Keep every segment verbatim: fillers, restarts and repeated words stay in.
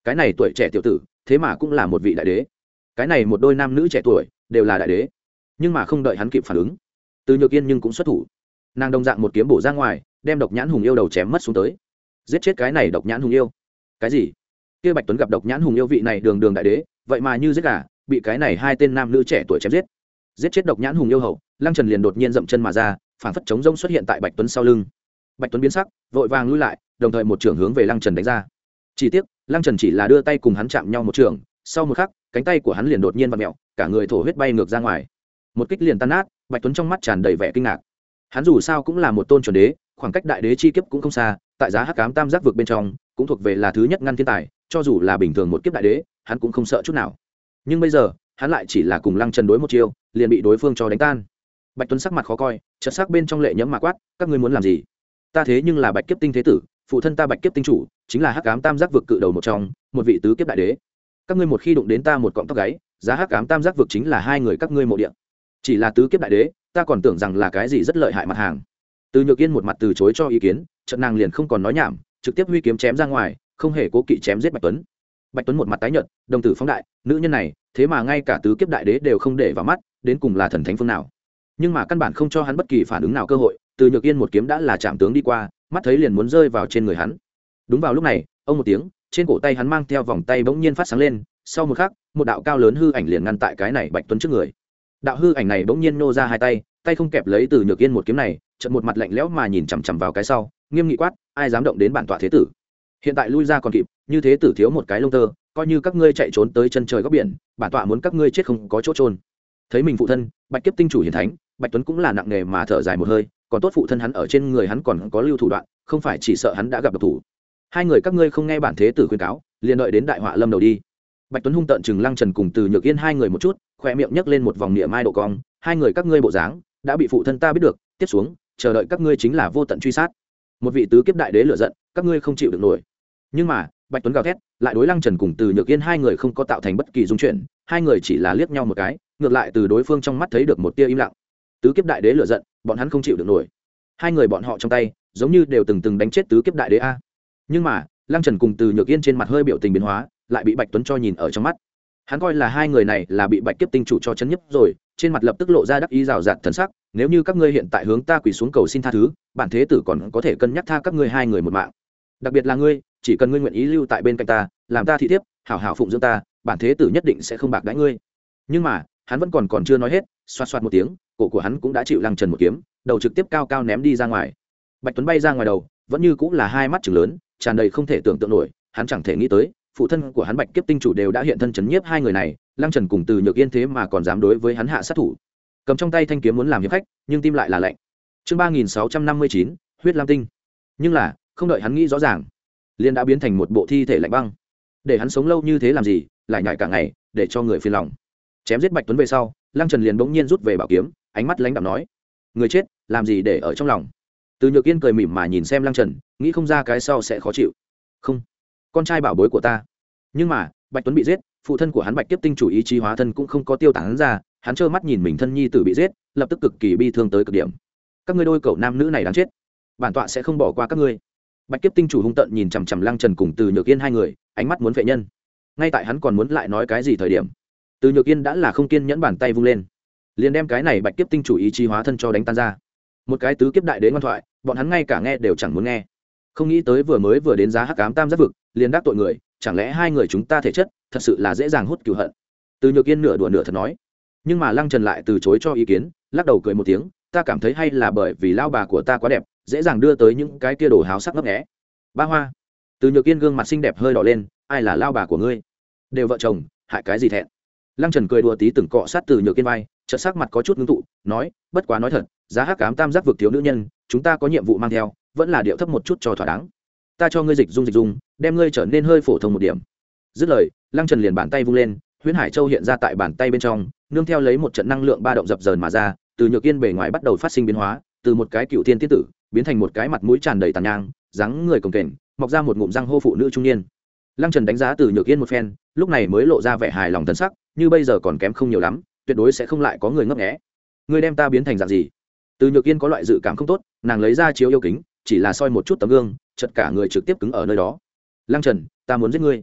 cái này tuổi trẻ tiểu tử thế mà cũng là một vị đại đế, cái này một đôi nam nữ trẻ tuổi đều là đại đế. Nhưng mà không đợi hắn kịp phản ứng, Từ Nhược Yên nhưng cũng xuất thủ, nàng đồng dạng một kiếm bổ ra ngoài, đem Độc Nhãn Hùng Yêu đầu chém mất xuống tới, giết chết cái này Độc Nhãn Hùng Yêu. Cái gì? Kia Bạch Tuấn gặp Độc Nhãn Hùng Yêu vị này đường đường đại đế, vậy mà như giết gà, bị cái này hai tên nam nữ trẻ tuổi chém giết. Giết chết Độc Nhãn Hùng Yêu hậu, Lăng Trần liền đột nhiên dậm chân mà ra, phản phất chống rông xuất hiện tại Bạch Tuấn sau lưng. Bạch Tuấn biến sắc, vội vàng lui lại, đồng thời một trường hướng về Lăng Trần đánh ra. Chỉ tiếc, Lăng Trần chỉ là đưa tay cùng hắn chạm nhau một trường, sau một khắc, cánh tay của hắn liền đột nhiên vặn mèo, cả người thổ huyết bay ngược ra ngoài. Một kích liền tan nát. Bạch Tuấn trong mắt tràn đầy vẻ kinh ngạc. Hắn dù sao cũng là một tôn chuẩn đế, khoảng cách đại đế chi kiếp cũng không xa, tại giá hắc ám tam giác vực bên trong, cũng thuộc về là thứ nhất ngăn thiên tài, cho dù là bình thường một kiếp đại đế, hắn cũng không sợ chút nào. Nhưng bây giờ, hắn lại chỉ là cùng Lăng Trần đối một chiêu, liền bị đối phương cho đánh tan. Bạch Tuấn sắc mặt khó coi, chợt sắc bên trong lệ nhẫm mà quát, các ngươi muốn làm gì? Ta thế nhưng là Bạch Kiếp Tinh thế tử, phụ thân ta Bạch Kiếp Tinh chủ, chính là hắc ám tam giác vực cự đầu một trong, một vị tứ kiếp đại đế. Các ngươi một khi đụng đến ta một cọng tóc gáy, giá hắc ám tam giác vực chính là hai người các ngươi mộ địa. Chỉ là tứ kiếp đại đế, ta còn tưởng rằng là cái gì rất lợi hại mặt hàng. Từ Nhược Yên một mặt từ chối cho ý kiến, trận nàng liền không còn nói nhảm, trực tiếp huy kiếm chém ra ngoài, không hề cố kỵ chém giết Bạch Tuấn. Bạch Tuấn một mặt tái nhợt, đồng tử phóng đại, nữ nhân này, thế mà ngay cả tứ kiếp đại đế đều không để vào mắt, đến cùng là thần thánh phương nào? Nhưng mà căn bản không cho hắn bất kỳ phản ứng nào cơ hội, Từ Nhược Yên một kiếm đã là chạm tướng đi qua, mắt thấy liền muốn rơi vào trên người hắn. Đúng vào lúc này, ông một tiếng, trên cổ tay hắn mang theo vòng tay bỗng nhiên phát sáng lên, sau một khắc, một đạo cao lớn hư ảnh liền ngăn tại cái này Bạch Tuấn trước người. Đạo hư ảnh này bỗng nhiên nô ra hai tay, tay không kẹp lấy Từ Nhược Yên một kiếm này, chợt một mặt lạnh lẽo mà nhìn chằm chằm vào cái sau, nghiêm nghị quát, ai dám động đến bản tọa thế tử? Hiện tại lui ra còn kịp, như thế tử thiếu một cái lông tơ, coi như các ngươi chạy trốn tới chân trời góc biển, bản tọa muốn các ngươi chết không có chỗ trôn. Thấy mình phụ thân, Bạch Kiếp Tinh chủ hiển thánh, Bạch Tuấn cũng là nặng nề mà thở dài một hơi, còn tốt phụ thân hắn ở trên người hắn còn có lưu thủ đoạn, không phải chỉ sợ hắn đã gặp độc thủ. Hai người các ngươi không nghe bản thế tử khuyên cáo, liền đợi đến đại họa lâm đầu đi. Bạch Tuấn hung tợn chừng Lăng Trần cùng Từ Nhược Yên hai người một chút, khóe miệng nhấc lên một vòng niệm mai độ cong, hai người các ngươi bộ dáng đã bị phụ thân ta biết được, tiếp xuống, chờ đợi các ngươi chính là vô tận truy sát. Một vị tứ kiếp đại đế lựa giận, các ngươi không chịu được nổi. Nhưng mà, Bạch Tuấn gào thét, lại đối Lăng Trần cùng Từ Nhược Yên hai người không có tạo thành bất kỳ dung chuyển, hai người chỉ là liếc nhau một cái, ngược lại từ đối phương trong mắt thấy được một tia im lặng. Tứ kiếp đại đế lựa giận, bọn hắn không chịu được nổi. Hai người bọn họ trong tay, giống như đều từng từng đánh chết tứ kiếp đại đế a. Nhưng mà, Lăng Trần cùng Từ Nhược Yên trên mặt hơi biểu tình biến hóa, lại bị Bạch Tuấn cho nhìn ở trong mắt. Hắn coi là hai người này là bị Bạch Kiếp Tinh chủ cho chấn nhấp rồi, trên mặt lập tức lộ ra đắc ý rào rạt thần sắc, nếu như các ngươi hiện tại hướng ta quỳ xuống cầu xin tha thứ, bản thế tử còn có thể cân nhắc tha các ngươi hai người một mạng. Đặc biệt là ngươi, chỉ cần ngươi nguyện ý lưu tại bên cạnh ta, làm ta thị thiếp, hảo hảo phụng dưỡng ta, bản thế tử nhất định sẽ không bạc đãi ngươi. Nhưng mà, hắn vẫn còn còn chưa nói hết, xoạt xoạt một tiếng, cổ của hắn cũng đã chịu Lăng Trần một kiếm, đầu trực tiếp cao cao ném đi ra ngoài. Bạch Tuấn bay ra ngoài đầu, vẫn như cũng là hai mắt trừng lớn, tràn đầy không thể tưởng tượng nổi, hắn chẳng thể nghĩ tới, phụ thân của hắn Bạch Kiếp Tinh chủ đều đã hiện thân chấn nhiếp hai người này, Lăng Trần cùng Từ Nhược Yên thế mà còn dám đối với hắn hạ sát thủ. Cầm trong tay thanh kiếm muốn làm hiệp khách, nhưng tim lại là lạnh. Chương ba nghìn sáu trăm năm mươi chín, huyết lam tinh. Nhưng là, không đợi hắn nghĩ rõ ràng, liền đã biến thành một bộ thi thể lạnh băng. Để hắn sống lâu như thế làm gì, lại nhảy cả ngày, để cho người phiền lòng. Chém giết Bạch Tuấn về sau, Lăng Trần liền bỗng nhiên rút về bảo kiếm, ánh mắt lãnh đạm nói: người chết, làm gì để ở trong lòng. Từ Nhược Yên cười mỉm mà nhìn xem Lăng Trần, nghĩ không ra cái sau sẽ khó chịu. Không, con trai bảo bối của ta. Nhưng mà, Bạch Tuấn bị giết, phụ thân của hắn Bạch Kiếp Tinh chủ ý chí hóa thân cũng không có tiêu tán ra, hắn trơ mắt nhìn mình thân nhi tử bị giết, lập tức cực kỳ bi thương tới cực điểm. Các ngươi đôi cậu nam nữ này đáng chết, bản tọa sẽ không bỏ qua các ngươi. Bạch Kiếp Tinh chủ hung tợn nhìn chằm chằm Lăng Trần cùng Từ Nhược Yên hai người, ánh mắt muốn vệ nhân. Ngay tại hắn còn muốn lại nói cái gì thời điểm, Từ Nhược Yên đã là không kiên nhẫn bàn tay vung lên, liền đem cái này Bạch Kiếp Tinh chủ ý chí hóa thân cho đánh tan ra. Một cái tứ kiếp đại đế ngoan thoại, bọn hắn ngay cả nghe đều chẳng muốn nghe. Không nghĩ tới vừa mới vừa đến giá hắc ám tam giác vực, liền đắc tội người, chẳng lẽ hai người chúng ta thể chất thật sự là dễ dàng hút cừu hận. Từ Nhược Yên nửa đùa nửa thật nói. Nhưng mà Lăng Trần lại từ chối cho ý kiến, lắc đầu cười một tiếng, ta cảm thấy hay là bởi vì lao bà của ta quá đẹp, dễ dàng đưa tới những cái kia đồ háo sắc ngấp nghé. Ba Hoa. Từ Nhược Yên gương mặt xinh đẹp hơi đỏ lên, ai là lao bà của ngươi? Đều vợ chồng, hại cái gì thẹn. Lăng Trần cười đùa tí từng cọ sát Từ Nhược Yên vai, chợt sắc mặt có chút ngưng tụ, nói, bất quá nói thật, giá hắc ám tam giác vực thiếu nữ nhân, chúng ta có nhiệm vụ mang theo, vẫn là điệu thấp một chút cho thỏa đáng. Ta cho ngươi dịch dung dịch dung, đem ngươi trở nên hơi phổ thông một điểm. Dứt lời, Lăng Trần liền bàn tay vung lên, Huyễn Hải Châu hiện ra tại bàn tay bên trong, nương theo lấy một trận năng lượng ba động dập dờn mà ra, Từ Nhược Yên bề ngoài bắt đầu phát sinh biến hóa, từ một cái cựu thiên tiên tử biến thành một cái mặt mũi tràn đầy tàn nhang, dáng người cồng kềnh, mọc ra một ngụm răng hô phụ nữ trung niên. Lăng Trần đánh giá Từ Nhược Yên một phen, lúc này mới lộ ra vẻ hài lòng thần sắc, như bây giờ còn kém không nhiều lắm, tuyệt đối sẽ không lại có người ngấp nghé. Ngươi đem ta biến thành dạng gì? Từ Nhược Yên có loại dự cảm không tốt, nàng lấy ra chiếu yêu kính, chỉ là soi một chút tấm gương, chợt cả người trực tiếp cứng ở nơi đó. Lăng Trần, ta muốn giết ngươi.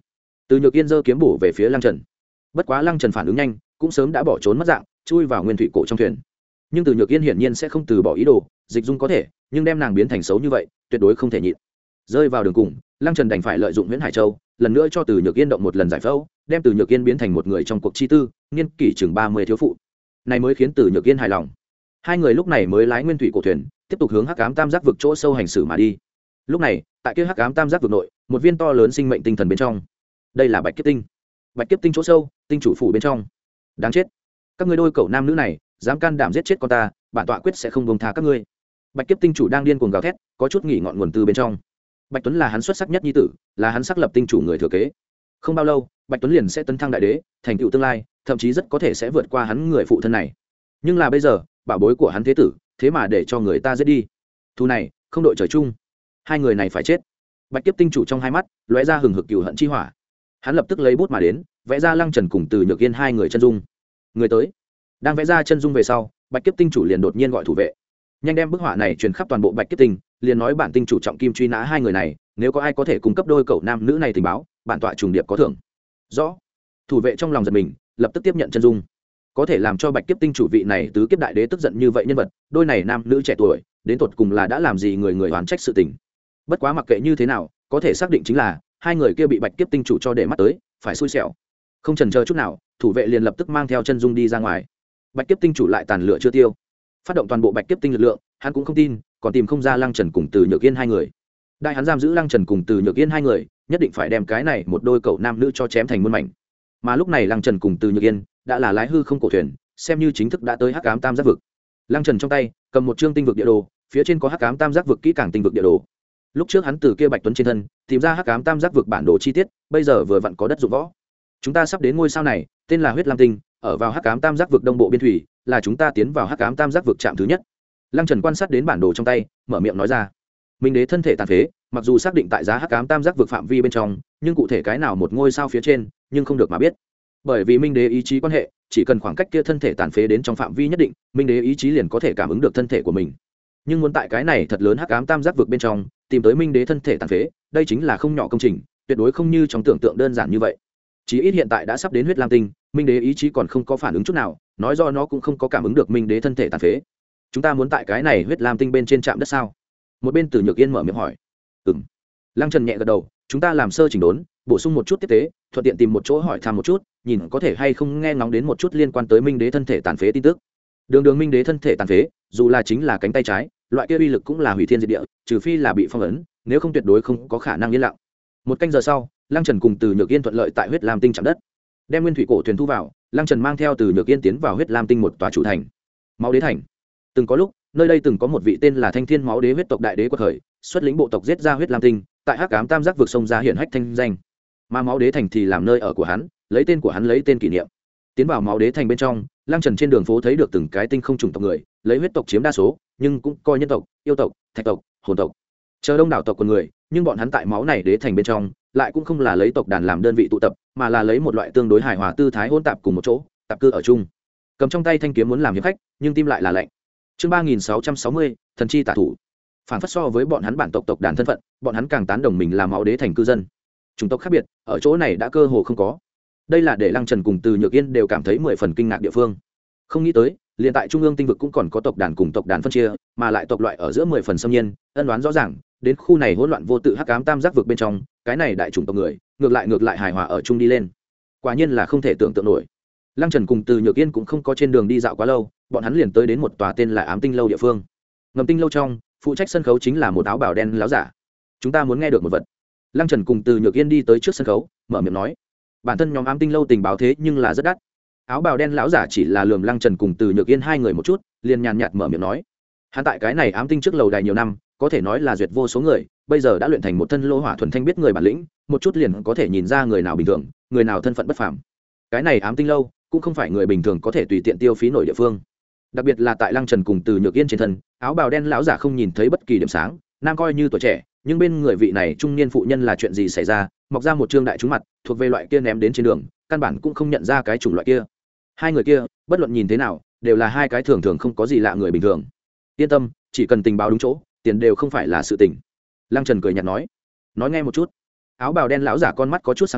Từ Nhược Yên giơ kiếm bổ về phía Lăng Trần. Bất quá Lăng Trần phản ứng nhanh, cũng sớm đã bỏ trốn mất dạng, chui vào nguyên thủy cổ trong thuyền. Nhưng Từ Nhược Yên hiển nhiên sẽ không từ bỏ ý đồ, dịch dung có thể, nhưng đem nàng biến thành xấu như vậy, tuyệt đối không thể nhịn. Rơi vào đường cùng, Lăng Trần đành phải lợi dụng Huyễn Hải Châu, lần nữa cho Từ Nhược Yên động một lần giải phẫu, đem Từ Nhược Yên biến thành một người trong cuộc chi tư, niên kỷ chừng ba mươi thiếu phụ. Này mới khiến Từ Nhược Yên hài lòng. Hai người lúc này mới lái nguyên thủy cổ thuyền, tiếp tục hướng Hắc Ám Tam Giác vực chỗ sâu hành xử mà đi. Lúc này, tại kia Hắc Ám Tam Giác vực nội, một viên to lớn sinh mệnh tinh thần bên trong. Đây là Bạch Kiếp Tinh. Bạch Kiếp Tinh chỗ sâu, tinh chủ phủ bên trong. Đáng chết, các ngươi đôi cậu nam nữ này, dám can đảm giết chết con ta, bản tọa quyết sẽ không buông tha các ngươi. Bạch Kiếp Tinh chủ đang điên cuồng gào thét, có chút nghỉ ngọn nguồn từ bên trong. Bạch Tuấn là hắn xuất sắc nhất nhi tử, là hắn xác lập tinh chủ người thừa kế. Không bao lâu, Bạch Tuấn liền sẽ tấn thăng đại đế, thành tựu tương lai, thậm chí rất có thể sẽ vượt qua hắn người phụ thân này. Nhưng là bây giờ, bảo bối của hắn thế tử, thế mà để cho người ta giết đi. Thu này, không đội trời chung. Hai người này phải chết. Bạch Kiếp Tinh chủ trong hai mắt lóe ra hừng hực cừu hận chi hỏa. Hắn lập tức lấy bút mà đến, vẽ ra Lăng Trần cùng Từ Nhược Yên hai người chân dung. Người tới. Đang vẽ ra chân dung về sau, Bạch Kiếp Tinh chủ liền đột nhiên gọi thủ vệ. Nhanh đem bức họa này truyền khắp toàn bộ Bạch Kiếp Tinh, liền nói bản tinh chủ trọng kim truy nã hai người này, nếu có ai có thể cung cấp đôi cậu nam nữ này tình báo, bản tọa trùng điệp có thưởng. Rõ. Thủ vệ trong lòng giật mình, lập tức tiếp nhận chân dung. Có thể làm cho Bạch Kiếp Tinh chủ vị này tứ kiếp đại đế tức giận như vậy nhân vật, đôi này nam nữ trẻ tuổi, đến tột cùng là đã làm gì người người oán trách sự tình. Bất quá mặc kệ như thế nào, có thể xác định chính là hai người kia bị Bạch Kiếp Tinh chủ cho để mắt tới, phải xui xẻo. Không chần chờ chút nào, thủ vệ liền lập tức mang theo chân dung đi ra ngoài. Bạch Kiếp Tinh chủ lại tàn lửa chưa tiêu, phát động toàn bộ Bạch Kiếp Tinh lực lượng, hắn cũng không tin, còn tìm không ra Lăng Trần cùng Từ Nhược Yên hai người. Đại hắn giam giữ Lăng Trần cùng Từ Nhược Yên hai người, nhất định phải đem cái này một đôi cậu nam nữ cho chém thành muôn mảnh. Mà lúc này Lăng Trần cùng Từ Nhược Yên đã là lái hư không cổ thuyền, xem như chính thức đã tới Hắc Ám Tam Giác vực. Lăng Trần trong tay cầm một chương tinh vực địa đồ, phía trên có Hắc Ám Tam Giác vực kỹ càng tinh vực địa đồ. Lúc trước hắn từ kia Bạch Tuấn trên thân tìm ra Hắc Ám Tam Giác vực bản đồ chi tiết, bây giờ vừa vặn có đất dụng võ. Chúng ta sắp đến ngôi sao này, tên là Huyết Lam Tinh, ở vào Hắc Ám Tam Giác vực đông bộ biên thủy, là chúng ta tiến vào Hắc Ám Tam Giác vực trạm thứ nhất. Lăng Trần quan sát đến bản đồ trong tay, mở miệng nói ra. Minh đế thân thể tàn phế, mặc dù xác định tại giá Hắc Ám Tam Giác vực phạm vi bên trong, nhưng cụ thể cái nào một ngôi sao phía trên, nhưng không được mà biết. Bởi vì Minh đế ý chí quan hệ, chỉ cần khoảng cách kia thân thể tàn phế đến trong phạm vi nhất định, Minh đế ý chí liền có thể cảm ứng được thân thể của mình. Nhưng muốn tại cái này thật lớn Hắc Ám Tam Giác vực bên trong, tìm tới Minh đế thân thể tàn phế, đây chính là không nhỏ công trình, tuyệt đối không như trong tưởng tượng đơn giản như vậy. Chí ít hiện tại đã sắp đến Huyết Lam Tinh, Minh đế ý chí còn không có phản ứng chút nào, nói do nó cũng không có cảm ứng được Minh đế thân thể tàn phế. Chúng ta muốn tại cái này Huyết Lam Tinh bên trên trạm đất sao? Một bên Từ Nhược Yên mở miệng hỏi. Ừm. Lăng Trần nhẹ gật đầu, chúng ta làm sơ chỉnh đốn, bổ sung một chút tiếp tế, thuận tiện tìm một chỗ hỏi thăm một chút, nhìn có thể hay không nghe ngóng đến một chút liên quan tới Minh đế thân thể tàn phế tin tức. Đường Đường Minh đế thân thể tàn phế, dù là chính là cánh tay trái, loại kia uy lực cũng là hủy thiên diệt địa, trừ phi là bị phong ấn, nếu không tuyệt đối không có khả năng yên lặng. Một canh giờ sau, Lăng Trần cùng Từ Nhược Yên thuận lợi tại Huyết Lam Tinh chạm đất, đem nguyên thủy cổ thuyền thu vào. Lăng Trần mang theo Từ Nhược Yên tiến vào Huyết Lam Tinh một tòa chủ thành, Máu Đế Thành. Từng có lúc, nơi đây từng có một vị tên là Thanh Thiên Máu Đế huyết tộc đại đế quật khởi, xuất lĩnh bộ tộc giết ra Huyết Lam Tinh, tại Hắc Ám Tam Giác vực sông ra hiển hách thanh danh. Mà Máu Đế Thành thì làm nơi ở của hắn, lấy tên của hắn lấy tên kỷ niệm. Tiến vào Máu Đế Thành bên trong, Lăng Trần trên đường phố thấy được từng cái tinh không chủng tộc người, lấy huyết tộc chiếm đa số, nhưng cũng coi nhân tộc, yêu tộc, thạch tộc, hồn tộc, chờ đông đảo tộc con người, nhưng bọn hắn tại Máu này đế thành bên trong, lại cũng không là lấy tộc đàn làm đơn vị tụ tập, mà là lấy một loại tương đối hài hòa tư thái hỗn tạp cùng một chỗ, tạp cư ở chung. Cầm trong tay thanh kiếm muốn làm hiệp khách, nhưng tim lại là lạnh. Chương ba nghìn sáu trăm sáu mươi, thần chi tả thủ. Phản phất so với bọn hắn bản tộc tộc đàn thân phận, bọn hắn càng tán đồng mình là Máu Đế thành cư dân. Chủng tộc khác biệt, ở chỗ này đã cơ hồ không có. Đây là để Lăng Trần cùng Từ Nhược Yên đều cảm thấy mười phần kinh ngạc địa phương. Không nghĩ tới, liền tại trung ương tinh vực cũng còn có tộc đàn cùng tộc đàn phân chia, mà lại tộc loại ở giữa mười phần xâm nhiên, ân đoán rõ ràng, đến khu này hỗn loạn vô tự Hắc Ám Tam Giác vực bên trong, cái này đại chủng tộc người, ngược lại ngược lại hài hòa ở chung đi lên. Quả nhiên là không thể tưởng tượng nổi. Lăng Trần cùng Từ Nhược Yên cũng không có trên đường đi dạo quá lâu, bọn hắn liền tới đến một tòa tên là Ám Tinh lâu địa phương. Ngầm tinh lâu trong, phụ trách sân khấu chính là một áo bào đen láo giả. Chúng ta muốn nghe được một vật. Lăng Trần cùng Từ Nhược Yên đi tới trước sân khấu, mở miệng nói. Bản thân nhóm Ám Tinh lâu tình báo thế nhưng là rất đắt. Áo bào đen lão giả chỉ là lườm Lăng Trần cùng Từ Nhược Yên hai người một chút, liền nhàn nhạt mở miệng nói. Hắn tại cái này Ám Tinh trước lầu đài nhiều năm, có thể nói là duyệt vô số người, bây giờ đã luyện thành một thân lô hỏa thuần thanh biết người bản lĩnh, một chút liền có thể nhìn ra người nào bình thường, người nào thân phận bất phàm. Cái này Ám Tinh lâu cũng không phải người bình thường có thể tùy tiện tiêu phí nổi địa phương. Đặc biệt là tại Lăng Trần cùng Từ Nhược Yên trên thân, áo bào đen lão giả không nhìn thấy bất kỳ điểm sáng, nam coi như tuổi trẻ, nhưng bên người vị này trung niên phụ nhân là chuyện gì xảy ra, mọc ra một trương đại trúng mặt, thuộc về loại kia ném đến trên đường, căn bản cũng không nhận ra cái chủng loại kia. Hai người kia, bất luận nhìn thế nào, đều là hai cái thường thường không có gì lạ người bình thường. Yên tâm, chỉ cần tình báo đúng chỗ, tiền đều không phải là sự tình. Lăng Trần cười nhạt nói. Nói nghe một chút. Áo bào đen lão giả con mắt có chút sáng lên,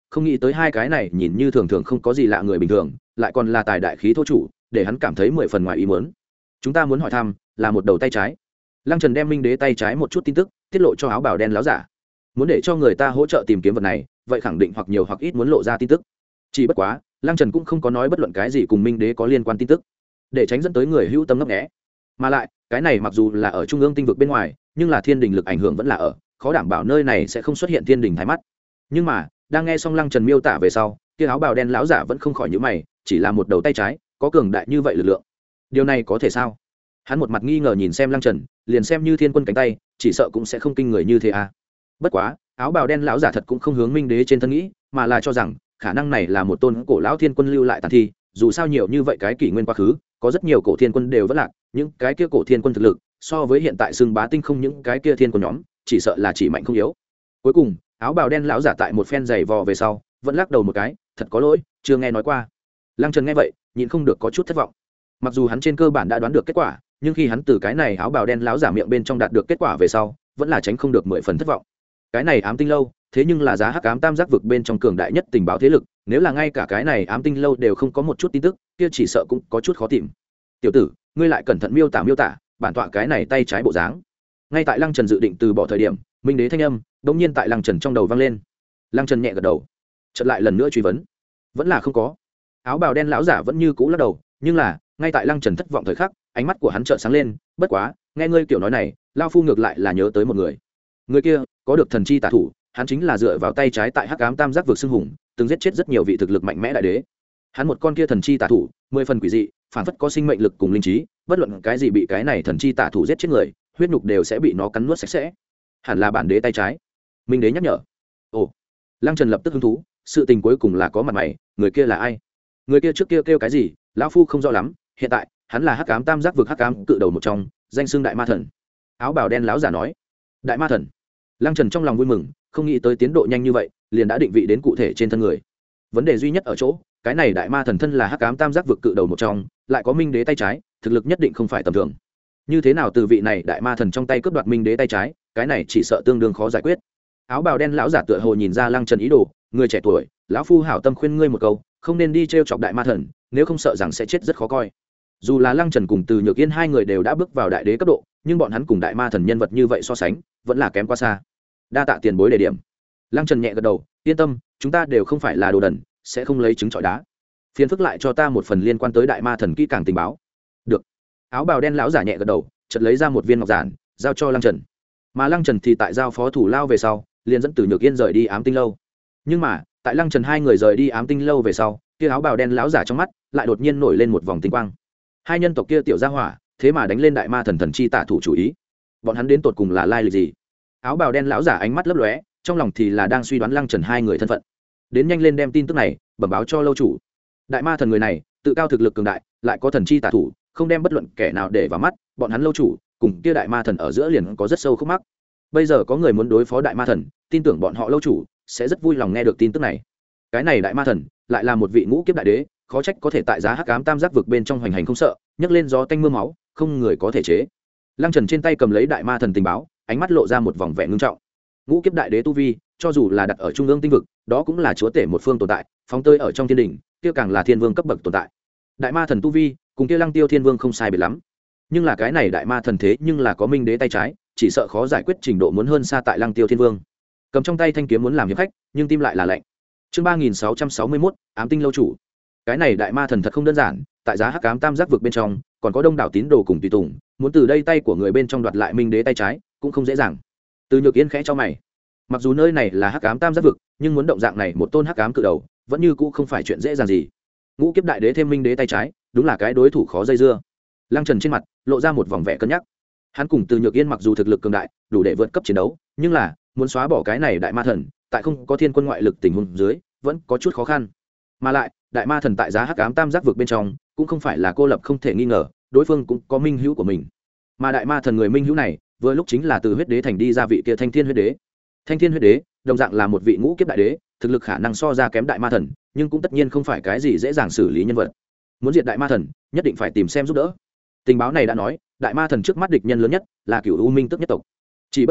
không nghĩ tới hai cái này nhìn như thường thường không có gì lạ người bình thường lại còn là tài đại khí thô chủ, để hắn cảm thấy mười phần ngoài ý muốn. Chúng ta muốn hỏi thăm là một đầu tay trái. Lăng Trần đem minh đế tay trái một chút tin tức tiết lộ cho áo bào đen láo giả. Muốn để cho người ta hỗ trợ tìm kiếm vật này, vậy khẳng định hoặc nhiều hoặc ít muốn lộ ra tin tức. Chỉ bất quá Lăng Trần cũng không có nói bất luận cái gì cùng minh đế có liên quan tin tức, để tránh dẫn tới người hữu tâm ngấp nghé. Mà lại cái này mặc dù là ở trung ương tinh vực bên ngoài, nhưng là thiên đình lực ảnh hưởng vẫn là ở, khó đảm bảo nơi này sẽ không xuất hiện thiên đình thái mắt. Nhưng mà đang nghe xong Lăng Trần miêu tả về sau, kia áo bào đen lão giả vẫn không khỏi nhíu mày, chỉ là một đầu tay trái có cường đại như vậy lực lượng, điều này có thể sao? Hắn một mặt nghi ngờ nhìn xem Lăng Trần, liền xem như thiên quân cánh tay chỉ sợ cũng sẽ không kinh người như thế à. Bất quá áo bào đen lão giả thật cũng không hướng minh đế trên thân nghĩ, mà là cho rằng khả năng này là một tôn cổ lão thiên quân lưu lại tàn thi. Dù sao nhiều như vậy cái kỷ nguyên quá khứ, có rất nhiều cổ thiên quân đều vẫn lạc, những cái kia cổ thiên quân thực lực so với hiện tại xưng bá tinh không những cái kia thiên quân nhóm chỉ sợ là chỉ mạnh không yếu. Cuối cùng áo bào đen lão giả tại một phen giày vò về sau vẫn lắc đầu một cái, thật có lỗi, chưa nghe nói qua. Lăng Trần nghe vậy nhịn không được có chút thất vọng. Mặc dù hắn trên cơ bản đã đoán được kết quả, nhưng khi hắn từ cái này áo bào đen lão giả miệng bên trong đạt được kết quả về sau, vẫn là tránh không được mười phần thất vọng. Cái này ám tinh lâu thế nhưng là giá hắc ám tam giác vực bên trong cường đại nhất tình báo thế lực, nếu là ngay cả cái này ám tinh lâu đều không có một chút tin tức, kia chỉ sợ cũng có chút khó tìm. Tiểu tử, ngươi lại cẩn thận miêu tả miêu tả bản tọa cái này tay trái bộ dáng. Ngay tại Lăng Trần dự định từ bỏ thời điểm, minh đế thanh âm đột nhiên tại Lăng Trần trong đầu vang lên. Lăng Trần nhẹ gật đầu, chợt lại lần nữa truy vấn, vẫn là không có. Áo bào đen lão giả vẫn như cũ lắc đầu, nhưng là ngay tại Lăng Trần thất vọng thời khắc, ánh mắt của hắn chợt sáng lên, bất quá nghe ngươi kiểu nói này, lao phu ngược lại là nhớ tới một người. Người kia có được thần chi tả thủ, hắn chính là dựa vào tay trái tại hắc ám tam giác vực xưng hùng, từng giết chết rất nhiều vị thực lực mạnh mẽ đại đế. Hắn một con kia thần chi tả thủ mười phần quỷ dị, phản phất có sinh mệnh lực cùng linh trí, bất luận cái gì bị cái này thần chi tả thủ giết chết người, huyết nhục đều sẽ bị nó cắn nuốt sạch sẽ. Hẳn là bản đế tay trái. Minh đế nhắc nhở. Ồ. Lăng Trần lập tức hứng thú, sự tình cuối cùng là có mặt mày, người kia là ai? Người kia trước kia kêu cái gì, lão phu không rõ lắm, hiện tại hắn là hắc ám tam giác vực hắc ám cự đầu một trong, danh xưng đại ma thần. Áo bào đen lão giả nói. Đại ma thần. Lăng Trần trong lòng vui mừng, không nghĩ tới tiến độ nhanh như vậy, liền đã định vị đến cụ thể trên thân người. Vấn đề duy nhất ở chỗ, cái này đại ma thần thân là hắc ám tam giác vực cự đầu một trong, lại có minh đế tay trái, thực lực nhất định không phải tầm thường. Như thế nào từ vị này đại ma thần trong tay cướp đoạt minh đế tay trái, cái này chỉ sợ tương đương khó giải quyết. Áo bào đen lão giả tựa hồ nhìn ra Lăng Trần ý đồ, người trẻ tuổi, lão phu hảo tâm khuyên ngươi một câu, không nên đi trêu chọc đại ma thần, nếu không sợ rằng sẽ chết rất khó coi. Dù là Lăng Trần cùng Từ Nhược Yên hai người đều đã bước vào đại đế cấp độ, nhưng bọn hắn cùng đại ma thần nhân vật như vậy so sánh, vẫn là kém quá xa. Đa tạ tiền bối đề điểm. Lăng Trần nhẹ gật đầu, yên tâm, chúng ta đều không phải là đồ đần, sẽ không lấy trứng trọi đá. Phiền phức lại cho ta một phần liên quan tới đại ma thần kỹ càng tình báo. Được. Áo bào đen lão giả nhẹ gật đầu, chợt lấy ra một viên ngọc giản, giao cho Lăng Trần. Mà Lăng Trần thì tại giao phó thủ lao về sau, liền dẫn Từ Nhược Yên rời đi ám tinh lâu. Nhưng mà tại Lăng Trần hai người rời đi ám tinh lâu về sau, kia áo bào đen lão giả trong mắt lại đột nhiên nổi lên một vòng tinh quang. Hai nhân tộc kia tiểu gia hỏa, thế mà đánh lên đại ma thần thần chi tả thủ chủ ý. Bọn hắn đến tột cùng là lai lịch gì? Áo bào đen lão giả ánh mắt lấp lóe, trong lòng thì là đang suy đoán Lăng Trần hai người thân phận. Đến nhanh lên đem tin tức này bẩm báo cho lâu chủ. Đại ma thần người này tự cao thực lực cường đại, lại có thần chi tả thủ, không đem bất luận kẻ nào để vào mắt, bọn hắn lâu chủ cùng kia đại ma thần ở giữa liền có rất sâu khúc mắc. Bây giờ có người muốn đối phó đại ma thần, tin tưởng bọn họ lâu chủ sẽ rất vui lòng nghe được tin tức này. Cái này đại ma thần lại là một vị ngũ kiếp đại đế, khó trách có thể tại giá hắc ám tam giác vực bên trong hoành hành không sợ, nhấc lên gió tanh mưa máu, không người có thể chế. Lăng Trần trên tay cầm lấy đại ma thần tình báo, ánh mắt lộ ra một vòng vẻ ngưng trọng. Ngũ kiếp đại đế tu vi, cho dù là đặt ở trung ương tinh vực, đó cũng là chúa tể một phương tồn tại, phóng tơi ở trong thiên đình, kia càng là thiên vương cấp bậc tồn tại. Đại ma thần tu vi, cùng kia Lăng Tiêu thiên vương không sai biệt lắm. Nhưng là cái này đại ma thần thế nhưng là có minh đế tay trái, chỉ sợ khó giải quyết trình độ muốn hơn xa tại Lăng Tiêu thiên vương. Cầm trong tay thanh kiếm muốn làm hiệp khách, nhưng tim lại là lạnh. Chương ba nghìn sáu trăm sáu mươi mốt, ám tinh lâu chủ. Cái này đại ma thần thật không đơn giản, tại giá hắc ám tam giác vực bên trong, còn có đông đảo tín đồ cùng tùy tùng, muốn từ đây tay của người bên trong đoạt lại minh đế tay trái, cũng không dễ dàng. Từ Nhược Yên khẽ cho mày. Mặc dù nơi này là hắc ám tam giác vực, nhưng muốn động dạng này một tôn hắc ám cự đầu, vẫn như cũ không phải chuyện dễ dàng gì. Ngũ kiếp đại đế thêm minh đế tay trái, đúng là cái đối thủ khó dây dưa. Lăng Trần trên mặt lộ ra một vòng vẻ cân nhắc. Hắn cùng Từ Nhược Yên mặc dù thực lực cường đại, đủ để vượt cấp chiến đấu, nhưng là muốn xóa bỏ cái này đại ma thần, tại không có thiên quân ngoại lực tình huống dưới, vẫn có chút khó khăn. Mà lại, đại ma thần tại giá hắc ám tam giác vực bên trong, cũng không phải là cô lập không thể nghi ngờ, đối phương cũng có minh hữu của mình. Mà đại ma thần người minh hữu này, vừa lúc chính là từ huyết đế thành đi ra vị kia Thanh Thiên huyết đế. Thanh Thiên huyết đế, đồng dạng là một vị ngũ kiếp đại đế, thực lực khả năng so ra kém đại ma thần, nhưng cũng tất nhiên không phải cái gì dễ dàng xử lý nhân vật. Muốn diệt đại ma thần, nhất định phải tìm xem giúp đỡ. Tình báo này đã nói, đại ma thần trước mắt địch nhân lớn nhất là Cửu U Minh Tức nhất tộc. Chỉ bất quá,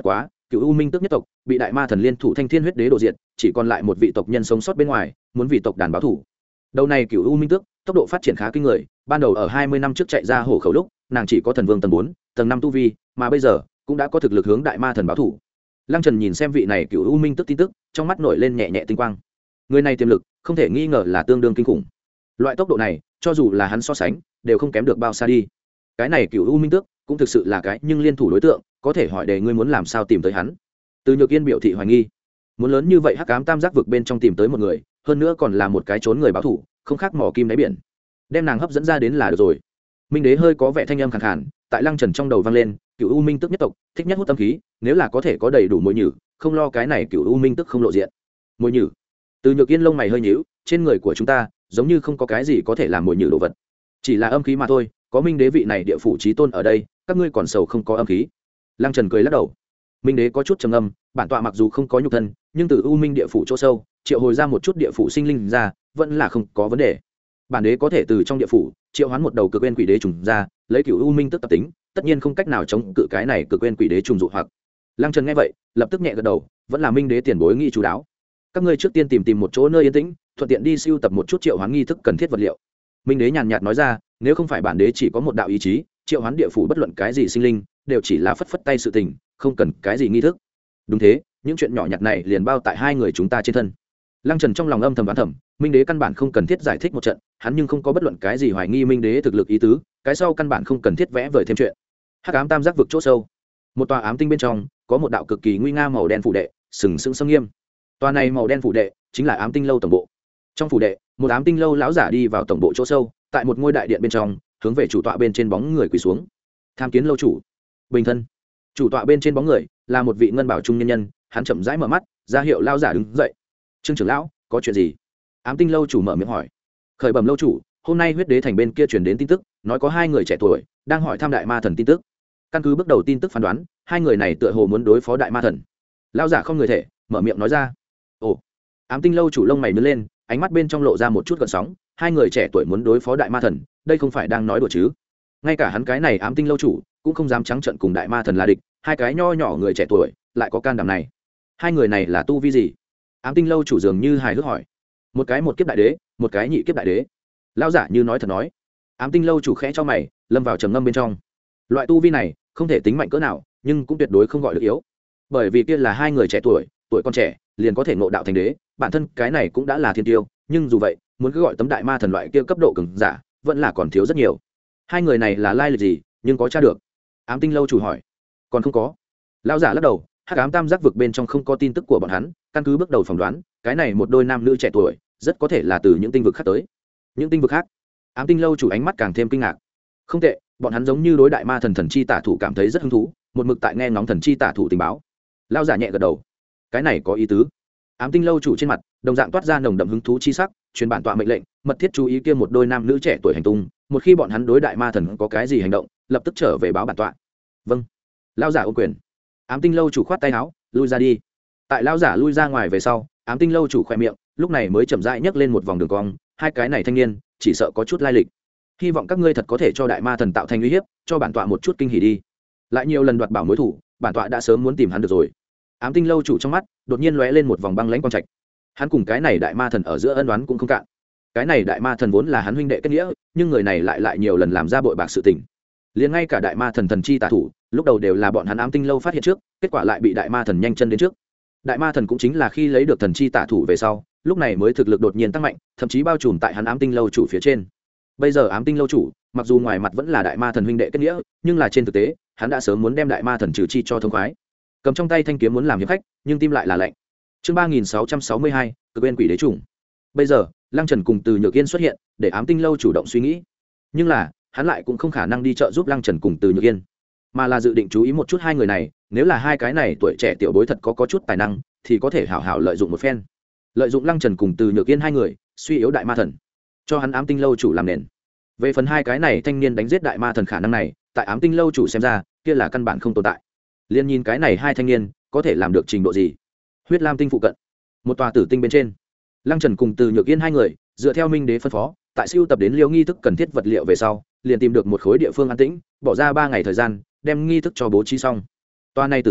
cựu u minh tức nhất tộc bị đại ma thần liên thủ thanh thiên huyết đế đổ diện, chỉ còn lại một vị tộc nhân sống sót bên ngoài, muốn vì tộc đàn báo thủ. Đầu này cựu u minh tước tốc độ phát triển khá kinh người, ban đầu ở hai mươi năm trước chạy ra hổ khẩu lúc nàng chỉ có thần vương tầng bốn, tầng năm tu vi, mà bây giờ cũng đã có thực lực hướng đại ma thần báo thủ. Lăng Trần nhìn xem vị này cựu u minh tước tin tức, trong mắt nổi lên nhẹ nhẹ tinh quang. Người này tiềm lực không thể nghi ngờ là tương đương kinh khủng. Loại tốc độ này cho dù là hắn so sánh đều không kém được bao xa đi. Cái này cựu u minh tước cũng thực sự là cái nhưng liên thủ đối tượng, có thể hỏi để ngươi muốn làm sao tìm tới hắn. Từ Nhược Yên biểu thị hoài nghi, muốn lớn như vậy hắc ám tam giác vực bên trong tìm tới một người, hơn nữa còn là một cái trốn người báo thủ, không khác mỏ kim đáy biển, đem nàng hấp dẫn ra đến là được rồi. Minh Đế hơi có vẻ thanh âm khàn khàn tại Lăng Trần trong đầu vang lên, cựu u minh tức nhất tộc thích nhất hút tâm khí, nếu là có thể có đầy đủ mồi nhử, không lo cái này cựu u minh tức không lộ diện. Mồi nhử? Từ Nhược Yên lông mày hơi nhíu, trên người của chúng ta giống như không có cái gì có thể làm mồi nhử đồ vật, chỉ là âm khí mà thôi, có Minh Đế vị này địa phủ chí tôn ở đây, các ngươi còn sầu không có âm khí. Lăng Trần cười lắc đầu. Minh Đế có chút trầm ngâm, bản tọa mặc dù không có nhục thân, nhưng từ u minh địa phủ chỗ sâu triệu hồi ra một chút địa phủ sinh linh ra, vẫn là không có vấn đề. Bản đế có thể từ trong địa phủ triệu hoán một đầu cực bên quỷ đế trùng ra, lấy cửu u minh tức tập tính, tất nhiên không cách nào chống cự cái này cực bên quỷ đế trùng dụ hoặc. Lăng Trần nghe vậy lập tức nhẹ gật đầu, vẫn là Minh Đế tiền bối nghĩ chú đáo. Các ngươi trước tiên tìm tìm một chỗ nơi yên tĩnh, thuận tiện đi siêu tập một chút triệu hoán nghi thức cần thiết vật liệu. Minh Đế nhàn nhạt nói ra, nếu không phải bản đế chỉ có một đạo ý chí, triệu hoán địa phủ bất luận cái gì sinh linh đều chỉ là phất phất tay sự tình, không cần cái gì nghi thức. Đúng thế, những chuyện nhỏ nhặt này liền bao tại hai người chúng ta trên thân. Lăng Trần trong lòng âm thầm đoán thầm, Minh Đế căn bản không cần thiết giải thích một trận, hắn nhưng không có bất luận cái gì hoài nghi Minh Đế thực lực ý tứ, cái sau căn bản không cần thiết vẽ vời thêm chuyện. Hắc ám tam giác vực chỗ sâu, một tòa ám tinh bên trong, có một đạo cực kỳ nguy nga màu đen phủ đệ, sừng sững sâm nghiêm. Tòa này màu đen phủ đệ chính là ám tinh lâu tổng bộ. Trong phủ đệ, một ám tinh lâu lão giả đi vào tổng bộ chỗ sâu, tại một ngôi đại điện bên trong, hướng về chủ tọa bên trên bóng người quỳ xuống. Tham kiến lâu chủ. Bình thân. Chủ tọa bên trên bóng người là một vị ngân bảo trung nhân nhân, hắn chậm rãi mở mắt, ra hiệu lão giả đứng dậy. Trương trưởng lão, có chuyện gì? Ám tinh lâu chủ mở miệng hỏi. Khởi bẩm lâu chủ, hôm nay huyết đế thành bên kia truyền đến tin tức, nói có hai người trẻ tuổi đang hỏi thăm đại ma thần tin tức. Căn cứ bước đầu tin tức phán đoán, hai người này tựa hồ muốn đối phó đại ma thần. Lão giả không người thể mở miệng nói ra. Ồ. Ám tinh lâu chủ lông mày nhướng lên, ánh mắt bên trong lộ ra một chút gợn sóng, hai người trẻ tuổi muốn đối phó đại ma thần, đây không phải đang nói đùa chứ? Ngay cả hắn cái này ám tinh lâu chủ cũng không dám trắng trợn cùng đại ma thần là địch, hai cái nho nhỏ người trẻ tuổi lại có can đảm này. Hai người này là tu vi gì? Ám tinh lâu chủ dường như hài hước hỏi. Một cái một kiếp đại đế, một cái nhị kiếp đại đế. Lão giả như nói thật nói. Ám tinh lâu chủ khẽ cho mày, lâm vào trầm ngâm bên trong. Loại tu vi này không thể tính mạnh cỡ nào, nhưng cũng tuyệt đối không gọi được yếu, bởi vì kia là hai người trẻ tuổi, tuổi còn trẻ liền có thể ngộ đạo thành đế, bản thân cái này cũng đã là thiên tiêu, nhưng dù vậy muốn cứ gọi tấm đại ma thần loại kia cấp độ cường giả vẫn là còn thiếu rất nhiều. Hai người này là lai lịch gì, nhưng có tra được? Ám tinh lâu chủ hỏi. Còn không có. Lão giả lắc đầu, hắc ám tam giác vực bên trong không có tin tức của bọn hắn, căn cứ bước đầu phỏng đoán, cái này một đôi nam nữ trẻ tuổi rất có thể là từ những tinh vực khác tới. Những tinh vực khác? Ám tinh lâu chủ ánh mắt càng thêm kinh ngạc. Không tệ, bọn hắn giống như đối đại ma thần thần chi tả thủ cảm thấy rất hứng thú, một mực tại nghe ngóng thần chi tả thủ tình báo. Lão giả nhẹ gật đầu. Cái này có ý tứ. Ám tinh lâu chủ trên mặt đồng dạng toát ra nồng đậm hứng thú chi sắc, truyền bản tọa mệnh lệnh, mật thiết chú ý kia một đôi nam nữ trẻ tuổi hành tung, một khi bọn hắn đối đại ma thần có cái gì hành động, lập tức trở về báo bản tọa. Vâng. Lão giả ô quyền. Ám tinh lâu chủ khoát tay áo, lui ra đi. Tại lão giả lui ra ngoài về sau, ám tinh lâu chủ khoe miệng lúc này mới chậm rãi nhấc lên một vòng đường cong, hai cái này thanh niên chỉ sợ có chút lai lịch, hy vọng các ngươi thật có thể cho đại ma thần tạo thành uy hiếp, cho bản tọa một chút kinh hỉ đi. Lại nhiều lần đoạt bảo mối thủ, bản tọa đã sớm muốn tìm hắn được rồi. Ám tinh lâu chủ trong mắt đột nhiên lóe lên một vòng băng lãnh quang trạch. Hắn cùng cái này đại ma thần ở giữa ân oán cũng không cạn. Cái này đại ma thần vốn là hắn huynh đệ kết nghĩa, nhưng người này lại lại nhiều lần làm ra bội bạc sự tình. Liền ngay cả đại ma thần thần chi tả thủ, lúc đầu đều là bọn hắn ám tinh lâu phát hiện trước, kết quả lại bị đại ma thần nhanh chân đến trước. Đại ma thần cũng chính là khi lấy được thần chi tả thủ về sau, lúc này mới thực lực đột nhiên tăng mạnh, thậm chí bao trùm tại hắn ám tinh lâu chủ phía trên. Bây giờ ám tinh lâu chủ, mặc dù ngoài mặt vẫn là đại ma thần huynh đệ kết nghĩa, nhưng là trên thực tế, hắn đã sớm muốn đem đại ma thần trừ chi cho thông khoái. Cầm trong tay thanh kiếm muốn làm hiệp khách, nhưng tim lại là lạnh. Chương ba nghìn sáu trăm sáu mươi hai, cực bên quỷ đế trùng. Bây giờ, Lăng Trần cùng Từ Nhược Yên xuất hiện, để ám tinh lâu chủ động suy nghĩ. Nhưng là, hắn lại cũng không khả năng đi trợ giúp Lăng Trần cùng Từ Nhược Yên, mà là dự định chú ý một chút hai người này, nếu là hai cái này tuổi trẻ tiểu bối thật có có chút tài năng, thì có thể hảo hảo lợi dụng một phen. Lợi dụng Lăng Trần cùng Từ Nhược Yên hai người, suy yếu đại ma thần, cho hắn ám tinh lâu chủ làm nền. Về phần hai cái này thanh niên đánh giết đại ma thần khả năng này, tại ám tinh lâu chủ xem ra, kia là căn bản không tồn tại. Liên nhìn cái này hai thanh niên có thể làm được trình độ gì. Huyết Lam tinh phụ cận, một tòa tử tinh bên trên, Lăng Trần cùng Từ Nhược Yên hai người dựa theo Minh Đế phân phó, tại siêu tập đến liêu nghi thức cần thiết vật liệu về sau, liền tìm được một khối địa phương an tĩnh, bỏ ra ba ngày thời gian đem nghi thức cho bố trí xong. Tòa này tử tinh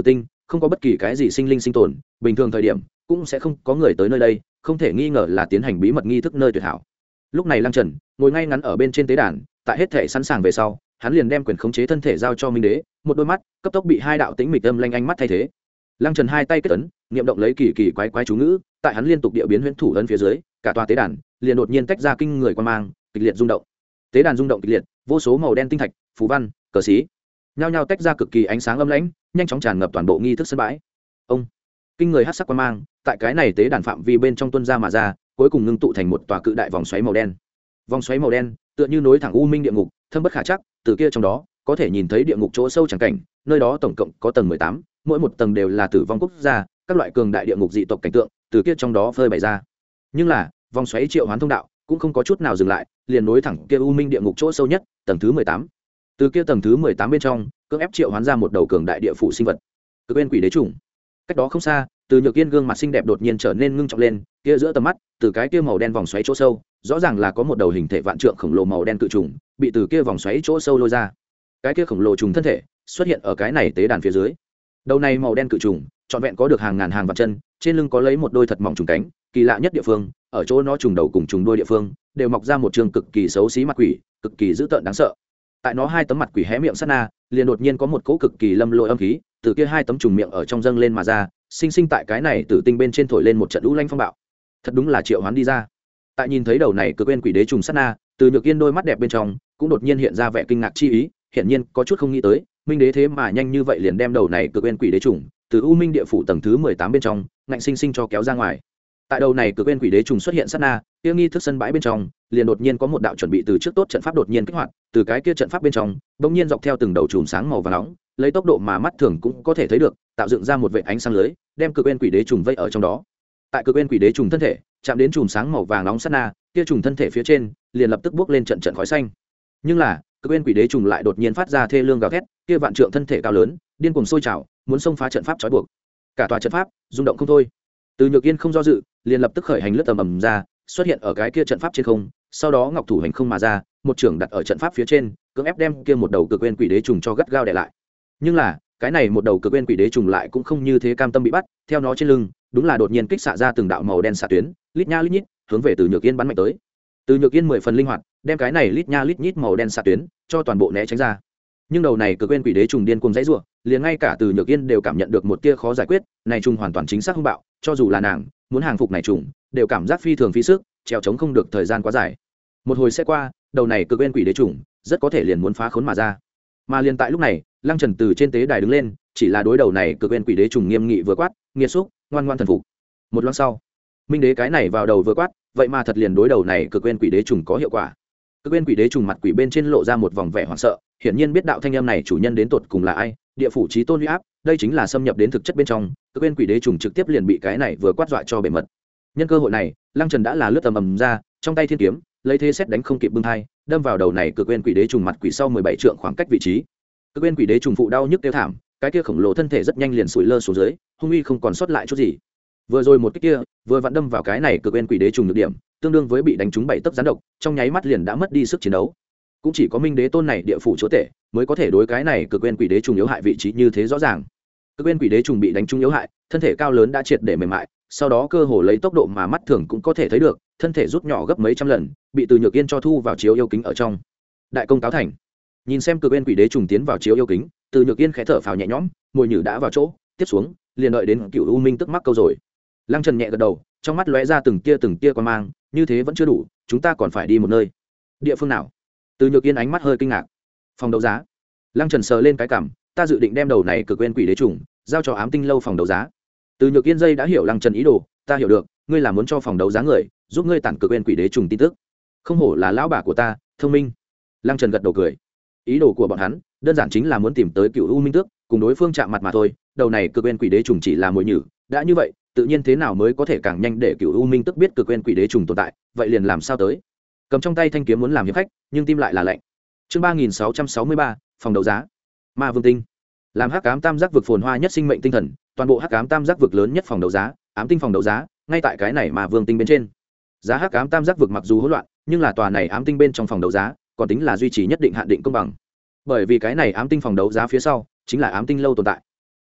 không có bất kỳ cái gì sinh linh sinh tồn, bình thường thời điểm cũng sẽ không có người tới nơi đây, không thể nghi ngờ là tiến hành bí mật nghi thức nơi tuyệt hảo. Lúc này Lăng Trần ngồi ngay ngắn ở bên trên tế đàn, tại hết thể sẵn sàng về sau, hắn liền đem quyền khống chế thân thể giao cho Minh Đế, một đôi mắt cấp tốc bị hai đạo tĩnh mịch âm lanh ánh mắt thay thế. Lăng Trần hai tay kết ấn, niệm động lấy kỳ kỳ quái quái chú ngữ, tại hắn liên tục địa biến huyễn thủ ấn phía dưới, cả tòa tế đàn liền đột nhiên tách ra kinh người quan mang, kịch liệt rung động. Tế đàn rung động kịch liệt, vô số màu đen tinh thạch, phù văn, cờ xí, nhao nhao tách ra cực kỳ ánh sáng âm lãnh, nhanh chóng tràn ngập toàn bộ nghi thức sân bãi. Ông, kinh người hắc sắc quan mang, tại cái này tế đàn phạm vi bên trong tuôn ra mà ra, cuối cùng ngưng tụ thành một tòa cự đại vòng xoáy màu đen. Vòng xoáy màu đen tựa như nối thẳng u minh địa ngục, thâm bất khả trắc, từ kia trong đó có thể nhìn thấy địa ngục chỗ sâu chẳng cảnh, nơi đó tổng cộng có tầng mười tám, mỗi một tầng đều là tử vong quốc gia, các loại cường đại địa ngục dị tộc cảnh tượng, từ kia trong đó phơi bày ra. Nhưng là, vòng xoáy triệu hoán thông đạo cũng không có chút nào dừng lại, liền nối thẳng kia u minh địa ngục chỗ sâu nhất, tầng thứ mười tám. Từ kia tầng thứ mười tám bên trong, cưỡng ép triệu hoán ra một đầu cường đại địa phủ sinh vật, Cực Uyên Quỷ Đế trùng. Cách đó không xa, Từ Nhược Yên gương mặt xinh đẹp đột nhiên trở nên ngưng trọng lên, kia giữa tầm mắt, từ cái kia màu đen vòng xoáy chỗ sâu, rõ ràng là có một đầu hình thể vạn trượng khổng lồ màu đen cự trùng, bị từ kia vòng xoáy chỗ sâu lôi ra. Cái kia khổng lồ trùng thân thể xuất hiện ở cái này tế đàn phía dưới. Đầu này màu đen cự trùng, trọn vẹn có được hàng ngàn hàng vạn chân, trên lưng có lấy một đôi thật mỏng trùng cánh, kỳ lạ nhất địa phương, ở chỗ nó trùng đầu cùng trùng đuôi địa phương, đều mọc ra một trường cực kỳ xấu xí mặt quỷ, cực kỳ dữ tợn đáng sợ. Tại nó hai tấm mặt quỷ hé miệng sát na, liền đột nhiên có một cỗ cực kỳ lâm lôi âm khí, từ kia hai tấm trùng miệng ở trong dâng lên mà ra, sinh sinh tại cái này tử tinh bên trên thổi lên một trận lũ lanh phong bạo. Thật đúng là triệu hoán đi ra. Tại nhìn thấy đầu này Cực Uyên Quỷ Đế trùng sát na, Từ Nhược Yên đôi mắt đẹp bên trong cũng đột nhiên hiện ra vẻ kinh ngạc chi ý, hiển nhiên có chút không nghĩ tới, Minh Đế thế mà nhanh như vậy liền đem đầu này Cực Uyên Quỷ Đế trùng từ U Minh địa phủ tầng thứ mười tám bên trong, ngạnh sinh sinh cho kéo ra ngoài. Tại đầu này Cực Uyên Quỷ Đế trùng xuất hiện sát na, kia nghi thức sân bãi bên trong, liền đột nhiên có một đạo chuẩn bị từ trước tốt trận pháp đột nhiên kích hoạt, từ cái kia trận pháp bên trong, bỗng nhiên dọc theo từng đầu chùm sáng màu vàng nóng, lấy tốc độ mà mắt thường cũng có thể thấy được, tạo dựng ra một vệt ánh sáng lưới, đem Cực Uyên Quỷ Đế trùng vây ở trong đó. Tại Cực Uyên Quỷ Đế trùng thân thể chạm đến chùm sáng màu vàng nóng sát na, kia trùng thân thể phía trên liền lập tức bốc lên trận trận khói xanh. Nhưng là, Cực Uyên Quỷ Đế trùng lại đột nhiên phát ra thê lương gào thét, kia vạn trượng thân thể cao lớn, điên cuồng sôi trào, muốn xông phá trận pháp trói buộc. Cả tòa trận pháp rung động không thôi. Từ Nhược Yên không do dự, liền lập tức khởi hành lướt tầm ầm ra, xuất hiện ở cái kia trận pháp trên không, sau đó ngọc thủ hành không mà ra, một trường đặt ở trận pháp phía trên, cưỡng ép đem kia một đầu Cực Uyên Quỷ Đế trùng cho gắt gao đè lại. Nhưng là, cái này một đầu Cực Uyên Quỷ Đế trùng lại cũng không như thế cam tâm bị bắt, theo nó trên lưng, đúng là đột nhiên kích xạ ra từng đạo màu đen xạ tuyến, lít nha lít nhít, hướng về Từ Nhược Yên bắn mạnh tới. Từ Nhược Yên mười phần linh hoạt, đem cái này lít nha lít nhít màu đen xạ tuyến cho toàn bộ né tránh ra. Nhưng đầu này Cực Uyên Quỷ Đế trùng điên cuồng dãy rủa, liền ngay cả Từ Nhược Yên đều cảm nhận được một tia khó giải quyết, này trùng hoàn toàn chính xác hung bạo, cho dù là nàng muốn hàng phục này trùng, đều cảm giác phi thường phí sức, trèo chống không được thời gian quá dài. Một hồi sẽ qua, đầu này Cực Uyên Quỷ Đế trùng rất có thể liền muốn phá khốn mà ra. Mà liền tại lúc này, Lăng Trần từ trên tế đài đứng lên, chỉ là đối đầu này Cực Uyên Quỷ Đế trùng nghiêm nghị vừa quát, nghiệt xúc, ngoan ngoan thần phục. Một loáng sau, Minh Đế cái này vào đầu vừa quát, vậy mà thật liền đối đầu này Cực Uyên Quỷ Đế trùng có hiệu quả. Cực Uyên Quỷ Đế trùng mặt quỷ bên trên lộ ra một vòng vẻ hoảng sợ, hiển nhiên biết đạo thanh âm này chủ nhân đến tột cùng là ai, địa phủ chí tôn uy áp, đây chính là xâm nhập đến thực chất bên trong, Cực Uyên Quỷ Đế trùng trực tiếp liền bị cái này vừa quát dọa cho bể mật. Nhân cơ hội này, Lăng Trần đã là lướt tầm ầm ra, trong tay thiên kiếm, lấy thế xét đánh không kịp bưng thai, đâm vào đầu này Cực Uyên Quỷ Đế trùng mặt quỷ sau mười bảy trượng khoảng cách vị trí. Cực Uyên Quỷ Đế trùng phụ đau nhức tiêu thảm, cái kia khổng lồ thân thể rất nhanh liền sủi lơ xuống dưới, hung uy không còn sót lại chút gì. Vừa rồi một cái kia, vừa vặn đâm vào cái này Cực Uyên Quỷ Đế trùng nhược điểm, tương đương với bị đánh trúng bảy tấc gián độc, trong nháy mắt liền đã mất đi sức chiến đấu. Cũng chỉ có Minh Đế tôn này địa phủ chúa tể mới có thể đối cái này Cực Uyên Quỷ Đế trùng yếu hại vị trí như thế rõ ràng. Cực Uyên Quỷ Đế trùng bị đánh trúng yếu hại, thân thể cao lớn đã triệt để mềm mại, sau đó cơ hồ lấy tốc độ mà mắt thường cũng có thể thấy được, thân thể rút nhỏ gấp mấy trăm lần, bị Từ Nhược Yên cho thu vào chiếu yêu kính ở trong. Đại công cáo thành. Nhìn xem Cực Uyên Quỷ Đế trùng tiến vào chiếu yêu kính, Từ Nhược Yên khẽ thở phào nhẹ nhõm, mồi nhử đã vào chỗ, tiếp xuống, liền đợi đến Cửu U Minh tức mắc câu rồi. Lăng Trần nhẹ gật đầu, trong mắt lóe ra từng tia từng tia quan mang, như thế vẫn chưa đủ, chúng ta còn phải đi một nơi. Địa phương nào? Từ Nhược Yên ánh mắt hơi kinh ngạc. Phòng đấu giá. Lăng Trần sờ lên cái cằm, ta dự định đem đầu này Cực Uyên Quỷ Đế trùng giao cho Ám Tinh lâu phòng đấu giá. Từ Nhược Yên dây đã hiểu Lăng Trần ý đồ, ta hiểu được, ngươi là muốn cho phòng đấu giá người giúp ngươi tản Cực Uyên Quỷ Đế trùng tin tức. Không hổ là lão bà của ta, thông minh. Lăng Trần gật đầu cười. Ý đồ của bọn hắn đơn giản chính là muốn tìm tới Cửu U Minh Tước, cùng đối phương chạm mặt mà thôi, đầu này Cực Uyên Quỷ Đế trùng chỉ là mồi nhử, đã như vậy, tự nhiên thế nào mới có thể càng nhanh để Cửu U Minh Tước biết Cực Uyên Quỷ Đế trùng tồn tại, vậy liền làm sao tới. Cầm trong tay thanh kiếm muốn làm hiệp khách, nhưng tim lại là lạnh. Chương ba nghìn sáu trăm sáu mươi ba, phòng đấu giá. Ma Vương Tinh. Làm Hắc Ám Tam Giác vực phồn hoa nhất sinh mệnh tinh thần, toàn bộ Hắc Ám Tam Giác vực lớn nhất phòng đấu giá, Ám Tinh phòng đấu giá, ngay tại cái này Ma Vương Tinh bên trên. Giá Hắc Ám Tam Giác vực mặc dù hỗn loạn, nhưng là tòa này Ám Tinh bên trong phòng đấu giá, còn tính là duy trì nhất định hạn định công bằng. Bởi vì cái này Ám Tinh phòng đấu giá phía sau, chính là Ám Tinh lâu tồn tại.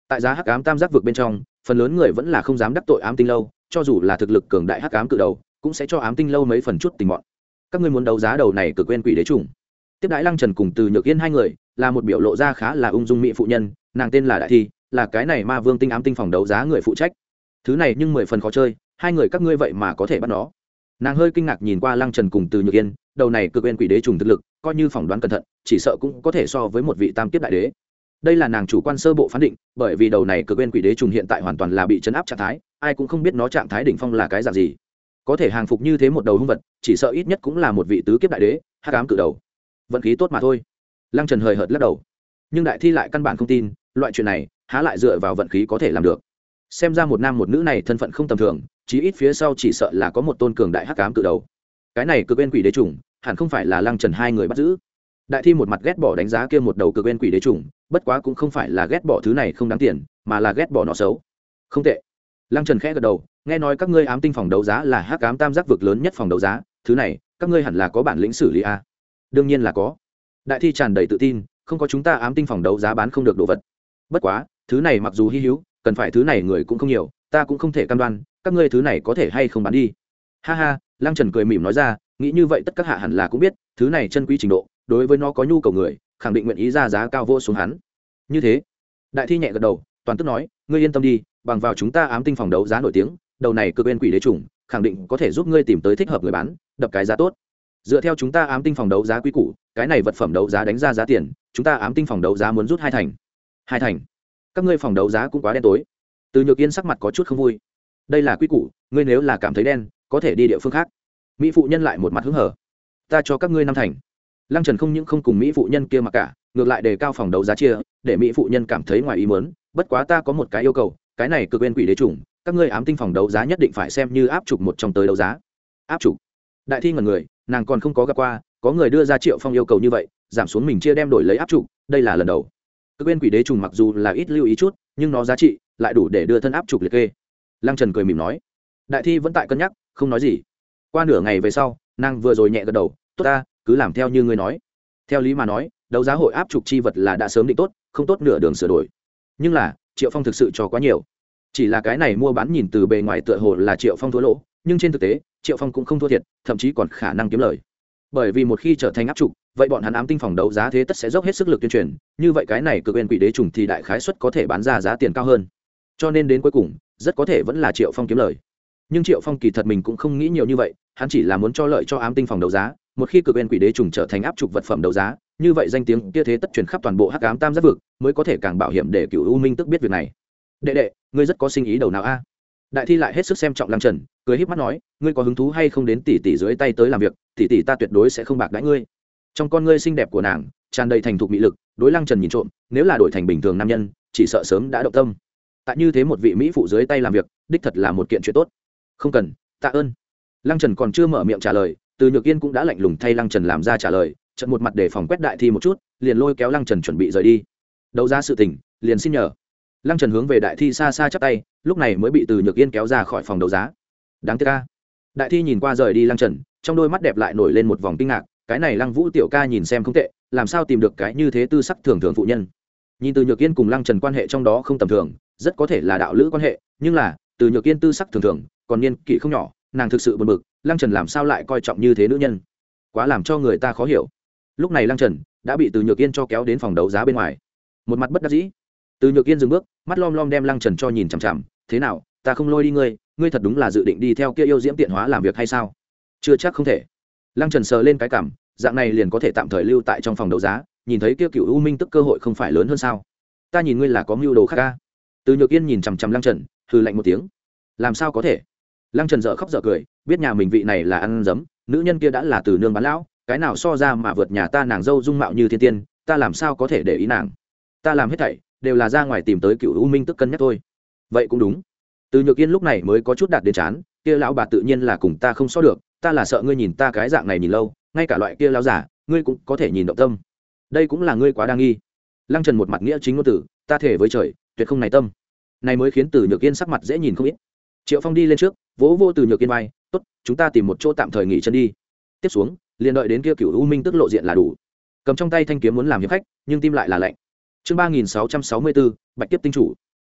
tại giá hắc ám tam giác vực bên trong phần lớn người vẫn là không dám đắc tội ám tinh lâu, cho dù là thực lực cường đại hắc ám cự đầu cũng sẽ cho ám tinh lâu mấy phần chút tình mọn. Các ngươi muốn đấu giá đầu này cực quên quỷ đế trùng? Tiếp đãi Lăng Trần cùng Từ Nhược Yên hai người là một biểu lộ ra khá là ung dung mỹ phụ nhân, nàng tên là Đại Thi, là cái này ma vương tinh ám tinh phòng đấu giá người phụ trách. Thứ này nhưng mười phần khó chơi, hai người các ngươi vậy mà có thể bắt nó. Nàng hơi kinh ngạc nhìn qua Lăng Trần cùng Từ Nhược Yên, đầu này cực quên quỷ đế trùng thực lực coi như phỏng đoán cẩn thận chỉ sợ cũng có thể so với một vị tam kiếp đại đế. Đây là nàng chủ quan sơ bộ phán định, bởi vì đầu này cực quên quỷ đế trùng hiện tại hoàn toàn là bị chấn áp trạng thái, ai cũng không biết nó trạng thái đỉnh phong là cái dạng gì. Có thể hàng phục như thế một đầu hung vật, chỉ sợ ít nhất cũng là một vị tứ kiếp đại đế, hắc ám cự đầu. Vận khí tốt mà thôi. Lăng Trần hời hợt lắc đầu. Nhưng Đại Thi lại căn bản không tin, loại chuyện này há lại dựa vào vận khí có thể làm được. Xem ra một nam một nữ này thân phận không tầm thường, chí ít phía sau chỉ sợ là có một tôn cường đại hắc ám cự đầu. Cái này cực quên quỷ đế trùng, hẳn không phải là Lăng Trần hai người bắt giữ. Đại Thi một mặt ghét bỏ đánh giá kia một đầu cực quên quỷ đế trùng, bất quá cũng không phải là ghét bỏ thứ này không đáng tiền, mà là ghét bỏ nó xấu. Không tệ. Lăng Trần khẽ gật đầu, nghe nói các ngươi ám tinh phòng đấu giá là hắc ám tam giác vực lớn nhất phòng đấu giá, thứ này các ngươi hẳn là có bản lĩnh xử lý a. Đương nhiên là có. Đại Thi tràn đầy tự tin, không có chúng ta ám tinh phòng đấu giá bán không được đồ vật. Bất quá thứ này mặc dù hi hữu, cần phải thứ này người cũng không nhiều, ta cũng không thể cam đoan các ngươi thứ này có thể hay không bán đi. Ha ha, Lăng Trần cười mỉm nói ra, nghĩ như vậy tất các hạ hẳn là cũng biết thứ này chân quý trình độ, đối với nó có nhu cầu người khẳng định nguyện ý ra giá cao vô xuống hắn. Như thế Đại Thi nhẹ gật đầu, toàn tức nói, ngươi yên tâm đi, bằng vào chúng ta ám tinh phòng đấu giá nổi tiếng, đầu này cực bên quỷ đế trùng khẳng định có thể giúp ngươi tìm tới thích hợp người bán, đập cái giá tốt. Dựa theo chúng ta ám tinh phòng đấu giá quy củ, cái này vật phẩm đấu giá đánh ra giá tiền, chúng ta ám tinh phòng đấu giá muốn rút hai thành. Hai thành? Các ngươi phòng đấu giá cũng quá đen tối. Từ Nhược Yên sắc mặt có chút không vui. Đây là quy củ, ngươi nếu là cảm thấy đen, có thể đi địa phương khác. Mỹ phụ nhân lại một mặt hứng hở. Ta cho các ngươi năm thành. Lăng Trần không những không cùng Mỹ phụ nhân kia mà cả, ngược lại đề cao phòng đấu giá chia, để Mỹ phụ nhân cảm thấy ngoài ý muốn. Bất quá ta có một cái yêu cầu, cái này cực bên quỷ đế trùng, các ngươi ám tinh phòng đấu giá nhất định phải xem như áp trục một trong tới đấu giá. Áp trục? Đại Thi ngẩn người, nàng còn không có gặp qua có người đưa ra Triệu Phong yêu cầu như vậy, giảm xuống mình chia đem đổi lấy áp trục, đây là lần đầu. Cực bên quỷ đế trùng mặc dù là ít lưu ý chút, nhưng nó giá trị lại đủ để đưa thân áp trục liệt kê. Lăng Trần cười mỉm nói. Đại Thi vẫn tại cân nhắc, không nói gì. Qua nửa ngày về sau, nàng vừa rồi nhẹ gật đầu, tốt ta, cứ làm theo như ngươi nói. Theo lý mà nói, đấu giá hội áp trục chi vật là đã sớm định tốt, không tốt nửa đường sửa đổi. Nhưng là Triệu Phong thực sự cho quá nhiều. Chỉ là cái này mua bán nhìn từ bề ngoài tựa hồ là Triệu Phong thua lỗ, nhưng trên thực tế Triệu Phong cũng không thua thiệt, thậm chí còn khả năng kiếm lời. Bởi vì một khi trở thành áp trục, vậy bọn hắn ám tinh phòng đấu giá thế tất sẽ dốc hết sức lực tuyên truyền, như vậy cái này cực bên quỷ đế trùng thì đại khái suất có thể bán ra giá tiền cao hơn. Cho nên đến cuối cùng, rất có thể vẫn là Triệu Phong kiếm lời. Nhưng Triệu Phong kỳ thật mình cũng không nghĩ nhiều như vậy, hắn chỉ là muốn cho lợi cho ám tinh phòng đấu giá, một khi cực bên quỷ đế trùng trở thành áp trục vật phẩm đấu giá, như vậy danh tiếng kia thế tất truyền khắp toàn bộ hắc ám tam giác vực, mới có thể càng bảo hiểm để Cửu U Minh tức biết việc này. Đệ đệ, ngươi rất có sinh ý đầu nào a? Đại Thi lại hết sức xem trọng Lăng Trần, cười híp mắt nói, ngươi có hứng thú hay không đến tỷ tỷ dưới tay tới làm việc, tỷ tỷ ta tuyệt đối sẽ không bạc đãi ngươi. Trong con ngươi xinh đẹp của nàng tràn đầy thành thục mỹ lực, đối Lăng Trần nhìn trộm, nếu là đổi thành bình thường nam nhân, chỉ sợ sớm đã động tâm. Tại như thế một vị mỹ phụ dưới tay làm việc, đích thật là một kiện chuyện tốt. Không cần, tạ ơn. Lăng Trần còn chưa mở miệng trả lời, Từ Nhược Yên cũng đã lạnh lùng thay Lăng Trần làm ra trả lời, chợt một mặt để phòng quét Đại Thi một chút, liền lôi kéo Lăng Trần chuẩn bị rời đi. Đấu giá sự tình, liền xin nhờ. Lăng Trần hướng về Đại Thi xa xa chắp tay, lúc này mới bị Từ Nhược Yên kéo ra khỏi phòng đấu giá. Đáng tiếc a. Đại Thi nhìn qua rời đi Lăng Trần, trong đôi mắt đẹp lại nổi lên một vòng kinh ngạc, cái này Lăng Vũ tiểu ca nhìn xem không tệ, làm sao tìm được cái như thế tư sắc thường thường phụ nhân. Nhìn Từ Nhược Yên cùng Lăng Trần quan hệ trong đó không tầm thường, rất có thể là đạo lữ quan hệ, nhưng là Từ Nhược Yên tư sắc thường thường, còn niên kỷ không nhỏ, nàng thực sự buồn bực, Lăng Trần làm sao lại coi trọng như thế nữ nhân, quá làm cho người ta khó hiểu. Lúc này Lăng Trần đã bị Từ Nhược Yên cho kéo đến phòng đấu giá bên ngoài, một mặt bất đắc dĩ. Từ Nhược Yên dừng bước, mắt lom lom đem Lăng Trần cho nhìn chằm chằm, thế nào, ta không lôi đi ngươi, ngươi thật đúng là dự định đi theo kia yêu diễm tiện hóa làm việc hay sao? Chưa chắc không thể. Lăng Trần sờ lên cái cằm, dạng này liền có thể tạm thời lưu tại trong phòng đấu giá, nhìn thấy kia Cửu U Minh tức cơ hội không phải lớn hơn sao? Ta nhìn ngươi là có mưu đồ khác a. Từ Nhược Yên nhìn chằm chằm Lăng Trần, hừ lạnh một tiếng. Làm sao có thể? Lăng Trần dở khóc dở cười, biết nhà mình vị này là ăn dấm, nữ nhân kia đã là từ nương bán lão, cái nào so ra mà vượt nhà ta, nàng dâu dung mạo như thiên tiên, ta làm sao có thể để ý nàng? Ta làm hết thảy đều là ra ngoài tìm tới Cửu U Minh tức cân nhắc thôi. Vậy cũng đúng. Từ Nhược Yên lúc này mới có chút đạt đến chán, kia lão bà tự nhiên là cùng ta không so được, ta là sợ ngươi nhìn ta cái dạng này nhìn lâu, ngay cả loại kia lão giả, ngươi cũng có thể nhìn động tâm. Đây cũng là ngươi quá đa nghi. Lăng Trần một mặt nghĩa chính ngôn tử, ta thể với trời, tuyệt không này tâm. Này mới khiến Từ Nhược Yên sắc mặt dễ nhìn không ít. Triệu Phong đi lên trước, vỗ vỗ Từ Nhược Yên vai, tốt, chúng ta tìm một chỗ tạm thời nghỉ chân đi. Tiếp xuống, liền đợi đến kia Cửu U Minh tức lộ diện là đủ. Cầm trong tay thanh kiếm muốn làm hiệp khách, nhưng tim lại là lạnh. Chương ba nghìn sáu trăm sáu mươi bốn, Bạch Kiếp tinh chủ.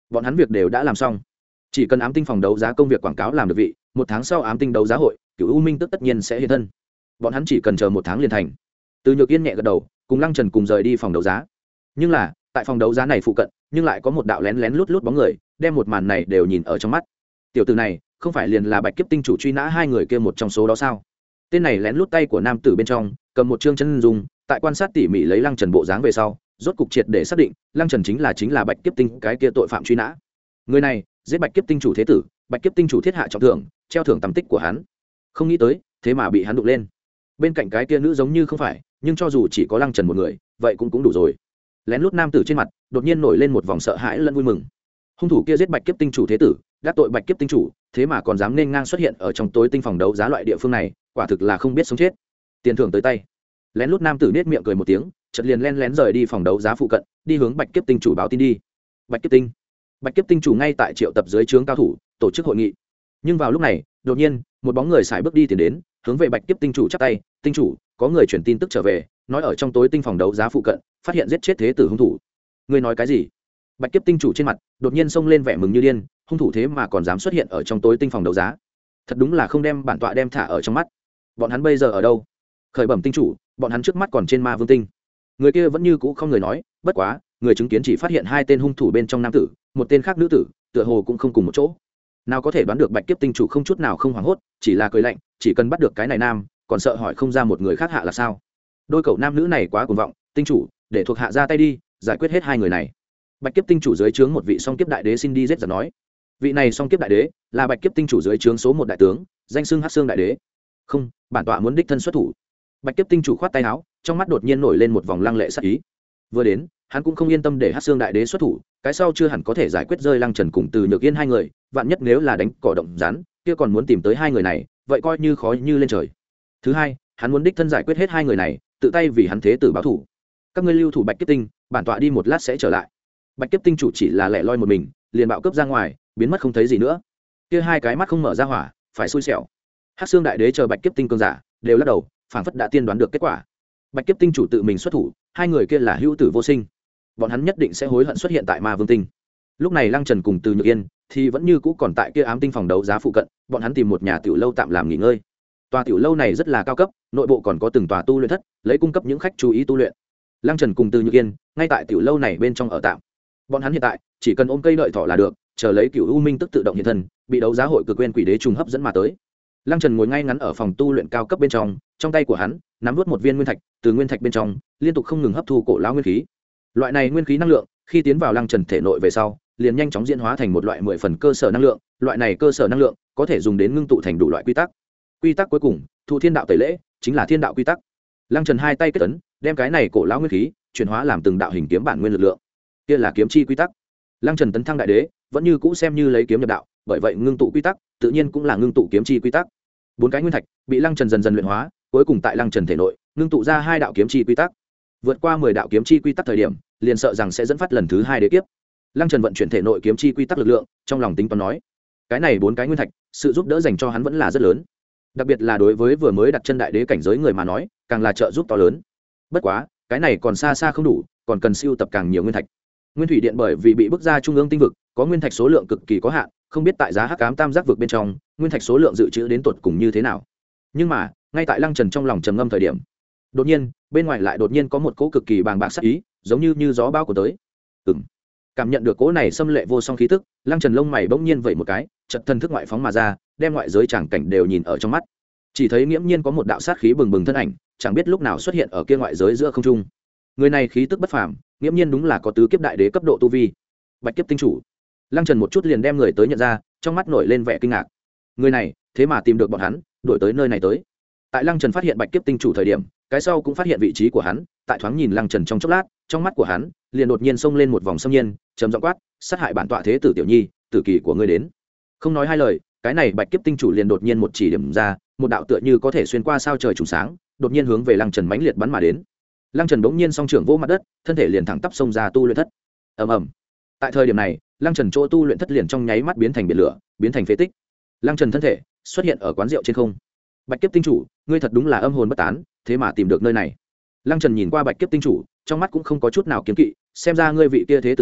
bọn hắn việc đều đã làm xong, chỉ cần ám tinh phòng đấu giá công việc quảng cáo làm được vị, một tháng sau ám tinh đấu giá hội cựu u minh tức tất nhiên sẽ hiện thân. Bọn hắn chỉ cần chờ một tháng liền thành. Từ Nhược Yên nhẹ gật đầu, cùng Lăng Trần cùng rời đi phòng đấu giá. Nhưng là tại phòng đấu giá này phụ cận, nhưng lại có một đạo lén lén lút lút bóng người, đem một màn này đều nhìn ở trong mắt. Tiểu tử này không phải liền là Bạch Kiếp tinh chủ truy nã hai người kia một trong số đó sao? Tên này lén lút tay của nam tử bên trong cầm một trương chân dung, tại quan sát tỉ mỉ lấy Lăng Trần bộ dáng về sau, rốt cục triệt để xác định Lăng Trần chính là chính là Bạch Kiếp tinh cái kia tội phạm truy nã. Người này giết Bạch Kiếp tinh chủ thế tử, Bạch Kiếp tinh chủ thiết hạ trọng thưởng, treo thưởng tầm tích của hắn. Không nghĩ tới thế mà bị hắn đụng lên. Bên cạnh cái kia nữ giống như không phải, nhưng cho dù chỉ có Lăng Trần một người vậy cũng cũng đủ rồi. Lén lút nam tử trên mặt đột nhiên nổi lên một vòng sợ hãi lẫn vui mừng. Hung thủ kia giết Bạch Kiếp tinh chủ thế tử, đắc tội Bạch Kiếp tinh chủ, thế mà còn dám nên ngang xuất hiện ở trong tối tinh phòng đấu giá loại địa phương này, quả thực là không biết sống chết. Tiền thưởng tới tay. Lén lút nam tử nết miệng cười một tiếng, chợt liền lén lén rời đi phòng đấu giá phụ cận, đi hướng Bạch Kiếp tinh chủ báo tin đi. Bạch Kiếp tinh. Bạch Kiếp tinh chủ ngay tại triệu tập dưới trướng cao thủ, tổ chức hội nghị. Nhưng vào lúc này, đột nhiên, một bóng người sải bước đi tiến đến, hướng về Bạch Kiếp tinh chủ chắp tay, "Tinh chủ, có người truyền tin tức trở về, nói ở trong tối tinh phòng đấu giá phụ cận, phát hiện giết chết thế tử hung thủ." "Ngươi nói cái gì?" Bạch Kiếp tinh chủ trên mặt đột nhiên xông lên vẻ mừng như điên, hung thủ thế mà còn dám xuất hiện ở trong tối tinh phòng đấu giá, thật đúng là không đem bản tọa đem thả ở trong mắt. Bọn hắn bây giờ ở đâu? Khởi bẩm tinh chủ, bọn hắn trước mắt còn trên Ma Vương tinh. Người kia vẫn như cũ không người nói, bất quá người chứng kiến chỉ phát hiện hai tên hung thủ bên trong nam tử, một tên khác nữ tử, tựa hồ cũng không cùng một chỗ. Nào có thể đoán được Bạch Kiếp tinh chủ không chút nào không hoảng hốt, chỉ là cười lạnh, chỉ cần bắt được cái này nam, còn sợ hỏi không ra một người khác hạ là sao? Đôi cậu nam nữ này quá cuồng vọng, tinh chủ, để thuộc hạ ra tay đi, giải quyết hết hai người này. Bạch Kiếp tinh chủ dưới trướng một vị song kiếp đại đế xin đi giết giật nói. Vị này song kiếp đại đế là Bạch Kiếp tinh chủ dưới trướng số một đại tướng, danh xưng Hắc Xương đại đế. Không, bản tọa muốn đích thân xuất thủ. Bạch Kiếp tinh chủ khoát tay áo, trong mắt đột nhiên nổi lên một vòng lăng lệ sát ý. Vừa đến, hắn cũng không yên tâm để Hắc Xương đại đế xuất thủ, cái sau chưa hẳn có thể giải quyết rơi Lăng Trần cùng Từ Nhược Yên hai người, vạn nhất nếu là đánh cỏ động rắn, kia còn muốn tìm tới hai người này, vậy coi như khó như lên trời. Thứ hai, hắn muốn đích thân giải quyết hết hai người này, tự tay vì hắn thế tử báo thủ. Các ngươi lưu thủ Bạch Kiếp tinh, bản tọa đi một lát sẽ trở lại. Bạch Kiếp tinh chủ chỉ là lẻ loi một mình, liền bạo cướp ra ngoài, biến mất không thấy gì nữa. Kia hai cái mắt không mở ra hỏa, phải xui xẻo. Hắc Xương đại đế chờ Bạch Kiếp tinh cường giả đều lắc đầu, phảng phất đã tiên đoán được kết quả. Bạch Kiếp tinh chủ tự mình xuất thủ, hai người kia là hữu tử vô sinh, bọn hắn nhất định sẽ hối hận xuất hiện tại Ma Vương tinh. Lúc này Lăng Trần cùng Từ Nhược Yên thì vẫn như cũ còn tại kia ám tinh phòng đấu giá phụ cận, bọn hắn tìm một nhà tiểu lâu tạm làm nghỉ ngơi. Tòa tiểu lâu này rất là cao cấp, nội bộ còn có từng tòa tu luyện thất, lấy cung cấp những khách chú ý tu luyện. Lăng Trần cùng Từ Nhược Yên ngay tại tiểu lâu này bên trong ở tạm. Bọn hắn hiện tại chỉ cần ôm cây đợi thỏ là được, chờ lấy Cửu U Minh tức tự động hiện thân, bị đấu giá hội cực quên quỷ đế trùng hấp dẫn mà tới. Lăng Trần ngồi ngay ngắn ở phòng tu luyện cao cấp bên trong, trong tay của hắn nắm vút một viên nguyên thạch, từ nguyên thạch bên trong liên tục không ngừng hấp thu cổ lão nguyên khí. Loại này nguyên khí năng lượng, khi tiến vào Lăng Trần thể nội về sau, liền nhanh chóng diễn hóa thành một loại mười phần cơ sở năng lượng, loại này cơ sở năng lượng có thể dùng đến ngưng tụ thành đủ loại quy tắc. Quy tắc cuối cùng, thu thiên đạo tẩy lễ, chính là thiên đạo quy tắc. Lăng Trần hai tay kết ấn, đem cái này cổ lão nguyên khí chuyển hóa làm từng đạo hình kiếm bản nguyên lực lượng. Kia là kiếm chi quy tắc. Lăng Trần tấn thăng đại đế, vẫn như cũ xem như lấy kiếm nhập đạo, bởi vậy ngưng tụ quy tắc, tự nhiên cũng là ngưng tụ kiếm chi quy tắc. Bốn cái nguyên thạch bị Lăng Trần dần dần luyện hóa, cuối cùng tại Lăng Trần thể nội ngưng tụ ra hai đạo kiếm chi quy tắc. Vượt qua mười đạo kiếm chi quy tắc thời điểm, liền sợ rằng sẽ dẫn phát lần thứ hai đế kiếp. Lăng Trần vận chuyển thể nội kiếm chi quy tắc lực lượng, trong lòng tính toán nói, cái này bốn cái nguyên thạch, sự giúp đỡ dành cho hắn vẫn là rất lớn. Đặc biệt là đối với vừa mới đặt chân đại đế cảnh giới người mà nói, càng là trợ giúp to lớn. Bất quá, cái này còn xa xa không đủ, còn cần siêu tập càng nhiều nguyên thạch. Nguyên thủy điện bởi vì bị bức ra trung ương tinh vực, có nguyên thạch số lượng cực kỳ có hạn, không biết tại giá hắc ám tam giác vực bên trong, nguyên thạch số lượng dự trữ đến tột cùng như thế nào. Nhưng mà, ngay tại Lăng Trần trong lòng trầm ngâm thời điểm, đột nhiên, bên ngoài lại đột nhiên có một cỗ cực kỳ bàng bạc sát ý, giống như như gió bão của tới. Ừm. Cảm nhận được cỗ này xâm lệ vô song khí tức, Lăng Trần lông mày bỗng nhiên vẩy một cái, chợt thân thức ngoại phóng mà ra, đem ngoại giới tràng cảnh đều nhìn ở trong mắt. Chỉ thấy nghiễm nhiên có một đạo sát khí bừng bừng thân ảnh, chẳng biết lúc nào xuất hiện ở kia ngoại giới giữa không trung. Người này khí tức bất phàm, nghiễm nhiên đúng là có tứ kiếp đại đế cấp độ tu vi. Bạch Kiếp tinh chủ. Lăng Trần một chút liền đem người tới nhận ra, trong mắt nổi lên vẻ kinh ngạc. Người này, thế mà tìm được bọn hắn, đuổi tới nơi này tới. Tại Lăng Trần phát hiện Bạch Kiếp tinh chủ thời điểm, cái sau cũng phát hiện vị trí của hắn, tại thoáng nhìn Lăng Trần trong chốc lát, trong mắt của hắn liền đột nhiên xông lên một vòng xâm nhiên, trầm giọng quát, sát hại bản tọa thế tử tiểu nhi, tử kỳ của ngươi đến. Không nói hai lời, cái này Bạch Kiếp tinh chủ liền đột nhiên một chỉ điểm ra, một đạo tựa như có thể xuyên qua sao trời trùng sáng, đột nhiên hướng về Lăng Trần mãnh liệt bắn mà đến. Lăng Trần bỗng nhiên song trưởng vỗ mặt đất, thân thể liền thẳng tắp xông ra tu luyện thất. Ầm ầm. Tại thời điểm này, Lăng Trần chỗ tu luyện thất liền trong nháy mắt biến thành biển lửa, biến thành phế tích. Lăng Trần thân thể xuất hiện ở quán rượu trên không. Bạch Kiếp tinh chủ, ngươi thật đúng là âm hồn bất tán, thế mà tìm được nơi này. Lăng Trần nhìn qua Bạch Kiếp tinh chủ, trong mắt cũng không có chút nào kiêng kỵ, xem ra ngươi vị kia thế tử chết,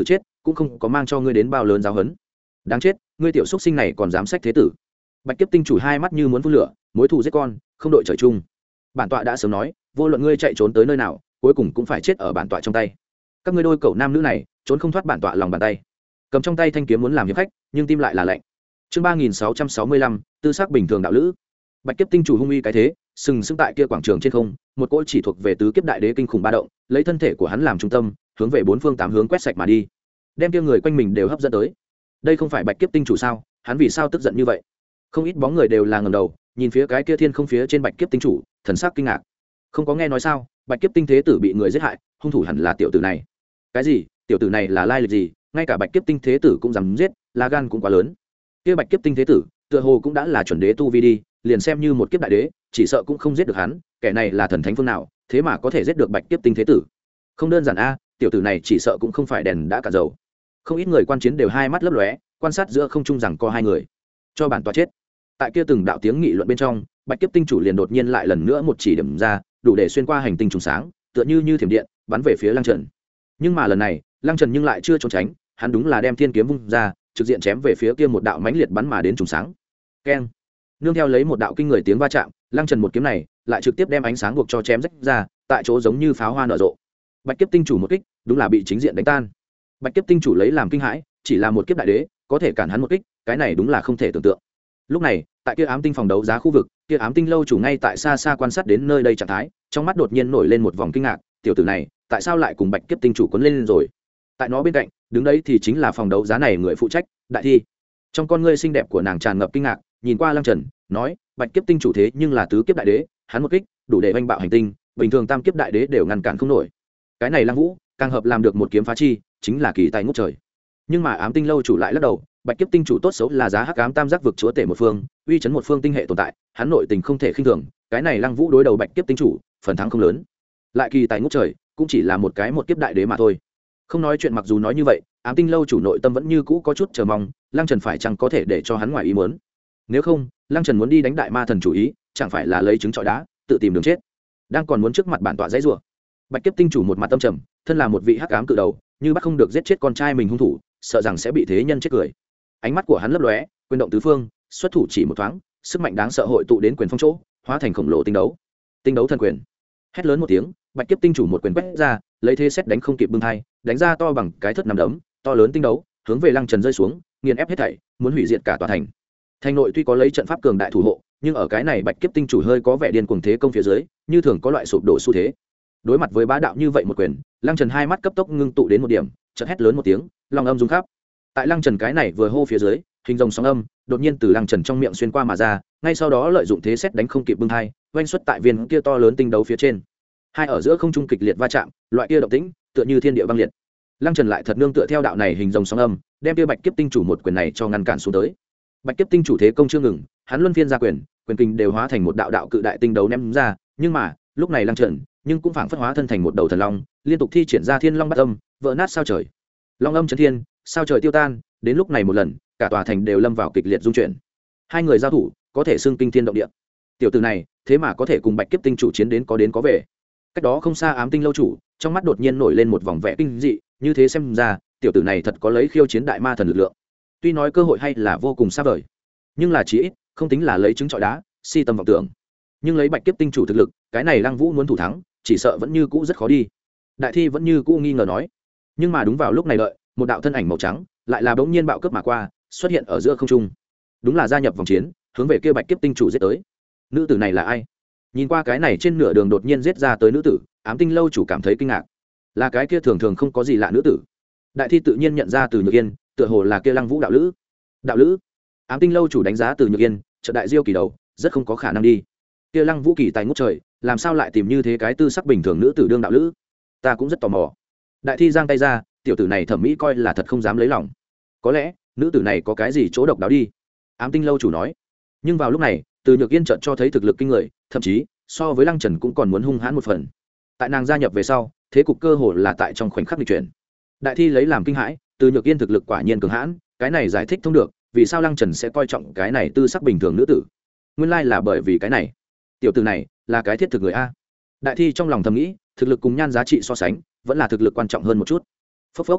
cũng không có mang cho ngươi đến bao lớn giáo huấn. Đáng chết, ngươi tiểu xúc sinh này còn dám sách thế tử. Bạch kiếp tinh chủ hai mắt như muốn phun lửa, mối thù giết con không đội trời chung. Bản tọa đã sớm nói, vô luận ngươi chạy trốn tới nơi nào, cuối cùng cũng phải chết ở bản tọa trong tay. Các ngươi đôi cậu nam nữ này trốn không thoát bản tọa lòng bàn tay. Cầm trong tay thanh kiếm muốn làm hiệp khách, nhưng tim lại là lạnh. Chương ba nghìn sáu trăm sáu mươi lăm, tư sắc bình thường đạo lữ. Bạch kiếp tinh chủ hung uy cái thế, sừng sững tại kia quảng trường trên không, một cỗ chỉ thuộc về tứ kiếp đại đế kinh khủng ba động, lấy thân thể của hắn làm trung tâm, hướng về bốn phương tám hướng quét sạch mà đi, đem kia người quanh mình đều hấp dẫn tới. Đây không phải Bạch kiếp tinh chủ sao? Hắn vì sao tức giận như vậy? Không ít bóng người đều là ngẩng đầu, nhìn phía cái kia thiên không phía trên Bạch kiếp tinh chủ, thần sắc kinh ngạc. Không có nghe nói sao? Bạch kiếp tinh thế tử bị người giết hại, hung thủ hẳn là tiểu tử này. Cái gì? Tiểu tử này là lai lịch gì? Ngay cả Bạch kiếp tinh thế tử cũng dám giết, lá gan cũng quá lớn. Kia Bạch kiếp tinh thế tử, tựa hồ cũng đã là chuẩn đế tu vi đi, liền xem như một kiếp đại đế, chỉ sợ cũng không giết được hắn. Kẻ này là thần thánh phương nào, thế mà có thể giết được Bạch kiếp tinh thế tử? Không đơn giản a, tiểu tử này chỉ sợ cũng không phải đèn đã cả dầu. Không ít người quan chiến đều hai mắt lấp lóe, quan sát giữa không trung rằng có hai người. Cho bản tọa chết. Tại kia từng đạo tiếng nghị luận bên trong, Bạch kiếp tinh chủ liền đột nhiên lại lần nữa một chỉ điểm ra, đủ để xuyên qua hành tinh trùng sáng, tựa như như thiểm điện, bắn về phía Lăng Trần. Nhưng mà lần này, Lăng Trần nhưng lại chưa trốn tránh, hắn đúng là đem thiên kiếm vung ra, trực diện chém về phía kia một đạo mãnh liệt bắn mà đến trùng sáng. Keng! Nương theo lấy một đạo kinh người tiếng va chạm, Lăng Trần một kiếm này lại trực tiếp đem ánh sáng buộc cho chém rách ra, tại chỗ giống như pháo hoa nở rộ. Bạch kiếp tinh chủ một kích, đúng là bị chính diện đánh tan. Bạch kiếp tinh chủ lấy làm kinh hãi, chỉ là một kiếp đại đế, có thể cản hắn một kích, cái này đúng là không thể tưởng tượng. Lúc này, tại kia ám tinh phòng đấu giá khu vực, kia ám tinh lâu chủ ngay tại xa xa quan sát đến nơi đây trạng thái, trong mắt đột nhiên nổi lên một vòng kinh ngạc, tiểu tử này, tại sao lại cùng Bạch kiếp tinh chủ cuốn lên rồi? Tại nó bên cạnh, đứng đấy thì chính là phòng đấu giá này người phụ trách, Đại Thi. Trong con ngươi xinh đẹp của nàng tràn ngập kinh ngạc, nhìn qua Lăng Trần, nói, Bạch kiếp tinh chủ thế nhưng là tứ kiếp đại đế, hắn một kích, đủ để oanh bạo hành tinh, bình thường tam kiếp đại đế đều ngăn cản không nổi. Cái này Lăng Vũ, càng hợp làm được một kiếm phá chi, chính là kỳ tài ngút trời. Nhưng mà ám tinh lâu chủ lại lắc đầu, Bạch kiếp tinh chủ tốt xấu là giá hắc ám tam giác vực chúa tể một phương, uy chấn một phương tinh hệ tồn tại, hắn nội tình không thể khinh thường, cái này Lăng Vũ đối đầu Bạch kiếp tinh chủ, phần thắng không lớn. Lại kỳ tài ngút trời, cũng chỉ là một cái một kiếp đại đế mà thôi. Không nói chuyện, mặc dù nói như vậy, ám tinh lâu chủ nội tâm vẫn như cũ có chút chờ mong, Lăng Trần phải chăng có thể để cho hắn ngoài ý muốn. Nếu không, Lăng Trần muốn đi đánh đại ma thần chủ ý, chẳng phải là lấy trứng trọi đá, tự tìm đường chết. Đang còn muốn trước mặt bản tọa dãy rủa. Bạch kiếp tinh chủ một mặt tâm trầm, thân là một vị hắc ám cự đầu, như bắt không được giết chết con trai mình hung thủ, sợ rằng sẽ bị thế nhân chết cười. Ánh mắt của hắn lấp lóe, quyền động tứ phương, xuất thủ chỉ một thoáng, sức mạnh đáng sợ hội tụ đến quyền phong chỗ, hóa thành khổng lồ tinh đấu. Tinh đấu thần quyền. Hét lớn một tiếng, Bạch kiếp tinh chủ một quyền quét ra, lấy thế xét đánh không kịp bưng thai, đánh ra to bằng cái thất nằm đấm, to lớn tinh đấu, hướng về Lăng Trần rơi xuống, nghiền ép hết thảy, muốn hủy diệt cả tòa thành. Thành nội tuy có lấy trận pháp cường đại thủ hộ, nhưng ở cái này Bạch kiếp tinh chủ hơi có vẻ điên cuồng thế công phía dưới, như thường có loại sụp đổ xu thế. Đối mặt với bá đạo như vậy một quyền, Lăng Trần hai mắt cấp tốc ngưng tụ đến một điểm, chợt hét lớn một tiếng, long âm rung khắp. Tại Lăng Trần cái này vừa hô phía dưới, hình rồng sóng âm đột nhiên từ Lăng Trần trong miệng xuyên qua mà ra, ngay sau đó lợi dụng thế xét đánh không kịp bưng thai, oanh xuất tại viên kia to lớn tinh đấu phía trên. Hai ở giữa không trung kịch liệt va chạm, loại kia động tĩnh tựa như thiên địa băng liệt. Lăng Trần lại thật nương tựa theo đạo này hình rồng sóng âm, đem kia Bạch kiếp tinh chủ một quyền này cho ngăn cản xuống tới. Bạch kiếp tinh chủ thế công chưa ngừng, hắn luân phiên ra quyền, quyền kinh đều hóa thành một đạo đạo cự đại tinh đấu ném ra, nhưng mà, lúc này Lăng Trần, nhưng cũng phảng phất hóa thân thành một đầu thần long, liên tục thi triển ra thiên long bát âm, vỡ nát sao trời. Long âm chấn thiên, sao trời tiêu tan, đến lúc này một lần, cả tòa thành đều lâm vào kịch liệt rung chuyển. Hai người giao thủ, có thể xưng kinh thiên động địa. Tiểu tử này, thế mà có thể cùng Bạch kiếp tinh chủ chiến đến có đến có về. Cách đó không xa ám tinh lâu chủ, trong mắt đột nhiên nổi lên một vòng vẻ kinh dị, như thế xem ra, tiểu tử này thật có lấy khiêu chiến đại ma thần lực lượng. Tuy nói cơ hội hay là vô cùng xa vời, nhưng là chí ít không tính là lấy trứng trọi đá, si tâm vọng tưởng. Nhưng lấy Bạch kiếp tinh chủ thực lực, cái này Lăng Vũ muốn thủ thắng, chỉ sợ vẫn như cũ rất khó đi. Đại Thi vẫn như cũ nghi ngờ nói. Nhưng mà đúng vào lúc này đợi, một đạo thân ảnh màu trắng lại là bỗng nhiên bạo cướp mà qua, xuất hiện ở giữa không trung. Đúng là gia nhập vòng chiến, hướng về kia Bạch kiếp tinh chủ giết tới. Nữ tử này là ai? Nhìn qua cái này trên nửa đường đột nhiên giết ra tới nữ tử, ám tinh lâu chủ cảm thấy kinh ngạc. Là cái kia thường thường không có gì lạ nữ tử. Đại Thi tự nhiên nhận ra Từ Nhược Yên, tựa hồ là kia Lăng Vũ đạo lữ. Đạo lữ? Ám tinh lâu chủ đánh giá Từ Nhược Yên, trợ đại diêu kỳ đầu, rất không có khả năng đi. Kia Lăng Vũ kỳ tài ngút trời, làm sao lại tìm như thế cái tư sắc bình thường nữ tử đương đạo lữ? Ta cũng rất tò mò. Đại Thi giang tay ra, tiểu tử này thẩm mỹ coi là thật không dám lấy lòng. Có lẽ nữ tử này có cái gì chỗ độc đáo đi. Ám tinh lâu chủ nói. Nhưng vào lúc này, Từ Nhược Yên chợt cho thấy thực lực kinh người, thậm chí so với Lăng Trần cũng còn muốn hung hãn một phần. Tại nàng gia nhập về sau, thế cục cơ hồ là tại trong khoảnh khắc nghịch chuyển. Đại Thi lấy làm kinh hãi, Từ Nhược Yên thực lực quả nhiên cường hãn, cái này giải thích thông được, vì sao Lăng Trần sẽ coi trọng cái này tư sắc bình thường nữ tử. Nguyên lai là bởi vì cái này. Tiểu tử này là cái thiết thực người a. Đại Thi trong lòng thầm nghĩ, thực lực cùng nhan giá trị so sánh, vẫn là thực lực quan trọng hơn một chút. Phốc phốc.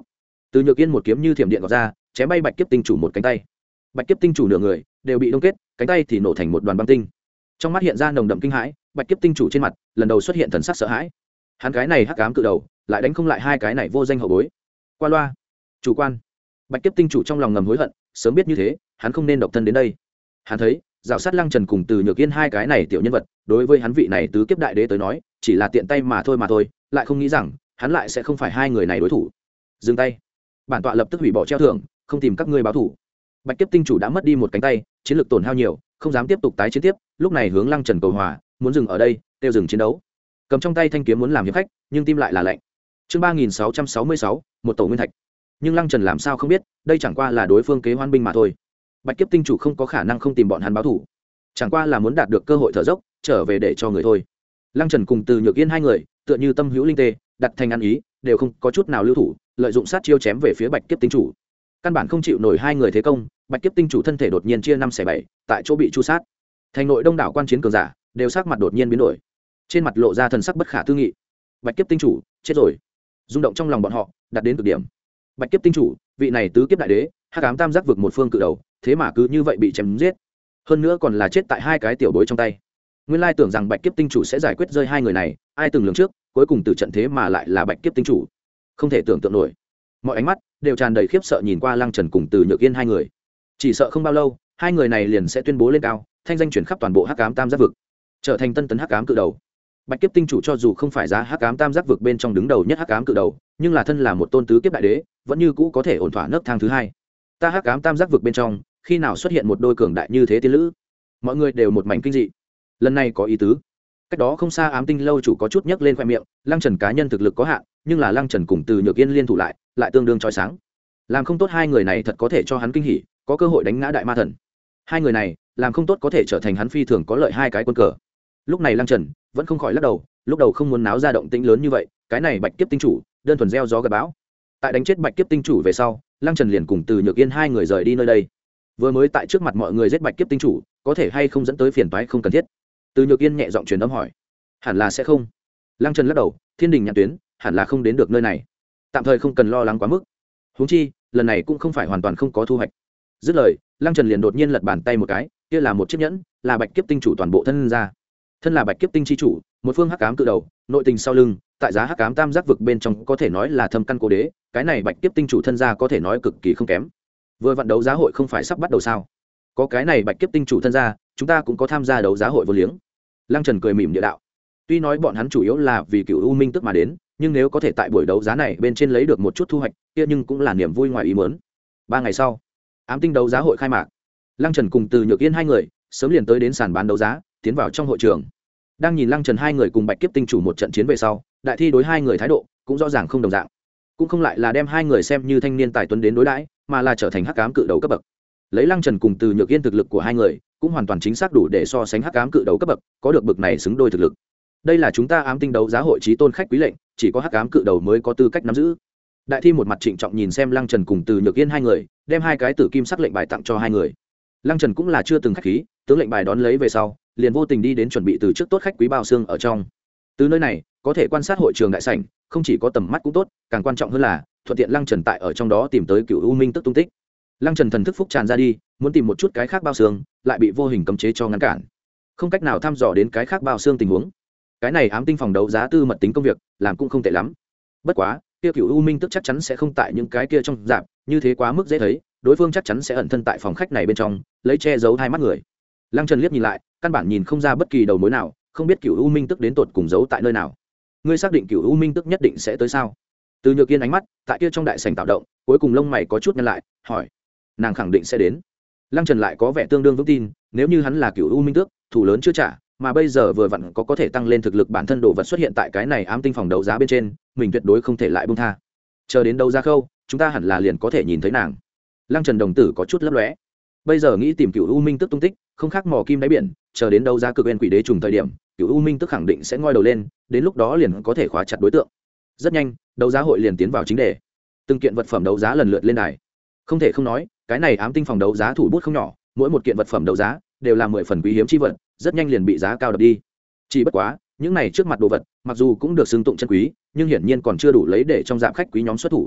Từ Nhược Yên một kiếm như thiểm điện gọt ra, chém bay bạch kiếp tinh chủ một cánh tay. Bạch kiếp tinh chủ nửa người đều bị đông kết, cánh tay thì nổ thành một đoàn băng tinh. Trong mắt hiện ra nồng đậm kinh hãi, bạch kiếp tinh chủ trên mặt lần đầu xuất hiện thần sắc sợ hãi. Hắn cái này hắc ám cự đầu lại đánh không lại hai cái này vô danh hậu bối. Qua loa, chủ quan. Bạch kiếp tinh chủ trong lòng ngầm hối hận, sớm biết như thế hắn không nên độc thân đến đây. Hắn thấy Dạo Sát Lăng Trần cùng Từ Nhược Yên hai cái này tiểu nhân vật đối với hắn vị này tứ kiếp đại đế tới nói chỉ là tiện tay mà thôi mà thôi, lại không nghĩ rằng hắn lại sẽ không phải hai người này đối thủ. Dừng tay, bản tọa lập tức hủy bỏ treo thưởng, không tìm các ngươi báo thủ. Bạch kiếp tinh chủ đã mất đi một cánh tay, chiến lược tổn hao nhiều, không dám tiếp tục tái chiến tiếp, lúc này hướng Lăng Trần cầu hòa, muốn dừng ở đây tiêu dừng chiến đấu. Cầm trong tay thanh kiếm muốn làm hiệp khách, nhưng tim lại là lạnh. Chương ba nghìn sáu trăm sáu mươi sáu, một tổ nguyên thạch. Nhưng Lăng Trần làm sao không biết, đây chẳng qua là đối phương kế hoan binh mà thôi. Bạch kiếp tinh chủ không có khả năng không tìm bọn hắn báo thủ, chẳng qua là muốn đạt được cơ hội thở dốc trở về để cho người thôi. Lăng Trần cùng Từ Nhược Yên hai người tựa như tâm hữu linh tê, đặt thành ăn ý, đều không có chút nào lưu thủ, lợi dụng sát chiêu chém về phía bạch kiếp tinh chủ. Căn bản không chịu nổi hai người thế công, bạch kiếp tinh chủ thân thể đột nhiên chia năm xẻ bảy, tại chỗ bị chu sát. Thành nội đông đảo quan chiến cường giả đều sắc mặt đột nhiên biến đổi, trên mặt lộ ra thần sắc bất khả tư nghị. Bạch kiếp tinh chủ chết rồi. Rung động trong lòng bọn họ đạt đến cực điểm. Bạch kiếp tinh chủ, vị này tứ kiếp đại đế, hắc ám tam giác vực một phương cự đầu, thế mà cứ như vậy bị chém giết, hơn nữa còn là chết tại hai cái tiểu bối trong tay. Nguyên lai tưởng rằng bạch kiếp tinh chủ sẽ giải quyết rơi hai người này, ai từng lường trước cuối cùng từ trận thế mà lại là bạch kiếp tinh chủ. Không thể tưởng tượng nổi, mọi ánh mắt đều tràn đầy khiếp sợ nhìn qua Lăng Trần cùng Từ Nhược Yên hai người. Chỉ sợ không bao lâu hai người này liền sẽ tuyên bố lên cao, thanh danh chuyển khắp toàn bộ hắc ám tam giác vực, trở thành tân tấn hắc ám cự đầu. Bạch kiếp tinh chủ cho dù không phải giá hắc ám tam giác vực bên trong đứng đầu nhất hắc ám cự đầu, nhưng là thân là một tôn tứ kiếp đại đế, vẫn như cũ có thể ổn thỏa nấc thang thứ hai. Ta hắc ám tam giác vực bên trong khi nào xuất hiện một đôi cường đại như thế tiên lữ? Mọi người đều một mảnh kinh dị. Lần này có ý tứ. Cách đó không xa Ám Tinh lâu chủ có chút nhấc lên khoe miệng, Lăng Trần cá nhân thực lực có hạn, nhưng là Lăng Trần cùng Từ Nhược Yên liên thủ lại lại tương đương chói sáng. Làm không tốt hai người này thật có thể cho hắn kinh hỉ, có cơ hội đánh ngã đại ma thần. Hai người này làm không tốt có thể trở thành hắn phi thường có lợi hai cái quân cờ. Lúc này Lăng Trần vẫn không khỏi lắc đầu, lúc đầu không muốn náo ra động tĩnh lớn như vậy, cái này bạch kiếp tinh chủ đơn thuần gieo gió gặt bão. Tại đánh chết bạch kiếp tinh chủ về sau, Lăng Trần liền cùng Từ Nhược Yên hai người rời đi nơi đây. Vừa mới tại trước mặt mọi người giết bạch kiếp tinh chủ, có thể hay không dẫn tới phiền toái không cần thiết? Từ Nhược Yên nhẹ giọng truyền âm hỏi. Hẳn là sẽ không. Lăng Trần lắc đầu, thiên đình nhãn tuyến hẳn là không đến được nơi này, tạm thời không cần lo lắng quá mức. Huống chi lần này cũng không phải hoàn toàn không có thu hoạch. Dứt lời, Lăng Trần liền đột nhiên lật bàn tay một cái, kia là một chiếc nhẫn, là bạch kiếp tinh chủ toàn bộ thân ra. Thân là bạch kiếp tinh chi chủ, một phương hắc ám cự đầu, nội tình sau lưng, tại giá hắc ám tam giác vực bên trong có thể nói là thâm căn cố đế, cái này bạch kiếp tinh chủ thân ra có thể nói cực kỳ không kém. Vừa vận đấu giá hội không phải sắp bắt đầu sao? Có cái này bạch kiếp tinh chủ thân ra, chúng ta cũng có tham gia đấu giá hội vô liếng. Lăng Trần cười mỉm địa đạo. Tuy nói bọn hắn chủ yếu là vì Cửu U Minh tức mà đến, nhưng nếu có thể tại buổi đấu giá này bên trên lấy được một chút thu hoạch, kia nhưng cũng là niềm vui ngoài ý muốn. Ba ngày sau, Ám Tinh đấu giá hội khai mạc. Lăng Trần cùng Từ Nhược Yên hai người sớm liền tới đến sàn bán đấu giá, tiến vào trong hội trường. Đang nhìn Lăng Trần hai người cùng bạch kiếp tinh chủ một trận chiến về sau, đại thi đối hai người thái độ cũng rõ ràng không đồng dạng, cũng không lại là đem hai người xem như thanh niên tài tuấn đến đối đãi, mà là trở thành hắc ám cự đầu cấp bậc. Lấy Lăng Trần cùng Từ Nhược Yên thực lực của hai người cũng hoàn toàn chính xác đủ để so sánh hắc ám cự đầu cấp bậc, có được bậc này xứng đôi thực lực. Đây là chúng ta Ám Tinh đấu giá hội chí tôn khách quý lệnh, chỉ có hắc ám cự đầu mới có tư cách nắm giữ. Đại thi một mặt trịnh trọng nhìn xem Lăng Trần cùng Từ Nhược Yên hai người, đem hai cái tử kim sắc lệnh bài tặng cho hai người. Lăng Trần cũng là chưa từng khách khí, tướng lệnh bài đón lấy về sau, liền vô tình đi đến chuẩn bị từ trước tốt khách quý bao xương ở trong. Từ nơi này có thể quan sát hội trường đại sảnh, không chỉ có tầm mắt cũng tốt, càng quan trọng hơn là thuận tiện Lăng Trần tại ở trong đó tìm tới Cửu U Minh tức tung tích. Lăng Trần thần thức phúc tràn ra đi, muốn tìm một chút cái khác bao xương, lại bị vô hình cấm chế cho ngăn cản, không cách nào thăm dò đến cái khác bao xương tình huống. Cái này Ám Tinh phòng đấu giá tư mật tính công việc làm cũng không tệ lắm. Bất quá kia Cửu U Minh tức chắc chắn sẽ không tại những cái kia trong dạp, như thế quá mức dễ thấy, đối phương chắc chắn sẽ ẩn thân tại phòng khách này bên trong, lấy che giấu hai mắt người. Lăng Trần liếc nhìn lại, căn bản nhìn không ra bất kỳ đầu mối nào, không biết Cửu U Minh tức đến tột cùng giấu tại nơi nào. Ngươi xác định Cửu U Minh tức nhất định sẽ tới sao? Từ Nhược Yên ánh mắt tại kia trong đại sảnh tạo động, cuối cùng lông mày có chút nhăn lại, hỏi. Nàng khẳng định sẽ đến. Lăng Trần lại có vẻ tương đương vững tin, nếu như hắn là Cửu U Minh tước, thủ lớn chưa trả, mà bây giờ vừa vặn có có thể tăng lên thực lực bản thân đồ vật xuất hiện tại cái này Ám Tinh phòng đấu giá bên trên, mình tuyệt đối không thể lại buông tha. Chờ đến đấu giá khâu, chúng ta hẳn là liền có thể nhìn thấy nàng. Lăng Trần đồng tử có chút lấp lóe. Bây giờ nghĩ tìm Cửu U Minh tức tung tích, không khác mò kim đáy biển, chờ đến đấu giá cực nguyên quỷ đế trùng thời điểm, Cửu U Minh tức khẳng định sẽ ngoi đầu lên, đến lúc đó liền có thể khóa chặt đối tượng. Rất nhanh, đấu giá hội liền tiến vào chính đề. Từng kiện vật phẩm đấu giá lần lượt lên đài. Không thể không nói, cái này Ám Tinh phòng đấu giá thủ bút không nhỏ, mỗi một kiện vật phẩm đấu giá đều là mười phần quý hiếm chi vật, rất nhanh liền bị giá cao đập đi. Chỉ bất quá, những này trước mặt đồ vật, mặc dù cũng được xưng tụng chân quý, nhưng hiển nhiên còn chưa đủ lấy để trong dạng khách quý nhóm xuất thủ.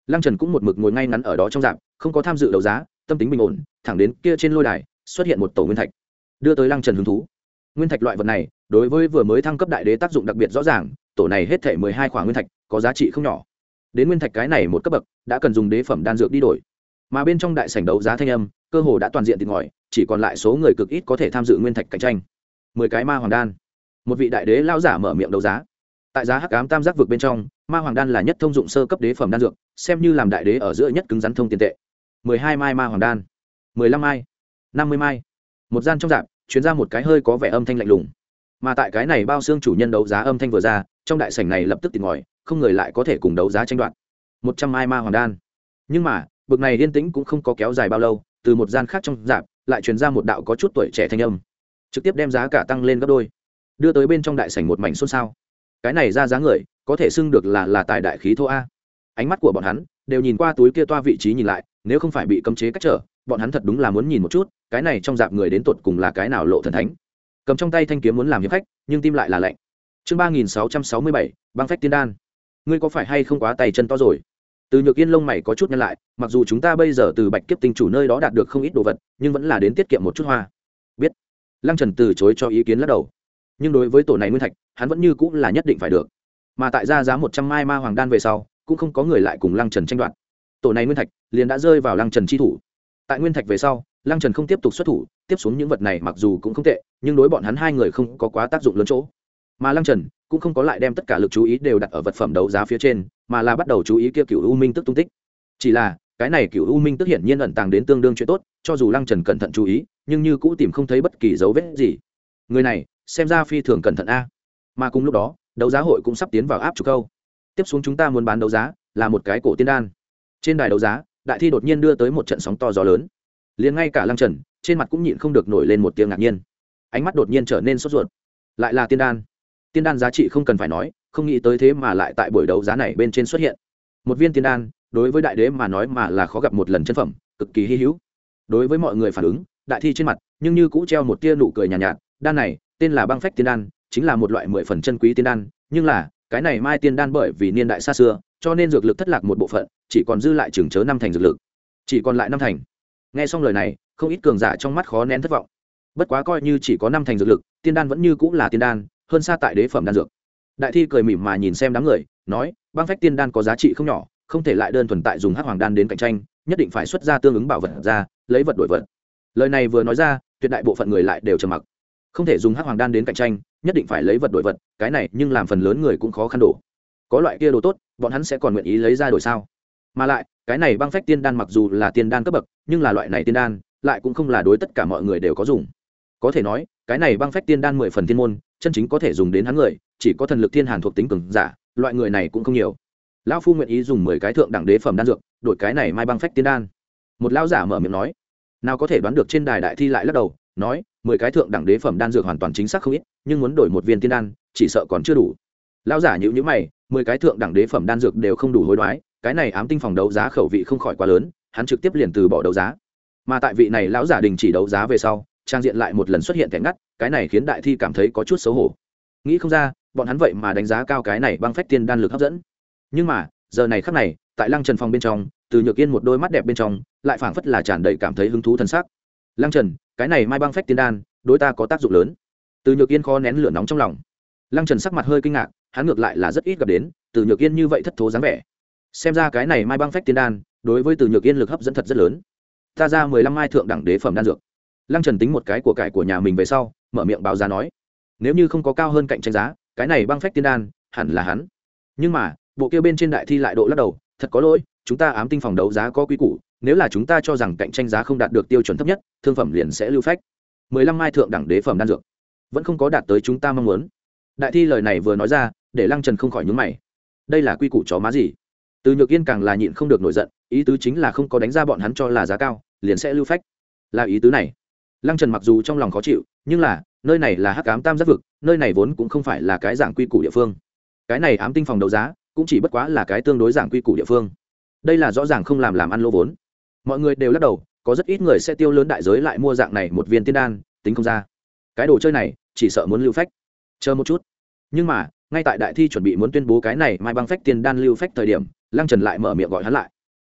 Lăng Trần cũng một mực ngồi ngay ngắn ở đó trong dạp, không có tham dự đấu giá, tâm tính bình ổn, thẳng đến kia trên lôi đài xuất hiện một tổ nguyên thạch, đưa tới Lăng Trần hứng thú. Nguyên thạch loại vật này, đối với vừa mới thăng cấp đại đế tác dụng đặc biệt rõ ràng, tổ này hết thảy mười hai khỏa nguyên thạch, có giá trị không nhỏ. Đến nguyên thạch cái này một cấp bậc, đã cần dùng đế phẩm đan dược đi đổi. Mà bên trong đại sảnh đấu giá thanh âm, cơ hồ đã toàn diện tìm ngòi, chỉ còn lại số người cực ít có thể tham dự nguyên thạch cạnh tranh. mười cái ma hoàng đan. Một vị đại đế lão giả mở miệng đấu giá. Tại giá hắc ám tam giác vực bên trong, ma hoàng đan là nhất thông dụng sơ cấp đế phẩm đan dược, xem như làm đại đế ở giữa nhất cứng rắn thông tiền tệ. mười hai mai ma hoàng đan, mười lăm mai, năm mươi mai. Một gian trong dạp, truyền ra một cái hơi có vẻ âm thanh lạnh lùng. Mà tại cái này bao xương chủ nhân đấu giá âm thanh vừa ra, trong đại sảnh này lập tức tìm ngòi, không người lại có thể cùng đấu giá tranh đoạt. một trăm mai ma hoàng đan. Nhưng mà, bực này yên tĩnh cũng không có kéo dài bao lâu, từ một gian khác trong dạp, lại truyền ra một đạo có chút tuổi trẻ thanh âm, trực tiếp đem giá cả tăng lên gấp đôi, đưa tới bên trong đại sảnh một mảnh xôn xao. Cái này ra giá người, có thể xưng được là là tài đại khí thô a. Ánh mắt của bọn hắn đều nhìn qua túi kia toa vị trí nhìn lại, nếu không phải bị cấm chế cách trở, bọn hắn thật đúng là muốn nhìn một chút, cái này trong dạp người đến tột cùng là cái nào lộ thần thánh. Cầm trong tay thanh kiếm muốn làm hiệp khách, nhưng tim lại là lạnh. Chương ba nghìn sáu trăm sáu mươi bảy, băng phách tiên đan. Ngươi có phải hay không quá tay chân to rồi? Từ Nhược Yên lông mày có chút nhăn lại, mặc dù chúng ta bây giờ từ Bạch Kiếp Tinh chủ nơi đó đạt được không ít đồ vật, nhưng vẫn là đến tiết kiệm một chút hoa. Biết. Lăng Trần từ chối cho ý kiến lắc đầu. Nhưng đối với tổ này nguyên thạch, hắn vẫn như cũng là nhất định phải được. Mà tại ra giá một trăm mai ma hoàng đan về sau, cũng không có người lại cùng Lăng Trần tranh đoạt. Tổ này nguyên thạch liền đã rơi vào Lăng Trần chi thủ. Tại nguyên thạch về sau, Lăng Trần không tiếp tục xuất thủ, tiếp xuống những vật này mặc dù cũng không tệ, nhưng đối bọn hắn hai người không có quá tác dụng lớn chỗ. Mà Lăng Trần cũng không có lại đem tất cả lực chú ý đều đặt ở vật phẩm đấu giá phía trên, mà là bắt đầu chú ý kia Cửu U Minh tức tung tích. Chỉ là, cái này Cửu U Minh tức hiển nhiên ẩn tàng đến tương đương chuyện tốt, cho dù Lăng Trần cẩn thận chú ý, nhưng như cũ tìm không thấy bất kỳ dấu vết gì. Người này, xem ra phi thường cẩn thận a. Mà cùng lúc đó, đấu giá hội cũng sắp tiến vào áp trục câu. Tiếp xuống chúng ta muốn bán đấu giá là một cái cổ tiên đan. Trên đài đấu giá, đại thi đột nhiên đưa tới một trận sóng to gió lớn. Liền ngay cả Lăng Trần, trên mặt cũng nhịn không được nổi lên một tiếng ngạc nhiên. Ánh mắt đột nhiên trở nên sốt ruột. Lại là tiên đan. Tiên đan giá trị không cần phải nói, không nghĩ tới thế mà lại tại buổi đấu giá này bên trên xuất hiện. Một viên tiên đan, đối với đại đế mà nói mà là khó gặp một lần chân phẩm, cực kỳ hi hữu. Đối với mọi người phản ứng, đại thi trên mặt, nhưng như cũ treo một tia nụ cười nhàn nhạt, nhạt, đan này, tên là băng phách tiên đan, chính là một loại mười phần chân quý tiên đan, nhưng là, cái này mai tiên đan bởi vì niên đại xa xưa, cho nên dược lực thất lạc một bộ phận, chỉ còn dư lại chừng chớ năm thành dược lực. Chỉ còn lại năm thành. Nghe xong lời này, không ít cường giả trong mắt khó nén thất vọng. Bất quá coi như chỉ có năm thành dược lực, tiên đan vẫn như cũng là tiên đan, hơn xa tại đế phẩm đan dược. Đại thi cười mỉm mà nhìn xem đám người, nói, băng phách tiên đan có giá trị không nhỏ, không thể lại đơn thuần tại dùng hắc hoàng đan đến cạnh tranh, nhất định phải xuất ra tương ứng bảo vật ra, lấy vật đổi vật. Lời này vừa nói ra, tuyệt đại bộ phận người lại đều trầm mặc. Không thể dùng hắc hoàng đan đến cạnh tranh, nhất định phải lấy vật đổi vật, cái này nhưng làm phần lớn người cũng khó khăn đổ. Có loại kia đồ tốt, bọn hắn sẽ còn nguyện ý lấy ra đổi sao? Mà lại, cái này băng phách tiên đan mặc dù là tiên đan cấp bậc, nhưng là loại này tiên đan, lại cũng không là đối tất cả mọi người đều có dùng. Có thể nói, cái này băng phách tiên đan mười phần tiên môn, chân chính có thể dùng đến hắn người, chỉ có thần lực thiên hàn thuộc tính cường giả, loại người này cũng không nhiều. Lão phu nguyện ý dùng mười cái thượng đẳng đế phẩm đan dược, đổi cái này mai băng phách tiên đan. Một lão giả mở miệng nói, nào có thể đoán được trên đài đại thi lại lắc đầu, nói, mười cái thượng đẳng đế phẩm đan dược hoàn toàn chính xác không ít, nhưng muốn đổi một viên tiên đan, chỉ sợ còn chưa đủ. Lão giả nhíu nhíu mày, mười cái thượng đẳng đế phẩm đan dược đều không đủ hối đoái, cái này ám tinh phòng đấu giá khẩu vị không khỏi quá lớn, hắn trực tiếp liền từ bỏ đấu giá. Mà tại vị này lão giả đình chỉ đấu giá về sau, trang diện lại một lần xuất hiện kẻ ngắt, cái này khiến đại thi cảm thấy có chút xấu hổ. Nghĩ không ra, bọn hắn vậy mà đánh giá cao cái này băng phách tiên đan lực hấp dẫn. Nhưng mà, giờ này khắc này, tại Lăng Trần phòng bên trong, Từ Nhược Yên một đôi mắt đẹp bên trong, lại phảng phất là tràn đầy cảm thấy hứng thú thần sắc. Lăng Trần, cái này mai băng phách tiên đan, đối ta có tác dụng lớn. Từ Nhược Yên khó nén lửa nóng trong lòng. Lăng Trần sắc mặt hơi kinh ngạc, hắn ngược lại là rất ít gặp đến Từ Nhược Yên như vậy thất thố dáng vẻ. Xem ra cái này mai băng phách tiên đan, đối với Từ Nhược Yên lực hấp dẫn thật rất lớn. Ta ra mười lăm mai thượng đẳng đế phẩm đan dược. Lăng Trần tính một cái của cải của nhà mình về sau, mở miệng báo giá nói, nếu như không có cao hơn cạnh tranh giá, cái này băng phách tiên đan hẳn là hắn. Nhưng mà, bộ kia bên trên đại thi lại độ lắc đầu, thật có lỗi, chúng ta ám tinh phòng đấu giá có quy củ, nếu là chúng ta cho rằng cạnh tranh giá không đạt được tiêu chuẩn thấp nhất, thương phẩm liền sẽ lưu phách. mười lăm mai thượng đẳng đế phẩm đan dược, vẫn không có đạt tới chúng ta mong muốn. Đại thi lời này vừa nói ra, để Lăng Trần không khỏi nhướng mày. Đây là quy củ chó má gì? Từ Nhược Yên càng là nhịn không được nổi giận, ý tứ chính là không có đánh ra bọn hắn cho là giá cao, liền sẽ lưu phách. Là ý tứ này. Lăng Trần mặc dù trong lòng khó chịu, nhưng là, nơi này là hắc ám tam giác vực, nơi này vốn cũng không phải là cái dạng quy củ địa phương. Cái này ám tinh phòng đấu giá, cũng chỉ bất quá là cái tương đối dạng quy củ địa phương. Đây là rõ ràng không làm làm ăn lỗ vốn. Mọi người đều lắc đầu, có rất ít người sẽ tiêu lớn đại giới lại mua dạng này một viên tiên đan, tính không ra. Cái đồ chơi này, chỉ sợ muốn lưu phách. Chờ một chút. Nhưng mà, ngay tại đại thi chuẩn bị muốn tuyên bố cái này mai băng phách tiên đan lưu phách thời điểm, Lăng Trần lại mở miệng gọi hắn lại.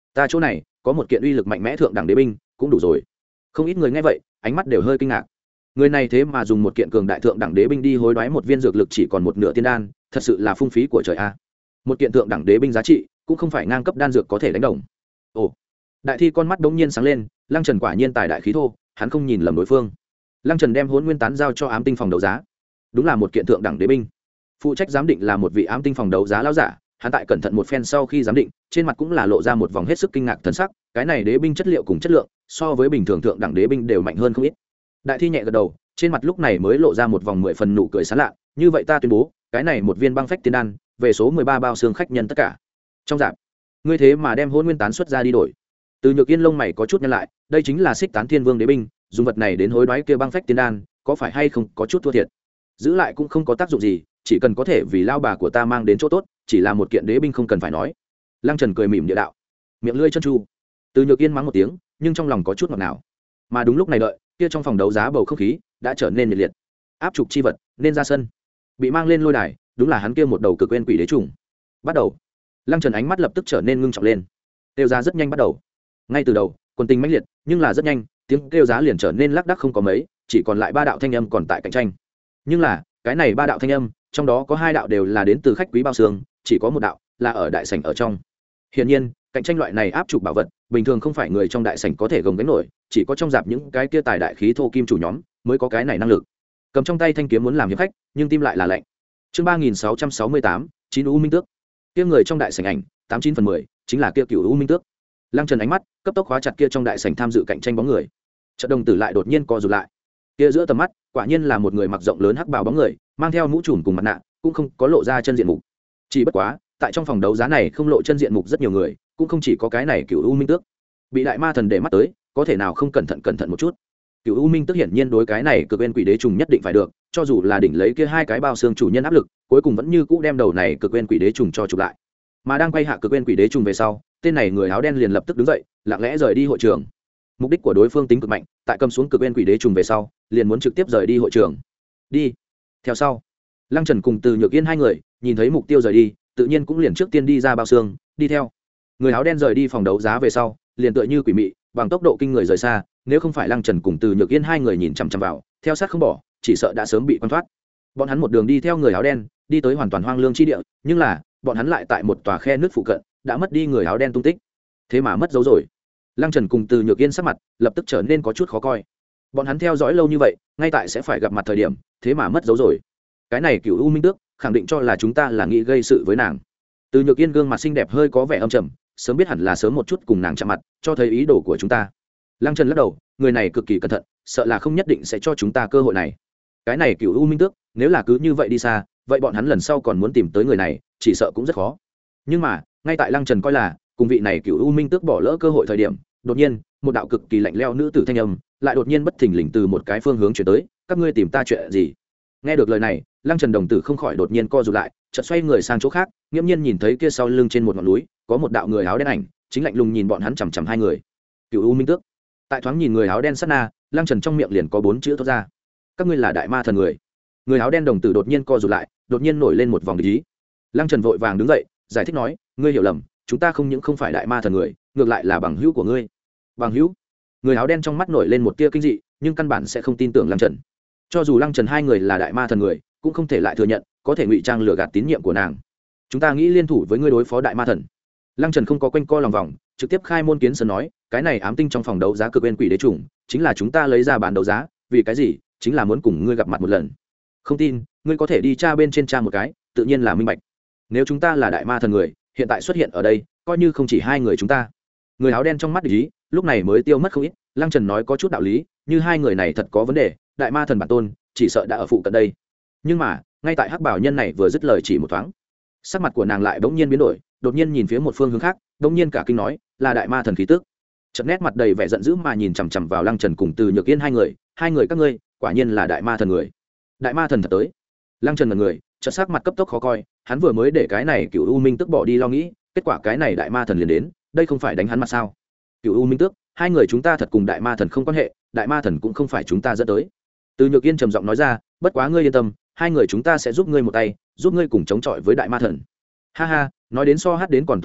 ta chỗ này có một kiện uy lực mạnh mẽ thượng đẳng đế binh cũng đủ rồi. Không ít người nghe vậy ánh mắt đều hơi kinh ngạc. Người này thế mà dùng một kiện cường đại thượng đẳng đế binh đi hối đoái một viên dược lực chỉ còn một nửa tiên đan, thật sự là phung phí của trời a. Một kiện thượng đẳng đế binh giá trị cũng không phải ngang cấp đan dược có thể đánh đồng. Ồ, đại thi con mắt đống nhiên sáng lên, Lăng Trần quả nhiên tài đại khí thô, hắn không nhìn lầm đối phương. Lăng Trần đem Hỗn Nguyên tán giao cho ám tinh phòng đấu giá, đúng là một kiện thượng đẳng đế binh. Phụ trách giám định là một vị ám tinh phòng đấu giá lão giả, hắn tại cẩn thận một phen sau khi giám định, trên mặt cũng là lộ ra một vòng hết sức kinh ngạc thần sắc, cái này đế binh chất liệu cùng chất lượng, so với bình thường thượng đẳng đế binh đều mạnh hơn không ít. Đại thi nhẹ gật đầu, trên mặt lúc này mới lộ ra một vòng mười phần nụ cười sán lạ, như vậy ta tuyên bố, cái này một viên băng phách tiên đan, về số mười ba bao xương khách nhân tất cả. Trong dạp, ngươi thế mà đem Hỗn Nguyên tán xuất ra đi đổi. Từ Nhược Yên lông mày có chút nhăn lại, đây chính là Xích Tán Thiên Vương đế binh, dùng vật này đến hối đoái kia băng phách tiên đan, có phải hay không có chút thua thiệt. Giữ lại cũng không có tác dụng gì, chỉ cần có thể vì lao bà của ta mang đến chỗ tốt, chỉ là một kiện đế binh không cần phải nói. Lăng Trần cười mỉm địa đạo, miệng lưỡi chân chu. Từ Nhược Yên mắng một tiếng, nhưng trong lòng có chút ngọt ngào. Mà đúng lúc này đợi, kia trong phòng đấu giá bầu không khí đã trở nên nhiệt liệt. Áp trục chi vật nên ra sân, bị mang lên lôi đài, đúng là hắn kia một đầu cực quên quỷ đế trùng. Bắt đầu. Lăng Trần ánh mắt lập tức trở nên ngưng trọng lên. Tiêu giá rất nhanh bắt đầu. Ngay từ đầu, quân tình mãnh liệt, nhưng là rất nhanh, tiếng kêu giá liền trở nên lác đác không có mấy, chỉ còn lại ba đạo thanh âm còn tại cạnh tranh. Nhưng là, cái này ba đạo thanh âm, trong đó có hai đạo đều là đến từ khách quý bao xương, chỉ có một đạo là ở đại sảnh ở trong. Hiển nhiên, cạnh tranh loại này áp trục bảo vật, bình thường không phải người trong đại sảnh có thể gồng gánh nổi, chỉ có trong dạp những cái kia tài đại khí thô kim chủ nhóm mới có cái này năng lực. Cầm trong tay thanh kiếm muốn làm hiệp khách, nhưng tim lại là lạnh. Chương ba nghìn sáu trăm sáu mươi tám, chín U Minh Tước. Kia người trong đại sảnh ảnh, tám chín phần mười, chính là kia Cửu U Minh Tước. Lăng Trần ánh mắt cấp tốc khóa chặt kia trong đại sảnh tham dự cạnh tranh bóng người. Chợt đồng tử lại đột nhiên co rụt lại. Kia giữa tầm mắt, quả nhiên là một người mặc rộng lớn hắc bào bóng người, mang theo mũ trùm cùng mặt nạ, cũng không có lộ ra chân diện mục. Chỉ bất quá, tại trong phòng đấu giá này không lộ chân diện mục rất nhiều người, cũng không chỉ có cái này Cửu U Minh Tước. Bị đại ma thần để mắt tới, có thể nào không cẩn thận cẩn thận một chút. Cửu U Minh Tước hiển nhiên đối cái này cực bên quỷ đế trùng nhất định phải được, cho dù là đỉnh lấy kia hai cái bao xương chủ nhân áp lực, cuối cùng vẫn như cũ đem đầu này cực bên quỷ đế trùng cho chụp lại. Mà đang quay hạ cực bên quỷ đế trùng về sau, tên này người áo đen liền lập tức đứng dậy, lặng lẽ rời đi hội trường. Mục đích của đối phương tính cực mạnh, tại cầm xuống cực bên quỷ đế trùng về sau, liền muốn trực tiếp rời đi hội trường. Đi. Theo sau, Lăng Trần cùng Từ Nhược Yên hai người, nhìn thấy mục tiêu rời đi, tự nhiên cũng liền trước tiên đi ra bao xương, đi theo. Người áo đen rời đi phòng đấu giá về sau, liền tựa như quỷ mị, bằng tốc độ kinh người rời xa, nếu không phải Lăng Trần cùng Từ Nhược Yên hai người nhìn chằm chằm vào, theo sát không bỏ, chỉ sợ đã sớm bị quan thoát. Bọn hắn một đường đi theo người áo đen, đi tới hoàn toàn hoang lương chi địa, nhưng là, bọn hắn lại tại một tòa khe nước phụ cận, đã mất đi người áo đen tung tích. Thế mà mất dấu rồi. Lăng Trần cùng Từ Nhược Yên sắc mặt lập tức trở nên có chút khó coi. Bọn hắn theo dõi lâu như vậy, ngay tại sẽ phải gặp mặt thời điểm, thế mà mất dấu rồi. Cái này Cửu U Minh Tước khẳng định cho là chúng ta là nghĩ gây sự với nàng. Từ Nhược Yên gương mặt xinh đẹp hơi có vẻ âm trầm, sớm biết hẳn là sớm một chút cùng nàng chạm mặt, cho thấy ý đồ của chúng ta. Lăng Trần lắc đầu, người này cực kỳ cẩn thận, sợ là không nhất định sẽ cho chúng ta cơ hội này. Cái này Cửu U Minh Tước, nếu là cứ như vậy đi xa, vậy bọn hắn lần sau còn muốn tìm tới người này, chỉ sợ cũng rất khó. Nhưng mà, ngay tại Lăng Trần coi là cùng vị này Cửu U Minh Tước bỏ lỡ cơ hội thời điểm, đột nhiên, một đạo cực kỳ lạnh lẽo nữ tử thanh âm, lại đột nhiên bất thình lình từ một cái phương hướng chuyển tới, các ngươi tìm ta chuyện gì? Nghe được lời này, Lăng Trần đồng tử không khỏi đột nhiên co rụt lại, chợt xoay người sang chỗ khác, nghiễm nhiên nhìn thấy kia sau lưng trên một ngọn núi, có một đạo người áo đen ảnh, chính lạnh lùng nhìn bọn hắn chằm chằm hai người. Cửu U Minh Tước. Tại thoáng nhìn người áo đen sát na, Lăng Trần trong miệng liền có bốn chữ thoát ra. Các ngươi là đại ma thần người. Người áo đen đồng tử đột nhiên co rụt lại, đột nhiên nổi lên một vòng địch ý. Lăng Trần vội vàng đứng dậy, giải thích nói, ngươi hiểu lầm, chúng ta không những không phải đại ma thần người, ngược lại là bằng hữu của ngươi. Bằng hữu? Người áo đen trong mắt nổi lên một tia kinh dị, nhưng căn bản sẽ không tin tưởng Lăng Trần. Cho dù Lăng Trần hai người là đại ma thần người, cũng không thể lại thừa nhận, có thể ngụy trang lừa gạt tín nhiệm của nàng. Chúng ta nghĩ liên thủ với ngươi đối phó đại ma thần. Lăng Trần không có quanh co lòng vòng, trực tiếp khai môn kiến sơn nói, cái này ám tinh trong phòng đấu giá cực bên quỷ đế trùng, chính là chúng ta lấy ra bán đấu giá, vì cái gì? Chính là muốn cùng ngươi gặp mặt một lần. Không tin, ngươi có thể đi tra bên trên tra một cái, tự nhiên là minh bạch. Nếu chúng ta là đại ma thần người, hiện tại xuất hiện ở đây, coi như không chỉ hai người chúng ta. Người áo đen trong mắt ý, lúc này mới tiêu mất không ít. Lăng Trần nói có chút đạo lý, như hai người này thật có vấn đề, đại ma thần bản tôn chỉ sợ đã ở phụ cận đây. Nhưng mà, ngay tại hắc bảo nhân này vừa dứt lời chỉ một thoáng, sắc mặt của nàng lại bỗng nhiên biến đổi, đột nhiên nhìn phía một phương hướng khác, bỗng nhiên cả kinh nói, là đại ma thần khí tức. Chợt nét mặt đầy vẻ giận dữ mà nhìn chằm chằm vào Lăng Trần cùng Từ Nhược Yên hai người, hai người các ngươi, quả nhiên là đại ma thần người. Đại ma thần thật tới. Lăng Trần là người, chợt sắc mặt cấp tốc khó coi, hắn vừa mới để cái này Cửu U Minh Tước bỏ đi lo nghĩ, kết quả cái này đại ma thần liền đến, đây không phải đánh hắn mặt sao? Cửu U Minh Tước, hai người chúng ta thật cùng đại ma thần không quan hệ, đại ma thần cũng không phải chúng ta dẫn tới. Từ Nhược Yên trầm giọng nói ra, bất quá ngươi yên tâm, hai người chúng ta sẽ giúp ngươi một tay, giúp ngươi cùng chống chọi với đại ma thần. Ha ha, nói đến so hát đến còn tốt nghe,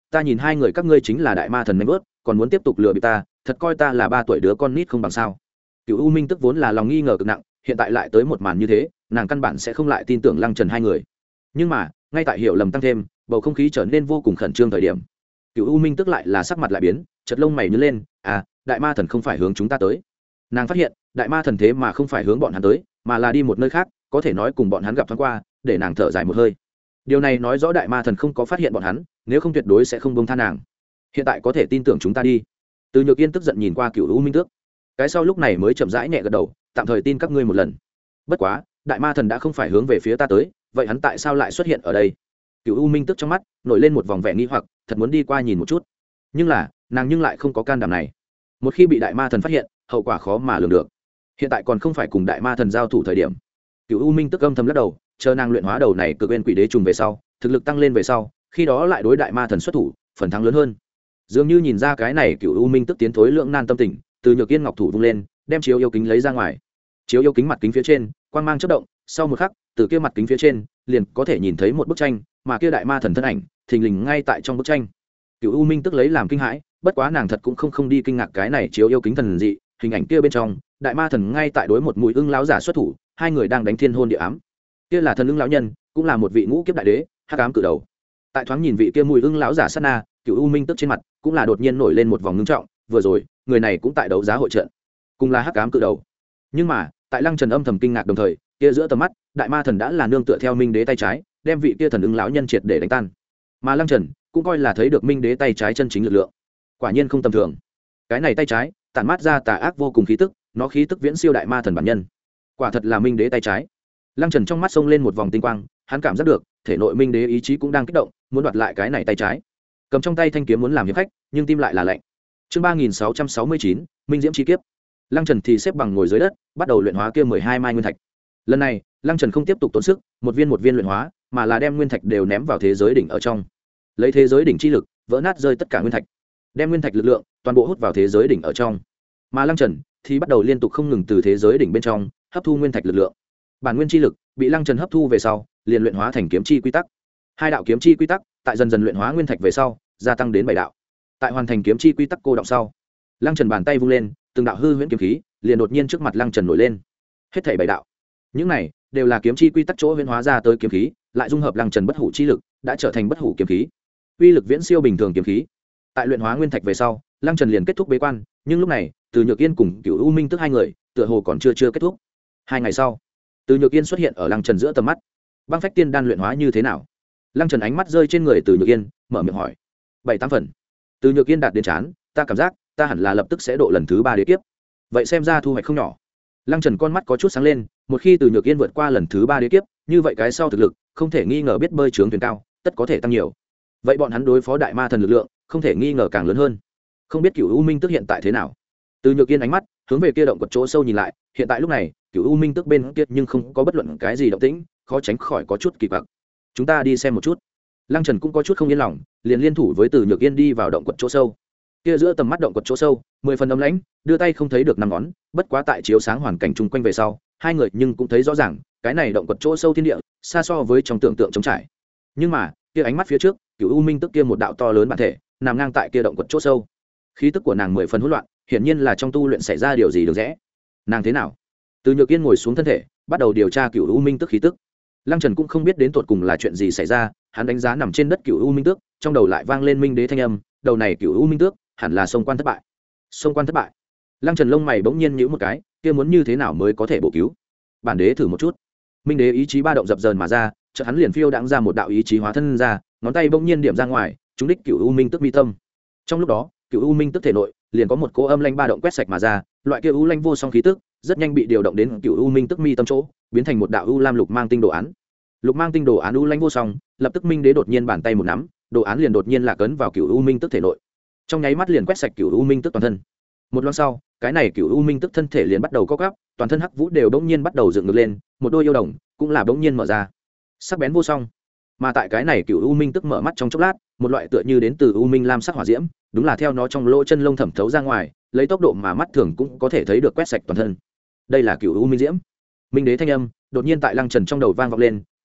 ta nhìn hai người các ngươi chính là đại ma thần nanh vớt còn muốn tiếp tục lừa bị ta thật coi ta là ba tuổi đứa con nít không bằng sao. Cựu u minh tức vốn là lòng nghi ngờ cực nặng, hiện tại lại tới một màn như thế nàng căn bản sẽ không lại tin tưởng Lăng Trần hai người. Nhưng mà ngay tại hiểu lầm tăng thêm, bầu không khí trở nên vô cùng khẩn trương thời điểm, Cựu u minh tức lại là sắc mặt lại biến, chật lông mày nhớ lên, à đại ma thần không phải hướng chúng ta tới. Nàng phát hiện đại ma thần thế mà không phải hướng bọn hắn tới, mà là đi một nơi khác, có thể nói cùng bọn hắn gặp thoáng qua, để nàng thở dài một hơi. Điều này nói rõ đại ma thần không có phát hiện bọn hắn, nếu không tuyệt đối sẽ không buông tha nàng. Hiện tại có thể tin tưởng chúng ta đi. Từ Nhược Yên tức giận nhìn qua Cựu u minh tước, cái sau lúc này mới chậm rãi nhẹ gật đầu, tạm thời tin các ngươi một lần. Bất quá đại ma thần đã không phải hướng về phía ta tới, vậy hắn tại sao lại xuất hiện ở đây? Cựu u minh tước trong mắt nổi lên một vòng vẻ nghi hoặc, thật muốn đi qua nhìn một chút, nhưng là nàng nhưng lại không có can đảm này. Một khi bị đại ma thần phát hiện, hậu quả khó mà lường được. Hiện tại còn không phải cùng đại ma thần giao thủ thời điểm. Cựu u minh tức âm thầm lắc đầu, chờ nàng luyện hóa đầu này cực bên quỷ đế trùng về sau, thực lực tăng lên về sau, khi đó lại đối đại ma thần xuất thủ, phần thắng lớn hơn. Dường như nhìn ra cái này, Cựu u minh tức tiến thối lượng nan tâm tình, Từ Nhược Yên ngọc thủ vung lên, đem chiếu yêu kính lấy ra ngoài. Chiếu yêu kính mặt kính phía trên quang mang chớp động, sau một khắc từ kia mặt kính phía trên liền có thể nhìn thấy một bức tranh, mà kia đại ma thần thân ảnh thình lình ngay tại trong bức tranh. Cựu u minh tức lấy làm kinh hãi, bất quá nàng thật cũng không không đi kinh ngạc cái này chiếu yêu kính thần dị, hình ảnh kia bên trong đại ma thần ngay tại đối một mũi ưng lão giả xuất thủ, hai người đang đánh thiên hôn địa ám. Kia là thần ưng lão nhân, cũng là một vị ngũ kiếp đại đế, hắc ám cự đầu. Tại thoáng nhìn vị kia mũi ưng lão giả sát na, Cựu u minh tức trên mặt cũng là đột nhiên nổi lên một vòng ngưng trọng, vừa rồi người này cũng tại đấu giá hội trận, cùng là hắc ám cự đầu. Nhưng mà tại Lăng Trần âm thầm kinh ngạc đồng thời, kia giữa tầm mắt đại ma thần đã là nương tựa theo minh đế tay trái, đem vị kia thần ưng lão nhân triệt để đánh tan. Mà Lăng Trần cũng coi là thấy được minh đế tay trái chân chính lực lượng, quả nhiên không tầm thường. Cái này tay trái tản mát ra tà ác vô cùng khí tức, nó khí tức viễn siêu đại ma thần bản nhân, quả thật là minh đế tay trái. Lăng Trần trong mắt xông lên một vòng tinh quang, hắn cảm giác được thể nội minh đế ý chí cũng đang kích động, muốn đoạt lại cái này tay trái. Cầm trong tay thanh kiếm muốn làm hiệp khách, nhưng tim lại là lạnh. Chương ba nghìn sáu trăm sáu mươi chín, minh diễm chi kiếp. Lăng Trần thì xếp bằng ngồi dưới đất, bắt đầu luyện hóa kia mười hai mai nguyên thạch. Lần này Lăng Trần không tiếp tục tốn sức, một viên một viên luyện hóa, mà là đem nguyên thạch đều ném vào thế giới đỉnh ở trong, lấy thế giới đỉnh chi lực vỡ nát rơi tất cả nguyên thạch, đem nguyên thạch lực lượng toàn bộ hút vào thế giới đỉnh ở trong. Mà Lăng Trần thì bắt đầu liên tục không ngừng từ thế giới đỉnh bên trong hấp thu nguyên thạch lực lượng. Bản nguyên chi lực bị Lăng Trần hấp thu về sau, liền luyện hóa thành kiếm chi quy tắc. Hai đạo kiếm chi quy tắc tại dần dần luyện hóa nguyên thạch về sau, gia tăng đến bảy đạo. Tại hoàn thành kiếm chi quy tắc cô động sau, Lăng Trần bàn tay vung lên, từng đạo hư huyễn kiếm khí liền đột nhiên trước mặt Lăng Trần nổi lên. Hết thảy bảy đạo, những này đều là kiếm chi quy tắc chỗ huyễn hóa ra tới kiếm khí, lại dung hợp Lăng Trần bất hủ chi lực, đã trở thành bất hủ kiếm khí. Uy lực viễn siêu bình thường kiếm khí. Tại luyện hóa nguyên thạch về sau, Lăng Trần liền kết thúc bế quan, nhưng lúc này, Từ Nhược Yên cùng Cửu U Minh tức hai người, tựa hồ còn chưa chưa kết thúc. Hai ngày sau, Từ Nhược Yên xuất hiện ở Lăng Trần giữa tầm mắt. Băng phách tiên đan luyện hóa như thế nào? Lăng Trần ánh mắt rơi trên người Từ Nhược Yên, mở miệng hỏi. Bảy tám phần. Từ Nhược Yên đạt đến chán, ta cảm giác, ta hẳn là lập tức sẽ độ lần thứ ba đế kiếp. Vậy xem ra thu hoạch không nhỏ. Lăng Trần con mắt có chút sáng lên, một khi Từ Nhược Yên vượt qua lần thứ ba đế kiếp, như vậy cái sau thực lực không thể nghi ngờ biết bơi trướng thuyền cao, tất có thể tăng nhiều. Vậy bọn hắn đối phó đại ma thần lực lượng, không thể nghi ngờ càng lớn hơn. Không biết Cửu U Minh tức hiện tại thế nào? Từ Nhược Yên ánh mắt hướng về kia động quật chỗ sâu nhìn lại, hiện tại lúc này, Cửu U Minh tức bên kia nhưng không có bất luận cái gì động tĩnh, khó tránh khỏi có chút kỳ quặc. Chúng ta đi xem một chút. Lăng Trần cũng có chút không yên lòng, liền liên thủ với Từ Nhược Yên đi vào động quật chỗ sâu. Kia giữa tầm mắt động quật chỗ sâu, mười phần âm lãnh, đưa tay không thấy được năm ngón, bất quá tại chiếu sáng hoàn cảnh chung quanh về sau, hai người nhưng cũng thấy rõ ràng, cái này động quật chỗ sâu thiên địa, xa so với trong tưởng tượng trống trải. Nhưng mà, kia ánh mắt phía trước, Cửu U Minh tức kia một đạo to lớn bản thể, nằm ngang tại kia động quật chỗ sâu. Khí tức của nàng mười phần hỗn loạn, hiển nhiên là trong tu luyện xảy ra điều gì được rẽ. Nàng thế nào? Từ Nhược Yên ngồi xuống thân thể, bắt đầu điều tra Cửu U Minh tức khí tức. Lăng Trần cũng không biết đến tột cùng là chuyện gì xảy ra, hắn đánh giá nằm trên đất Cửu U Minh tước, trong đầu lại vang lên minh đế thanh âm, đầu này Cửu U Minh tước hẳn là xông quan thất bại. Xông quan thất bại. Lăng Trần lông mày bỗng nhiên nhíu một cái, kia muốn như thế nào mới có thể bổ cứu? Bản đế thử một chút. Minh đế ý chí ba động dập dờn mà ra, chợt hắn liền phiêu đãng ra một đạo ý chí hóa thân ra, ngón tay bỗng nhiên điểm ra ngoài, trúng đích Cửu U Minh tức mi tâm. Trong lúc đó, Cửu U Minh tức thể nội liền có một cỗ âm lãnh ba động quét sạch mà ra, loại kia u lãnh vô song khí tức, rất nhanh bị điều động đến Cửu U Minh tức mi tâm chỗ, biến thành một đạo u lam lục mang tinh đồ án. Lục mang tinh đồ án u lãnh vô song, lập tức Minh đế đột nhiên bàn tay một nắm, đồ án liền đột nhiên lạc ấn vào Cửu U Minh tức thể nội. Trong nháy mắt liền quét sạch Cửu U Minh tức toàn thân. Một lát sau, cái này Cửu U Minh tức thân thể liền bắt đầu co quắp, toàn thân hắc vũ đều bỗng nhiên bắt đầu dựng ngược lên, một đôi yêu đồng cũng là bỗng nhiên mở ra, sắc bén vô song. Mà tại cái này Cửu U Minh tức mở mắt trong chốc lát, một loại tựa như đến từ U Minh lam sắc hỏa diễm, đúng là theo nó trong lỗ chân lông thẩm thấu ra ngoài, lấy tốc độ mà mắt thường cũng có thể thấy được quét sạch toàn thân. Đây là Cửu U Minh diễm. Minh đế thanh âm đột nhiên tại Lăng Trần trong đầu vang vọng lên,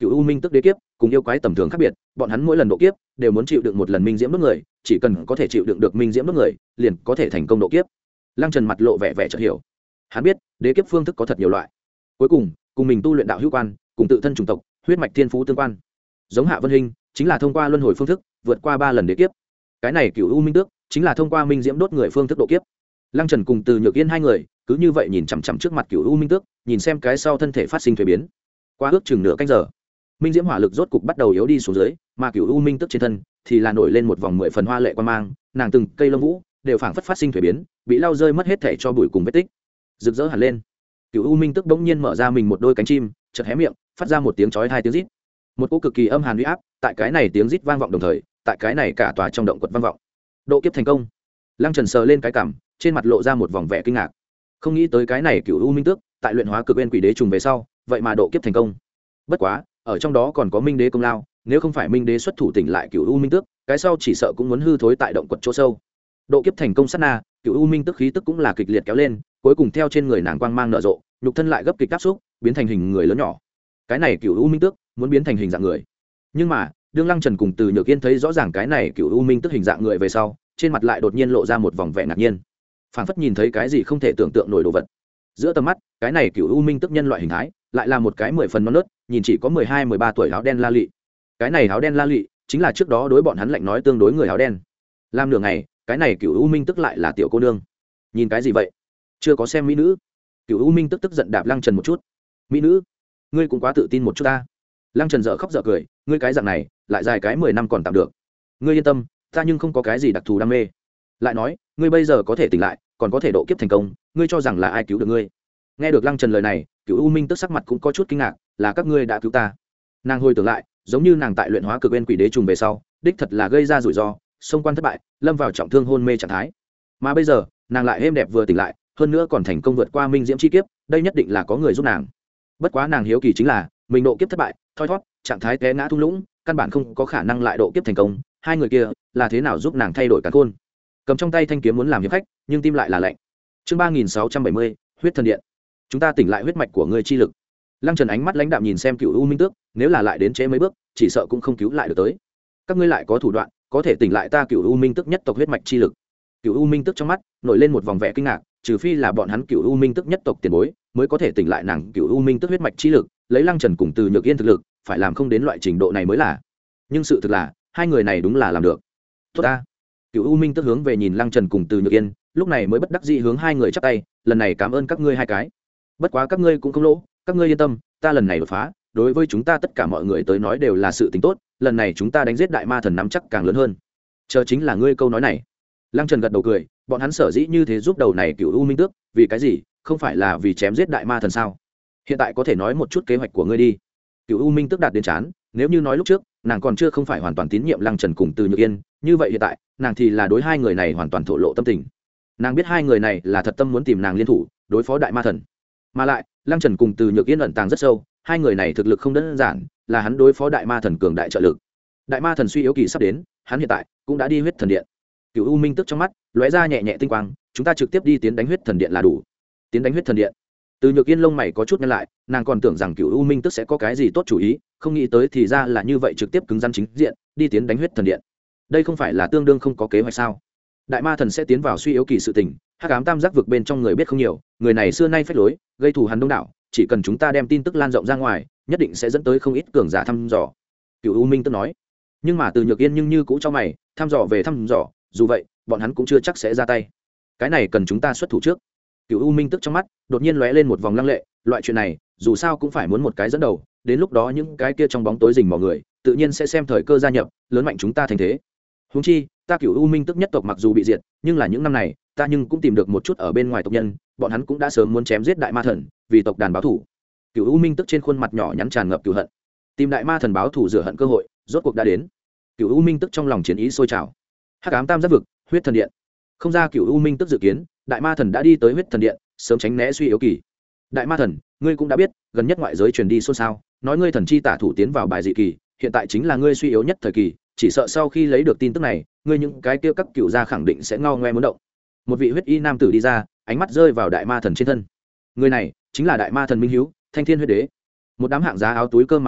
cựu u minh tức đế kiếp cùng yêu quái tầm thường khác biệt, bọn hắn mỗi lần độ kiếp đều muốn chịu đựng một lần minh diễm đốt người, chỉ cần có thể chịu đựng được minh diễm đốt người liền có thể thành công độ kiếp. Lăng Trần mặt lộ vẻ vẻ chợt hiểu, hắn biết đế kiếp phương thức có thật nhiều loại, cuối cùng cùng mình tu luyện đạo hữu quan, cùng tự thân chủng tộc huyết mạch thiên phú tương quan. Giống Hạ Vân Hinh chính là thông qua luân hồi phương thức vượt qua ba lần đế kiếp, cái này cựu u minh tước chính là thông qua minh diễm đốt người phương thức độ kiếp. Lăng Trần cùng Từ Nhược Yên hai người cứ như vậy nhìn chằm chằm trước mặt cựu u minh tước, nhìn xem cái sau thân thể phát sinh thuế biến. Qua ước chừng nửa canh giờ, minh diễm hỏa lực rốt cục bắt đầu yếu đi xuống dưới, mà cựu u minh tước trên thân thì là nổi lên một vòng mười phần hoa lệ quan mang, nàng từng cây lông vũ đều phảng phất phát sinh thuế biến, bị lau rơi mất hết thể cho bụi cùng vết tích, rực rỡ hẳn lên. Cựu u minh tước bỗng nhiên mở ra mình một đôi cánh chim, chợt hé miệng, phát ra một tiếng chói tai tiếng rít. Một cỗ cực kỳ âm hàn uy áp tại cái này tiếng rít vang vọng đồng thời, tại cái này cả tòa trong động quật vang vọng. Độ kiếp thành công. Lăng Trần sờ lên cái cằm, trên mặt lộ ra một vòng vẻ kinh ngạc. Không nghĩ tới cái này cựu u minh tước tại luyện hóa cực nguyên quỷ đế trùng về sau, vậy mà độ kiếp thành công. Bất quá, ở trong đó còn có Minh Đế công lao, nếu không phải Minh Đế xuất thủ tỉnh lại cựu u minh tước, cái sau chỉ sợ cũng muốn hư thối tại động quật chỗ sâu. Độ kiếp thành công sát na, cựu u minh tước khí tức cũng là kịch liệt kéo lên, cuối cùng theo trên người nàng quang mang nở rộ, nhục thân lại gấp kịch áp xúc, biến thành hình người lớn nhỏ. Cái này cựu u minh tước muốn biến thành hình dạng người. Nhưng mà, đương Lăng Trần cùng Từ Nhược Yên thấy rõ ràng cái này cựu u minh tước hình dạng người về sau, trên mặt lại đột nhiên lộ ra một vòng vẻ ngạc nhiên, phảng phất nhìn thấy cái gì không thể tưởng tượng nổi đồ vật. Giữa tầm mắt, cái này cựu u minh tức nhân loại hình thái lại là một cái mười phần non nớt, nhìn chỉ có mười hai mười ba tuổi áo đen la lị. Cái này áo đen la lị chính là trước đó đối bọn hắn lạnh nói tương đối người áo đen. Làm nửa ngày, cái này cựu u minh tức lại là tiểu cô nương. Nhìn cái gì vậy? Chưa có xem mỹ nữ. Cựu u minh tức tức giận đạp Lăng Trần một chút. Mỹ nữ, ngươi cũng quá tự tin một chút ta. Lăng Trần dở khóc dở cười, ngươi cái dạng này lại dài cái mười năm còn tạm được. Ngươi yên tâm, ta nhưng không có cái gì đặc thù đam mê. Lại nói, ngươi bây giờ có thể tỉnh lại, còn có thể độ kiếp thành công, ngươi cho rằng là ai cứu được ngươi? Nghe được Lăng Trần lời này, cựu u minh tức sắc mặt cũng có chút kinh ngạc, là các ngươi đã cứu ta. Nàng hồi tưởng lại, giống như nàng tại luyện hóa cực nguyên quỷ đế trùng về sau, đích thật là gây ra rủi ro, xông quan thất bại, lâm vào trọng thương hôn mê trạng thái. Mà bây giờ, nàng lại êm đẹp vừa tỉnh lại, hơn nữa còn thành công vượt qua minh diễm chi kiếp, đây nhất định là có người giúp nàng. Bất quá nàng hiếu kỳ chính là, mình độ kiếp thất bại, thoi thoát, trạng thái té ngã thung lũng, căn bản không có khả năng lại độ kiếp thành công, hai người kia là thế nào giúp nàng thay đổi cả khôn? Cầm trong tay thanh kiếm muốn làm hiệp khách, nhưng tim lại là lạnh. Chương ba nghìn sáu trăm bảy mươi, huyết thần điện. Chúng ta tỉnh lại huyết mạch của ngươi chi lực. Lăng Trần ánh mắt lãnh đạm nhìn xem cựu u minh tước, nếu là lại đến trễ mấy bước, chỉ sợ cũng không cứu lại được tới. Các ngươi lại có thủ đoạn, có thể tỉnh lại ta cựu u minh tước nhất tộc huyết mạch chi lực. Cựu u minh tước trong mắt nổi lên một vòng vẻ kinh ngạc, trừ phi là bọn hắn cựu u minh tước nhất tộc tiền bối mới có thể tỉnh lại nàng cựu u minh tước huyết mạch chi lực, lấy Lăng Trần cùng Từ Nhược Yên thực lực, phải làm không đến loại trình độ này mới là. Nhưng sự thực là, hai người này đúng là làm được. Tốt ta. Cựu u minh tức hướng về nhìn Lăng Trần cùng Từ Nhược Yên, lúc này mới bất đắc dĩ hướng hai người chắp tay, lần này cảm ơn các ngươi hai cái. Bất quá các ngươi cũng không lỗ, các ngươi yên tâm, ta lần này đột phá, đối với chúng ta tất cả mọi người tới nói đều là sự tình tốt, lần này chúng ta đánh giết đại ma thần nắm chắc càng lớn hơn. Chờ chính là ngươi câu nói này. Lăng Trần gật đầu cười, bọn hắn sở dĩ như thế giúp đầu này Cựu u minh tước, vì cái gì? Không phải là vì chém giết đại ma thần sao? Hiện tại có thể nói một chút kế hoạch của ngươi đi. Cựu u minh tước đạt đến chán, nếu như nói lúc trước nàng còn chưa không phải hoàn toàn tín nhiệm Lăng Trần cùng Từ Nhược Yên, như vậy hiện tại nàng thì là đối hai người này hoàn toàn thổ lộ tâm tình. Nàng biết hai người này là thật tâm muốn tìm nàng liên thủ đối phó đại ma thần, mà lại Lăng Trần cùng Từ Nhược Yên ẩn tàng rất sâu, hai người này thực lực không đơn giản, là hắn đối phó đại ma thần cường đại trợ lực. Đại ma thần suy yếu kỳ sắp đến, hắn hiện tại cũng đã đi huyết thần điện. Cựu u minh tức trong mắt lóe ra nhẹ nhẹ tinh quang, chúng ta trực tiếp đi tiến đánh huyết thần điện là đủ. Tiến đánh huyết thần điện? Từ Nhược Yên lông mày có chút nhăn lại, nàng còn tưởng rằng Cựu u minh tức sẽ có cái gì tốt chủ ý, không nghĩ tới thì ra là như vậy, trực tiếp cứng rắn chính diện đi tiến đánh huyết thần điện. Đây không phải là tương đương không có kế hoạch sao? Đại ma thần sẽ tiến vào suy yếu kỳ sự tình, hắc ám tam giác vực bên trong người biết không nhiều, người này xưa nay phách lối, gây thù hắn đông đảo, chỉ cần chúng ta đem tin tức lan rộng ra ngoài, nhất định sẽ dẫn tới không ít cường giả thăm dò. Cựu u minh tức nói. Nhưng mà Từ Nhược Yên nhưng như cũ cho mày, thăm dò về thăm dò, dù vậy bọn hắn cũng chưa chắc sẽ ra tay, cái này cần chúng ta xuất thủ trước. Cựu u minh tức trong mắt đột nhiên lóe lên một vòng lăng lệ, loại chuyện này dù sao cũng phải muốn một cái dẫn đầu, đến lúc đó những cái kia trong bóng tối rình mò người tự nhiên sẽ xem thời cơ gia nhập, lớn mạnh chúng ta thành thế. Huống chi ta Cựu u minh tức nhất tộc mặc dù bị diệt, nhưng là những năm này ta nhưng cũng tìm được một chút ở bên ngoài tộc nhân, bọn hắn cũng đã sớm muốn chém giết đại ma thần, vì tộc đàn báo thù. Cựu u minh tức trên khuôn mặt nhỏ nhắn tràn ngập cựu hận, tìm đại ma thần báo thù rửa hận cơ hội rốt cuộc đã đến. Cựu u minh tức trong lòng chiến ý sôi trào. Hắc ám tam giác vực, huyết thần điện. Không ra Cựu u minh tức dự kiến, đại ma thần đã đi tới huyết thần điện, sớm tránh né suy yếu kỳ. Đại ma thần, ngươi cũng đã biết, gần nhất ngoại giới truyền đi xôn xao, nói ngươi thần chi tả thủ tiến vào bài dị kỳ, hiện tại chính là ngươi suy yếu nhất thời kỳ, chỉ sợ sau khi lấy được tin tức này, ngươi những cái kia các cựu gia khẳng định sẽ ngao ngoe muốn động. Một vị huyết y nam tử đi ra, ánh mắt rơi vào đại ma thần trên thân. Người này chính là đại ma thần Minh Hiếu, Thanh Thiên huyết đế. Một đám hạng giá áo túi cơm mà thôi,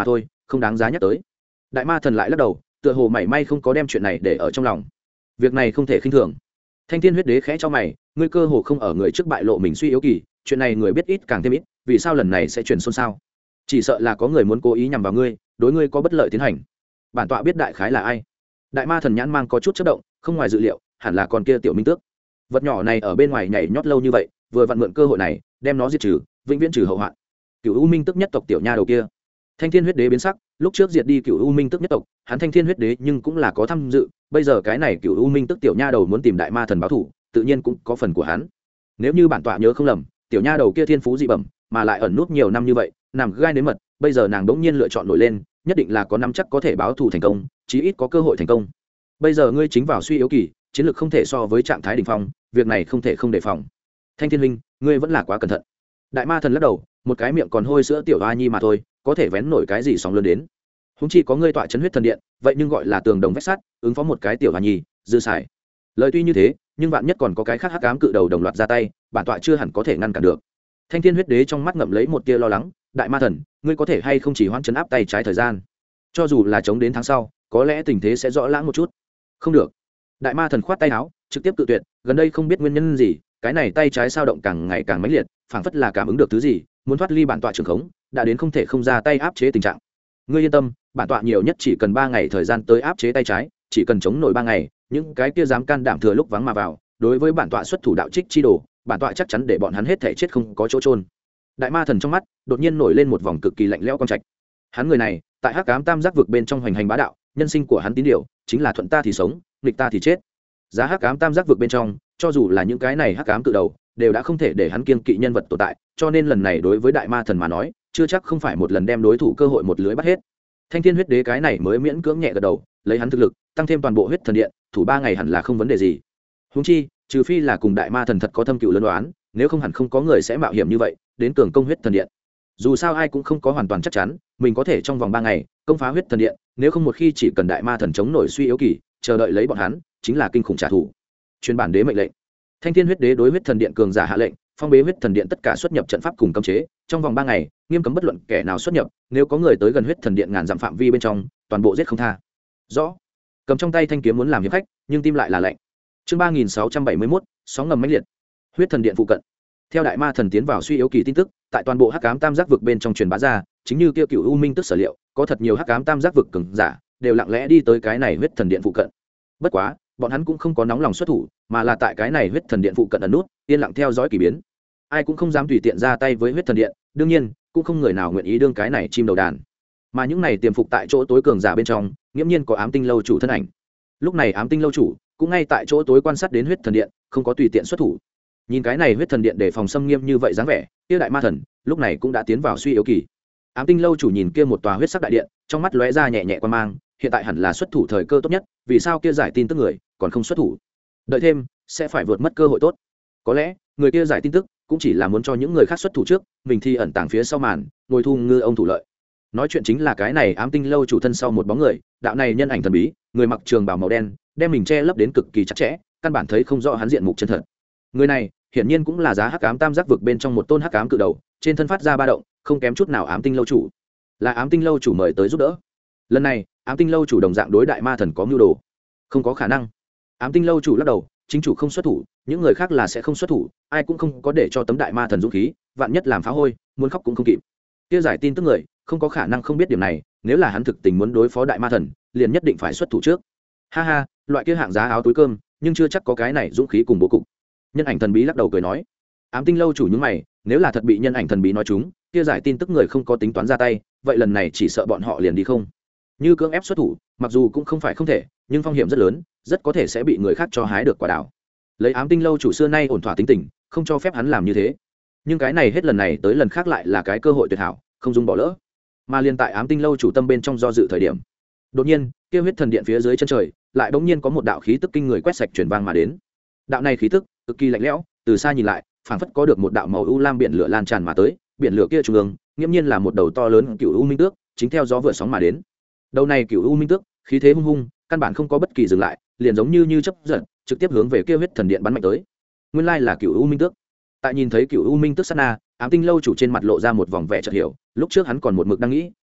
không đáng giá nhắc tới. Đại ma thần lại lắc đầu, tựa hồ mảy may không có đem chuyện này để ở trong lòng. Việc này không thể khinh thường. Thanh thiên huyết đế khẽ cho mày, ngươi cơ hồ không ở người trước bại lộ mình suy yếu kỳ, chuyện này người biết ít càng thêm ít, vì sao lần này sẽ truyền xôn xao? Chỉ sợ là có người muốn cố ý nhằm vào ngươi, đối ngươi có bất lợi tiến hành. Bản tọa biết đại khái là ai. Đại ma thần nhãn mang có chút chớp động, không ngoài dự liệu, hẳn là con kia tiểu minh tước. Vật nhỏ này ở bên ngoài nhảy nhót lâu như vậy, vừa vặn mượn cơ hội này đem nó diệt trừ, vĩnh viễn trừ hậu hoạn. Cửu U Minh Tước nhất tộc tiểu nha đầu kia. Thanh thiên huyết đế biến sắc, lúc trước diệt đi Cửu U Minh Tước nhất tộc, hắn thanh thiên huyết đế nhưng cũng là có tham dự, bây giờ cái này Cửu U Minh Tước tiểu nha đầu muốn tìm đại ma thần báo thù, tự nhiên cũng có phần của hắn. Nếu như bản tọa nhớ không lầm, tiểu nha đầu kia thiên phú dị bẩm, mà lại ẩn nút nhiều năm như vậy, nằm gai nếm mật, bây giờ nàng đống nhiên lựa chọn nổi lên, nhất định là có nắm chắc có thể báo thù thành công, chí ít có cơ hội thành công. Bây giờ ngươi chính vào suy yếu kỳ, chiến lược không thể so với trạng thái đỉnh phong, việc này không thể không đề phòng. Thanh thiên huynh, ngươi vẫn là quá cẩn thận. Đại ma thần lắc đầu, một cái miệng còn hôi sữa tiểu hoa nhi mà thôi, có thể vén nổi cái gì sóng lớn đến. Húng chi có ngươi tọa chấn huyết thần điện, vậy nhưng gọi là tường đồng vách sắt, ứng phó một cái tiểu hoa nhi, dư xài. Lời tuy như thế, nhưng vạn nhất còn có cái khác hắc ám cự đầu đồng loạt ra tay, bản tọa chưa hẳn có thể ngăn cản được. Thanh thiên huyết đế trong mắt ngậm lấy một tia lo lắng, đại ma thần, ngươi có thể hay không chỉ hoãn chấn áp tay trái thời gian? Cho dù là chống đến tháng sau, có lẽ tình thế sẽ rõ lãng một chút. Không được. Đại ma thần khoát tay áo, trực tiếp tự tuyệt, gần đây không biết nguyên nhân gì, cái này tay trái sao động càng ngày càng mãnh liệt, phảng phất là cảm ứng được thứ gì, muốn thoát ly bản tọa trường khống, đã đến không thể không ra tay áp chế tình trạng. Ngươi yên tâm, bản tọa nhiều nhất chỉ cần ba ngày thời gian tới áp chế tay trái, chỉ cần chống nổi ba ngày, những cái kia dám can đảm thừa lúc vắng mà vào, đối với bản tọa xuất thủ đạo trích chi đồ, bản tọa chắc chắn để bọn hắn hết thể chết không có chỗ trôn. Đại ma thần trong mắt đột nhiên nổi lên một vòng cực kỳ lạnh lẽo quang trạch. Hắn người này, tại hắc ám tam giác vực bên trong hoành hành bá đạo, nhân sinh của hắn tín điều chính là thuận ta thì sống, nghịch ta thì chết. Giá hắc ám tam giác vực bên trong, cho dù là những cái này hắc ám cự đầu, đều đã không thể để hắn kiêng kỵ nhân vật tồn tại, cho nên lần này đối với đại ma thần mà nói, chưa chắc không phải một lần đem đối thủ cơ hội một lưới bắt hết. Thanh thiên huyết đế cái này mới miễn cưỡng nhẹ gật đầu, lấy hắn thực lực, tăng thêm toàn bộ huyết thần điện, thủ ba ngày hẳn là không vấn đề gì. Huống chi, trừ phi là cùng đại ma thần thật có thâm cựu lớn đoán, nếu không hẳn không có người sẽ mạo hiểm như vậy đến cường công huyết thần điện. Dù sao ai cũng không có hoàn toàn chắc chắn mình có thể trong vòng ba ngày công phá huyết thần điện, nếu không một khi chỉ cần đại ma thần chống nổi suy yếu kỳ, chờ đợi lấy bọn hắn chính là kinh khủng trả thù. Truyền bản đế mệnh lệnh. Thanh thiên huyết đế đối huyết thần điện cường giả hạ lệnh, phong bế huyết thần điện tất cả xuất nhập trận pháp cùng cấm chế, trong vòng ba ngày nghiêm cấm bất luận kẻ nào xuất nhập, nếu có người tới gần huyết thần điện ngàn dặm phạm vi bên trong, toàn bộ giết không tha. Rõ. Cầm trong tay thanh kiếm muốn làm hiệp khách, nhưng tim lại là lệnh. Chương ba nghìn sáu trăm bảy mươi mốt, sóng ngầm mãnh liệt. Huyết thần điện phụ cận. Theo đại ma thần tiến vào suy yếu kỳ tin tức, tại toàn bộ hắc ám tam giác vực bên trong truyền bá ra, chính như kia cựu u minh tức sở liệu, có thật nhiều hắc ám tam giác vực cường giả đều lặng lẽ đi tới cái này huyết thần điện phụ cận. Bất quá, bọn hắn cũng không có nóng lòng xuất thủ, mà là tại cái này huyết thần điện phụ cận ẩn nút, yên lặng theo dõi kỳ biến. Ai cũng không dám tùy tiện ra tay với huyết thần điện, đương nhiên, cũng không người nào nguyện ý đương cái này chim đầu đàn. Mà những này tiềm phục tại chỗ tối cường giả bên trong, nghiễm nhiên có ám tinh lâu chủ thân ảnh. Lúc này ám tinh lâu chủ cũng ngay tại chỗ tối quan sát đến huyết thần điện, không có tùy tiện xuất thủ. Nhìn cái này huyết thần điện để phòng xâm nghiêm như vậy dáng vẻ, kia đại ma thần lúc này cũng đã tiến vào suy yếu kỳ. Ám tinh lâu chủ nhìn kia một tòa huyết sắc đại điện, trong mắt lóe ra nhẹ nhẹ quan mang, hiện tại hẳn là xuất thủ thời cơ tốt nhất, vì sao kia giải tin tức người còn không xuất thủ? Đợi thêm, sẽ phải vượt mất cơ hội tốt. Có lẽ, người kia giải tin tức cũng chỉ là muốn cho những người khác xuất thủ trước, mình thì ẩn tàng phía sau màn, ngồi thu ngư ông thủ lợi. Nói chuyện chính là cái này ám tinh lâu chủ thân sau một bóng người, đạo này nhân ảnh thần bí, người mặc trường bào màu đen, đem mình che lấp đến cực kỳ chặt chẽ, căn bản thấy không rõ hắn diện mục chân thật. Người này, hiển nhiên cũng là giá hắc ám tam giác vực bên trong một tôn hắc ám cự đầu, trên thân phát ra ba động, không kém chút nào ám tinh lâu chủ. Là ám tinh lâu chủ mời tới giúp đỡ. Lần này, ám tinh lâu chủ đồng dạng đối đại ma thần có mưu đồ. Không có khả năng. Ám tinh lâu chủ lắc đầu, chính chủ không xuất thủ, những người khác là sẽ không xuất thủ, ai cũng không có để cho tấm đại ma thần dũng khí, vạn nhất làm phá hôi, muốn khóc cũng không kịp. Kia giải tin tức người, không có khả năng không biết điểm này, nếu là hắn thực tình muốn đối phó đại ma thần, liền nhất định phải xuất thủ trước. Ha ha, loại kia hạng giá áo túi cơm, nhưng chưa chắc có cái này dũng khí cùng bố cục. Nhân ảnh thần bí lắc đầu cười nói, ám tinh lâu chủ những mày, nếu là thật bị nhân ảnh thần bí nói chúng, kia giải tin tức người không có tính toán ra tay, vậy lần này chỉ sợ bọn họ liền đi không. Như cưỡng ép xuất thủ, mặc dù cũng không phải không thể, nhưng phong hiểm rất lớn, rất có thể sẽ bị người khác cho hái được quả đào. Lấy ám tinh lâu chủ xưa nay ổn thỏa tính tình, không cho phép hắn làm như thế. Nhưng cái này hết lần này tới lần khác lại là cái cơ hội tuyệt hảo, không dung bỏ lỡ. Mà liên tại ám tinh lâu chủ tâm bên trong do dự thời điểm, đột nhiên, kia huyết thần điện phía dưới chân trời, lại bỗng nhiên có một đạo khí tức kinh người quét sạch truyền vang mà đến. Đạo này khí tức cực kỳ lạnh lẽo, từ xa nhìn lại, phảng phất có được một đạo màu u lam biển lửa lan tràn mà tới, biển lửa kia trung ương, nghiễm nhiên là một đầu to lớn cựu u minh tước, chính theo gió vượt sóng mà đến. Đầu này cựu u minh tước, khí thế hung hung, căn bản không có bất kỳ dừng lại, liền giống như như chớp giật, trực tiếp hướng về kia huyết thần điện bắn mạnh tới. Nguyên lai là cựu u minh tước. Tại nhìn thấy cựu u minh tước sát na, ám tinh lâu chủ trên mặt lộ ra một vòng vẻ chợt hiểu, lúc trước hắn còn một mực đang nghĩ,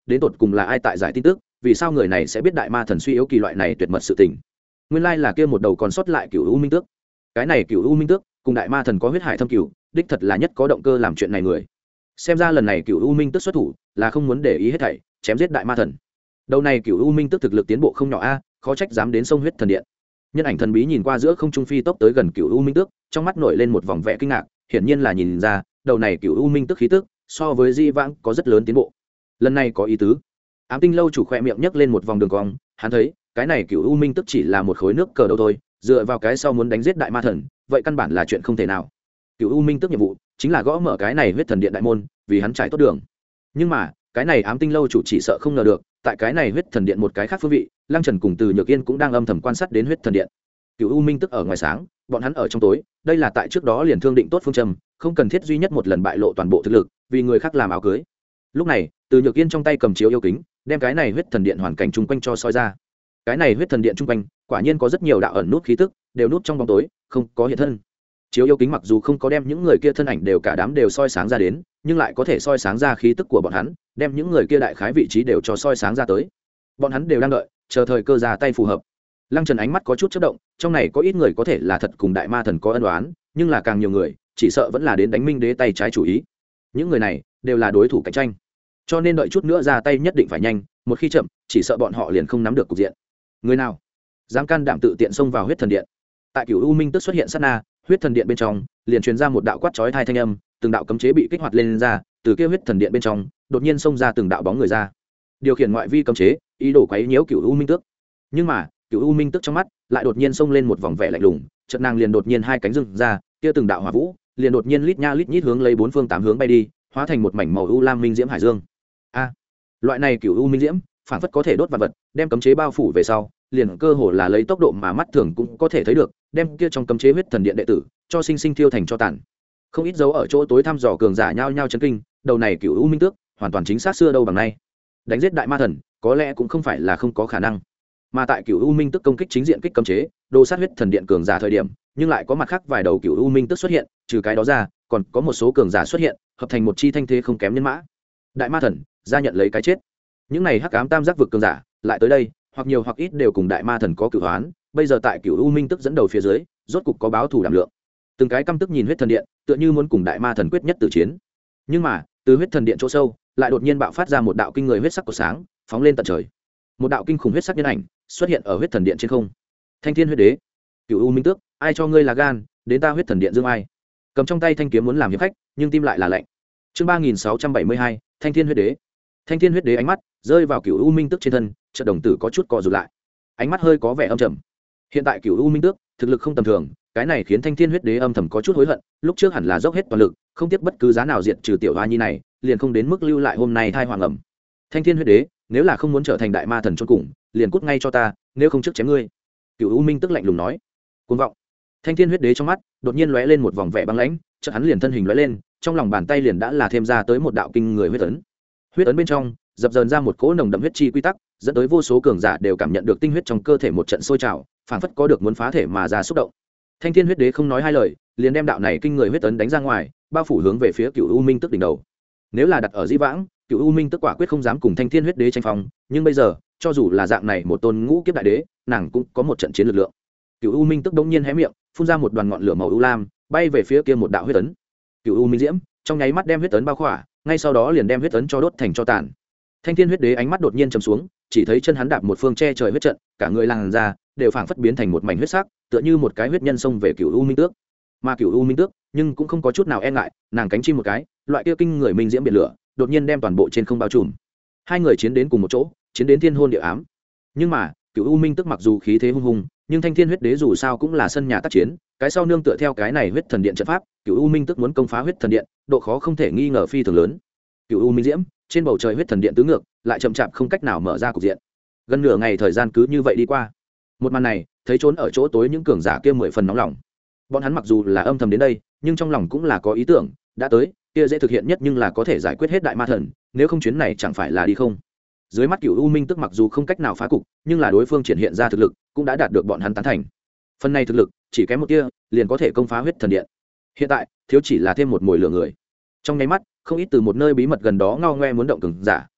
đến tột cùng là ai tại giải tin tức, vì sao người này sẽ biết đại ma thần suy yếu kỳ loại này tuyệt mật sự tình. Nguyên lai là kia một đầu còn sót lại Cửu U Minh Tước. Cái này Cửu U Minh Tước cùng đại ma thần có huyết hải thâm cửu, đích thật là nhất có động cơ làm chuyện này người. Xem ra lần này Cửu U Minh Tước xuất thủ là không muốn để ý hết thảy, chém giết đại ma thần. Đầu này Cửu U Minh Tước thực lực tiến bộ không nhỏ a, khó trách dám đến sông huyết thần điện. Nhân ảnh thần bí nhìn qua giữa không trung phi tốc tới gần Cửu U Minh Tước, trong mắt nổi lên một vòng vẻ kinh ngạc, hiển nhiên là nhìn ra, đầu này Cửu U Minh Tước khí tức so với Di vãng có rất lớn tiến bộ. Lần này có ý tứ. Ám Tinh lâu chủ khẽ miệng nhấc lên một vòng đường cong, hắn thấy, cái này Cửu U Minh Tước chỉ là một khối nước cờ đâu thôi, dựa vào cái sau muốn đánh giết đại ma thần, vậy căn bản là chuyện không thể nào. Cửu U Minh Tước nhiệm vụ chính là gõ mở cái này huyết thần điện đại môn, vì hắn trải tốt đường. Nhưng mà, cái này Ám Tinh lâu chủ chỉ sợ không ngờ được, tại cái này huyết thần điện một cái khác phương vị, Lăng Trần cùng Từ Nhược Yên cũng đang âm thầm quan sát đến huyết thần điện. Cửu U Minh Tước ở ngoài sáng, bọn hắn ở trong tối, đây là tại trước đó liền thương định tốt phương châm, không cần thiết duy nhất một lần bại lộ toàn bộ thực lực, vì người khác làm áo cưới. Lúc này, Từ Nhược Yên trong tay cầm chiếu yêu kính, đem cái này huyết thần điện hoàn cảnh chung quanh cho soi ra. Cái này huyết thần điện chung quanh, quả nhiên có rất nhiều đạo ẩn nút khí tức, đều nút trong bóng tối, không có hiện thân. Chiếu yêu kính mặc dù không có đem những người kia thân ảnh đều cả đám đều soi sáng ra đến, nhưng lại có thể soi sáng ra khí tức của bọn hắn, đem những người kia đại khái vị trí đều cho soi sáng ra tới. Bọn hắn đều đang đợi, chờ thời cơ ra tay phù hợp. Lăng Trần ánh mắt có chút chớp động, trong này có ít người có thể là thật cùng đại ma thần có ân oán, nhưng là càng nhiều người, chỉ sợ vẫn là đến đánh Minh Đế tay trái chủ ý. Những người này đều là đối thủ cạnh tranh, cho nên đợi chút nữa ra tay nhất định phải nhanh, một khi chậm, chỉ sợ bọn họ liền không nắm được cục diện. Người nào dám can đảm tự tiện xông vào huyết thần điện? Tại Cửu U Minh Tước xuất hiện sát na, huyết thần điện bên trong liền truyền ra một đạo quát chói tai thanh âm, từng đạo cấm chế bị kích hoạt lên, lên ra, từ kia huyết thần điện bên trong đột nhiên xông ra từng đạo bóng người ra, điều khiển ngoại vi cấm chế, ý đồ quấy nhiễu Cửu U Minh Tước. Nhưng mà Cửu U Minh Tước trong mắt lại đột nhiên xông lên một vòng vẻ lạnh lùng, chợt nàng liền đột nhiên hai cánh rừng ra, kia từng đạo hỏa vũ liền đột nhiên lít nha lít nhít hướng lấy bốn phương tám hướng bay đi, hóa thành một mảnh màu u lam minh diễm hải dương. A, loại này Cửu U Minh diễm phản phất có thể đốt vạn vật, đem cấm chế bao phủ về sau, liền cơ hồ là lấy tốc độ mà mắt thường cũng có thể thấy được, đem kia trong cấm chế huyết thần điện đệ tử cho sinh sinh thiêu thành cho tàn. Không ít dấu ở chỗ tối thăm dò cường giả nhao nhao chấn kinh, đầu này Cửu U Minh Tước hoàn toàn chính xác xưa đâu bằng nay. Đánh giết đại ma thần, có lẽ cũng không phải là không có khả năng. Mà tại Cửu U Minh Tước công kích chính diện kích cấm chế, đồ sát huyết thần điện cường giả thời điểm, nhưng lại có mặt khác vài đầu Cửu U Minh Tước xuất hiện, trừ cái đó ra, còn có một số cường giả xuất hiện, hợp thành một chi thanh thế không kém nhân mã. Đại ma thần ra nhận lấy cái chết. Những này hắc ám tam giác vực cường giả lại tới đây, hoặc nhiều hoặc ít đều cùng đại ma thần có cửu hoán, bây giờ tại Cửu U Minh Tước dẫn đầu phía dưới, rốt cục có báo thù đảm lượng. Từng cái căm tức nhìn huyết thần điện, tựa như muốn cùng đại ma thần quyết nhất tử chiến. Nhưng mà, từ huyết thần điện chỗ sâu, lại đột nhiên bạo phát ra một đạo kinh người huyết sắc của sáng, phóng lên tận trời. Một đạo kinh khủng huyết sắc nhân ảnh xuất hiện ở huyết thần điện trên không. Thanh Thiên Huyết Đế, Cửu U Minh Tước, ai cho ngươi là gan, đến ta huyết thần điện dương ai? Cầm trong tay thanh kiếm muốn làm hiệp khách, nhưng tim lại là lạnh. Chương ba nghìn sáu trăm bảy mươi hai, Thanh Thiên Huyết Đế. Thanh Thiên Huyết Đế ánh mắt rơi vào Cửu U Minh Tước trên thân, chợt đồng tử có chút co rụt lại, ánh mắt hơi có vẻ âm trầm. Hiện tại Cửu U Minh Tước thực lực không tầm thường, cái này khiến Thanh Thiên Huyết Đế âm thầm có chút hối hận, lúc trước hẳn là dốc hết toàn lực, không tiếc bất cứ giá nào diệt trừ tiểu hoa nhi này, liền không đến mức lưu lại hôm nay thai hoàng ẩm. Thanh Thiên Huyết Đế, nếu là không muốn trở thành đại ma thần chôn cùng, liền cút ngay cho ta, nếu không trước chém ngươi. Cửu U Minh Tước lạnh lùng nói. Cuồng vọng. Thanh Thiên Huyết Đế trong mắt đột nhiên lóe lên một vòng vẻ băng lãnh, chợt hắn liền thân hình lóe lên, trong lòng bàn tay liền đã là thêm ra tới một đạo kinh người huyết ấn. Huyết ấn bên trong dập dờn ra một cỗ nồng đậm huyết chi quy tắc, dẫn tới vô số cường giả đều cảm nhận được tinh huyết trong cơ thể một trận sôi trào, phảng phất có được muốn phá thể mà ra xúc động. Thanh Thiên Huyết Đế không nói hai lời, liền đem đạo này kinh người huyết ấn đánh ra ngoài, bao phủ hướng về phía Cửu U Minh Tước đỉnh đầu. Nếu là đặt ở Dĩ vãng, Cửu U Minh Tước quả quyết không dám cùng Thanh Thiên Huyết Đế tranh phong, nhưng bây giờ, cho dù là dạng này một tôn ngũ kiếp đại đế, nàng cũng có một trận chiến lực lượng. Cửu U Minh Tước đống nhiên hé miệng, phun ra một đoàn ngọn lửa màu u lam, bay về phía kia một đạo huyết ấn. Cửu U Minh Diễm trong nháy mắt đem huyết ấn bao khỏa, ngay sau đó liền đem huyết ấn cho đốt thành tro tàn. Thanh Thiên Huyết Đế ánh mắt đột nhiên trầm xuống, chỉ thấy chân hắn đạp một phương che trời huyết trận, cả người làn ra đều phảng phất biến thành một mảnh huyết sắc, tựa như một cái huyết nhân xông về Cửu U Minh Tước. Mà Cửu U Minh Tước, nhưng cũng không có chút nào e ngại, nàng cánh chim một cái, loại kia kinh người minh diễm biển lửa, đột nhiên đem toàn bộ trên không bao trùm. Hai người chiến đến cùng một chỗ, chiến đến thiên hôn địa ám. Nhưng mà, Cửu U Minh Tước mặc dù khí thế hung hùng, nhưng Thanh Thiên Huyết Đế dù sao cũng là sân nhà tác chiến, cái sau nương tựa theo cái này huyết thần điện trận pháp, Cửu U Minh Tước muốn công phá huyết thần điện, độ khó không thể nghi ngờ phi thường lớn. Cửu U Minh Diễm, trên bầu trời huyết thần điện tứ ngược, lại chậm chạp không cách nào mở ra cục diện. Gần nửa ngày thời gian cứ như vậy đi qua. Một màn này, thấy trốn ở chỗ tối những cường giả kia mười phần nóng lòng. Bọn hắn mặc dù là âm thầm đến đây, nhưng trong lòng cũng là có ý tưởng, đã tới, kia dễ thực hiện nhất nhưng là có thể giải quyết hết đại ma thần, nếu không chuyến này chẳng phải là đi không. Dưới mắt Cửu U Minh Tước mặc dù không cách nào phá cục, nhưng là đối phương triển hiện ra thực lực, cũng đã đạt được bọn hắn tán thành. Phần này thực lực, chỉ kém một tia, liền có thể công phá huyết thần điện. Hiện tại, thiếu chỉ là thêm một mồi lửa người. Trong nháy mắt, không ít từ một nơi bí mật gần đó ngao ngoe muốn động cường giả,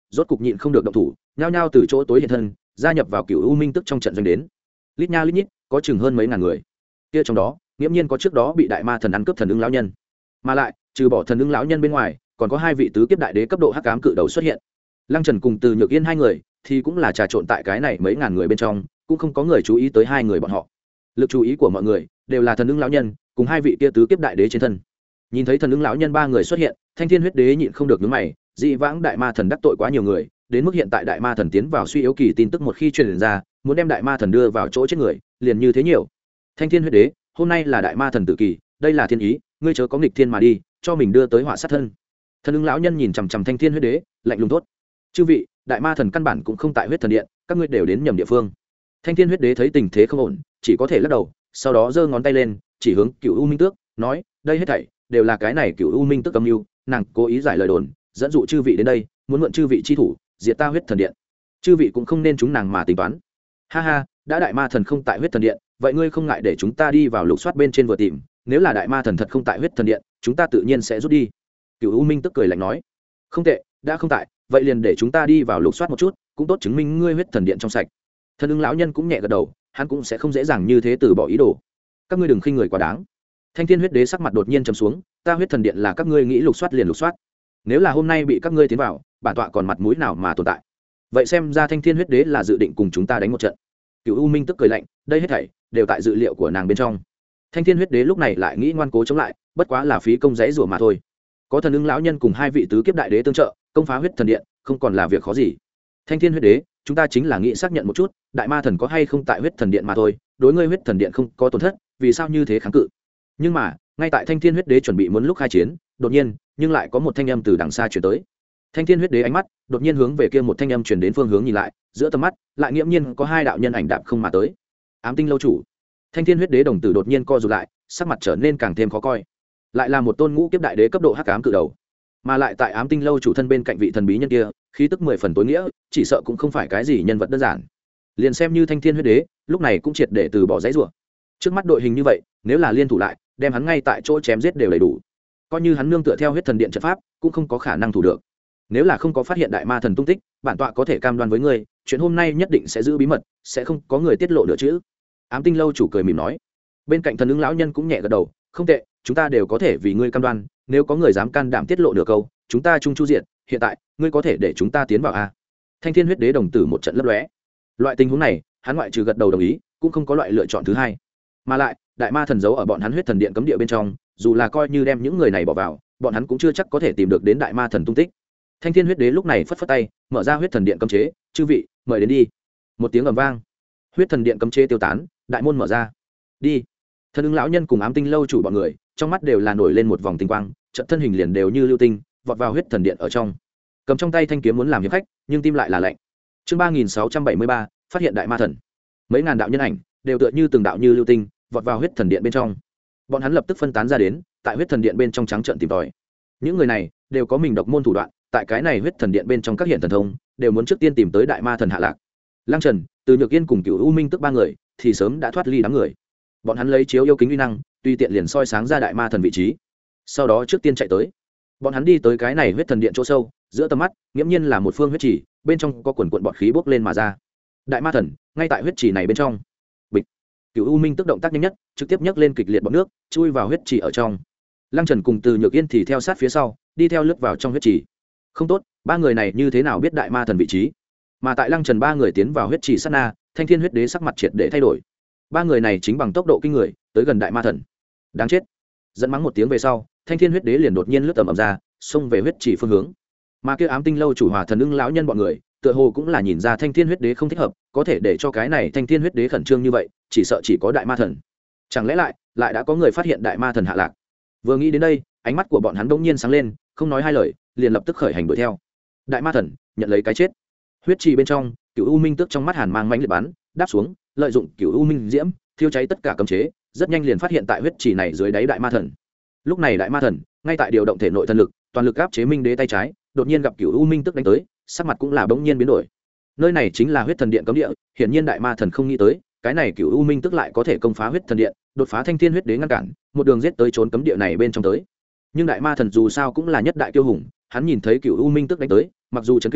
rốt cục nhịn không được động thủ, nhao nhao từ chỗ tối hiện thân, gia nhập vào Cửu U Minh Tức trong trận doanh đến. Lít nha lít nhít, có chừng hơn mấy ngàn người. Kia trong đó, nghiễm nhiên có trước đó bị đại ma thần ăn cướp thần ưng lão nhân, mà lại trừ bỏ thần ưng lão nhân bên ngoài, còn có hai vị tứ kiếp đại đế cấp độ hắc ám cự đầu xuất hiện. Lăng Trần cùng Từ Nhược Yên hai người thì cũng là trà trộn tại cái này mấy ngàn người bên trong, cũng không có người chú ý tới hai người bọn họ. Lực chú ý của mọi người đều là thần ưng lão nhân cùng hai vị kia tứ kiếp đại đế trên thân. Nhìn thấy thần ưng lão nhân ba người xuất hiện, Thanh Thiên Huyết Đế nhịn không được nhướng mày, dị vãng đại ma thần đắc tội quá nhiều người, đến mức hiện tại đại ma thần tiến vào suy yếu kỳ tin tức một khi truyền ra, muốn đem đại ma thần đưa vào chỗ chết người, liền như thế nhiều. Thanh Thiên Huyết Đế, hôm nay là đại ma thần tự kỳ, đây là thiên ý, ngươi chớ có nghịch thiên mà đi, cho mình đưa tới họa sát thân. Thần ưng lão nhân nhìn chằm chằm Thanh Thiên Huyết Đế, lạnh lùng thốt: chư vị, đại ma thần căn bản cũng không tại huyết thần điện, các ngươi đều đến nhầm địa phương. Thanh Thiên Huyết Đế thấy tình thế không ổn, chỉ có thể lắc đầu, sau đó giơ ngón tay lên chỉ hướng Cửu U Minh Tước, nói: đây hết thảy đều là cái này Cửu U Minh Tước âm mưu, nàng cố ý giải lời đồn, dẫn dụ chư vị đến đây, muốn mượn chư vị chi thủ diệt ta huyết thần điện. Chư vị cũng không nên chúng nàng mà tính toán. Ha ha, đã đại ma thần không tại huyết thần điện, vậy ngươi không ngại để chúng ta đi vào lục soát bên trên vừa tìm, nếu là đại ma thần thật không tại huyết thần điện, chúng ta tự nhiên sẽ rút đi. Cửu U Minh Tước cười lạnh nói: không tệ, đã không tại, vậy liền để chúng ta đi vào lục soát một chút, cũng tốt chứng minh ngươi huyết thần điện trong sạch. Thần ưng lão nhân cũng nhẹ gật đầu, hắn cũng sẽ không dễ dàng như thế từ bỏ ý đồ. Các ngươi đừng khinh người quá đáng. Thanh Thiên Huyết Đế sắc mặt đột nhiên trầm xuống, ta huyết thần điện là các ngươi nghĩ lục soát liền lục soát, nếu là hôm nay bị các ngươi tiến vào, bản tọa còn mặt mũi nào mà tồn tại. Vậy xem ra Thanh Thiên Huyết Đế là dự định cùng chúng ta đánh một trận. Cửu U Minh Tức cười lạnh, đây hết thảy đều tại dự liệu của nàng bên trong. Thanh Thiên Huyết Đế lúc này lại nghĩ ngoan cố chống lại, bất quá là phí công giấy rủa mà thôi. Có thần ưng lão nhân cùng hai vị tứ kiếp đại đế tương trợ, công phá huyết thần điện không còn là việc khó gì. Thanh Thiên Huyết Đế, chúng ta chính là nghĩ xác nhận một chút, đại ma thần có hay không tại huyết thần điện mà thôi, đối ngươi huyết thần điện không có tổn thất, vì sao như thế kháng cự? Nhưng mà, ngay tại Thanh Thiên Huyết Đế chuẩn bị muốn lúc khai chiến, đột nhiên, nhưng lại có một thanh âm từ đằng xa truyền tới. Thanh Thiên Huyết Đế ánh mắt đột nhiên hướng về kia một thanh âm truyền đến phương hướng nhìn lại, giữa tầm mắt lại nghiễm nhiên có hai đạo nhân ảnh đạp không mà tới. Ám Tinh lâu chủ. Thanh Thiên Huyết Đế đồng tử đột nhiên co rụt lại, sắc mặt trở nên càng thêm khó coi. Lại là một tôn ngũ kiếp đại đế cấp độ hắc ám cự đầu, mà lại tại Ám Tinh lâu chủ thân bên cạnh vị thần bí nhân kia, khí tức mười phần tối nghĩa, chỉ sợ cũng không phải cái gì nhân vật đơn giản. Liền xem như Thanh Thiên Huyết Đế, lúc này cũng triệt để từ bỏ dãy rủa. Trước mắt đội hình như vậy, nếu là liên thủ lại, đem hắn ngay tại chỗ chém giết đều đầy đủ. Coi như hắn nương tựa theo huyết thần điện trận pháp, cũng không có khả năng thủ được. Nếu là không có phát hiện đại ma thần tung tích, bản tọa có thể cam đoan với ngươi, chuyện hôm nay nhất định sẽ giữ bí mật, sẽ không có người tiết lộ nữa chứ. Ám Tinh lâu chủ cười mỉm nói. Bên cạnh thần ứng lão nhân cũng nhẹ gật đầu, không tệ, chúng ta đều có thể vì ngươi cam đoan, nếu có người dám can đảm tiết lộ nửa câu, chúng ta chung chu diện, hiện tại, ngươi có thể để chúng ta tiến vào a? Thanh Thiên Huyết Đế đồng tử một trận lấp lóe. Loại tình huống này, hắn ngoại trừ gật đầu đồng ý, cũng không có loại lựa chọn thứ hai. Mà lại, đại ma thần giấu ở bọn hắn huyết thần điện cấm địa bên trong, dù là coi như đem những người này bỏ vào, bọn hắn cũng chưa chắc có thể tìm được đến đại ma thần tung tích. Thanh Thiên Huyết Đế lúc này phất phất tay, mở ra huyết thần điện cấm chế, chư vị, mời đến đi. Một tiếng ầm vang, huyết thần điện cấm chế tiêu tán, đại môn mở ra. Đi. Thần ứng lão nhân cùng Ám Tinh lâu chủ bọn người, trong mắt đều là nổi lên một vòng tinh quang, trận thân hình liền đều như lưu tinh, vọt vào huyết thần điện ở trong. Cầm trong tay thanh kiếm muốn làm hiệp khách, nhưng tim lại là lạnh. Chương ba nghìn sáu trăm bảy mươi ba, phát hiện đại ma thần. Mấy ngàn đạo nhân ảnh, đều tựa như từng đạo như lưu tinh, vọt vào huyết thần điện bên trong. Bọn hắn lập tức phân tán ra đến, tại huyết thần điện bên trong trắng trợn tìm tòi. Những người này đều có mình độc môn thủ đoạn, tại cái này huyết thần điện bên trong các hiện thần thông, đều muốn trước tiên tìm tới đại ma thần hạ lạc. Lăng Trần, Từ Nhược Yên cùng Cửu U Minh Tức ba người, thì sớm đã thoát ly đám người. Bọn hắn lấy chiếu yêu kính uy năng, tùy tiện liền soi sáng ra đại ma thần vị trí. Sau đó trước tiên chạy tới. Bọn hắn đi tới cái này huyết thần điện chỗ sâu, giữa tầm mắt, nghiễm nhiên là một phương huyết chỉ, bên trong có quần quần bọt khí bốc lên mà ra. Đại ma thần, ngay tại huyết chỉ này bên trong. Bịch. Cửu U Minh Tức động tác nhanh nhất, trực tiếp nhấc lên kịch liệt bọt nước, chui vào huyết chỉ ở trong. Lăng Trần cùng Từ Nhược Yên thì theo sát phía sau, đi theo lướt vào trong huyết chỉ. Không tốt, ba người này như thế nào biết đại ma thần vị trí? Mà tại Lăng Trần ba người tiến vào huyết chỉ sát na, Thanh Thiên Huyết Đế sắc mặt triệt để thay đổi. Ba người này chính bằng tốc độ kinh người, tới gần đại ma thần. Đáng chết. Dẫn mắng một tiếng về sau, Thanh Thiên Huyết Đế liền đột nhiên lướt tầm ầm ra, xông về huyết chỉ phương hướng. Mà kia Ám Tinh lâu chủ Hòa Thần Ưng lão nhân bọn người, tựa hồ cũng là nhìn ra Thanh Thiên Huyết Đế không thích hợp, có thể để cho cái này Thanh Thiên Huyết Đế khẩn trương như vậy, chỉ sợ chỉ có đại ma thần. Chẳng lẽ lại, lại đã có người phát hiện đại ma thần hạ lạc? Vừa nghĩ đến đây, ánh mắt của bọn hắn bỗng nhiên sáng lên, không nói hai lời, liền lập tức khởi hành đuổi theo. Đại ma thần, nhận lấy cái chết. Huyết trì bên trong, Cửu U Minh Tước trong mắt hàn mang mãnh liệt bắn, đáp xuống, lợi dụng Cửu U Minh diễm, thiêu cháy tất cả cấm chế, rất nhanh liền phát hiện tại huyết trì này dưới đáy đại ma thần. Lúc này đại ma thần, ngay tại điều động thể nội thần lực, toàn lực áp chế Minh Đế tay trái, đột nhiên gặp Cửu U Minh Tước đánh tới, sắc mặt cũng là bỗng nhiên biến đổi. Nơi này chính là huyết thần điện cấm địa, hiển nhiên đại ma thần không nghĩ tới, cái này Cửu U Minh Tước lại có thể công phá huyết thần điện, đột phá Thanh Thiên Huyết Đế ngăn cản, một đường giết tới trốn cấm địa này bên trong tới. Nhưng đại ma thần dù sao cũng là nhất đại kiêu hùng, hắn nhìn thấy Cửu U Minh Tước đánh tới, mặc dù chấn kinh,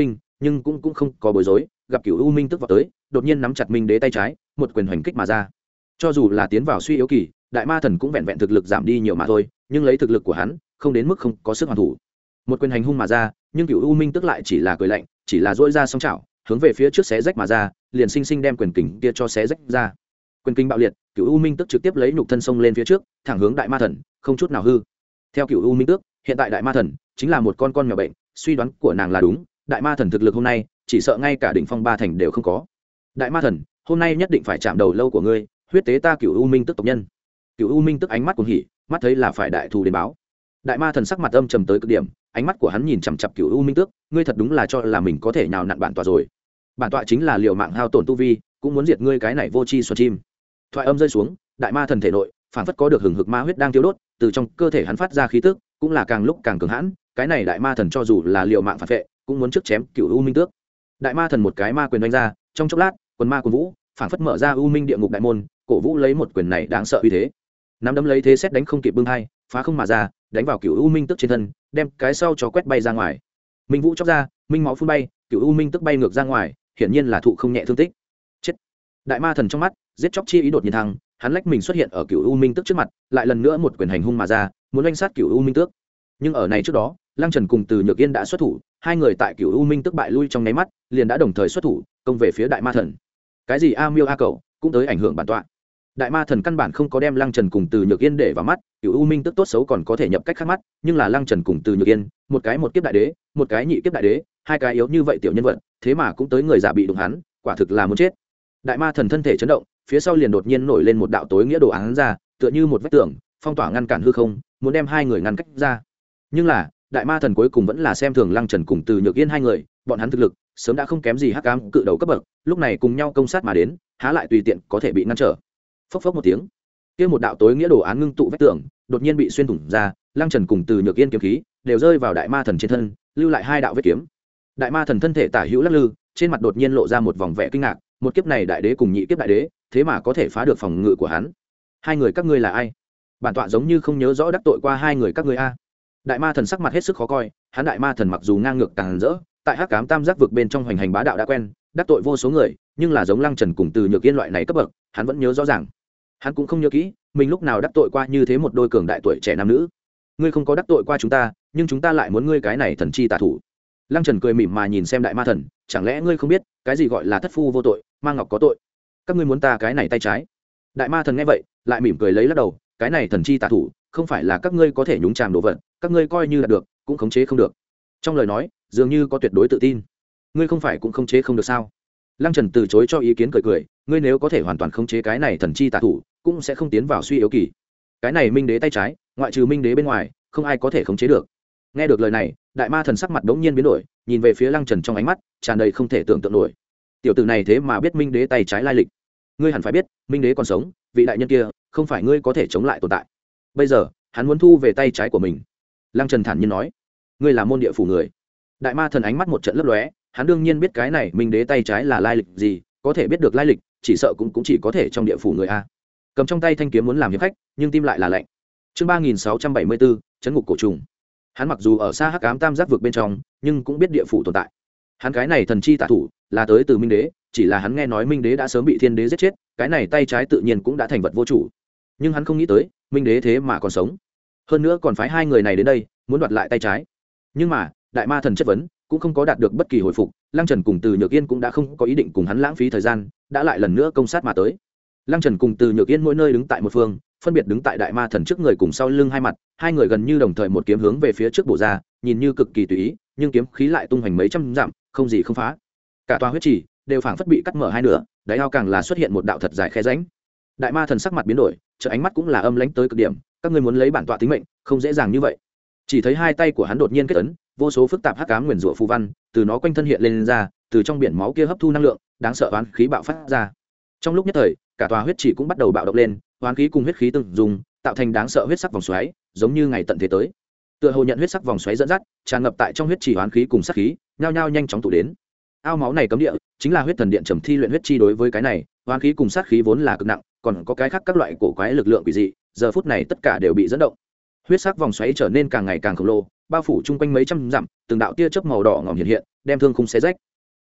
nhưng cũng cũng không có bối rối, gặp Cửu U Minh tức vào tới, đột nhiên nắm chặt Minh Đế tay trái, một quyền hoành kích mà ra. Cho dù là tiến vào suy yếu kỳ, đại ma thần cũng vẹn vẹn thực lực giảm đi nhiều mà thôi, nhưng lấy thực lực của hắn, không đến mức không có sức hoàn thủ. Một quyền hành hung mà ra, nhưng Cửu U Minh tức lại chỉ là cười lạnh, chỉ là duỗi ra song chảo, hướng về phía trước xé rách mà ra, liền sinh sinh đem quyền kình kia cho xé rách ra. Quyền kình bạo liệt, Cửu U Minh tức trực tiếp lấy nhục thân sông lên phía trước, thẳng hướng đại ma thần, không chút nào hư. Theo Cửu U Minh tức, hiện tại đại ma thần chính là một con con mèo bệnh, suy đoán của nàng là đúng, đại ma thần thực lực hôm nay, chỉ sợ ngay cả đỉnh phong ba thành đều không có. Đại ma thần, hôm nay nhất định phải chạm đầu lâu của ngươi, huyết tế ta Cửu U Minh tức tộc nhân. Cửu U Minh tức ánh mắt cuồng hỉ, mắt thấy là phải đại thù đến báo. Đại ma thần sắc mặt âm trầm tới cực điểm, ánh mắt của hắn nhìn chằm chằm Cửu U Minh tước, ngươi thật đúng là cho là mình có thể nhào nặn bản tọa rồi. Bản tọa chính là liều mạng hao tổn tu vi, cũng muốn diệt ngươi cái này vô tri xuân chim. Thoại âm rơi xuống, đại ma thần thể nội phản phất có được hừng hực ma huyết đang thiêu đốt, từ trong cơ thể hắn phát ra khí tức, cũng là càng lúc càng cường hãn. Cái này đại ma thần cho dù là liều mạng phản vệ, cũng muốn trước chém Cửu U Minh tước. Đại ma thần một cái ma quyền đánh ra, trong chốc lát, quần ma quần vũ, phản phất mở ra U Minh địa ngục đại môn, cổ vũ lấy một quyền này đáng sợ uy thế. Nắm đấm lấy thế xét đánh không kịp bưng hai, phá không mà ra, đánh vào Cửu U Minh tước trên thân, đem cái sau cho quét bay ra ngoài. Minh vũ chóc ra, minh máu phun bay, Cửu U Minh tước bay ngược ra ngoài, hiển nhiên là thụ không nhẹ thương tích. Chết. Đại ma thần trong mắt giết chóc chi ý đột nhiên thăng, hắn lách mình xuất hiện ở Cửu U Minh tước trước mặt, lại lần nữa một quyền hành hung mà ra, muốn oanh sát Cửu U Minh tước. Nhưng ở này trước đó, Lăng Trần cùng Từ Nhược Yên đã xuất thủ, hai người tại Cửu U Minh tước bại lui trong nháy mắt, liền đã đồng thời xuất thủ, công về phía đại ma thần. Cái gì a miêu a cẩu, cũng tới ảnh hưởng bản tọa. Đại ma thần căn bản không có đem Lăng Trần cùng Từ Nhược Yên để vào mắt, Cửu U Minh tức tốt xấu còn có thể nhập cách khác mắt, nhưng là Lăng Trần cùng Từ Nhược Yên, một cái một kiếp đại đế, một cái nhị kiếp đại đế, hai cái yếu như vậy tiểu nhân vật, thế mà cũng tới người giả bị đụng hắn, quả thực là muốn chết. Đại ma thần thân thể chấn động, phía sau liền đột nhiên nổi lên một đạo tối nghĩa đồ án ra, tựa như một vách tường, phong tỏa ngăn cản hư không, muốn đem hai người ngăn cách ra. Nhưng là, đại ma thần cuối cùng vẫn là xem thường Lăng Trần cùng Từ Nhược Yên hai người, bọn hắn thực lực sớm đã không kém gì hắc ám cự đầu cấp bậc, lúc này cùng nhau công sát mà đến, há lại tùy tiện có thể bị ngăn trở. Phốc phốc một tiếng, kia một đạo tối nghĩa đồ án ngưng tụ vách tường đột nhiên bị xuyên thủng ra, Lăng Trần cùng Từ Nhược Yên kiếm khí đều rơi vào đại ma thần trên thân, lưu lại hai đạo vết kiếm. Đại ma thần thân thể tả hữu lắc lư, trên mặt đột nhiên lộ ra một vòng vẻ kinh ngạc, một kiếp này đại đế cùng nhị kiếp đại đế, thế mà có thể phá được phòng ngự của hắn. Hai người các ngươi là ai? Bản tọa giống như không nhớ rõ đắc tội qua hai người các ngươi a. Đại ma thần sắc mặt hết sức khó coi, hắn đại ma thần mặc dù ngang ngược càng rỡ, tại hắc ám tam giác vực bên trong hoành hành bá đạo đã quen, đắc tội vô số người, nhưng là giống Lăng Trần cùng Từ Nhược Yên loại này cấp bậc, hắn vẫn nhớ rõ ràng. Hắn cũng không nhớ kỹ mình lúc nào đắc tội qua như thế một đôi cường đại tuổi trẻ nam nữ. Ngươi không có đắc tội qua chúng ta, nhưng chúng ta lại muốn ngươi cái này thần chi tà thủ. Lăng Trần cười mỉm mà nhìn xem đại ma thần, chẳng lẽ ngươi không biết cái gì gọi là thất phu vô tội, mang ngọc có tội? Các ngươi muốn ta cái này tay trái? Đại ma thần nghe vậy lại mỉm cười lấy lắc đầu, cái này thần chi tà thủ không phải là các ngươi có thể nhúng chàm đồ vật, các ngươi coi như là được cũng khống chế không được. Trong lời nói dường như có tuyệt đối tự tin. Ngươi không phải cũng khống chế không được sao? Lăng Trần từ chối cho ý kiến cười cười, ngươi nếu có thể hoàn toàn khống chế cái này thần chi tà thủ, cũng sẽ không tiến vào suy yếu kỳ. Cái này minh đế tay trái, ngoại trừ minh đế bên ngoài, không ai có thể khống chế được. Nghe được lời này, đại ma thần sắc mặt đống nhiên biến đổi, nhìn về phía Lăng Trần trong ánh mắt tràn đầy không thể tưởng tượng nổi. Tiểu tử này thế mà biết minh đế tay trái lai lịch. Ngươi hẳn phải biết, minh đế còn sống, vị đại nhân kia không phải ngươi có thể chống lại tồn tại. Bây giờ hắn muốn thu về tay trái của mình. Lăng Trần thản nhiên nói, ngươi là môn địa phủ người. Đại ma thần ánh mắt một trận lấp lóe, hắn đương nhiên biết cái này minh đế tay trái là lai lịch gì, có thể biết được lai lịch, chỉ sợ cũng cũng chỉ có thể trong địa phủ người a. Cầm trong tay thanh kiếm muốn làm hiệp khách, nhưng tim lại là lạnh. Chương ba nghìn sáu trăm bảy mươi bốn, trấn ngục cổ trùng. Hắn mặc dù ở xa hắc ám tam giác vực bên trong, nhưng cũng biết địa phủ tồn tại. Hắn cái này thần chi tà thủ là tới từ minh đế, chỉ là hắn nghe nói minh đế đã sớm bị thiên đế giết chết, cái này tay trái tự nhiên cũng đã thành vật vô chủ. Nhưng hắn không nghĩ tới, minh đế thế mà còn sống. Hơn nữa còn phái hai người này đến đây, muốn đoạt lại tay trái. Nhưng mà, đại ma thần chất vấn cũng không có đạt được bất kỳ hồi phục, Lăng Trần cùng Từ Nhược Yên cũng đã không có ý định cùng hắn lãng phí thời gian, đã lại lần nữa công sát mà tới. Lăng Trần cùng Từ Nhược Yên mỗi nơi đứng tại một phương, phân biệt đứng tại đại ma thần trước người cùng sau lưng hai mặt, hai người gần như đồng thời một kiếm hướng về phía trước bổ ra, nhìn như cực kỳ tùy ý, nhưng kiếm khí lại tung hoành mấy trăm dặm, không gì không phá. Cả tòa huyết trì đều phảng phất bị cắt mở hai nửa, đáy ao càng là xuất hiện một đạo thật dài khe rãnh. Đại ma thần sắc mặt biến đổi, trợ ánh mắt cũng là âm lãnh tới cực điểm, các ngươi muốn lấy bản tọa tính mệnh, không dễ dàng như vậy. Chỉ thấy hai tay của hắn đột nhiên kết ấn, vô số phức tạp hắc ám nguyên rủa phù văn từ nó quanh thân hiện lên, lên ra, từ trong biển máu kia hấp thu năng lượng, đáng sợ oán khí bạo phát ra. Trong lúc nhất thời, cả tòa huyết trì cũng bắt đầu bạo động lên, oán khí cùng huyết khí tương dùng, tạo thành đáng sợ huyết sắc vòng xoáy, giống như ngày tận thế tới. Tựa hồ nhận huyết sắc vòng xoáy dẫn dắt, tràn ngập tại trong huyết trì oán khí cùng sát khí, nhao nhao nhanh chóng tụ đến. Ao máu này cấm địa, chính là huyết thần điện trầm thi luyện huyết chi, đối với cái này, oán khí cùng sát khí vốn là cực nặng, còn có cái khác các loại cổ quái lực lượng quỷ dị, giờ phút này tất cả đều bị dẫn động. Huyết sắc vòng xoáy trở nên càng ngày càng khổng lồ, bao phủ chung quanh mấy trăm dặm, từng đạo tia chớp màu đỏ ngòm hiện hiện, đem thương khung xé rách.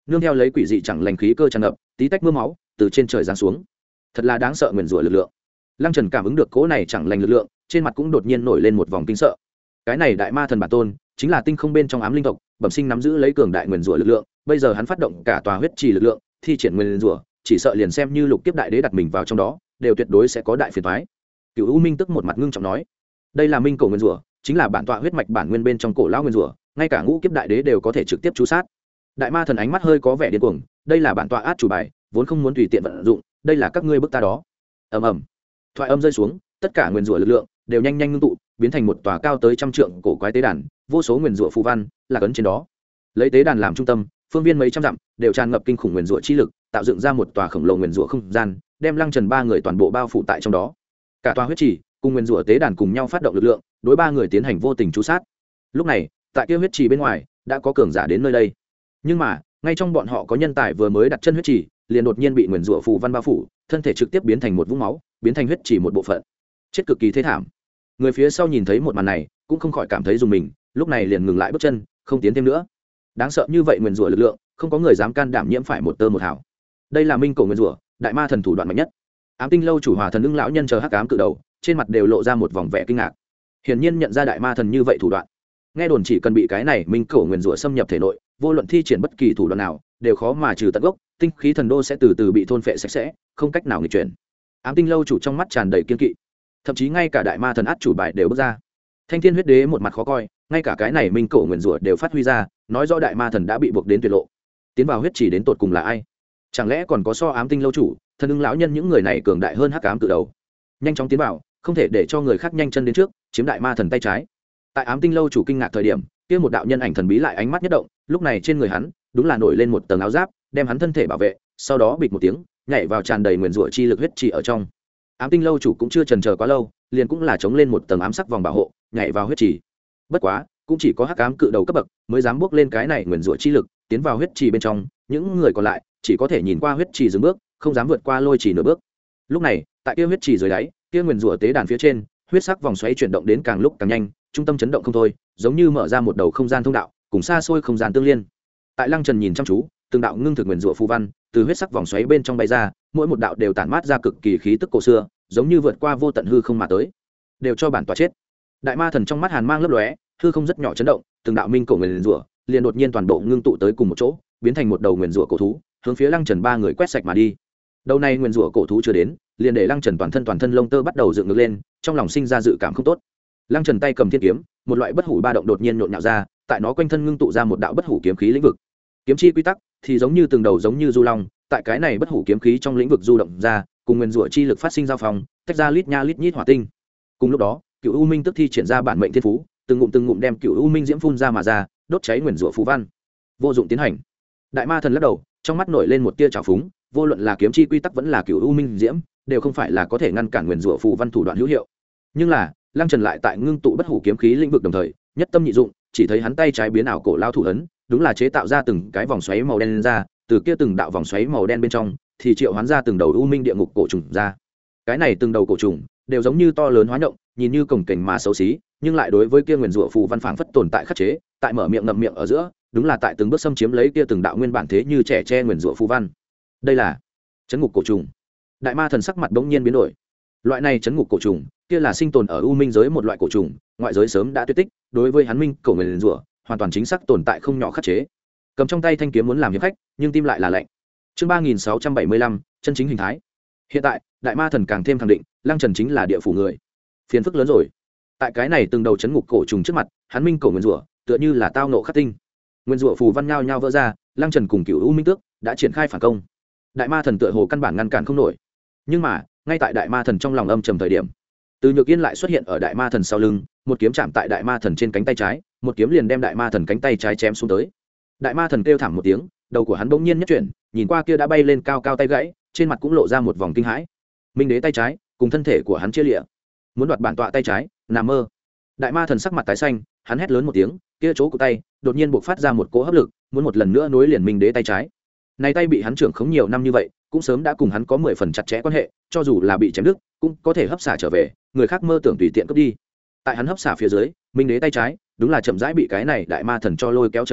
nương theo lấy quỷ dị chẳng lành khí cơ tràn ngập, tí tách mưa máu từ trên trời giáng xuống, thật là đáng sợ nguyền rủa lực lượng. Lăng Trần cảm ứng được cỗ này chẳng lành lực lượng, trên mặt cũng đột nhiên nổi lên một vòng kinh sợ. Cái này đại ma thần bản tôn chính là tinh không bên trong ám linh tộc, bẩm sinh nắm giữ lấy cường đại nguyền rủa lực lượng, bây giờ hắn phát động cả tòa huyết trì lực lượng, thi triển nguyền rủa, chỉ sợ liền xem như lục kiếp đại đế đặt mình vào trong đó, đều tuyệt đối sẽ có đại phiền toái. Cửu U Minh tức một mặt ngưng trọng nói, đây là minh cổ nguyền rủa, chính là bản tọa huyết mạch bản nguyên bên trong cổ lão nguyền rủa, ngay cả ngũ kiếp đại đế đều có thể trực tiếp chú sát. Đại ma thần ánh mắt hơi có vẻ điên cuồng, đây là bản tọa át chủ bài, vốn không muốn tùy tiện vận dụng, đây là các ngươi bức ta đó. Ầm ầm. Thoại âm rơi xuống, tất cả nguyền rủa lực lượng đều nhanh nhanh ngưng tụ, biến thành một tòa cao tới trăm trượng cổ quái tế đàn, vô số nguyền rủa phù văn là cấn trên đó. Lấy tế đàn làm trung tâm, phương viên mấy trăm dặm đều tràn ngập kinh khủng nguyền rủa chi lực, tạo dựng ra một tòa khổng lồ nguyền rủa không gian, đem Lăng Trần ba người toàn bộ bao phủ tại trong đó. Cả tòa huyết trì cùng nguyền rủa tế đàn cùng nhau phát động lực lượng, đối ba người tiến hành vô tình chú sát. Lúc này, tại kia huyết trì bên ngoài đã có cường giả đến nơi đây, nhưng mà ngay trong bọn họ có nhân tài vừa mới đặt chân huyết trì, liền đột nhiên bị nguyền rủa phù văn bao phủ, thân thể trực tiếp biến thành một vũng máu, biến thành huyết trì một bộ phận, chết cực kỳ thê thảm. Người phía sau nhìn thấy một màn này cũng không khỏi cảm thấy dùng mình, lúc này liền ngừng lại bước chân, không tiến thêm nữa. Đáng sợ như vậy nguyền rủa lực lượng, không có người dám can đảm nhiễm phải một tơ một hào. Đây là minh cổ nguyền rủa, đại ma thần thủ đoạn mạnh nhất. Ám Tinh lâu chủ Hòa Thần Ưng lão nhân chờ hắc ám cự đầu, trên mặt đều lộ ra một vòng vẻ kinh ngạc. Hiển nhiên nhận ra đại ma thần như vậy thủ đoạn. Nghe đồn chỉ cần bị cái này minh cổ nguyền rủa xâm nhập thể nội, vô luận thi triển bất kỳ thủ đoạn nào, đều khó mà trừ tận gốc, tinh khí thần đô sẽ từ từ bị thôn phệ sạch sẽ, không cách nào nghịch chuyển. Ám Tinh lâu chủ trong mắt tràn đầy kiên kỵ, thậm chí ngay cả đại ma thần át chủ bài đều bước ra. Thanh Thiên huyết đế một mặt khó coi, ngay cả cái này minh cổ nguyền rủa đều phát huy ra, nói rõ đại ma thần đã bị buộc đến tuyệt lộ. Tiến vào huyết chỉ đến tột cùng là ai? Chẳng lẽ còn có so Ám Tinh lâu chủ, Thần Ưng lão nhân những người này cường đại hơn hắc ám cự đầu? Nhanh chóng tiến vào, không thể để cho người khác nhanh chân đến trước, chiếm đại ma thần tay trái. Tại Ám Tinh lâu chủ kinh ngạc thời điểm, kia một đạo nhân ảnh thần bí lại ánh mắt nhất động, lúc này trên người hắn đúng là nổi lên một tầng áo giáp, đem hắn thân thể bảo vệ, sau đó bịch một tiếng, nhảy vào tràn đầy nguyền rủa chi lực huyết trì ở trong. Ám Tinh lâu chủ cũng chưa chần chờ quá lâu, liền cũng là chống lên một tầng ám sắc vòng bảo hộ, nhảy vào huyết trì. Bất quá, cũng chỉ có hắc ám cự đầu cấp bậc mới dám bước lên cái này nguyền rủa chi lực, tiến vào huyết trì bên trong, những người còn lại chỉ có thể nhìn qua huyết trì dừng bước, không dám vượt qua lôi trì nửa bước. Lúc này, tại kia huyết trì dưới đáy, kia nguyền rủa tế đàn phía trên, huyết sắc vòng xoáy chuyển động đến càng lúc càng nhanh, trung tâm chấn động không thôi, giống như mở ra một đầu không gian thông đạo, cùng xa xôi không gian tương liên. Tại Lăng Trần nhìn chăm chú, từng đạo ngưng thực nguyền rủa phù văn từ huyết sắc vòng xoáy bên trong bay ra, mỗi một đạo đều tản mát ra cực kỳ khí tức cổ xưa, giống như vượt qua vô tận hư không mà tới, đều cho bản tọa chết. Đại ma thần trong mắt hàn mang lấp lóe, hư không rất nhỏ chấn động, từng đạo minh cổ nguyền rủa liền đột nhiên toàn bộ ngưng tụ tới cùng một chỗ, biến thành một đầu nguyền rủa cổ thú, hướng phía Lăng Trần ba người quét sạch mà đi. Đầu này nguyền rủa cổ thú chưa đến, liền để Lăng Trần toàn thân toàn thân lông tơ bắt đầu dựng ngược lên, trong lòng sinh ra dự cảm không tốt. Lăng Trần tay cầm thiên kiếm, một loại bất hủ ba động đột nhiên nhộn nhạo ra, tại nó quanh thân ngưng tụ ra một đạo bất hủ kiếm khí lĩnh vực. Kiếm chi quy tắc thì giống như từng đầu giống như du long, tại cái này bất hủ kiếm khí trong lĩnh vực du động ra, cùng nguyên rủa chi lực phát sinh giao phong, tách ra lít nha lít nhít hỏa tinh. Cùng lúc đó, Cựu U Minh tức thi triển ra bản mệnh thiên phú, từng ngụm từng ngụm đem Cựu U Minh diễm phun ra mà ra, đốt cháy nguyên rủa phù văn. Vô dụng tiến hành. Đại ma thần lắc đầu, trong mắt nổi lên một tia trào phúng, vô luận là kiếm chi quy tắc vẫn là Cựu U Minh diễm, đều không phải là có thể ngăn cản nguyên rủa phù văn thủ đoạn hữu hiệu. Nhưng là, Lăng Trần lại tại ngưng tụ bất hủ kiếm khí lĩnh vực đồng thời, nhất tâm nhị dụng, chỉ thấy hắn tay trái biến ảo cổ lao thủ ấn, đúng là chế tạo ra từng cái vòng xoáy màu đen lên ra, từ kia từng đạo vòng xoáy màu đen bên trong thì triệu hoán ra từng đầu u minh địa ngục cổ trùng ra. Cái này từng đầu cổ trùng đều giống như to lớn hóa động, nhìn như cổng kềnh mà xấu xí, nhưng lại đối với kia nguyên rủa phù văn phảng phất tồn tại khắc chế, tại mở miệng ngậm miệng ở giữa, đúng là tại từng bước xâm chiếm lấy kia từng đạo nguyên bản thế như trẻ tre nguyên rủa phù văn. Đây là chấn ngục cổ trùng. Đại ma thần sắc mặt bỗng nhiên biến đổi. Loại này chấn ngục cổ trùng, kia là sinh tồn ở u minh giới một loại cổ trùng, ngoại giới sớm đã tuyệt tích, đối với hắn minh cổ nguyên rủa hoàn toàn chính xác tồn tại không nhỏ khắc chế. Cầm trong tay thanh kiếm muốn làm hiệp khách, nhưng tim lại là lạnh. Chương ba nghìn sáu trăm bảy mươi lăm, chân chính hình thái. Hiện tại, đại ma thần càng thêm khẳng định, Lăng Trần chính là địa phủ người. Phiền phức lớn rồi. Tại cái này từng đầu chấn ngục cổ trùng trước mặt, hắn minh cổ nguyên rủa, tựa như là tao nộ khắc tinh. Nguyên rủa phù văn nhao nhao vỡ ra, Lăng Trần cùng Cửu U Minh Tước đã triển khai phản công. Đại ma thần tựa hồ căn bản ngăn cản không nổi. Nhưng mà, ngay tại đại ma thần trong lòng âm trầm thời điểm, Từ Nhược Yên lại xuất hiện ở đại ma thần sau lưng, một kiếm chạm tại đại ma thần trên cánh tay trái, một kiếm liền đem đại ma thần cánh tay trái chém xuống tới. Đại ma thần kêu thảm một tiếng, đầu của hắn bỗng nhiên nhất chuyển, nhìn qua kia đã bay lên cao cao tay gãy, trên mặt cũng lộ ra một vòng kinh hãi. Minh đế tay trái, cùng thân thể của hắn chia liễu, muốn đoạt bản tọa tay trái, nằm mơ. Đại ma thần sắc mặt tái xanh, hắn hét lớn một tiếng, kia chỗ của tay đột nhiên bộc phát ra một cỗ hấp lực, muốn một lần nữa nối liền Minh đế tay trái. Này tay bị hắn trưởng khống nhiều năm như vậy, cũng sớm đã cùng hắn có mười phần chặt chẽ quan hệ, cho dù là bị chém đứt, cũng có thể hấp xả trở về, người khác mơ tưởng tùy tiện cướp đi. Tại hắn hấp xả phía dưới, Minh đế tay trái đúng là chậm rãi bị cái này đại ma thần cho lôi kéo trở về,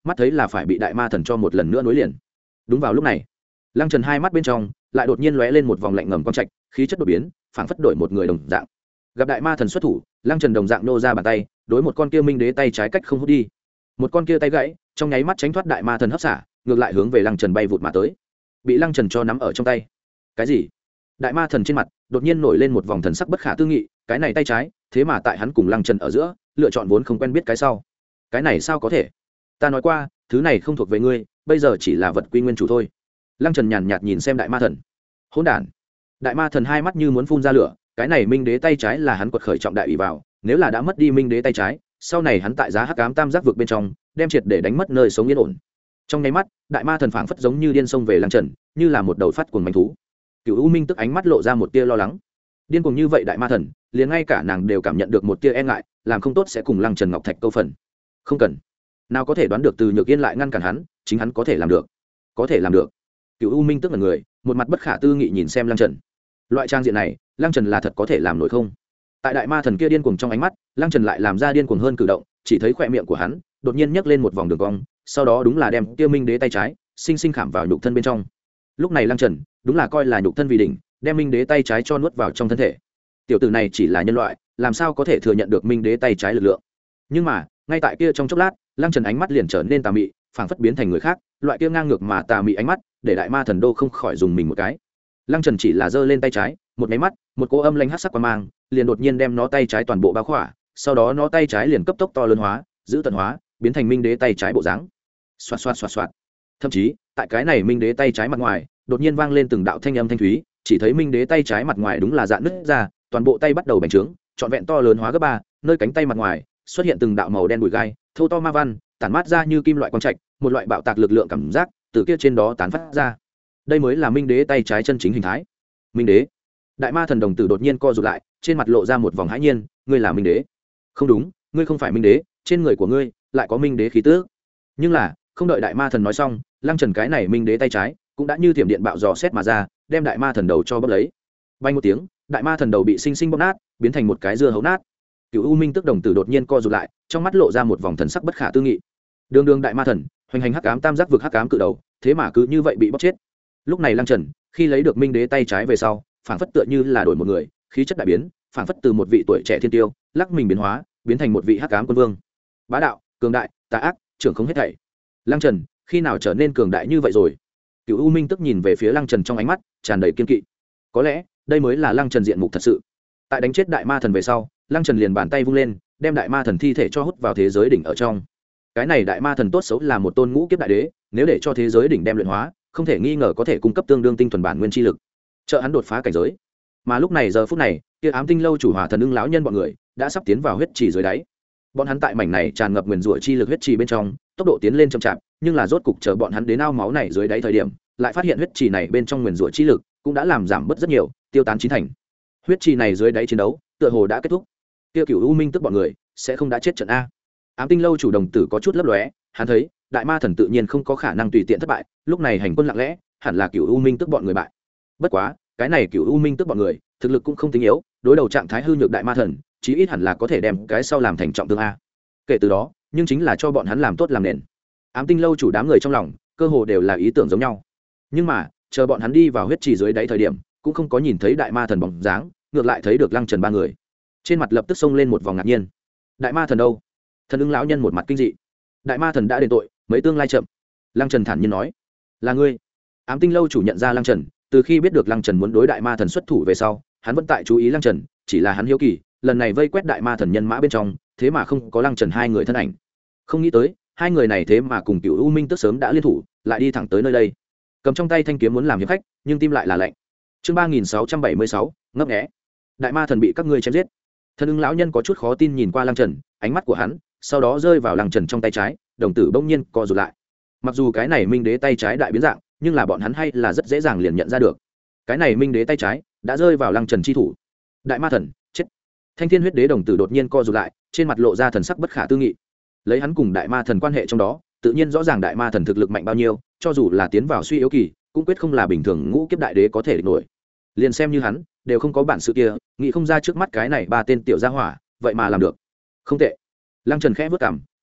mắt thấy là phải bị đại ma thần cho một lần nữa nối liền. Đúng vào lúc này, lăng trần hai mắt bên trong lại đột nhiên lóe lên một vòng lạnh ngầm quang trạch, khí chất đột biến, phảng phất đổi một người đồng dạng. Gặp đại ma thần xuất thủ, lăng trần đồng dạng nô ra bàn tay, đối một con kia minh đế tay trái cách không hút đi. Một con kia tay gãy, trong nháy mắt tránh thoát đại ma thần hấp xả, ngược lại hướng về lăng trần bay vụt mà tới, bị lăng trần cho nắm ở trong tay. Cái gì? Đại ma thần trên mặt đột nhiên nổi lên một vòng thần sắc bất khả tư nghị, cái này tay trái, thế mà tại hắn cùng lăng trần ở giữa lựa chọn vốn không quen biết cái sau. Cái này sao có thể? Ta nói qua, thứ này không thuộc về ngươi, bây giờ chỉ là vật quy nguyên chủ thôi. Lăng trần nhàn nhạt nhìn xem đại ma thần. Hỗn đản! Đại ma thần hai mắt như muốn phun ra lửa, cái này minh đế tay trái là hắn quật khởi trọng đại ủy vào, nếu là đã mất đi minh đế tay trái, sau này hắn tại giá hắc ám tam giác vực bên trong đem triệt để đánh mất nơi sống yên ổn. Trong nháy mắt, đại ma thần phảng phất giống như điên xông về lăng trần, như là một đầu phát cuồng manh thú. Cửu U Minh tức ánh mắt lộ ra một tia lo lắng. Điên cuồng như vậy đại ma thần, liền ngay cả nàng đều cảm nhận được một tia e ngại, làm không tốt sẽ cùng lăng trần ngọc thạch câu phần. Không cần, nào có thể đoán được từ Nhược Yên lại ngăn cản hắn, chính hắn có thể làm được, có thể làm được. Cửu U Minh tức là người, một mặt bất khả tư nghị nhìn xem lăng trần. Loại trang diện này, lăng trần là thật có thể làm nổi không? Tại đại ma thần kia điên cuồng trong ánh mắt, lăng trần lại làm ra điên cuồng hơn cử động, chỉ thấy khóe miệng của hắn đột nhiên nhấc lên một vòng đường cong, sau đó đúng là đem kia minh đế tay trái sinh sinh khảm vào nhục thân bên trong. Lúc này lăng trần đúng là coi là nhục thân vì đỉnh, đem minh đế tay trái cho nuốt vào trong thân thể. Tiểu tử này chỉ là nhân loại, làm sao có thể thừa nhận được minh đế tay trái lực lượng? Nhưng mà ngay tại kia trong chốc lát, lăng trần ánh mắt liền trở nên tà mị, phảng phất biến thành người khác, loại kia ngang ngược mà tà mị ánh mắt để đại ma thần đô không khỏi dùng mình một cái. Lăng trần chỉ là giơ lên tay trái, một máy mắt, một cỗ âm lanh hắc sắc quang mang liền đột nhiên đem nó tay trái toàn bộ bao khỏa, sau đó nó tay trái liền cấp tốc to lớn hóa, giữ tận hóa, biến thành minh đế tay trái bộ dáng. Xoạt xoạt xoạt xoạt. Thậm chí tại cái này minh đế tay trái mặt ngoài đột nhiên vang lên từng đạo thanh âm thanh thúy, chỉ thấy minh đế tay trái mặt ngoài đúng là dạn nứt ra, toàn bộ tay bắt đầu bành trướng, trọn vẹn to lớn hóa gấp ba, nơi cánh tay mặt ngoài xuất hiện từng đạo màu đen bụi gai, thô to ma văn, tản mát ra như kim loại quang trạch, một loại bạo tạc lực lượng cảm giác từ kia trên đó tán phát ra. Đây mới là minh đế tay trái chân chính hình thái. Minh đế. Đại ma thần đồng tử đột nhiên co rụt lại, trên mặt lộ ra một vòng hãi nhiên, ngươi là minh đế? Không đúng, ngươi không phải minh đế, trên người của ngươi lại có minh đế khí tức. Nhưng là không đợi đại ma thần nói xong, lăng trần cái này minh đế tay trái cũng đã như thiểm điện bạo dò xét mà ra, đem đại ma thần đầu cho bóp lấy. Bay một tiếng, đại ma thần đầu bị sinh sinh bóp nát, biến thành một cái dưa hấu nát. Cửu U Minh tức đồng tử đột nhiên co rụt lại, trong mắt lộ ra một vòng thần sắc bất khả tư nghị. Đường đường đại ma thần, hoành hành hắc ám tam giác vực hắc ám cự đầu, thế mà cứ như vậy bị bóp chết. Lúc này lăng trần khi lấy được minh đế tay trái về sau, phảng phất tựa như là đổi một người, khí chất đại biến, phảng phất từ một vị tuổi trẻ thiên tiêu lắc mình biến hóa, biến thành một vị hắc ám quân vương, bá đạo, cường đại, tà ác, trưởng không hết thảy. Lăng trần khi nào trở nên cường đại như vậy rồi? Cửu U Minh tức nhìn về phía lăng trần trong ánh mắt tràn đầy kiên kỵ. Có lẽ đây mới là lăng trần diện mục thật sự. Tại đánh chết đại ma thần về sau, lăng trần liền bàn tay vung lên, đem đại ma thần thi thể cho hút vào thế giới đỉnh ở trong. Cái này đại ma thần tốt xấu là một tôn ngũ kiếp đại đế, nếu để cho thế giới đỉnh đem luyện hóa, không thể nghi ngờ có thể cung cấp tương đương tinh thuần bản nguyên chi lực, trợ hắn đột phá cảnh giới. Mà lúc này giờ phút này, kia ám tinh lâu chủ hòa thần ưng lão nhân bọn người đã sắp tiến vào huyết trì dưới đáy. Bọn hắn tại mảnh này tràn ngập nguyền rủa chi lực huyết trì bên trong, tốc độ tiến lên chậm chạp, nhưng là rốt cục chờ bọn hắn đến ao máu này dưới đáy thời điểm, lại phát hiện huyết trì này bên trong nguyền rủa chi lực cũng đã làm giảm bớt rất nhiều, tiêu tán chín thành. Huyết trì này dưới đáy chiến đấu, tựa hồ đã kết thúc. Kia Cửu U Minh tức bọn người sẽ không đã chết trận a. Ám tinh lâu chủ đồng tử có chút lấp lóe, hắn thấy đại ma thần tự nhiên không có khả năng tùy tiện thất bại, lúc này hành quân lặng lẽ, hẳn là Cửu U Minh tức bọn người bại. Bất quá, cái này Cửu U Minh tức bọn người, thực lực cũng không tính yếu, đối đầu trạng thái hư nhược đại ma thần, chí ít hẳn là có thể đem cái sau làm thành trọng thương a. Kể từ đó, nhưng chính là cho bọn hắn làm tốt làm nền. Ám tinh lâu chủ đám người trong lòng, cơ hồ đều là ý tưởng giống nhau. Nhưng mà, chờ bọn hắn đi vào huyết trì dưới đáy thời điểm, cũng không có nhìn thấy đại ma thần bóng dáng, ngược lại thấy được Lăng Trần ba người. Trên mặt lập tức xông lên một vòng ngạc nhiên. Đại ma thần đâu? Thần ưng lão nhân một mặt kinh dị. Đại ma thần đã đền tội, mấy tương lai chậm. Lăng Trần thản nhiên nói, là ngươi. Ám tinh lâu chủ nhận ra Lăng Trần, từ khi biết được Lăng Trần muốn đối đại ma thần xuất thủ về sau, hắn vẫn tại chú ý Lăng Trần, chỉ là hắn hiếu kỳ, lần này vây quét đại ma thần nhân mã bên trong, thế mà không có Lăng Trần hai người thân ảnh. Không nghĩ tới, hai người này thế mà cùng Cửu U Minh tức sớm đã liên thủ, lại đi thẳng tới nơi đây. Cầm trong tay thanh kiếm muốn làm hiệp khách, nhưng tim lại là lạnh. Chương ba nghìn sáu trăm bảy mươi sáu, ngấp nghé. Đại ma thần bị các ngươi chém giết. Thần ưng lão nhân có chút khó tin nhìn qua Lăng Trần, ánh mắt của hắn sau đó rơi vào Lăng Trần trong tay trái, đồng tử bỗng nhiên co rụt lại. Mặc dù cái này minh đế tay trái đại biến dạng, nhưng là bọn hắn hay là rất dễ dàng liền nhận ra được. Cái này minh đế tay trái đã rơi vào Lăng Trần chi thủ. Đại ma thần, chết. Thanh thiên huyết đế đồng tử đột nhiên co rụt lại, trên mặt lộ ra thần sắc bất khả tư nghị. Lấy hắn cùng đại ma thần quan hệ trong đó, tự nhiên rõ ràng đại ma thần thực lực mạnh bao nhiêu, cho dù là tiến vào suy yếu kỳ, cũng quyết không là bình thường ngũ kiếp đại đế có thể địch nổi. Liền xem như hắn, đều không có bản sự kia, nghĩ không ra trước mắt cái này ba tên tiểu gia hỏa, vậy mà làm được. Không tệ. Lăng Trần khẽ vút cằm,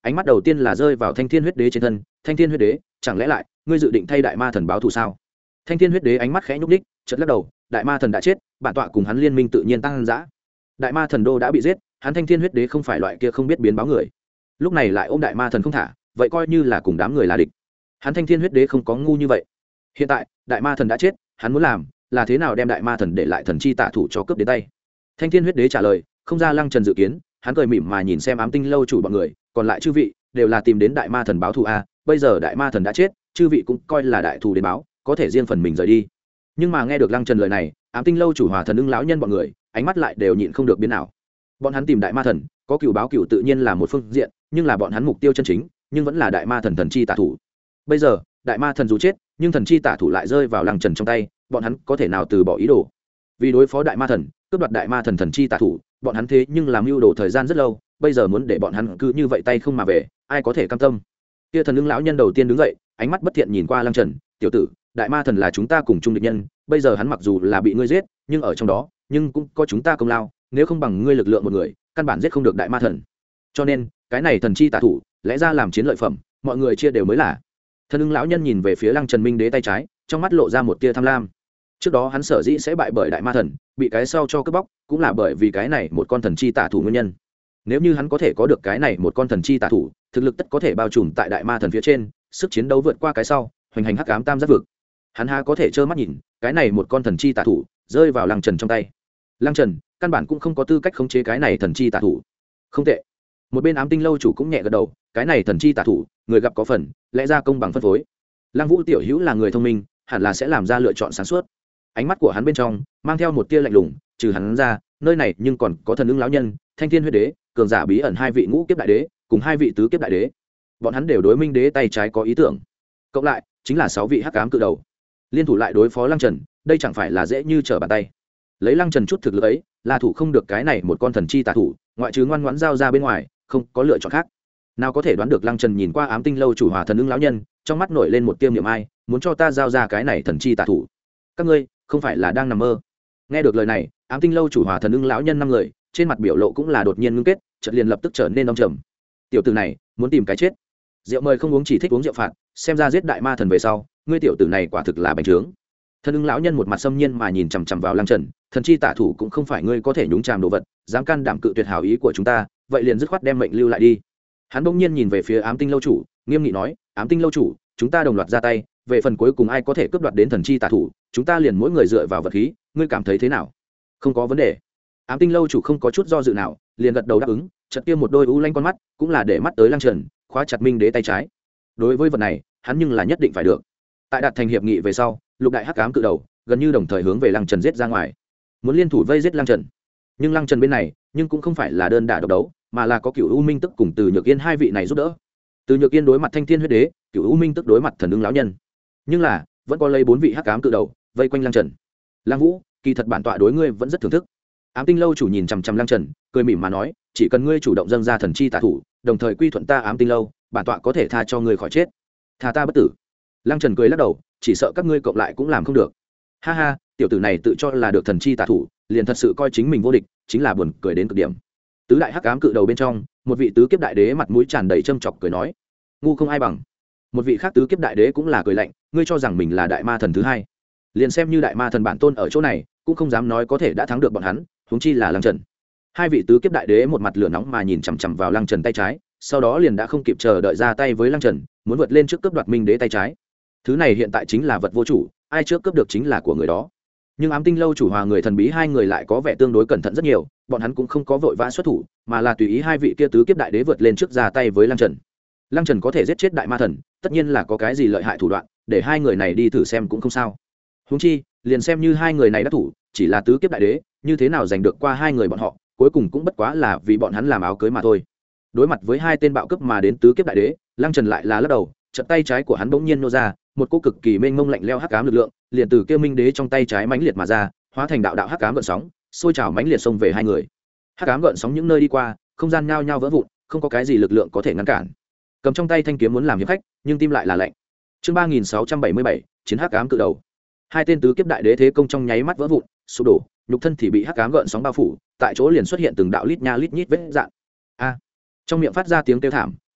ánh mắt đầu tiên là rơi vào thanh thiên huyết đế trên thân. Thanh thiên huyết đế, chẳng lẽ lại ngươi dự định thay đại ma thần báo thù sao? Thanh thiên huyết đế ánh mắt khẽ nhúc ních, chợt lắc đầu. Đại ma thần đã chết, bản tọa cùng hắn liên minh tự nhiên tăng dã. Đại ma thần đô đã bị giết, hắn thanh thiên huyết đế không phải loại kia không biết biến báo người, lúc này lại ôm đại ma thần không thả, vậy coi như là cùng đám người là địch. Hắn thanh thiên huyết đế không có ngu như vậy. Hiện tại đại ma thần đã chết, hắn muốn làm là thế nào đem đại ma thần để lại thần chi tạ thủ cho cướp đến tay. Thanh thiên huyết đế trả lời không ra Lăng Trần dự kiến, hắn cười mỉm mà nhìn xem ám tinh lâu chủ bọn người, còn lại chư vị đều là tìm đến đại ma thần báo thù a, bây giờ đại ma thần đã chết, chư vị cũng coi là đại thù đến báo, có thể riêng phần mình rời đi. Nhưng mà nghe được Lăng Trần lời này, ám tinh lâu chủ hòa thần ưng lão nhân bọn người ánh mắt lại đều nhịn không được biến nào. Bọn hắn tìm đại ma thần có cựu báo cựu tự nhiên là một phương diện, nhưng là bọn hắn mục tiêu chân chính nhưng vẫn là đại ma thần thần chi tả thủ. Bây giờ đại ma thần dù chết, nhưng thần chi tả thủ lại rơi vào Lăng Trần trong tay, bọn hắn có thể nào từ bỏ ý đồ. Vì đối phó đại ma thần, cướp đoạt đại ma thần thần chi tả thủ, bọn hắn thế nhưng làm mưu đồ thời gian rất lâu, bây giờ muốn để bọn hắn cứ như vậy tay không mà về, ai có thể cam tâm. Kia thần ưng lão nhân đầu tiên đứng dậy, ánh mắt bất thiện nhìn qua Lăng Trần, tiểu tử, đại ma thần là chúng ta cùng chung địch nhân, bây giờ hắn mặc dù là bị ngươi giết, nhưng ở trong đó nhưng cũng có chúng ta công lao, nếu không bằng ngươi lực lượng một người căn bản giết không được đại ma thần, cho nên cái này thần chi tả thủ lẽ ra làm chiến lợi phẩm, mọi người chia đều mới là. Thần ưng lão nhân nhìn về phía Lăng Trần Minh đế tay trái, trong mắt lộ ra một tia tham lam. Trước đó hắn sở dĩ sẽ bại bởi đại ma thần, bị cái sau cho cướp bóc, cũng là bởi vì cái này một con thần chi tả thủ nguyên nhân. Nếu như hắn có thể có được cái này một con thần chi tả thủ, thực lực tất có thể bao trùm tại đại ma thần phía trên, sức chiến đấu vượt qua cái sau, hoành hành hắc ám tam giác vực. Hắn há có thể trơ mắt nhìn cái này một con thần chi tả thủ rơi vào Lăng Trần trong tay. Lăng Trần căn bản cũng không có tư cách khống chế cái này thần chi tả thủ. Không tệ. Một bên ám tinh lâu chủ cũng nhẹ gật đầu, cái này thần chi tả thủ, người gặp có phần, lẽ ra công bằng phân phối. Lăng Vũ tiểu hữu là người thông minh, hẳn là sẽ làm ra lựa chọn sáng suốt. Ánh mắt của hắn bên trong mang theo một tia lạnh lùng, trừ hắn ra, nơi này nhưng còn có thần ưng lão nhân, thanh thiên huyết đế, cường giả bí ẩn hai vị ngũ kiếp đại đế, cùng hai vị tứ kiếp đại đế. Bọn hắn đều đối minh đế tay trái có ý tưởng, cộng lại chính là sáu vị hắc ám cự đầu, liên thủ lại đối phó Lăng Trần, đây chẳng phải là dễ như trở bàn tay. Lấy Lăng Trần chút thực lực ấy, là thủ không được cái này một con thần chi tà thủ, ngoại trừ ngoan ngoãn giao ra bên ngoài, không có lựa chọn khác. Nào có thể đoán được Lăng Trần nhìn qua ám tinh lâu chủ hòa thần ưng lão nhân, trong mắt nổi lên một tia niệm ai, muốn cho ta giao ra cái này thần chi tà thủ. Các ngươi không phải là đang nằm mơ? Nghe được lời này, ám tinh lâu chủ hòa thần ưng lão nhân năm người, trên mặt biểu lộ cũng là đột nhiên ngưng kết, chợt liền lập tức trở nên đông trầm. Tiểu tử này muốn tìm cái chết. Rượu mời không uống chỉ thích uống rượu phạt, xem ra giết đại ma thần về sau, ngươi tiểu tử này quả thực là bành trướng. Thần ưng lão nhân một mặt xâm nhiên mà nhìn chằm chằm vào Lăng Trần, thần chi tả thủ cũng không phải ngươi có thể nhúng chàm đồ vật, dám can đảm cự tuyệt hảo ý của chúng ta, vậy liền dứt khoát đem mệnh lưu lại đi. Hắn bỗng nhiên nhìn về phía ám tinh lâu chủ, nghiêm nghị nói, ám tinh lâu chủ, chúng ta đồng loạt ra tay, về phần cuối cùng ai có thể cướp đoạt đến thần chi tả thủ, chúng ta liền mỗi người dựa vào vật khí, ngươi cảm thấy thế nào? Không có vấn đề. Ám tinh lâu chủ không có chút do dự nào, liền gật đầu đáp ứng, chợt kia một đôi u lanh con mắt, cũng là để mắt tới Lăng Trần, khóa chặt minh đế tay trái. Đối với vật này, hắn nhưng là nhất định phải được. Tại đạt thành hiệp nghị về sau, lục đại hắc ám cự đầu gần như đồng thời hướng về Lăng Trần giết ra ngoài, muốn liên thủ vây giết Lăng Trần. Nhưng Lăng Trần bên này, nhưng cũng không phải là đơn đả độc đấu, mà là có Cửu U Minh tức cùng Từ Nhược Yên hai vị này giúp đỡ. Từ Nhược Yên đối mặt Thanh Thiên huyết đế, Cửu U Minh tức đối mặt thần ưng lão nhân. Nhưng là, vẫn có lấy bốn vị hắc ám cự đầu vây quanh Lăng Trần. Lăng Vũ, kỳ thật bản tọa đối ngươi vẫn rất thưởng thức. Ám tinh lâu chủ nhìn chằm chằm Lăng Trần, cười mỉm mà nói, chỉ cần ngươi chủ động dâng ra thần chi tả thủ, đồng thời quy thuận ta Ám tinh lâu, bản tọa có thể tha cho ngươi khỏi chết. Tha ta bất tử. Lăng Trần cười lắc đầu, chỉ sợ các ngươi cộng lại cũng làm không được. Ha ha, tiểu tử này tự cho là được thần chi tả thủ, liền thật sự coi chính mình vô địch, chính là buồn cười đến cực điểm. Tứ đại hắc ám cự đầu bên trong, một vị tứ kiếp đại đế mặt mũi tràn đầy châm chọc cười nói, ngu không ai bằng. Một vị khác tứ kiếp đại đế cũng là cười lạnh, ngươi cho rằng mình là đại ma thần thứ hai, liền xem như đại ma thần bản tôn ở chỗ này, cũng không dám nói có thể đã thắng được bọn hắn, huống chi là Lăng Trần. Hai vị tứ kiếp đại đế một mặt lửa nóng mà nhìn chằm chằm vào Lăng Trần tay trái, sau đó liền đã không kịp chờ đợi ra tay với Lăng Trần, muốn vượt lên trước cướp đoạt minh đế tay trái. Thứ này hiện tại chính là vật vô chủ, ai trước cướp được chính là của người đó. Nhưng ám tinh lâu chủ hòa người thần bí hai người lại có vẻ tương đối cẩn thận rất nhiều, bọn hắn cũng không có vội vã xuất thủ, mà là tùy ý hai vị kia tứ kiếp đại đế vượt lên trước ra tay với Lăng Trần. Lăng Trần có thể giết chết đại ma thần, tất nhiên là có cái gì lợi hại thủ đoạn, để hai người này đi thử xem cũng không sao. Huống chi, liền xem như hai người này đắc thủ, chỉ là tứ kiếp đại đế, như thế nào giành được qua hai người bọn họ, cuối cùng cũng bất quá là vì bọn hắn làm áo cưới mà thôi. Đối mặt với hai tên bạo cấp mà đến tứ kiếp đại đế, Lăng Trần lại là lắc đầu, chợt tay trái của hắn bỗng nhiên nô ra, một cỗ cực kỳ mênh mông lạnh lẽo hắc ám lực lượng, liền từ kia minh đế trong tay trái mãnh liệt mà ra, hóa thành đạo đạo hắc ám gợn sóng, sôi trào mãnh liệt xông về hai người. Hắc ám gợn sóng những nơi đi qua, không gian nhao nhao vỡ vụn, không có cái gì lực lượng có thể ngăn cản. Cầm trong tay thanh kiếm muốn làm hiệp khách, nhưng tim lại là lạnh. Chương ba nghìn sáu trăm bảy mươi bảy, chiến hắc ám cự đầu. Hai tên tứ kiếp đại đế thế công trong nháy mắt vỡ vụn, sụp đổ, nhục thân thì bị hắc ám gợn sóng bao phủ, tại chỗ liền xuất hiện từng đạo lít nha lít nhít vết rạn. A! Trong miệng phát ra tiếng kêu thảm,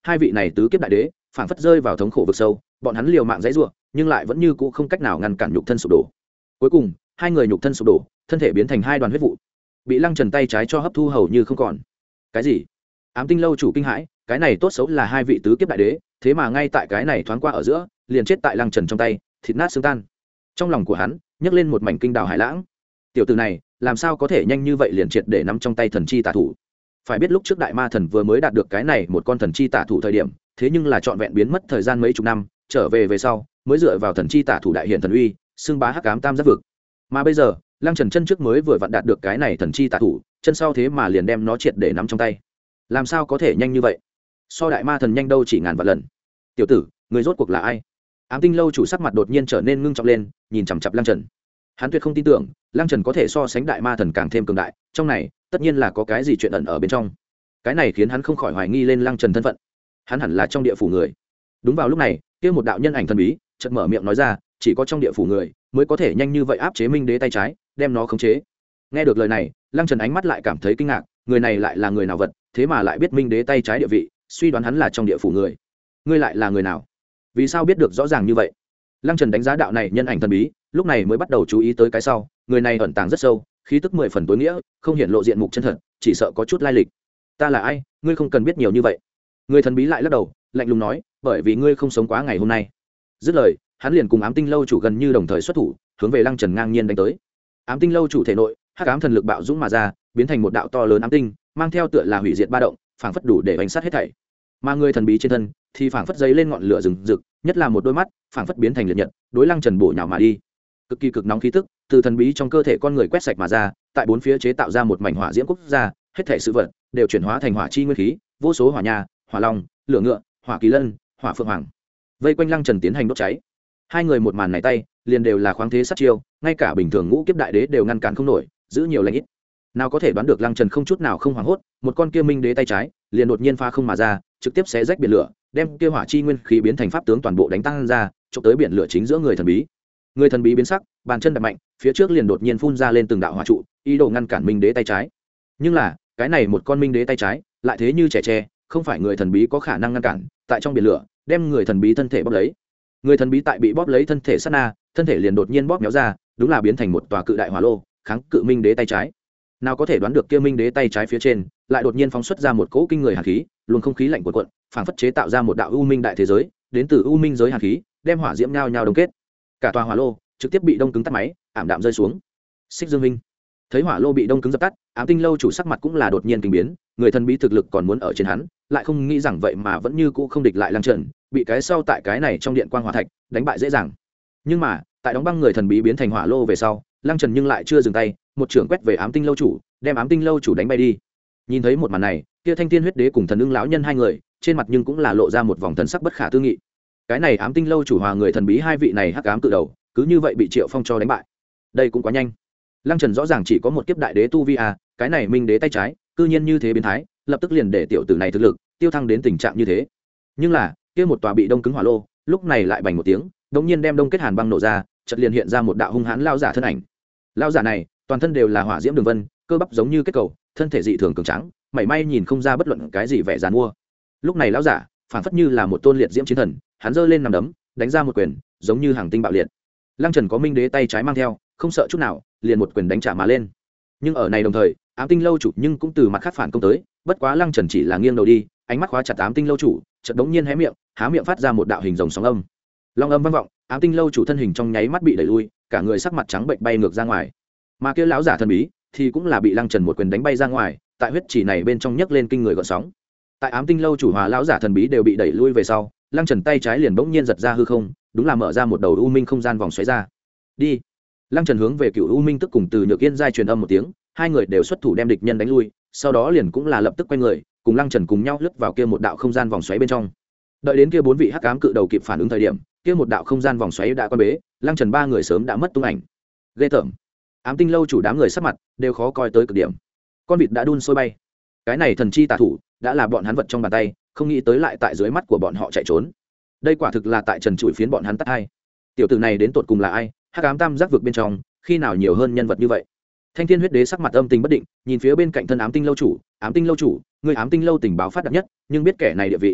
hai vị này tứ kiếp đại đế phảng phất rơi vào thống khổ vực sâu, bọn hắn liều mạng dãy rủa nhưng lại vẫn như cũ không cách nào ngăn cản nhục thân sụp đổ. Cuối cùng hai người nhục thân sụp đổ, thân thể biến thành hai đoàn huyết vụ, bị Lăng Trần tay trái cho hấp thu hầu như không còn. Cái gì? Ám Tinh lâu chủ kinh hãi, cái này tốt xấu là hai vị tứ kiếp đại đế, thế mà ngay tại cái này thoáng qua ở giữa liền chết tại Lăng Trần trong tay, thịt nát xương tan. Trong lòng của hắn nhấc lên một mảnh kinh đào hải lãng. Tiểu tử này làm sao có thể nhanh như vậy liền triệt để nắm trong tay thần chi tả thủ? Phải biết lúc trước đại ma thần vừa mới đạt được cái này một con thần chi tả thủ thời điểm, thế nhưng là trọn vẹn biến mất thời gian mấy chục năm, trở về về sau mới dựa vào thần chi tả thủ đại hiện thần uy, xưng bá hắc ám tam giác vực. Mà bây giờ Lăng Trần chân trước mới vừa vặn đạt được cái này thần chi tả thủ, chân sau thế mà liền đem nó triệt để nắm trong tay. Làm sao có thể nhanh như vậy? So đại ma thần nhanh đâu chỉ ngàn vạn lần. Tiểu tử, người rốt cuộc là ai? Ám Tinh lâu chủ sắc mặt đột nhiên trở nên ngưng trọng lên, nhìn chằm chằm Lăng Trần. Hắn tuyệt không tin tưởng Lăng Trần có thể so sánh đại ma thần càng thêm cường đại, trong này tất nhiên là có cái gì chuyện ẩn ở bên trong. Cái này khiến hắn không khỏi hoài nghi lên Lăng Trần thân phận. Hắn hẳn là trong địa phủ người. Đúng vào lúc này, kia một đạo nhân ảnh thần bí chợt mở miệng nói ra, chỉ có trong địa phủ người mới có thể nhanh như vậy áp chế Minh Đế tay trái, đem nó khống chế. Nghe được lời này, Lăng Trần ánh mắt lại cảm thấy kinh ngạc, người này lại là người nào vật, thế mà lại biết Minh Đế tay trái địa vị, suy đoán hắn là trong địa phủ người. Ngươi lại là người nào? Vì sao biết được rõ ràng như vậy? Lăng Trần đánh giá đạo này nhân ảnh thần bí, lúc này mới bắt đầu chú ý tới cái sau, người này ẩn tàng rất sâu, khí tức mười phần tối nghĩa, không hiện lộ diện mục chân thật, chỉ sợ có chút lai lịch. Ta là ai, ngươi không cần biết nhiều như vậy. Người thần bí lại lắc đầu, lạnh lùng nói, bởi vì ngươi không sống quá ngày hôm nay. Dứt lời, hắn liền cùng Ám Tinh lâu chủ gần như đồng thời xuất thủ, hướng về Lăng Trần ngang nhiên đánh tới. Ám Tinh lâu chủ thể nội hắc ám thần lực bạo dũng mà ra, biến thành một đạo to lớn ám tinh, mang theo tựa là hủy diệt ba động, phảng phất đủ để bánh sát hết thảy. Mà người thần bí trên thân thì phảng phất giấy lên ngọn lửa rừng rực, nhất là một đôi mắt phảng phất biến thành liệt nhật, đối Lăng Trần bổ nhào mà đi. Cực kỳ cực nóng khí tức từ thần bí trong cơ thể con người quét sạch mà ra, tại bốn phía chế tạo ra một mảnh hỏa diễm quốc gia, hết thảy sự vật đều chuyển hóa thành hỏa chi nguyên khí, vô số hỏa nha, hỏa long, lửa ngựa, hỏa kỳ lân, hỏa phượng hoàng, vây quanh Lăng Trần tiến hành đốt cháy. Hai người một màn này tay liền đều là khoáng thế sát chiêu, ngay cả bình thường ngũ kiếp đại đế đều ngăn cản không nổi, giữ nhiều lãnh ít. Nào có thể đoán được Lăng Trần không chút nào không hoảng hốt, một con kia minh đế tay trái liền đột nhiên pha không mà ra, trực tiếp xé rách biển lửa, đem kia hỏa chi nguyên khí biến thành pháp tướng toàn bộ đánh tăng ra, chụp tới biển lửa chính giữa người thần bí. Người thần bí biến sắc, bàn chân đạp mạnh, phía trước liền đột nhiên phun ra lên từng đạo hỏa trụ, ý đồ ngăn cản minh đế tay trái. Nhưng là, cái này một con minh đế tay trái lại thế như trẻ tre, không phải người thần bí có khả năng ngăn cản, tại trong biển lửa đem người thần bí thân thể bóp lấy. Người thần bí tại bị bóp lấy thân thể sát na, thân thể liền đột nhiên bóp méo ra, đúng là biến thành một tòa cự đại hỏa lô, kháng cự minh đế tay trái. Nào có thể đoán được kia minh đế tay trái phía trên lại đột nhiên phóng xuất ra một cỗ kinh người hàn khí, luồng không khí lạnh cuộn cuộn, phảng phất chế tạo ra một đạo u minh đại thế giới, đến từ u minh giới hàn khí, đem hỏa diễm nhao nhao đông kết. Cả tòa hỏa lô trực tiếp bị đông cứng tắt máy, ảm đạm rơi xuống. Xích Dương Minh thấy hỏa lô bị đông cứng dập tắt, Ám Tinh lâu chủ sắc mặt cũng là đột nhiên kinh biến, người thần bí thực lực còn muốn ở trên hắn, lại không nghĩ rằng vậy mà vẫn như cũ không địch lại Lăng Trần, bị cái sau tại cái này trong điện quang hỏa thạch đánh bại dễ dàng. Nhưng mà tại đóng băng người thần bí biến thành hỏa lô về sau, Lăng Trần nhưng lại chưa dừng tay, một trưởng quét về Ám Tinh lâu chủ, đem Ám Tinh lâu chủ đánh bay đi. Nhìn thấy một màn này, kia Thanh Tiên huyết đế cùng thần ưng lão nhân hai người trên mặt nhưng cũng là lộ ra một vòng thần sắc bất khả tư nghị. Cái này Ám Tinh lâu chủ hòa người thần bí hai vị này hắc ám cự đầu, cứ như vậy bị Triệu Phong cho đánh bại. Đây cũng quá nhanh. Lăng Trần rõ ràng chỉ có một kiếp đại đế tu vi à, cái này minh đế tay trái, cư nhiên như thế biến thái, lập tức liền để tiểu tử này thực lực tiêu thăng đến tình trạng như thế. Nhưng là, kia một tòa bị đông cứng hỏa lô, lúc này lại bành một tiếng, đống nhiên đem đông kết hàn băng nổ ra, chợt liền hiện ra một đạo hung hãn lao giả thân ảnh. Lao giả này, toàn thân đều là hỏa diễm đường vân, cơ bắp giống như kết cầu, thân thể dị thường cường tráng, mảy may nhìn không ra bất luận cái gì vẻ giàn mua. Lúc này lão giả, phảng phất như là một tôn liệt diễm chiến thần, hắn giơ lên nằm đấm, đánh ra một quyền, giống như hàng tinh bạo liệt. Lăng Trần có minh đế tay trái mang theo, không sợ chút nào, liền một quyền đánh trả mà lên. Nhưng ở này đồng thời, Ám Tinh lâu chủ nhưng cũng từ mặt khác phản công tới, bất quá Lăng Trần chỉ là nghiêng đầu đi, ánh mắt khóa chặt Ám Tinh lâu chủ, chợt đống nhiên hé miệng, há miệng phát ra một đạo hình rồng sóng âm. Long âm vang vọng, Ám Tinh lâu chủ thân hình trong nháy mắt bị đẩy lui, cả người sắc mặt trắng bệnh bay ngược ra ngoài. Mà kia lão giả thần bí thì cũng là bị Lăng Trần một quyền đánh bay ra ngoài, tại huyết chỉ này bên trong nhấc lên kinh người gợn sóng. Tại Ám Tinh lâu chủ hòa lão giả thần bí đều bị đẩy lui về sau, Lăng Trần tay trái liền bỗng nhiên giật ra hư không, đúng là mở ra một đầu u minh không gian vòng xoáy ra. Đi. Lăng Trần hướng về Cựu U Minh tức cùng Từ Nhược Yên giai truyền âm một tiếng, hai người đều xuất thủ đem địch nhân đánh lui, sau đó liền cũng là lập tức quay người, cùng Lăng Trần cùng nhau lướt vào kia một đạo không gian vòng xoáy bên trong. Đợi đến kia bốn vị hắc ám cự đầu kịp phản ứng thời điểm, kia một đạo không gian vòng xoáy đã quan bế, Lăng Trần ba người sớm đã mất tung ảnh. Ghê tởm. Ám Tinh lâu chủ đám người sắc mặt đều khó coi tới cực điểm. Con vịt đã đun sôi bay. Cái này thần chi tà thủ đã là bọn hắn vật trong bàn tay, không nghĩ tới lại tại dưới mắt của bọn họ chạy trốn. Đây quả thực là tại Trần chủi phiến bọn hắn tắt hai. Tiểu tử này đến tột cùng là ai? Hắc ám tam giác vực bên trong, khi nào nhiều hơn nhân vật như vậy? Thanh Thiên huyết đế sắc mặt âm tình bất định, nhìn phía bên cạnh thân Ám Tinh lâu chủ, Ám Tinh lâu chủ, người Ám Tinh lâu tình báo phát đạt nhất, nhưng biết kẻ này địa vị.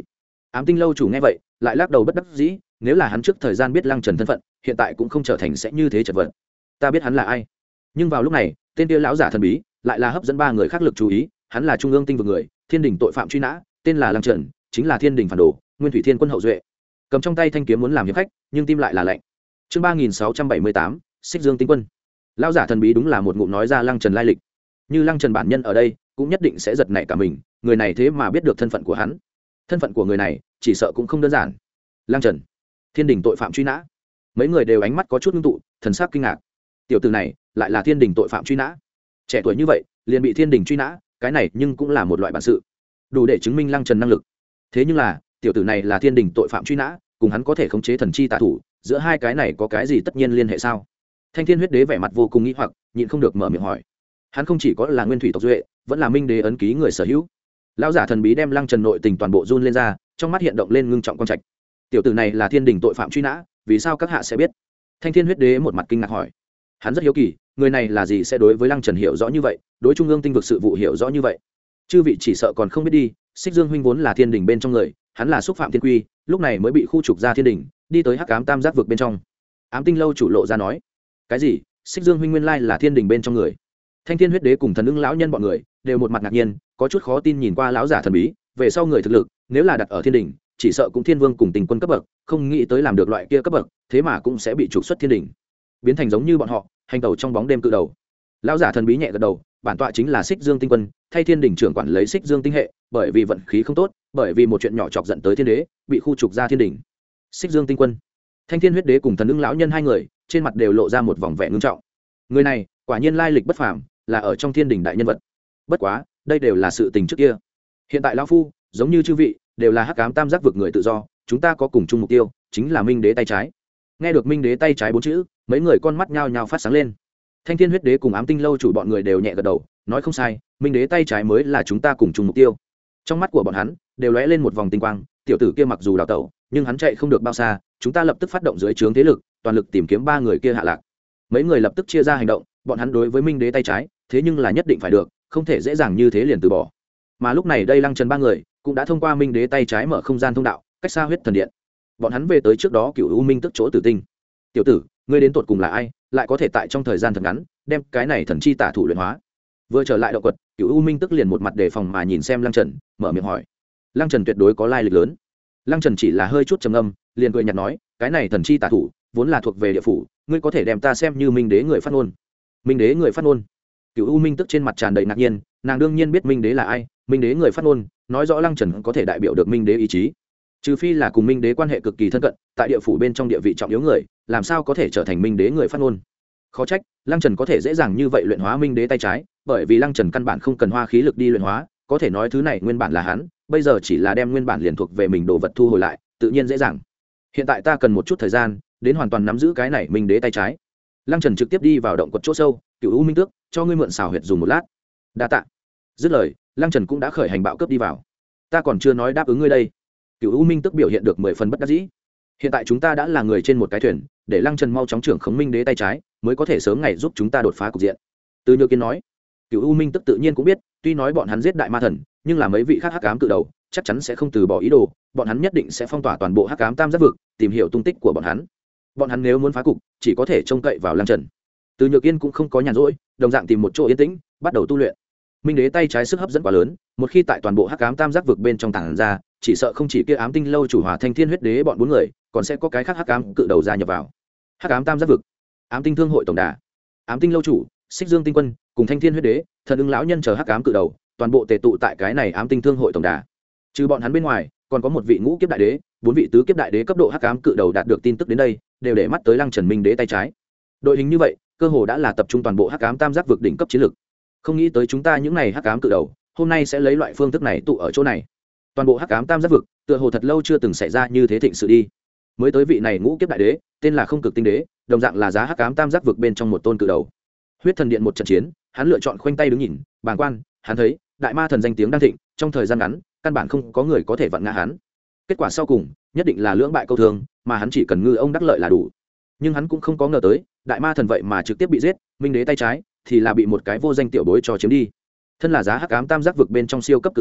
Ám tinh lâu chủ nghe vậy lại lắc đầu bất đắc dĩ, nếu là hắn trước thời gian biết Lăng Trần thân phận, hiện tại cũng không trở thành sẽ như thế chật vật. Ta biết hắn là ai. Nhưng vào lúc này, tên kia lão giả thần bí lại là hấp dẫn ba người khác lực chú ý, hắn là trung ương tinh vực người, thiên đình tội phạm truy nã, tên là Lăng Trần, chính là thiên đình phản đồ, nguyên thủy thiên quân hậu duệ. Cầm trong tay thanh kiếm muốn làm hiệp khách, nhưng tim lại là lạnh. Chương ba nghìn sáu trăm bảy mươi tám, Xích Dương tinh quân. Lão giả thần bí đúng là một ngụm nói ra Lăng Trần lai lịch. Như Lăng Trần bản nhân ở đây, cũng nhất định sẽ giật nảy cả mình, người này thế mà biết được thân phận của hắn. Thân phận của người này, chỉ sợ cũng không đơn giản. Lăng Trần, thiên đình tội phạm truy nã. Mấy người đều ánh mắt có chút ngưng tụ, thần sắc kinh ngạc. Tiểu tử này lại là thiên đình tội phạm truy nã. Trẻ tuổi như vậy, liền bị thiên đình truy nã, cái này nhưng cũng là một loại bản sự, đủ để chứng minh Lăng Trần năng lực. Thế nhưng là, tiểu tử này là thiên đình tội phạm truy nã, cùng hắn có thể khống chế thần chi tà thủ, giữa hai cái này có cái gì tất nhiên liên hệ sao? Thanh Thiên Huyết Đế vẻ mặt vô cùng nghi hoặc, nhịn không được mở miệng hỏi. Hắn không chỉ có là nguyên thủy tộc duệ, vẫn là minh đế ấn ký người sở hữu. Lão giả thần bí đem Lăng Trần nội tình toàn bộ run lên ra, trong mắt hiện động lên ngưng trọng quan trạch. Tiểu tử này là thiên đình tội phạm truy nã, vì sao các hạ sẽ biết? Thanh Thiên Huyết Đế một mặt kinh ngạc hỏi. Hắn rất hiếu kỳ, người này là gì sẽ đối với Lăng Trần hiểu rõ như vậy, đối trung ương tinh vực sự vụ hiểu rõ như vậy? Chư vị chỉ sợ còn không biết đi, Xích Dương huynh vốn là thiên đình bên trong người, hắn là xúc phạm thiên quy, lúc này mới bị khu trục ra thiên đình, đi tới Hắc Ám Tam Giác vực bên trong. Ám Tinh lâu chủ lộ ra nói. Cái gì? Xích Dương huynh nguyên lai là thiên đình bên trong người? Thanh Thiên Huyết Đế cùng Thần Ưng lão nhân bọn người đều một mặt ngạc nhiên, có chút khó tin nhìn qua lão giả thần bí, về sau người thực lực, nếu là đặt ở thiên đình, chỉ sợ cũng thiên vương cùng tình quân cấp bậc, không nghĩ tới làm được loại kia cấp bậc, thế mà cũng sẽ bị trục xuất thiên đình, biến thành giống như bọn họ, hành tẩu trong bóng đêm cự đầu. Lão giả thần bí nhẹ gật đầu, bản tọa chính là Xích Dương tinh quân, thay thiên đình trưởng quản lấy Xích Dương tinh hệ, bởi vì vận khí không tốt, bởi vì một chuyện nhỏ chọc giận tới thiên đế, bị khu trục ra thiên đình. Xích Dương tinh quân. Thanh Thiên Huyết Đế cùng Thần Ưng lão nhân hai người, trên mặt đều lộ ra một vòng vẻ ngưng trọng. Người này, quả nhiên lai lịch bất phàm, là ở trong thiên đình đại nhân vật. Bất quá, đây đều là sự tình trước kia. Hiện tại lão phu, giống như chư vị, đều là Hắc Ám Tam Giác vực người tự do, chúng ta có cùng chung mục tiêu, chính là Minh Đế tay trái. Nghe được Minh Đế tay trái bốn chữ, mấy người con mắt nhao nhao phát sáng lên. Thanh Thiên Huyết Đế cùng Ám Tinh lâu chủ bọn người đều nhẹ gật đầu, nói không sai, Minh Đế tay trái mới là chúng ta cùng chung mục tiêu. Trong mắt của bọn hắn đều lóe lên một vòng tinh quang, tiểu tử kia mặc dù đào tẩu, nhưng hắn chạy không được bao xa, chúng ta lập tức phát động dưới trướng thế lực, toàn lực tìm kiếm ba người kia hạ lạc. Mấy người lập tức chia ra hành động, bọn hắn đối với Minh Đế tay trái, thế nhưng là nhất định phải được, không thể dễ dàng như thế liền từ bỏ. Mà lúc này đây Lăng Trần ba người cũng đã thông qua Minh Đế tay trái mở không gian thông đạo, cách xa huyết thần điện. Bọn hắn về tới trước đó Cửu U Minh tức chỗ tử tinh. Tiểu tử, ngươi đến tột cùng là ai, lại có thể tại trong thời gian thật ngắn đem cái này thần chi tả thủ luyện hóa? Vừa trở lại động quật, Cửu U Minh tức liền một mặt đề phòng mà nhìn xem Lăng Trần, mở miệng hỏi. Lăng Trần tuyệt đối có lai lịch lớn. Lăng Trần chỉ là hơi chút trầm âm, liền cười nhạt nói, cái này thần chi tả thủ vốn là thuộc về địa phủ, ngươi có thể đem ta xem như Minh Đế người phát ngôn. Minh Đế người phát ngôn? Cửu U Minh tức trên mặt tràn đầy ngạc nhiên, nàng đương nhiên biết Minh Đế là ai, Minh Đế người phát ngôn, nói rõ Lăng Trần có thể đại biểu được Minh Đế ý chí. Trừ phi là cùng Minh Đế quan hệ cực kỳ thân cận, tại địa phủ bên trong địa vị trọng yếu người, làm sao có thể trở thành Minh Đế người phát ngôn? Khó trách, Lăng Trần có thể dễ dàng như vậy luyện hóa Minh Đế tay trái, bởi vì Lăng Trần căn bản không cần hoa khí lực đi luyện hóa, có thể nói thứ này nguyên bản là hắn, bây giờ chỉ là đem nguyên bản liền thuộc về mình đồ vật thu hồi lại, tự nhiên dễ dàng. Hiện tại ta cần một chút thời gian, đến hoàn toàn nắm giữ cái này Minh Đế tay trái. Lăng Trần trực tiếp đi vào động quật chỗ sâu, Cửu U Minh tước, cho ngươi mượn xào huyệt dùng một lát. Đa tạ. Dứt lời, Lăng Trần cũng đã khởi hành bạo cướp đi vào. Ta còn chưa nói đáp ứng ngươi đây. Cửu U Minh tước biểu hiện được mười phần bất đắc dĩ. Hiện tại chúng ta đã là người trên một cái thuyền, để Lăng Trần mau chóng trưởng khống Minh Đế tay trái, mới có thể sớm ngày giúp chúng ta đột phá cục diện. Từ Nhược Kiên nói. Cửu U Minh tước tự nhiên cũng biết, tuy nói bọn hắn giết đại ma thần, nhưng là mấy vị khác hắc ám cự đầu, chắc chắn sẽ không từ bỏ ý đồ, bọn hắn nhất định sẽ phong tỏa toàn bộ hắc ám tam giác vực, tìm hiểu tung tích của bọn hắn. Bọn hắn nếu muốn phá cục, chỉ có thể trông cậy vào Lăng Trần. Từ Nhược Yên cũng không có nhàn rỗi, đồng dạng tìm một chỗ yên tĩnh, bắt đầu tu luyện. Minh Đế tay trái sức hấp dẫn quá lớn, một khi tại toàn bộ hắc ám tam giác vực bên trong tàng ra, chỉ sợ không chỉ kia Ám Tinh lâu chủ Hòa Thanh Thiên Huyết Đế bọn bốn người, còn sẽ có cái khác hắc ám cự đầu gia nhập vào. Hắc ám tam giác vực, Ám Tinh thương hội tổng đà, Ám Tinh lâu chủ, Xích Dương tinh quân, cùng Thanh Thiên Huyết Đế, Thần Ưng lão nhân chờ hắc ám cự đầu, toàn bộ tề tụ tại cái này Ám Tinh thương hội tổng đà. Trừ bọn hắn bên ngoài, còn có một vị ngũ kiếp đại đế, bốn vị tứ kiếp đại đế cấp độ hắc ám cự đầu đạt được tin tức đến đây, đều để mắt tới Lăng Trần Minh Đế tay trái. Đội hình như vậy, cơ hồ đã là tập trung toàn bộ hắc ám tam giác vực đỉnh cấp chiến lực. Không nghĩ tới chúng ta những này hắc ám cự đầu, hôm nay sẽ lấy loại phương thức này tụ ở chỗ này. Toàn bộ hắc ám tam giác vực, tựa hồ thật lâu chưa từng xảy ra như thế thịnh sự đi. Mới tới vị này ngũ kiếp đại đế, tên là Không Cực Tinh Đế, đồng dạng là giá hắc ám tam giác vực bên trong một tôn cự đầu. Huyết thần điện một trận chiến, hắn lựa chọn khoanh tay đứng nhìn, bàng quan, hắn thấy, đại ma thần danh tiếng đang thịnh, trong thời gian ngắn, căn bản không có người có thể vặn ngã hắn. Kết quả sau cùng, nhất định là lưỡng bại câu thương, mà hắn chỉ cần ngư ông đắc lợi là đủ. Nhưng hắn cũng không có ngờ tới, đại ma thần vậy mà trực tiếp bị giết, Minh Đế tay trái thì là bị một cái vô danh tiểu bối cho chiếm đi. Thân là giá hắc ám tam giác vực bên trong siêu cấp cự đầu,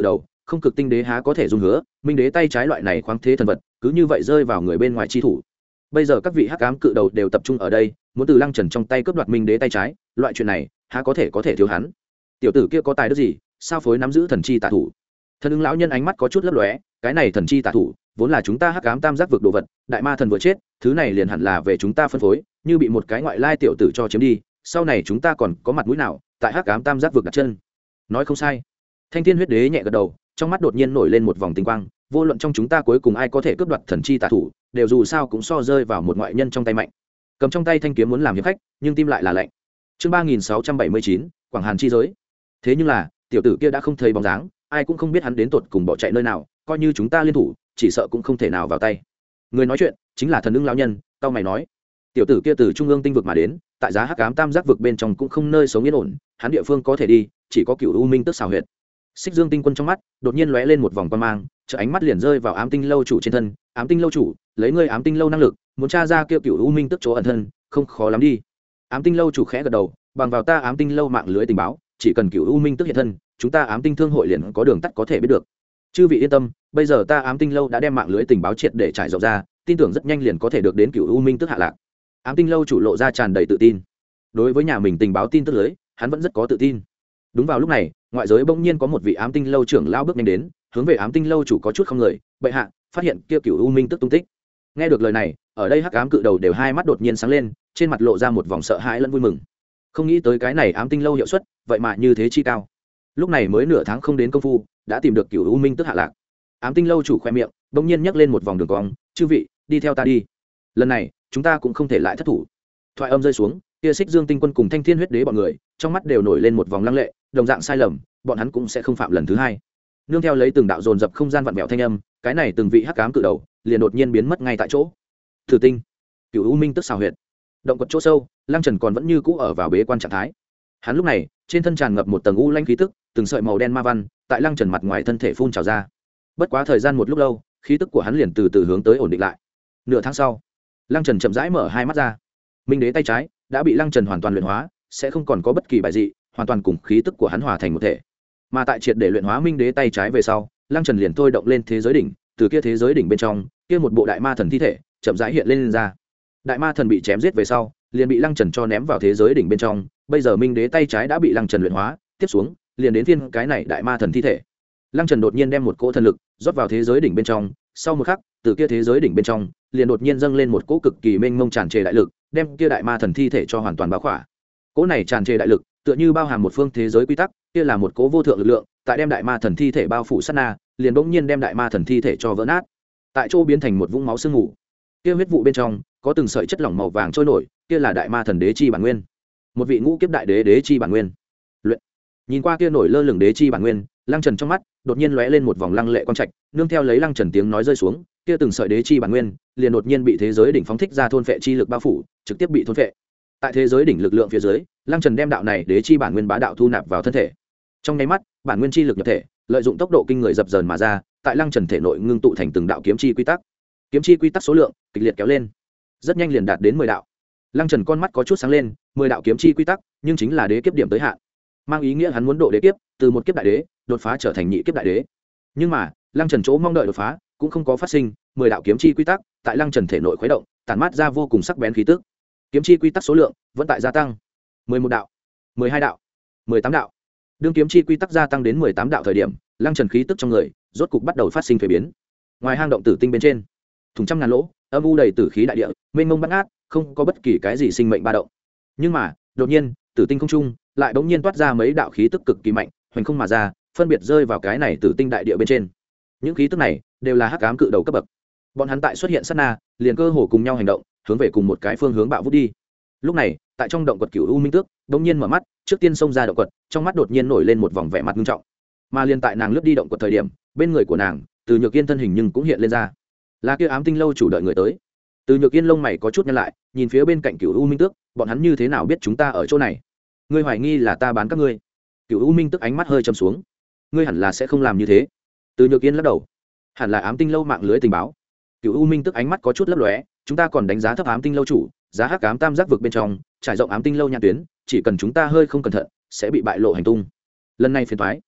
không cực tinh đế há có thể dung hứa minh đế tay trái loại này khoáng thế thần vật cứ như vậy rơi vào người bên ngoài chi thủ. Bây giờ các vị hắc ám cự đầu đều tập trung ở đây muốn từ Lăng Trần trong tay cướp đoạt minh đế tay trái, loại chuyện này há có thể có thể thiếu hắn. Tiểu tử kia có tài đức gì sao phối nắm giữ thần chi tà thủ? Thần ứng lão nhân ánh mắt có chút lấp lóe, cái này thần chi tà thủ vốn là chúng ta hắc ám tam giác vực đồ vật, đại ma thần vừa chết thứ này liền hẳn là về chúng ta phân phối, như bị một cái ngoại lai tiểu tử cho chiếm đi, sau này chúng ta còn có mặt mũi nào tại hắc ám tam giác vực đặt chân? Nói không sai. Thanh Thiên huyết đế nhẹ gật đầu, trong mắt đột nhiên nổi lên một vòng tinh quang, vô luận trong chúng ta cuối cùng ai có thể cướp đoạt thần chi tà thủ, đều dù sao cũng so rơi vào một ngoại nhân trong tay mạnh. Cầm trong tay thanh kiếm muốn làm hiệp khách, nhưng tim lại là lạnh. Chương ba nghìn sáu trăm bảy mươi chín, Quảng Hàn chi giới. Thế nhưng là, tiểu tử kia đã không thấy bóng dáng, ai cũng không biết hắn đến tột cùng bỏ chạy nơi nào, coi như chúng ta liên thủ, chỉ sợ cũng không thể nào vào tay. Người nói chuyện chính là Thần Ưng lão nhân, tao mày nói, tiểu tử kia từ trung ương tinh vực mà đến, tại giá hắc ám tam giác vực bên trong cũng không nơi sống yên ổn, hắn địa phương có thể đi, chỉ có Cửu U Minh Tức xào huyệt. Xích Dương Tinh Quân trong mắt đột nhiên lóe lên một vòng quan mang, chợ ánh mắt liền rơi vào Ám Tinh lâu chủ trên thân. Ám Tinh lâu chủ, lấy ngươi Ám Tinh lâu năng lực, muốn tra ra kia Cửu U Minh Tức chỗ ẩn thân, không khó lắm đi. Ám Tinh lâu chủ khẽ gật đầu, bằng vào ta Ám Tinh lâu mạng lưới tình báo, chỉ cần Cửu U Minh Tức hiện thân, chúng ta Ám Tinh thương hội liền có đường tắt có thể biết được. Chư vị yên tâm, bây giờ ta Ám Tinh lâu đã đem mạng lưới tình báo triệt để trải rộng ra, tin tưởng rất nhanh liền có thể được đến Cửu U Minh Tức hạ lạc. Ám Tinh lâu chủ lộ ra tràn đầy tự tin. Đối với nhà mình tình báo tin tức lưới, hắn vẫn rất có tự tin. Đúng vào lúc này, ngoại giới bỗng nhiên có một vị Ám Tinh lâu trưởng lao bước nhanh đến, hướng về Ám Tinh lâu chủ có chút không người, bệ hạ, phát hiện kia Cửu U Minh Tức tung tích. Nghe được lời này, ở đây hắc ám cự đầu đều hai mắt đột nhiên sáng lên, trên mặt lộ ra một vòng sợ hãi lẫn vui mừng. Không nghĩ tới cái này Ám Tinh lâu hiệu suất, vậy mà như thế chi cao. Lúc này mới nửa tháng không đến công phu, đã tìm được Cửu U Minh Tức hạ lạc. Ám Tinh lâu chủ khoe miệng, bỗng nhiên nhấc lên một vòng đường cong, chư vị, đi theo ta đi. Lần này, chúng ta cũng không thể lại thất thủ. Thoại âm rơi xuống, kia Xích Dương Tinh Quân cùng Thanh Thiên huyết đế bọn người, trong mắt đều nổi lên một vòng lăng lệ, đồng dạng sai lầm, bọn hắn cũng sẽ không phạm lần thứ hai. Nương theo lấy từng đạo dồn dập không gian vặn vẹo thanh âm, cái này từng vị hắc ám cự đầu, liền đột nhiên biến mất ngay tại chỗ. Thử Tinh, Cửu U Minh Tức xào huyệt, động quật chỗ sâu, Lăng Trần còn vẫn như cũ ở vào bế quan trạng thái. Hắn lúc này, trên thân tràn ngập một tầng u linh khí tức, từng sợi màu đen ma văn, tại Lăng Trần mặt ngoài thân thể phun trào ra. Bất quá thời gian một lúc lâu, khí tức của hắn liền từ từ hướng tới ổn định lại. Nửa tháng sau, Lăng Trần chậm rãi mở hai mắt ra. Minh đế tay trái đã bị Lăng Trần hoàn toàn luyện hóa, sẽ không còn có bất kỳ bài dị, hoàn toàn cùng khí tức của hắn hòa thành một thể. Mà tại triệt để luyện hóa Minh đế tay trái về sau, Lăng Trần liền thôi động lên thế giới đỉnh, từ kia thế giới đỉnh bên trong, kia một bộ đại ma thần thi thể chậm rãi hiện lên, lên ra. Đại ma thần bị chém giết về sau, liền bị Lăng Trần cho ném vào thế giới đỉnh bên trong, bây giờ Minh đế tay trái đã bị Lăng Trần luyện hóa, tiếp xuống, liền đến phiên cái này đại ma thần thi thể. Lăng Trần đột nhiên đem một cỗ thần lực rót vào thế giới đỉnh bên trong, sau một khắc, từ kia thế giới đỉnh bên trong, liền đột nhiên dâng lên một cỗ cực kỳ mênh mông tràn trề đại lực, đem kia đại ma thần thi thể cho hoàn toàn bao khỏa. Cỗ này tràn trề đại lực, tựa như bao hàm một phương thế giới quy tắc, kia là một cỗ vô thượng lực lượng, tại đem đại ma thần thi thể bao phủ sát na, liền bỗng nhiên đem đại ma thần thi thể cho vỡ nát, tại chỗ biến thành một vũng máu sương mù. Kia huyết vụ bên trong có từng sợi chất lỏng màu vàng trôi nổi, kia là đại ma thần đế chi bản nguyên, một vị ngũ kiếp đại đế đế chi bản nguyên. Luyện. Nhìn qua kia nổi lơ lửng đế chi bản nguyên, Lăng Trần trong mắt đột nhiên lóe lên một vòng lăng lệ quang trạch, nương theo lấy Lăng Trần tiếng nói rơi xuống, kia từng sợi đế chi bản nguyên liền đột nhiên bị thế giới đỉnh phóng thích ra thôn phệ chi lực bao phủ, trực tiếp bị thôn phệ. Tại thế giới đỉnh lực lượng phía dưới, Lăng Trần đem đạo này đế chi bản nguyên bá đạo thu nạp vào thân thể. Trong nháy mắt, bản nguyên chi lực nhập thể, lợi dụng tốc độ kinh người dập dờn mà ra, tại Lăng Trần thể nội ngưng tụ thành từng đạo kiếm chi quy tắc. Kiếm chi quy tắc số lượng kịch liệt kéo lên, rất nhanh liền đạt đến mười đạo. Lăng Trần con mắt có chút sáng lên, mười đạo kiếm chi quy tắc, nhưng chính là đế kiếp điểm tới hạn, mang ý nghĩa hắn muốn độ đế kiếp, từ một kiếp đại đế đột phá trở thành nhị kiếp đại đế. Nhưng mà, Lăng Trần chỗ mong đợi đột phá cũng không có phát sinh, mười đạo kiếm chi quy tắc tại Lăng Trần thể nội khuấy động, tản mát ra vô cùng sắc bén khí tức. Kiếm chi quy tắc số lượng vẫn tại gia tăng, mười một đạo, mười hai đạo, mười tám đạo. Đương kiếm chi quy tắc gia tăng đến mười tám đạo thời điểm, Lăng Trần khí tức trong người rốt cục bắt đầu phát sinh thay biến. Ngoài hang động tử tinh bên trên, thùng trăm ngàn lỗ, âm u đầy tử khí đại địa, mênh mông bát ngát, không có bất kỳ cái gì sinh mệnh ba động. Nhưng mà, đột nhiên, tử tinh không trung lại bỗng nhiên toát ra mấy đạo khí tức cực kỳ mạnh, hoành không mà ra, phân biệt rơi vào cái này tử tinh đại địa bên trên. Những khí tức này đều là hắc ám cự đầu cấp bậc. Bọn hắn tại xuất hiện sát na, liền cơ hồ cùng nhau hành động, hướng về cùng một cái phương hướng bạo vút đi. Lúc này, tại trong động quật Cửu U Minh Tước, bỗng nhiên mở mắt, trước tiên xông ra động quật, trong mắt đột nhiên nổi lên một vòng vẻ mặt nghiêm trọng. Mà liền tại nàng lướt đi động quật thời điểm, bên người của nàng, Từ Nhược Yên thân hình nhưng cũng hiện lên ra. Là kia Ám Tinh lâu chủ đợi người tới. Từ Nhược Yên lông mày có chút nhăn lại, nhìn phía bên cạnh Cửu U Minh Tước, bọn hắn như thế nào biết chúng ta ở chỗ này? Ngươi hoài nghi là ta bán các ngươi? Cửu U Minh Tước ánh mắt hơi trầm xuống. Ngươi hẳn là sẽ không làm như thế. Từ Nhược Yên lắc đầu. Hẳn là Ám Tinh lâu mạng lưới tình báo. Cửu U Minh Tước ánh mắt có chút lấp lóe, chúng ta còn đánh giá thấp Ám Tinh lâu chủ, giá hắc ám tam giác vực bên trong, trải rộng Ám Tinh lâu nhãn tuyến, chỉ cần chúng ta hơi không cẩn thận, sẽ bị bại lộ hành tung. Lần này phiền toái.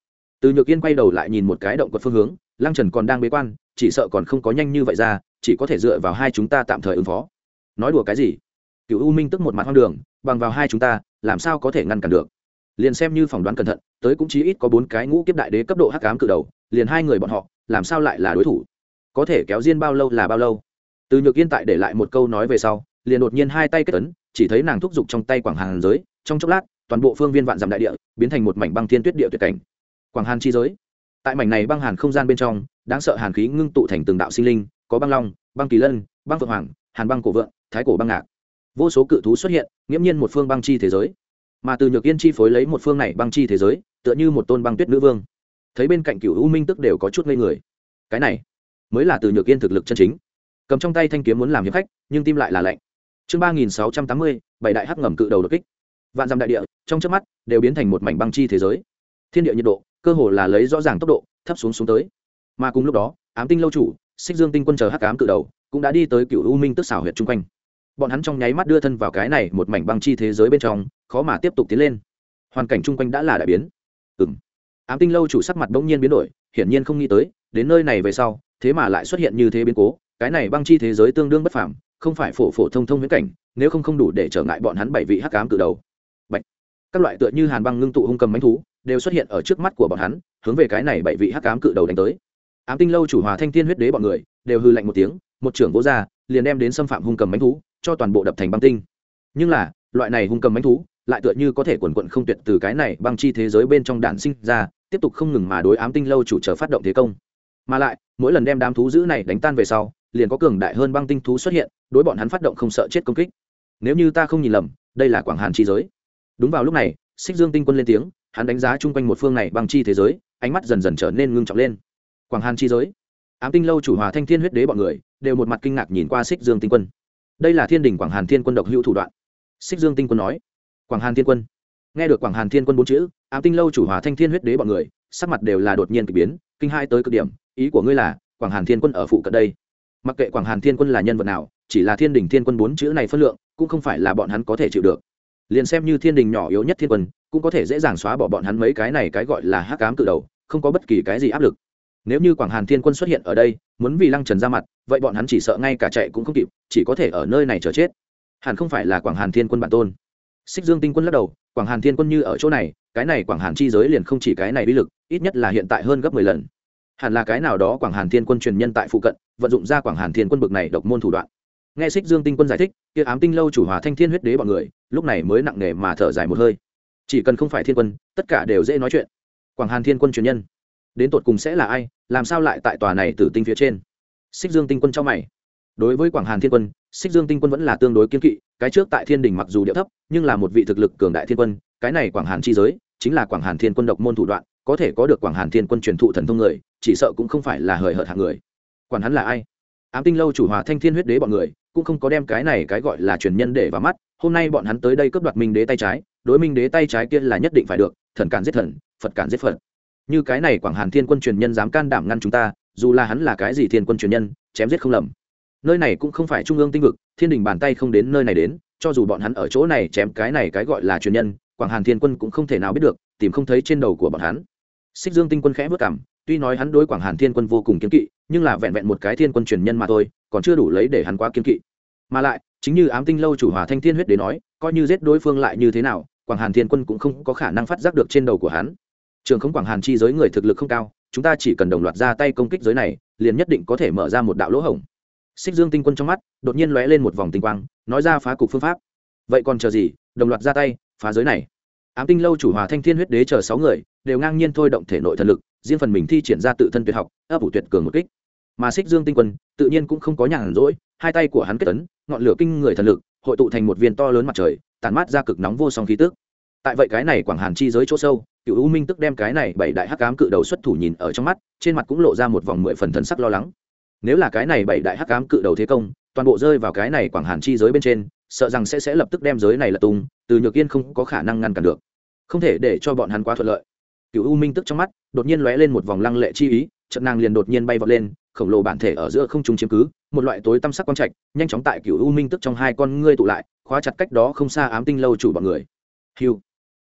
Từ Nhược Yên quay đầu lại nhìn một cái động quật phương hướng, Lăng Trần còn đang bế quan, chỉ sợ còn không có nhanh như vậy ra, chỉ có thể dựa vào hai chúng ta tạm thời ứng phó. Nói đùa cái gì? Cửu U Minh tức một mặt hoang đường, bằng vào hai chúng ta, làm sao có thể ngăn cản được? Liền xem như phỏng đoán cẩn thận, tới cũng chí ít có bốn cái ngũ kiếp đại đế cấp độ hắc ám cự đầu, liền hai người bọn họ, làm sao lại là đối thủ? Có thể kéo diên bao lâu là bao lâu? Từ Nhược Yên tại để lại một câu nói về sau, liền đột nhiên hai tay kết ấn, chỉ thấy nàng thúc giục trong tay quảng hàn giới, trong chốc lát, toàn bộ phương viên vạn dặm đại địa biến thành một mảnh băng thiên tuyết địa tuyệt cảnh. Quảng hàn chi giới. Tại mảnh này băng hàn không gian bên trong, đáng sợ hàn khí ngưng tụ thành từng đạo sinh linh, có băng long, băng kỳ lân, băng phượng hoàng, hàn băng cổ vượng, thái cổ băng ngạc. Vô số cự thú xuất hiện, nghiễm nhiên một phương băng chi thế giới. Mà Từ Nhược Yên chi phối lấy một phương này băng chi thế giới, tựa như một tôn băng tuyết nữ vương. Thấy bên cạnh Cửu U Minh tức đều có chút ngây người. Cái này mới là Từ Nhược Yên thực lực chân chính. Cầm trong tay thanh kiếm muốn làm hiệp khách, nhưng tim lại là lạnh. Chương ba nghìn sáu trăm tám mươi, bảy đại hắc ngầm cự đầu đột kích. Vạn dặm đại địa, trong chớp mắt đều biến thành một mảnh băng chi thế giới. Thiên địa nhiệt độ, cơ hồ là lấy rõ ràng tốc độ thấp xuống xuống tới. Mà cùng lúc đó, Ám Tinh lâu chủ, Xích Dương Tinh quân chờ hắc ám cự đầu, cũng đã đi tới Cửu U Minh tức xảo huyệt chung quanh. Bọn hắn trong nháy mắt đưa thân vào cái này một mảnh băng chi thế giới bên trong, khó mà tiếp tục tiến lên. Hoàn cảnh chung quanh đã là đại biến. Ừm. Ám Tinh lâu chủ sắc mặt bỗng nhiên biến đổi, hiển nhiên không nghĩ tới, đến nơi này về sau, thế mà lại xuất hiện như thế biến cố. Cái này băng chi thế giới tương đương bất phàm, không phải phổ phổ thông thông viễn cảnh, nếu không không đủ để trở ngại bọn hắn bảy vị hắc ám cự đầu. Bạch. Các loại tựa như hàn băng ngưng tụ hung cầm mãnh thú, đều xuất hiện ở trước mắt của bọn hắn, hướng về cái này bảy vị hắc ám cự đầu đánh tới. Ám Tinh lâu chủ Hòa Thanh Thiên huyết đế bọn người, đều hư lạnh một tiếng, một trưởng vỗ ra, liền đem đến xâm phạm hung cầm mãnh thú, cho toàn bộ đập thành băng tinh. Nhưng là, loại này hung cầm mãnh thú, lại tựa như có thể quần quật không tuyệt từ cái này băng chi thế giới bên trong đản sinh ra, tiếp tục không ngừng mà đối Ám Tinh lâu chủ trở phát động thế công. Mà lại, mỗi lần đem đám thú dữ này đánh tan về sau, liền có cường đại hơn băng tinh thú xuất hiện, đối bọn hắn phát động không sợ chết công kích. Nếu như ta không nhìn lầm, đây là Quảng Hàn chi giới. Đúng vào lúc này, Xích Dương Tinh quân lên tiếng, hắn đánh giá chung quanh một phương này băng chi thế giới, ánh mắt dần dần trở nên ngưng trọng lên. Quảng Hàn chi giới. Ám Tinh lâu chủ Hòa Thanh Thiên huyết đế bọn người, đều một mặt kinh ngạc nhìn qua Xích Dương Tinh quân. Đây là Thiên Đình Quảng Hàn Thiên quân độc hữu thủ đoạn. Xích Dương Tinh quân nói. Quảng Hàn Thiên quân. Nghe được Quảng Hàn Thiên quân bốn chữ, Ám Tinh lâu chủ Hòa Thanh Thiên huyết đế bọn người, sắc mặt đều là đột nhiên kỳ biến, kinh hai tới cực điểm. Ý của ngươi là, Quảng Hàn Thiên quân ở phụ cận đây? Mặc kệ Quảng Hàn Thiên quân là nhân vật nào, chỉ là Thiên Đình Thiên quân bốn chữ này phân lượng, cũng không phải là bọn hắn có thể chịu được. Liền xem như Thiên Đình nhỏ yếu nhất thiên quân, cũng có thể dễ dàng xóa bỏ bọn hắn mấy cái này cái gọi là hắc ám cự đầu, không có bất kỳ cái gì áp lực. Nếu như Quảng Hàn Thiên quân xuất hiện ở đây, muốn vì Lăng Trần ra mặt, vậy bọn hắn chỉ sợ ngay cả chạy cũng không kịp, chỉ có thể ở nơi này chờ chết. Hẳn không phải là Quảng Hàn Thiên quân bản tôn. Xích Dương Tinh quân lắc đầu, Quảng Hàn Thiên quân như ở chỗ này, cái này Quảng Hàn chi giới liền không chỉ cái này uy lực, ít nhất là hiện tại hơn gấp mười lần. Hẳn là cái nào đó Quảng Hàn Thiên quân truyền nhân tại phụ cận, vận dụng ra Quảng Hàn Thiên quân bực này độc môn thủ đoạn. Nghe Xích Dương Tinh quân giải thích, kia Ám Tinh lâu chủ Hòa Thanh Thiên huyết đế bọn người, lúc này mới nặng nề mà thở dài một hơi. Chỉ cần không phải thiên quân, tất cả đều dễ nói chuyện. Quảng Hàn Thiên quân truyền nhân, đến tột cùng sẽ là ai, làm sao lại tại tòa này tử tinh phía trên? Xích Dương Tinh quân cho mày. Đối với Quảng Hàn Thiên quân, Xích Dương Tinh quân vẫn là tương đối kiên kỵ, cái trước tại Thiên Đình mặc dù địa thấp, nhưng là một vị thực lực cường đại thiên quân, cái này Quảng Hàn chi giới, chính là Quảng Hàn Thiên quân độc môn thủ đoạn, có thể có được Quảng Hàn Thiên quân truyền thụ thần thông người, chỉ sợ cũng không phải là hời hợt hạng người. Quản hắn là ai? Ám Tinh lâu chủ Hòa Thanh Thiên huyết đế bọn người, cũng không có đem cái này cái gọi là truyền nhân để vào mắt, hôm nay bọn hắn tới đây cướp đoạt Minh đế tay trái, đối Minh đế tay trái kia là nhất định phải được, thần cản giết thần, Phật cản giết Phật. Như cái này Quảng Hàn Thiên quân truyền nhân dám can đảm ngăn chúng ta, dù là hắn là cái gì thiên quân truyền nhân, chém giết không lầm. Nơi này cũng không phải trung ương tinh vực, Thiên Đình bàn tay không đến nơi này đến, cho dù bọn hắn ở chỗ này chém cái này cái gọi là truyền nhân, Quảng Hàn Thiên quân cũng không thể nào biết được, tìm không thấy trên đầu của bọn hắn. Xích Dương Tinh quân khẽ bước cằm, tuy nói hắn đối Quảng Hàn Thiên quân vô cùng kiên kỵ, nhưng là vẹn vẹn một cái thiên quân truyền nhân mà thôi, còn chưa đủ lấy để hắn quá kiên kỵ. Mà lại, chính như Ám Tinh lâu chủ Hòa Thanh Thiên huyết đế nói, coi như giết đối phương lại như thế nào, Quảng Hàn Thiên quân cũng không có khả năng phát giác được trên đầu của hắn. Trường không Quảng Hàn chi giới người thực lực không cao, chúng ta chỉ cần đồng loạt ra tay công kích giới này, liền nhất định có thể mở ra một đạo lỗ hổng. Xích Dương Tinh quân trong mắt đột nhiên lóe lên một vòng tinh quang, nói ra phá cục phương pháp. Vậy còn chờ gì, đồng loạt ra tay, phá giới này. Ám Tinh lâu chủ Hòa Thanh Thiên huyết đế chờ sáu người, đều ngang nhiên thôi động thể nội thần lực, riêng phần mình thi triển ra tự thân tuyệt học, ấp ủ tuyệt cường một kích. Mà Xích Dương Tinh quân, tự nhiên cũng không có nhàn rỗi, hai tay của hắn kết ấn, ngọn lửa kinh người thần lực, hội tụ thành một viên to lớn mặt trời, tản mát ra cực nóng vô song khí tức. Tại vậy cái này Quảng Hàn chi giới chỗ sâu, Cửu U Minh tức đem cái này bảy đại hắc ám cự đầu xuất thủ nhìn ở trong mắt, trên mặt cũng lộ ra một vòng mười phần thần sắc lo lắng. Nếu là cái này bảy đại hắc ám cự đầu thế công, toàn bộ rơi vào cái này Quảng Hàn chi giới bên trên, sợ rằng sẽ sẽ lập tức đem giới này lật tung, Từ Nhược Yên không có khả năng ngăn cản được. Không thể để cho bọn hắn quá thuận lợi. Cửu U Minh tức trong mắt đột nhiên lóe lên một vòng lăng lệ chi ý, chợt nàng liền đột nhiên bay vọt lên, khổng lồ bản thể ở giữa không trung chiếm cứ, một loại tối tăm sắc quang trạch, nhanh chóng tại Cửu U Minh tức trong hai con ngươi tụ lại, khóa chặt cách đó không xa Ám Tinh lâu chủ bọn người. Hưu.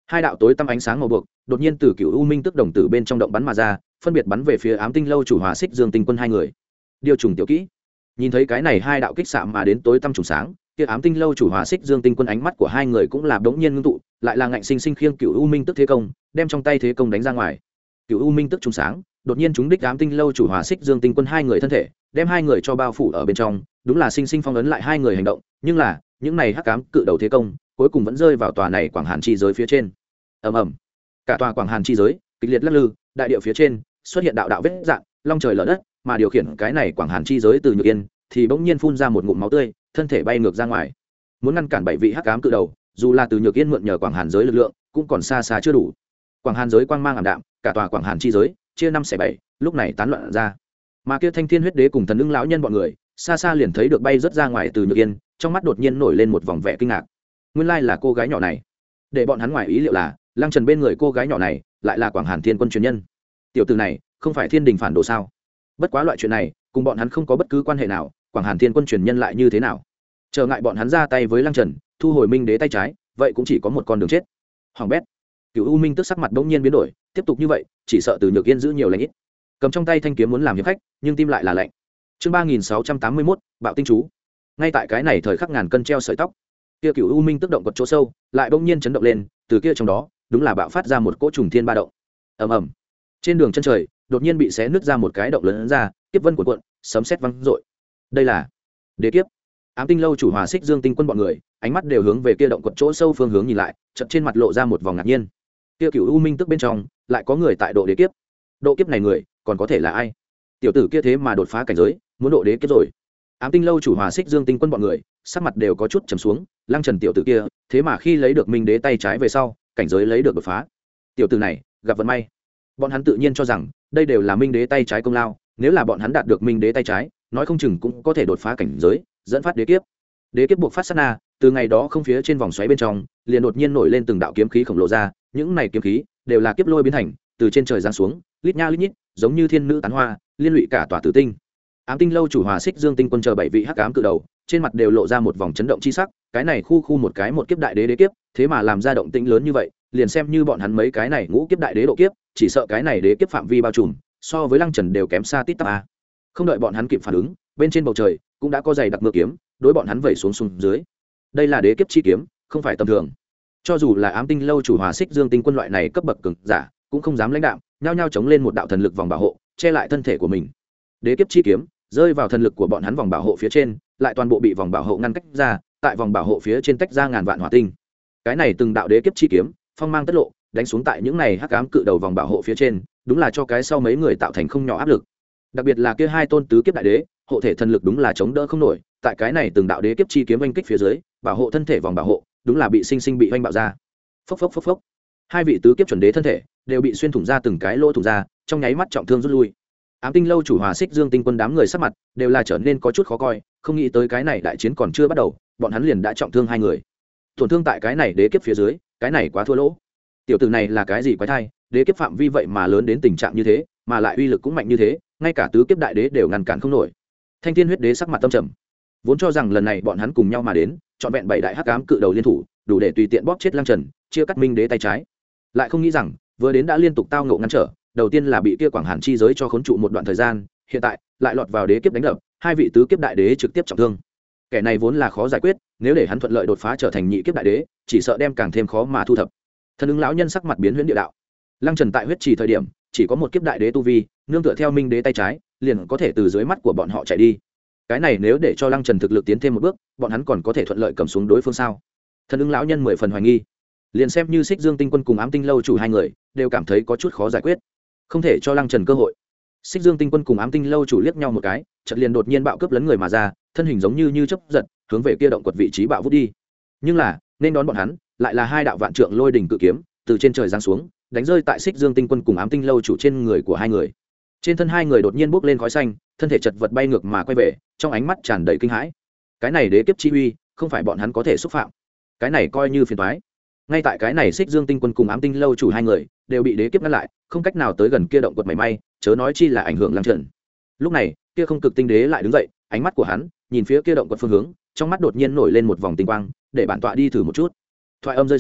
hai đạo tối tăm ánh sáng màu buộc đột nhiên từ cựu u minh tức đồng tử bên trong động bắn mà ra, phân biệt bắn về phía ám tinh lâu chủ hòa xích dương tinh quân hai người. Điều trùng tiểu kỹ. Nhìn thấy cái này hai đạo kích xạ mà đến tối tăm trùng sáng, kia ám tinh lâu chủ hòa xích dương tinh quân ánh mắt của hai người cũng là đống nhiên ngưng tụ, lại là ngạnh sinh sinh khiêng cựu u minh tức thế công, đem trong tay thế công đánh ra ngoài. Cựu u minh tức trùng sáng đột nhiên trúng đích ám tinh lâu chủ hòa xích dương tinh quân hai người thân thể, đem hai người cho bao phủ ở bên trong, đúng là sinh sinh phong ấn lại hai người hành động. Nhưng là những này hắc ám cự đầu thế công cuối cùng vẫn rơi vào tòa này quảng hàn chi giới phía trên. Ầm ầm, cả tòa quảng hàn chi giới kịch liệt lắc lư, đại địa phía trên xuất hiện đạo đạo vết dạn, long trời lở đất, mà điều khiển cái này quảng hàn chi giới từ Nhược Yên thì bỗng nhiên phun ra một ngụm máu tươi, thân thể bay ngược ra ngoài. Muốn ngăn cản bảy vị hắc ám cự đầu, dù là từ Nhược Yên mượn nhờ quảng hàn giới lực lượng cũng còn xa xa chưa đủ. Quảng hàn giới quang mang ảm đạm, cả tòa quảng hàn chi giới chia năm xẻ bảy, lúc này tán loạn ra. Mà kia Thanh Thiên huyết đế cùng thần ưng lão nhân bọn người xa xa liền thấy được bay rất ra ngoài từ Nhược Yên, trong mắt đột nhiên nổi lên một vòng vẻ kinh ngạc. Nguyên lai là cô gái nhỏ này. Để bọn hắn ngoài ý liệu là Lăng Trần bên người cô gái nhỏ này lại là Quảng Hàn Thiên Quân truyền nhân. Tiểu tử này không phải thiên đình phản đồ sao? Bất quá loại chuyện này cùng bọn hắn không có bất cứ quan hệ nào, Quảng Hàn Thiên Quân truyền nhân lại như thế nào? Trở ngại bọn hắn ra tay với Lăng Trần, thu hồi Minh Đế tay trái, vậy cũng chỉ có một con đường chết. Hoàng bét. Cửu U Minh tức sắc mặt bỗng nhiên biến đổi, tiếp tục như vậy, chỉ sợ từ Nhược Yên giữ nhiều lãnh ít. Cầm trong tay thanh kiếm muốn làm hiệp khách, nhưng tim lại là lạnh. Chương ba nghìn sáu trăm tám mươi mốt, Bạo tinh chú. Ngay tại cái này thời khắc ngàn cân treo sợi tóc, kia Cửu U Minh tức động quật chỗ sâu, lại bỗng nhiên chấn động lên, từ kia trong đó, đúng là bạo phát ra một cỗ trùng thiên ba động. Ầm ầm. Trên đường chân trời, đột nhiên bị xé nứt ra một cái động lớn ra, kiếp vân cuộn cuộn, sấm sét vang dội. Đây là đế kiếp. Ám tinh lâu chủ Hòa Xích Dương tinh quân bọn người, ánh mắt đều hướng về kia động quật chỗ sâu phương hướng nhìn lại, chợt trên mặt lộ ra một vòng ngạc nhiên. Kia Cửu U Minh tức bên trong, lại có người tại độ đế kiếp. Độ kiếp này người, còn có thể là ai? Tiểu tử kia thế mà đột phá cảnh giới, muốn độ đế kiếp rồi. Ám tinh lâu chủ Hòa Xích Dương tinh quân bọn người, sắc mặt đều có chút trầm xuống. Lăng Trần tiểu tử kia, thế mà khi lấy được Minh Đế tay trái về sau, cảnh giới lấy được đột phá. Tiểu tử này, gặp vận may. Bọn hắn tự nhiên cho rằng, đây đều là Minh Đế tay trái công lao, nếu là bọn hắn đạt được Minh Đế tay trái, nói không chừng cũng có thể đột phá cảnh giới, dẫn phát đế kiếp. Đế kiếp buộc phát sát na, từ ngày đó không phía trên vòng xoáy bên trong, liền đột nhiên nổi lên từng đạo kiếm khí khổng lồ ra, những này kiếm khí đều là kiếp lôi biến thành, từ trên trời giáng xuống, lít nha lít nhít, giống như thiên nữ tán hoa, liên lụy cả tòa tử tinh. Ám tinh lâu chủ Hòa Xích Dương tinh quân chờ bảy vị hắc ám cự đầu, trên mặt đều lộ ra một vòng chấn động chi sắc, cái này khu khu một cái một kiếp đại đế đế kiếp, thế mà làm ra động tĩnh lớn như vậy, liền xem như bọn hắn mấy cái này ngũ kiếp đại đế độ kiếp, chỉ sợ cái này đế kiếp phạm vi bao trùm, so với Lăng Trần đều kém xa tít tắp a. Không đợi bọn hắn kịp phản ứng, bên trên bầu trời cũng đã có dày đặc mưa kiếm, đối bọn hắn vẩy xuống xuống dưới. Đây là đế kiếp chi kiếm, không phải tầm thường. Cho dù là Ám tinh lâu chủ Hòa Xích Dương tinh quân loại này cấp bậc cường giả, cũng không dám lãnh đạm, nhao nhao chống lên một đạo thần lực vòng bảo hộ, che lại thân thể của mình. Đế kiếp chi kiếm rơi vào thần lực của bọn hắn vòng bảo hộ phía trên, lại toàn bộ bị vòng bảo hộ ngăn cách ra, tại vòng bảo hộ phía trên tách ra ngàn vạn hỏa tinh. Cái này từng đạo đế kiếp chi kiếm, phong mang tất lộ, đánh xuống tại những này hắc ám cự đầu vòng bảo hộ phía trên, đúng là cho cái sau mấy người tạo thành không nhỏ áp lực. Đặc biệt là kia hai tôn tứ kiếp đại đế, hộ thể thần lực đúng là chống đỡ không nổi, tại cái này từng đạo đế kiếp chi kiếm oanh kích phía dưới, bảo hộ thân thể vòng bảo hộ, đúng là bị sinh sinh bị oanh bạo ra. Phốc phốc phốc phốc. Hai vị tứ kiếp chuẩn đế thân thể đều bị xuyên thủng ra từng cái lỗ thủng ra, trong nháy mắt trọng thương rút lui. Ám tinh lâu chủ Hòa Xích Dương tinh quân đám người sắc mặt đều là trở nên có chút khó coi, không nghĩ tới cái này đại chiến còn chưa bắt đầu, bọn hắn liền đã trọng thương hai người. Tổn thương tại cái này đế kiếp phía dưới, cái này quá thua lỗ. Tiểu tử này là cái gì quái thai, đế kiếp phạm vi vậy mà lớn đến tình trạng như thế, mà lại uy lực cũng mạnh như thế, ngay cả tứ kiếp đại đế đều ngăn cản không nổi. Thanh Thiên huyết đế sắc mặt tâm trầm, vốn cho rằng lần này bọn hắn cùng nhau mà đến, chọn vẹn bảy đại hắc ám cự đầu liên thủ, đủ để tùy tiện bóp chết Lăng Trần, chia cắt Minh Đế tay trái. Lại không nghĩ rằng, vừa đến đã liên tục tao ngộ ngăn trở, đầu tiên là bị kia Quảng Hàn chi giới cho khốn trụ một đoạn thời gian, hiện tại lại lọt vào đế kiếp đánh đập, hai vị tứ kiếp đại đế trực tiếp trọng thương. Kẻ này vốn là khó giải quyết, nếu để hắn thuận lợi đột phá trở thành nhị kiếp đại đế, chỉ sợ đem càng thêm khó mà thu thập. Thần ứng lão nhân sắc mặt biến huyễn địa đạo. Lăng Trần tại huyết trì thời điểm, chỉ có một kiếp đại đế tu vi, nương tựa theo Minh Đế tay trái, liền có thể từ dưới mắt của bọn họ chạy đi. Cái này nếu để cho Lăng Trần thực lực tiến thêm một bước, bọn hắn còn có thể thuận lợi cầm xuống đối phương sao? Thần ứng lão nhân mười phần hoài nghi. Liền xem như Xích Dương tinh quân cùng Ám tinh lâu chủ hai người, đều cảm thấy có chút khó giải quyết, không thể cho Lăng Trần cơ hội. Xích Dương tinh quân cùng Ám tinh lâu chủ liếc nhau một cái, chợt liền đột nhiên bạo cướp lấn người mà ra, thân hình giống như như chớp giật, hướng về kia động quật vị trí bạo vút đi. Nhưng là, nên đón bọn hắn, lại là hai đạo vạn trượng lôi đỉnh cự kiếm, từ trên trời giáng xuống, đánh rơi tại Xích Dương tinh quân cùng Ám tinh lâu chủ trên người của hai người. Trên thân hai người đột nhiên bốc lên khói xanh, thân thể chật vật bay ngược mà quay về, trong ánh mắt tràn đầy kinh hãi. Cái này đế kiếp chi uy, không phải bọn hắn có thể xúc phạm. Cái này coi như phiền toái. Ngay tại cái này Xích Dương tinh quân cùng Ám tinh lâu chủ hai người đều bị đế kiếp ngăn lại, không cách nào tới gần kia động quật mảy may, chớ nói chi là ảnh hưởng Lăng Trần. Lúc này, kia không cực tinh đế lại đứng dậy, ánh mắt của hắn nhìn phía kia động quật phương hướng, trong mắt đột nhiên nổi lên một vòng tinh quang, để bản tọa đi thử một chút. Thoại âm rơi xuống,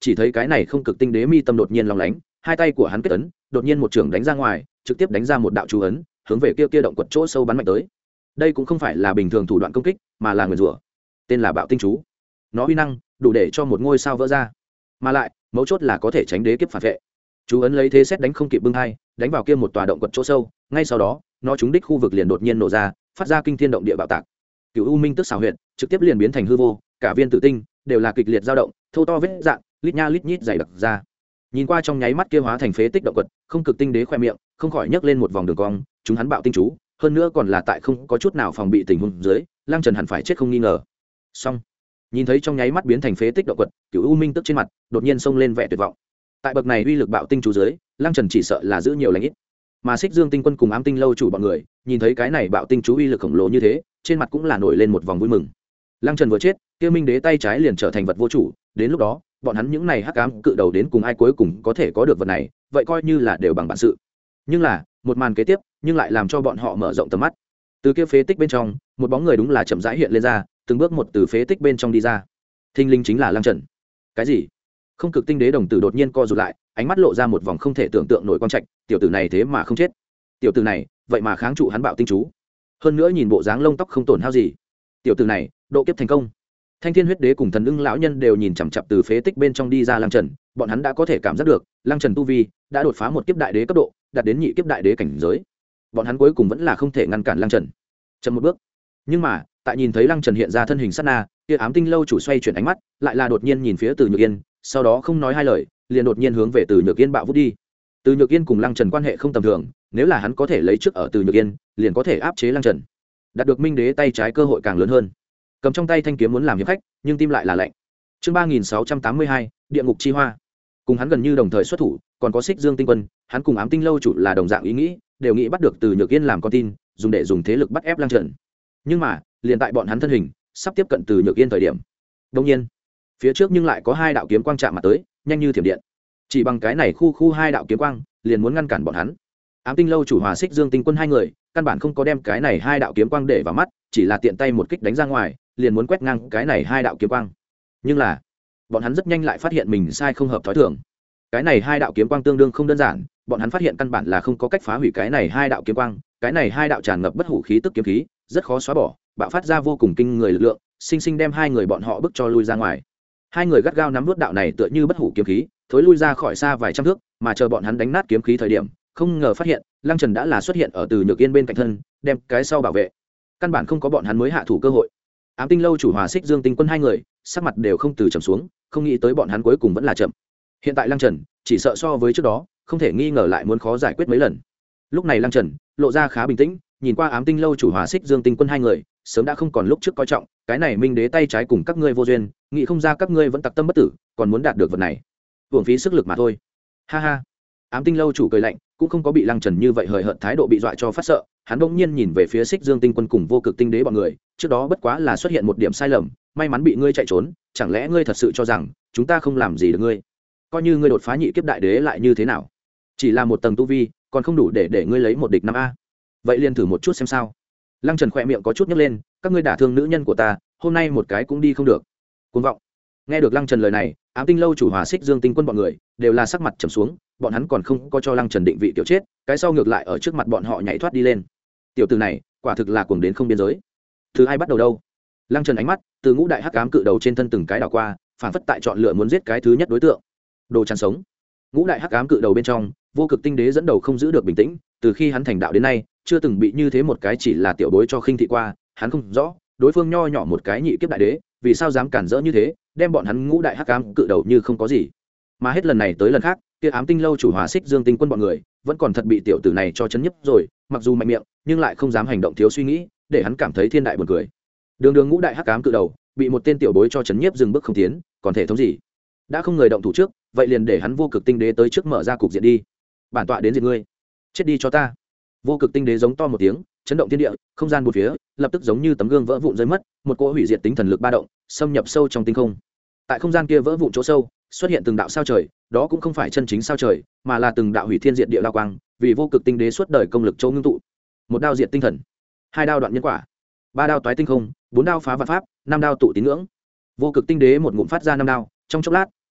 chỉ thấy cái này không cực tinh đế mi tâm đột nhiên long lánh, hai tay của hắn kết ấn, đột nhiên một trường đánh ra ngoài, trực tiếp đánh ra một đạo chú ấn, hướng về kia kia động quật chỗ sâu bắn mạnh tới. Đây cũng không phải là bình thường thủ đoạn công kích, mà là nguyền rủa, tên là Bạo Tinh chú. Nó uy năng đủ để cho một ngôi sao vỡ ra, mà lại mấu chốt là có thể tránh đế kiếp phản vệ. Chú ấn lấy thế xét đánh không kịp bưng hai, đánh vào kia một tòa động quật chỗ sâu, ngay sau đó nó trúng đích khu vực liền đột nhiên nổ ra, phát ra kinh thiên động địa bạo tạc. Cửu U Minh tức xảo huyệt trực tiếp liền biến thành hư vô, cả viên tử tinh đều là kịch liệt dao động, thô to vết dạng, lít nha lít nhít dày đặc ra. Nhìn qua trong nháy mắt kia hóa thành phế tích động quật, không cực tinh đế khoe miệng không khỏi nhấc lên một vòng đường cong, chúng hắn Bạo Tinh chú, hơn nữa còn là tại không có chút nào phòng bị tình huống dưới, Lăng Trần hẳn phải chết không nghi ngờ. Xong, nhìn thấy trong nháy mắt biến thành phế tích động quật, Cửu U Minh tức trên mặt đột nhiên xông lên vẻ tuyệt vọng. Tại bậc này uy lực Bạo Tinh chú dưới, Lăng Trần chỉ sợ là giữ nhiều lành ít. Mà Xích Dương Tinh Quân cùng Ám Tinh lâu chủ bọn người, nhìn thấy cái này Bạo Tinh chú uy lực khổng lồ như thế, trên mặt cũng là nổi lên một vòng vui mừng. Lăng Trần vừa chết, kia Minh đế tay trái liền trở thành vật vô chủ, đến lúc đó, bọn hắn những này hắc ám cự đầu đến cùng ai cuối cùng có thể có được vật này, vậy coi như là đều bằng bản sự. Nhưng là, một màn kế tiếp, nhưng lại làm cho bọn họ mở rộng tầm mắt. Từ kia phế tích bên trong, một bóng người đúng là chậm rãi hiện lên ra, từng bước một từ phế tích bên trong đi ra. Thinh linh chính là Lăng Trần. Cái gì? Không cực tinh đế đồng tử đột nhiên co rụt lại, ánh mắt lộ ra một vòng không thể tưởng tượng nổi quang trạch, tiểu tử này thế mà không chết. Tiểu tử này, vậy mà kháng trụ hắn Bạo Tinh chú. Hơn nữa nhìn bộ dáng lông tóc không tổn hao gì. Tiểu tử này, độ kiếp thành công. Thanh Thiên Huyết Đế cùng Thần Ưng lão nhân đều nhìn chằm chằm từ phế tích bên trong đi ra Lăng Trần, bọn hắn đã có thể cảm giác được, Lăng Trần tu vi đã đột phá một kiếp đại đế cấp độ, đạt đến nhị kiếp đại đế cảnh giới. Bọn hắn cuối cùng vẫn là không thể ngăn cản Lăng Trần. Chậm một bước. Nhưng mà, tại nhìn thấy Lăng Trần hiện ra thân hình sát na, kia Ám Tinh lâu chủ xoay chuyển ánh mắt, lại là đột nhiên nhìn phía Từ Nhược Yên, sau đó không nói hai lời, liền đột nhiên hướng về Từ Nhược Yên bạo vút đi. Từ Nhược Yên cùng Lăng Trần quan hệ không tầm thường, nếu là hắn có thể lấy trước ở Từ Nhược Yên, liền có thể áp chế Lăng Trần. Đạt được Minh đế tay trái cơ hội càng lớn hơn. Cầm trong tay thanh kiếm muốn làm hiệp khách, nhưng tim lại là lạnh. Chương ba nghìn sáu trăm tám mươi hai, Địa ngục chi hoa. Cùng hắn gần như đồng thời xuất thủ, còn có Xích Dương Tinh Quân, hắn cùng Ám Tinh lâu chủ là đồng dạng ý nghĩ, đều nghĩ bắt được Từ Nhược Yên làm con tin, dùng để dùng thế lực bắt ép Lăng Trần. Nhưng mà, liền tại bọn hắn thân hình sắp tiếp cận Từ Nhược Yên thời điểm, đột nhiên, phía trước nhưng lại có hai đạo kiếm quang chạm mặt tới, nhanh như thiểm điện. Chỉ bằng cái này khu khu hai đạo kiếm quang, liền muốn ngăn cản bọn hắn. Ám Tinh lâu chủ hòa Xích Dương Tinh Quân hai người, căn bản không có đem cái này hai đạo kiếm quang để vào mắt, chỉ là tiện tay một kích đánh ra ngoài, liền muốn quét ngang cái này hai đạo kiếm quang. Nhưng là, bọn hắn rất nhanh lại phát hiện mình sai không hợp thói thường. Cái này hai đạo kiếm quang tương đương không đơn giản, bọn hắn phát hiện căn bản là không có cách phá hủy cái này hai đạo kiếm quang, cái này hai đạo tràn ngập bất hủ khí tức kiếm khí, rất khó xóa bỏ, bạo phát ra vô cùng kinh người lực lượng, sinh sinh đem hai người bọn họ bức cho lui ra ngoài. Hai người gắt gao nắm nuốt đạo này tựa như bất hủ kiếm khí, thối lui ra khỏi xa vài trăm thước, mà chờ bọn hắn đánh nát kiếm khí thời điểm, không ngờ phát hiện, Lăng Trần đã là xuất hiện ở Từ Nhược Yên bên cạnh thân, đem cái sau bảo vệ. Căn bản không có bọn hắn mới hạ thủ cơ hội. Ám Tinh lâu chủ hòa Xích Dương Tinh Quân hai người, sắc mặt đều không từ trầm xuống, không nghĩ tới bọn hắn cuối cùng vẫn là chậm. Hiện tại Lăng Trần, chỉ sợ so với trước đó, không thể nghi ngờ lại muốn khó giải quyết mấy lần. Lúc này Lăng Trần, lộ ra khá bình tĩnh, nhìn qua Ám Tinh lâu chủ hòa Xích Dương Tinh Quân hai người, sớm đã không còn lúc trước coi trọng, cái này Minh đế tay trái cùng các ngươi vô duyên, nghĩ không ra các ngươi vẫn tặc tâm bất tử, còn muốn đạt được vật này. Uổng phí sức lực mà thôi. Ha ha. Ám Tinh lâu chủ cười lạnh, cũng không có bị Lăng Trần như vậy hời hợt thái độ bị dọa cho phát sợ, hắn bỗng nhiên nhìn về phía Xích Dương Tinh Quân cùng Vô Cực Tinh Đế bọn người, trước đó bất quá là xuất hiện một điểm sai lầm, may mắn bị ngươi chạy trốn, chẳng lẽ ngươi thật sự cho rằng chúng ta không làm gì được ngươi? Coi như ngươi đột phá nhị kiếp đại đế lại như thế nào? Chỉ là một tầng tu vi, còn không đủ để để ngươi lấy một địch năm a. Vậy liền thử một chút xem sao. Lăng Trần khỏe miệng có chút nhếch lên, các ngươi đả thương nữ nhân của ta, hôm nay một cái cũng đi không được. Cuồng vọng. Nghe được Lăng Trần lời này, Ám Tinh lâu chủ hòa Xích Dương Tinh Quân bọn người đều là sắc mặt trầm xuống, bọn hắn còn không có cho Lăng Trần định vị tiểu chết, cái sau ngược lại ở trước mặt bọn họ nhảy thoát đi lên. Tiểu tử này, quả thực là cuồng đến không biên giới. Thứ ai bắt đầu đâu? Lăng Trần ánh mắt từ ngũ đại hắc ám cự đầu trên thân từng cái đảo qua, phản phất tại chọn lựa muốn giết cái thứ nhất đối tượng. Đồ chăn sống. Ngũ đại hắc ám cự đầu bên trong, Vô Cực Tinh Đế dẫn đầu không giữ được bình tĩnh, từ khi hắn thành đạo đến nay, chưa từng bị như thế một cái chỉ là tiểu bối cho khinh thị qua, hắn không rõ, đối phương nho nhỏ một cái nhị kiếp đại đế, vì sao dám cản rỡ như thế, đem bọn hắn ngũ đại hắc ám cự đầu như không có gì. Mà hết lần này tới lần khác, kia Ám Tinh lâu chủ hòa Xích Dương Tinh Quân bọn người, vẫn còn thật bị tiểu tử này cho chấn nhấp rồi, mặc dù mạnh miệng, nhưng lại không dám hành động thiếu suy nghĩ, để hắn cảm thấy thiên đại buồn cười. Đường đường ngũ đại hắc ám cự đầu, bị một tên tiểu bối cho chấn nhiếp dừng bước không tiến, còn thể thống gì? Đã không người động thủ trước, vậy liền để hắn Vô Cực Tinh Đế tới trước mở ra cục diện đi. Bản tọa đến diệt ngươi, chết đi cho ta. Vô Cực Tinh Đế giống to một tiếng, chấn động thiên địa, không gian bốn phía lập tức giống như tấm gương vỡ vụn rơi mất, một cỗ hủy diệt tính thần lực ba động, xâm nhập sâu trong tinh không. Tại không gian kia vỡ vụn chỗ sâu, xuất hiện từng đạo sao trời, đó cũng không phải chân chính sao trời, mà là từng đạo hủy thiên diệt địa lao quang, vì Vô Cực Tinh Đế suốt đời công lực châu ngưng tụ. Một đao diệt tinh thần, hai đao đoạn nhân quả, ba đao toái tinh không, bốn đao phá vạn pháp, năm đao tụ tín ngưỡng. Vô Cực Tinh Đế một ngụm phát ra năm đao, trong chốc lát,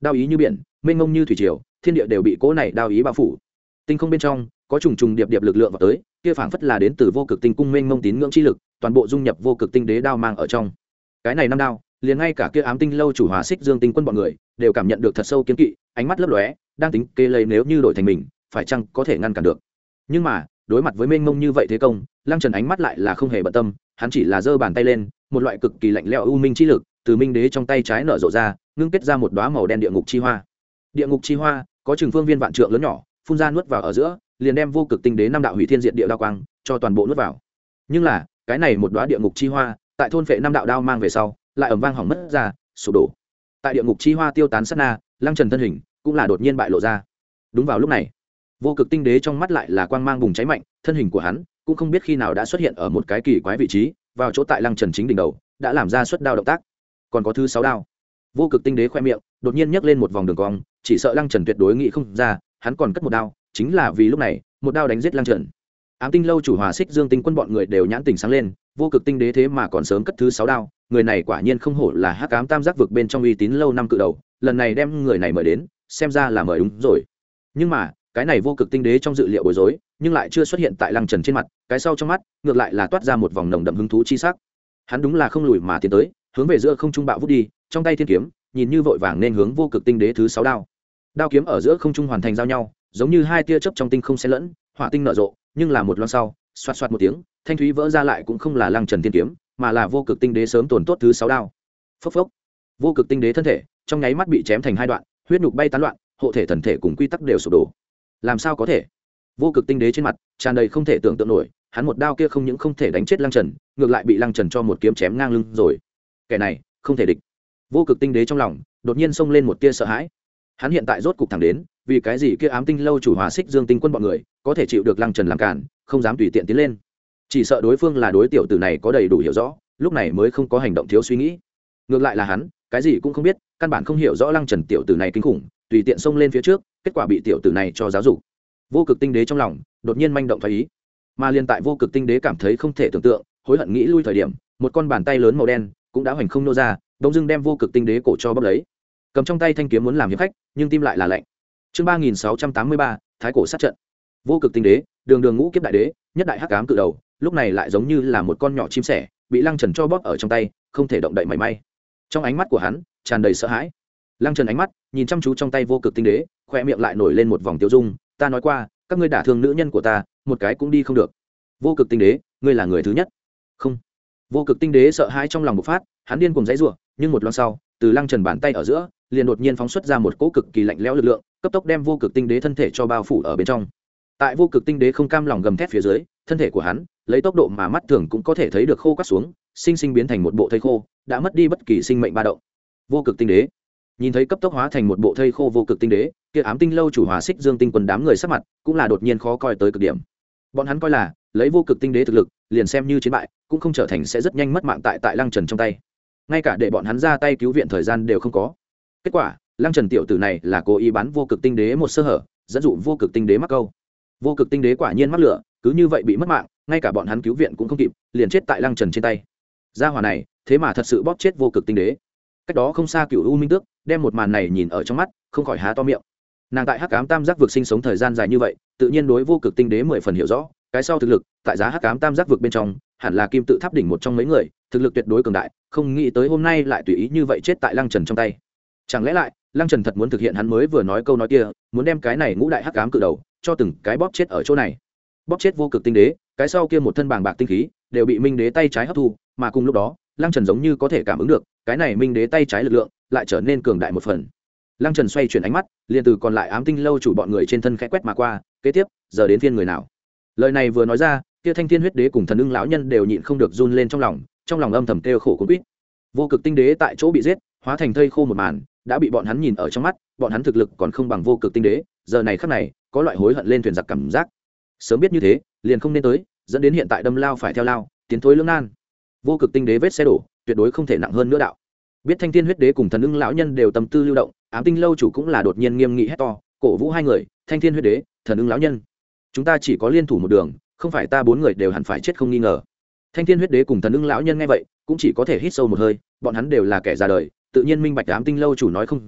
đao ý như biển, mênh mông như thủy triều, thiên địa đều bị cỗ này đao ý bao phủ. Tinh không bên trong có trùng trùng điệp điệp lực lượng vào tới, kia phảng phất là đến từ vô cực tinh cung mênh mông tín ngưỡng chi lực, toàn bộ dung nhập vô cực tinh đế đao mang ở trong. Cái này năm đao, liền ngay cả kia ám tinh lâu chủ Hòa Xích Dương tinh quân bọn người, đều cảm nhận được thật sâu kiên kỵ, ánh mắt lấp lóe, đang tính kê lấy nếu như đổi thành mình, phải chăng có thể ngăn cản được. Nhưng mà, đối mặt với mênh mông như vậy thế công, Lăng Trần ánh mắt lại là không hề bận tâm, hắn chỉ là giơ bàn tay lên, một loại cực kỳ lạnh lẽo u minh chi lực, từ minh đế trong tay trái nở rộ ra, ngưng kết ra một đóa màu đen địa ngục chi hoa. Địa ngục chi hoa có trường phương viên vạn trượng lớn nhỏ, phun ra nuốt vào ở giữa, liền đem vô cực tinh đế năm đạo hủy thiên diệt địa đao quang cho toàn bộ nuốt vào. Nhưng là, cái này một đóa địa ngục chi hoa, tại thôn phệ năm đạo đao mang về sau, lại ầm vang hỏng mất ra, sụp đổ. Tại địa ngục chi hoa tiêu tán sát na, Lăng Trần thân hình cũng là đột nhiên bại lộ ra. Đúng vào lúc này, vô cực tinh đế trong mắt lại là quang mang bùng cháy mạnh, thân hình của hắn cũng không biết khi nào đã xuất hiện ở một cái kỳ quái vị trí, vào chỗ tại Lăng Trần chính đỉnh đầu, đã làm ra xuất đao động tác. Còn có thứ sáu đao. Vô cực tinh đế khoe miệng đột nhiên nhấc lên một vòng đường cong, chỉ sợ Lăng Trần tuyệt đối nghĩ không ra, hắn còn cất một đao, chính là vì lúc này, một đao đánh giết Lăng Trần. Ám tinh lâu chủ Hòa Xích Dương tinh quân bọn người đều nhãn tình sáng lên, vô cực tinh đế thế mà còn sớm cất thứ sáu đao, người này quả nhiên không hổ là Hắc Ám Tam Giác vực bên trong uy tín lâu năm cự đầu, lần này đem người này mời đến, xem ra là mời đúng rồi. Nhưng mà, cái này vô cực tinh đế trong dự liệu bối rối, nhưng lại chưa xuất hiện tại Lăng Trần trên mặt, cái sau trong mắt, ngược lại là toát ra một vòng nồng đậm hứng thú chi sắc. Hắn đúng là không lùi mà tiến tới, hướng về giữa không trung bạo vút đi, trong tay thiên kiếm, nhìn như vội vàng nên hướng vô cực tinh đế thứ sáu đao. Đao kiếm ở giữa không trung hoàn thành giao nhau, giống như hai tia chớp trong tinh không xen lẫn, hỏa tinh nở rộ, nhưng là một loan sau, xoạt xoạt một tiếng, thanh thúy vỡ ra lại cũng không là Lăng Trần thiên kiếm, mà là vô cực tinh đế sớm tổn tốt thứ sáu đao. Phốc phốc. Vô cực tinh đế thân thể, trong nháy mắt bị chém thành hai đoạn, huyết nhục bay tán loạn, hộ thể thần thể cùng quy tắc đều sụp đổ. Làm sao có thể? Vô cực tinh đế trên mặt tràn đầy không thể tưởng tượng nổi, hắn một đao kia không những không thể đánh chết Lăng Trần, ngược lại bị Lăng Trần cho một kiếm chém ngang lưng rồi. Kẻ này, không thể địch. Vô cực tinh đế trong lòng đột nhiên xông lên một tia sợ hãi. Hắn hiện tại rốt cục thẳng đến, vì cái gì kia ám tinh lâu chủ Hòa Xích Dương tinh quân bọn người có thể chịu được Lăng Trần làm cản, không dám tùy tiện tiến lên. Chỉ sợ đối phương là đối tiểu tử này có đầy đủ hiểu rõ, lúc này mới không có hành động thiếu suy nghĩ. Ngược lại là hắn, cái gì cũng không biết, căn bản không hiểu rõ Lăng Trần tiểu tử này kinh khủng, tùy tiện xông lên phía trước, kết quả bị tiểu tử này cho giáo dục. Vô cực tinh đế trong lòng đột nhiên manh động thoái ý, mà liên tại vô cực tinh đế cảm thấy không thể tưởng tượng, hối hận nghĩ lui thời điểm, một con bàn tay lớn màu đen cũng đã hoành không nô ra, đông dưng đem vô cực tinh đế cổ cho bóp lấy, cầm trong tay thanh kiếm muốn làm hiệp khách, nhưng tim lại là lạnh. Chương ba nghìn sáu trăm tám mươi ba, thái cổ sát trận. Vô cực tinh đế, đường đường ngũ kiếp đại đế, nhất đại hắc ám cự đầu, lúc này lại giống như là một con nhỏ chim sẻ, bị Lăng Trần cho bóp ở trong tay, không thể động đậy mảy may. Trong ánh mắt của hắn tràn đầy sợ hãi. Lăng Trần ánh mắt nhìn chăm chú trong tay vô cực tinh đế, khoe miệng lại nổi lên một vòng tiêu dung. Ta nói qua, các ngươi đả thương nữ nhân của ta, một cái cũng đi không được. Vô cực tinh đế, ngươi là người thứ nhất. Không. Vô cực tinh đế sợ hãi trong lòng bộc phát, hắn điên cuồng giãy giụa, nhưng một lát sau, từ Lăng Trần bàn tay ở giữa, liền đột nhiên phóng xuất ra một cỗ cực kỳ lạnh lẽo lực lượng, cấp tốc đem vô cực tinh đế thân thể cho bao phủ ở bên trong. Tại vô cực tinh đế không cam lòng gầm thét phía dưới, thân thể của hắn lấy tốc độ mà mắt thường cũng có thể thấy được khô quắt xuống, sinh sinh biến thành một bộ thây khô, đã mất đi bất kỳ sinh mệnh ba động. Vô cực tinh đế nhìn thấy cấp tốc hóa thành một bộ thây khô vô cực tinh đế, kia ám tinh lâu chủ Hòa Xích Dương tinh quân đám người sắc mặt cũng là đột nhiên khó coi tới cực điểm. Bọn hắn coi là lấy vô cực tinh đế thực lực, liền xem như chiến bại, cũng không trở thành sẽ rất nhanh mất mạng tại tại Lăng Trần trong tay. Ngay cả để bọn hắn ra tay cứu viện thời gian đều không có. Kết quả, Lăng Trần tiểu tử này là cố ý bắn vô cực tinh đế một sơ hở, dẫn dụ vô cực tinh đế mắc câu. Vô cực tinh đế quả nhiên mắc lửa, cứ như vậy bị mất mạng, ngay cả bọn hắn cứu viện cũng không kịp, liền chết tại Lăng Trần trên tay. Gia hỏa này, thế mà thật sự bóp chết vô cực tinh đế. Cách đó không xa Cửu U Minh Tước đem một màn này nhìn ở trong mắt, không khỏi há to miệng. Nàng tại Hắc Ám Tam Giác vực sinh sống thời gian dài như vậy, tự nhiên đối vô cực tinh đế mười phần hiểu rõ, cái sau thực lực, tại giá Hắc Ám Tam Giác vực bên trong, hẳn là kim tự tháp đỉnh một trong mấy người, thực lực tuyệt đối cường đại, không nghĩ tới hôm nay lại tùy ý như vậy chết tại Lăng Trần trong tay. Chẳng lẽ lại, Lăng Trần thật muốn thực hiện hắn mới vừa nói câu nói kia, muốn đem cái này ngũ đại hắc ám cự đầu cho từng cái bóp chết ở chỗ này. Bóp chết vô cực tinh đế, cái sau kia một thân bàng bạc tinh khí đều bị Minh đế tay trái hấp thu, mà cùng lúc đó, Lăng Trần giống như có thể cảm ứng được, cái này Minh đế tay trái lực lượng lại trở nên cường đại một phần. Lăng Trần xoay chuyển ánh mắt, liền từ còn lại ám tinh lâu chủ bọn người trên thân khẽ quét mà qua, kế tiếp, giờ đến phiên người nào. Lời này vừa nói ra, kia Thanh Thiên huyết đế cùng Thần Ưng lão nhân đều nhịn không được run lên trong lòng, trong lòng âm thầm kêu khổ cuống quýt. Vô cực tinh đế tại chỗ bị giết, hóa thành thây khô một màn, đã bị bọn hắn nhìn ở trong mắt, bọn hắn thực lực còn không bằng vô cực tinh đế, giờ này khắc này, có loại hối hận lên thuyền giặc cảm giác. Sớm biết như thế, liền không nên tới, dẫn đến hiện tại đâm lao phải theo lao, tiến thối lưỡng nan. Vô cực tinh đế vết xe đổ, tuyệt đối không thể nặng hơn nữa đạo. Biết Thanh Thiên huyết đế cùng Thần Ưng lão nhân đều tâm tư lưu động, ám tinh lâu chủ cũng là đột nhiên nghiêm nghị hét to, cổ vũ hai người, Thanh Thiên huyết đế, Thần Ưng lão nhân, chúng ta chỉ có liên thủ một đường, không phải ta bốn người đều hẳn phải chết không nghi ngờ. Thanh Thiên huyết đế cùng Thần Ưng lão nhân nghe vậy, cũng chỉ có thể hít sâu một hơi, bọn hắn đều là kẻ già đời, tự nhiên minh bạch ám tinh lâu chủ nói không giả,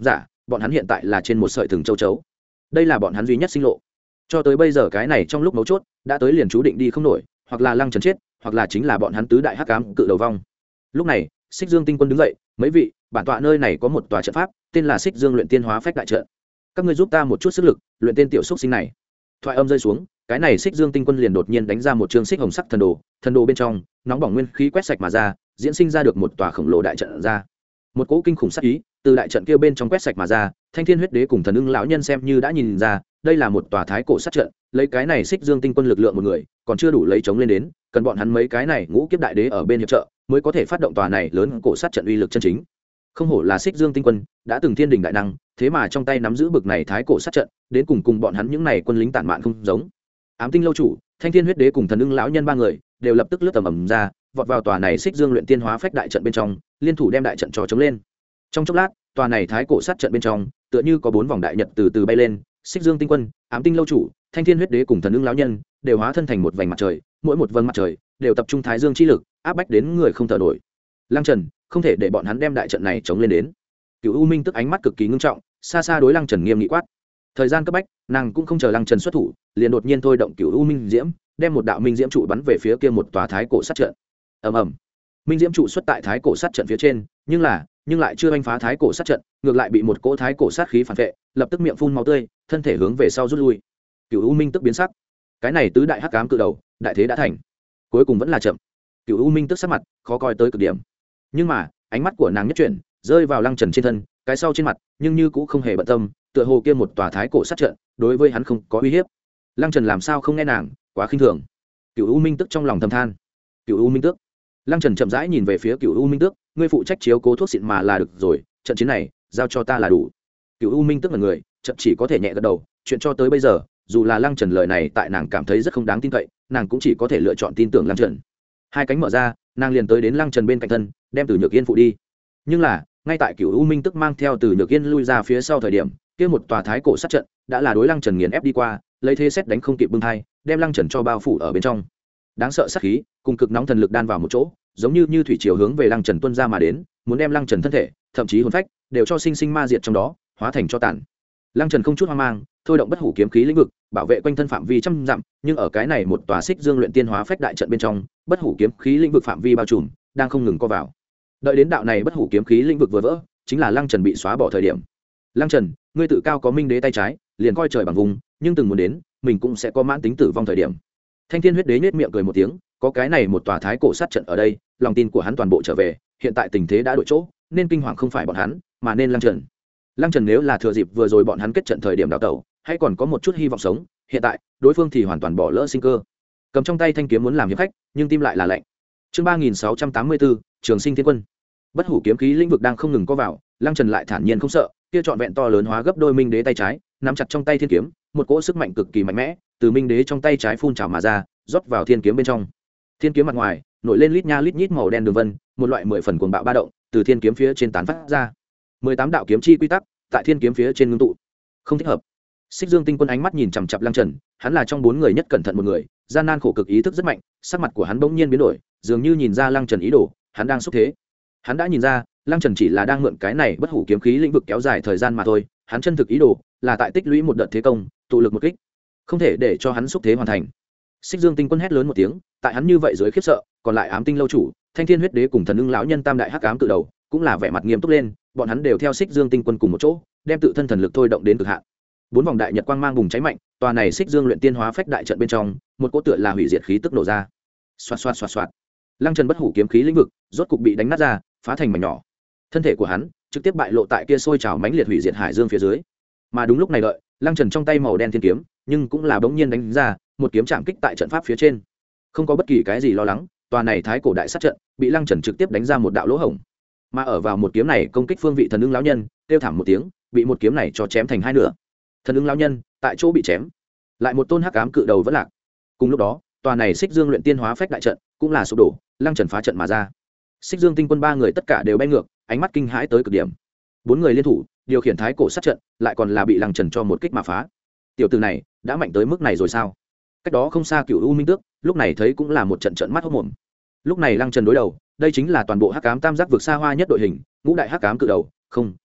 bọn hắn hiện tại là trên một sợi thừng châu chấu, đây là bọn hắn duy nhất sinh lộ. Cho tới bây giờ cái này trong lúc mấu chốt đã tới liền chú định đi không nổi, hoặc là Lăng Trần chết, hoặc là chính là bọn hắn tứ đại hắc ám cự đầu vong. Lúc này Xích Dương Tinh Quân đứng dậy, mấy vị, bản tọa nơi này có một tòa trận pháp tên là Xích Dương luyện tiên hóa phách đại trận, các ngươi giúp ta một chút sức lực luyện tên tiểu xúc sinh này. Thoại âm rơi xuống, cái này Xích Dương Tinh Quân liền đột nhiên đánh ra một chương xích hồng sắc thần đồ, thần đồ bên trong nóng bỏng nguyên khí quét sạch mà ra, diễn sinh ra được một tòa khổng lồ đại trận ra. Một cỗ kinh khủng sát ý từ đại trận kia bên trong quét sạch mà ra, Thanh Thiên Huyết Đế cùng Thần Ưng lão nhân xem như đã nhìn ra, đây là một tòa thái cổ sát trận, lấy cái này Xích Dương Tinh Quân lực lượng một người, còn chưa đủ lấy chống lên đến, cần bọn hắn mấy cái này ngũ kiếp đại đế ở bên hiệp trợ, mới có thể phát động tòa này lớn cổ sát trận uy lực chân chính. Không hổ là Xích Dương Tinh Quân, đã từng thiên đình đại năng, thế mà trong tay nắm giữ bực này thái cổ sát trận, đến cùng cùng bọn hắn những này quân lính tản mạn không giống. Ám Tinh lâu chủ, Thanh Thiên Huyết Đế cùng Thần Ưng lão nhân ba người đều lập tức lướt tầm ầm ra, vọt vào tòa này Xích Dương luyện tiên hóa phách đại trận bên trong, liên thủ đem đại trận trò chống lên. Trong chốc lát, tòa này thái cổ sát trận bên trong, tựa như có bốn vòng đại nhật từ từ bay lên, Xích Dương Tinh Quân, Ám Tinh lâu chủ, Thanh Thiên Huyết Đế cùng Thần Ưng lão nhân đều hóa thân thành một vành mặt trời, mỗi một vầng mặt trời đều tập trung thái dương chi lực, áp bách đến người không thở nổi. Lăng Trần không thể để bọn hắn đem đại trận này chống lên đến. Cửu U Minh tức ánh mắt cực kỳ ngưng trọng, xa xa đối Lăng Trần nghiêm nghị quát. Thời gian cấp bách, nàng cũng không chờ Lăng Trần xuất thủ, liền đột nhiên thôi động Cửu U Minh diễm, đem một đạo minh diễm trụ bắn về phía kia một tòa thái cổ sát trận. Ầm ầm. Minh diễm trụ xuất tại thái cổ sát trận phía trên, nhưng là, nhưng lại chưa đánh phá thái cổ sát trận, ngược lại bị một cỗ thái cổ sát khí phản vệ, lập tức miệng phun máu tươi, thân thể hướng về sau rút lui. Cửu U Minh tức biến sắc. Cái này tứ đại hắc ám cự đầu, đại thế đã thành. Cuối cùng vẫn là chậm. Cửu U Minh tức sắc mặt khó coi tới cực điểm. Nhưng mà, ánh mắt của nàng nhất chuyển, rơi vào Lăng Trần trên thân, cái sau trên mặt, nhưng như cũng không hề bận tâm, tựa hồ kia một tòa thái cổ sát trận, đối với hắn không có uy hiếp. Lăng Trần làm sao không nghe nàng, quá khinh thường. Cửu U Minh tức trong lòng thầm than. Cửu U Minh tước. Lăng Trần chậm rãi nhìn về phía Cửu U Minh tước, ngươi phụ trách chiếu cố thuốc xịn mà là được rồi, trận chiến này giao cho ta là đủ. Cửu U Minh tước là người, chậm chỉ có thể nhẹ gật đầu, chuyện cho tới bây giờ, dù là Lăng Trần lời này tại nàng cảm thấy rất không đáng tin cậy, nàng cũng chỉ có thể lựa chọn tin tưởng Lăng Trần. Hai cánh mở ra, nàng liền tới đến Lăng Trần bên cạnh thân, đem Từ Nhược Yên phụ đi. Nhưng là, ngay tại Cửu U Minh tức mang theo Từ Nhược Yên lui ra phía sau thời điểm, kia một tòa thái cổ sát trận đã là đối Lăng Trần nghiền ép đi qua, lấy thế xét đánh không kịp bưng thai, đem Lăng Trần cho bao phủ ở bên trong. Đáng sợ sát khí cùng cực nóng thần lực đan vào một chỗ, giống như như thủy triều hướng về Lăng Trần tuôn ra mà đến, muốn đem Lăng Trần thân thể, thậm chí hồn phách đều cho sinh sinh ma diệt trong đó, hóa thành cho tàn. Lăng Trần không chút hoang mang, thôi động bất hủ kiếm khí lĩnh vực, bảo vệ quanh thân phạm vi trăm dặm, nhưng ở cái này một tòa Xích Dương luyện tiên hóa phách đại trận bên trong, bất hủ kiếm khí lĩnh vực phạm vi bao trùm, đang không ngừng co vào. Đợi đến đạo này bất hủ kiếm khí lĩnh vực vừa vỡ, chính là Lăng Trần bị xóa bỏ thời điểm. Lăng Trần, ngươi tự cao có minh đế tay trái, liền coi trời bằng vùng, nhưng từng muốn đến, mình cũng sẽ có mãn tính tử vong thời điểm. Thanh Thiên Huyết Đế nhếch miệng cười một tiếng, có cái này một tòa thái cổ sát trận ở đây, lòng tin của hắn toàn bộ trở về, hiện tại tình thế đã đổi chỗ, nên kinh hoàng không phải bọn hắn, mà nên Lăng Trần. Lăng Trần nếu là thừa dịp vừa rồi bọn hắn kết trận thời điểm đào tẩu, hay còn có một chút hy vọng sống, hiện tại, đối phương thì hoàn toàn bỏ lỡ sinh cơ. Cầm trong tay thanh kiếm muốn làm hiệp khách, nhưng tim lại là lạnh. Chương ba nghìn sáu trăm tám mươi bốn, Trường Sinh Thiên Quân. Bất hủ kiếm khí lĩnh vực đang không ngừng co vào, Lăng Trần lại thản nhiên không sợ, kia trọn vẹn to lớn hóa gấp đôi minh đế tay trái, nắm chặt trong tay thiên kiếm, một cỗ sức mạnh cực kỳ mạnh mẽ, từ minh đế trong tay trái phun trào mà ra, rót vào thiên kiếm bên trong. Thiên kiếm mặt ngoài nổi lên lít nha lít nhít màu đen đường vân, một loại mười phần cuồng bạo ba động từ thiên kiếm phía trên tán phát ra. mười tám đạo kiếm chi quy tắc tại thiên kiếm phía trên ngưng tụ. Không thích hợp. Xích Dương Tinh Quân ánh mắt nhìn chằm chằm Lăng Trần, hắn là trong bốn người nhất cẩn thận một người, gian nan khổ cực ý thức rất mạnh, sắc mặt của hắn bỗng nhiên biến đổi, dường như nhìn ra Lăng Trần ý đồ, hắn đang xúc thế. Hắn đã nhìn ra, Lăng Trần chỉ là đang mượn cái này bất hủ kiếm khí lĩnh vực kéo dài thời gian mà thôi, hắn chân thực ý đồ là tại tích lũy một đợt thế công, tụ lực một kích, không thể để cho hắn xúc thế hoàn thành. Xích Dương Tinh Quân hét lớn một tiếng, tại hắn như vậy dưới khiếp sợ, còn lại Ám Tinh lâu chủ, Thanh Thiên Huyết Đế cùng Thần Ưng lão nhân tam đại hắc ám cự đầu, cũng là vẻ mặt nghiêm túc lên, bọn hắn đều theo Xích Dương Tinh Quân cùng một chỗ, đem tự thân thần lực thôi động đến cực hạn. Bốn vòng đại nhật quang mang bùng cháy mạnh, tòa này Xích Dương luyện tiên hóa phách đại trận bên trong, một cỗ tựa là hủy diệt khí tức nổ ra. Xoạt xoạt xoạt xoạt. Lăng Trần bất hủ kiếm khí lĩnh vực, rốt cục bị đánh nát ra, phá thành mảnh nhỏ. Thân thể của hắn trực tiếp bại lộ tại kia sôi trào mãnh liệt hủy diệt hải dương phía dưới. Mà đúng lúc này đợi, Lăng Trần trong tay màu đen thiên kiếm, nhưng cũng là bỗng nhiên đánh ra, một kiếm chạm kích tại trận pháp phía trên. Không có bất kỳ cái gì lo lắng, tòa này thái cổ đại sát trận bị Lăng Trần trực tiếp đánh ra một đạo lỗ hổng. Mà ở vào một kiếm này công kích phương vị Thần Ưng lão nhân, kêu thảm một tiếng, bị một kiếm này cho chém thành hai nửa. Thần Ưng lão nhân tại chỗ bị chém, lại một tôn hắc ám cự đầu vẫn lạc. Cùng lúc đó, tòa này Xích Dương luyện tiên hóa phách đại trận cũng là sụp đổ, Lăng Trần phá trận mà ra. Xích Dương Tinh Quân ba người tất cả đều bay ngược, ánh mắt kinh hãi tới cực điểm. Bốn người liên thủ điều khiển thái cổ sát trận, lại còn là bị Lăng Trần cho một kích mà phá. Tiểu tử này đã mạnh tới mức này rồi sao? Cách đó không xa Cửu U Minh Tước, lúc này thấy cũng là một trận trận mắt hốc mồm. Lúc này Lăng Trần đối đầu, đây chính là toàn bộ hắc ám tam giác vực xa hoa nhất đội hình, ngũ đại hắc ám cự đầu, không,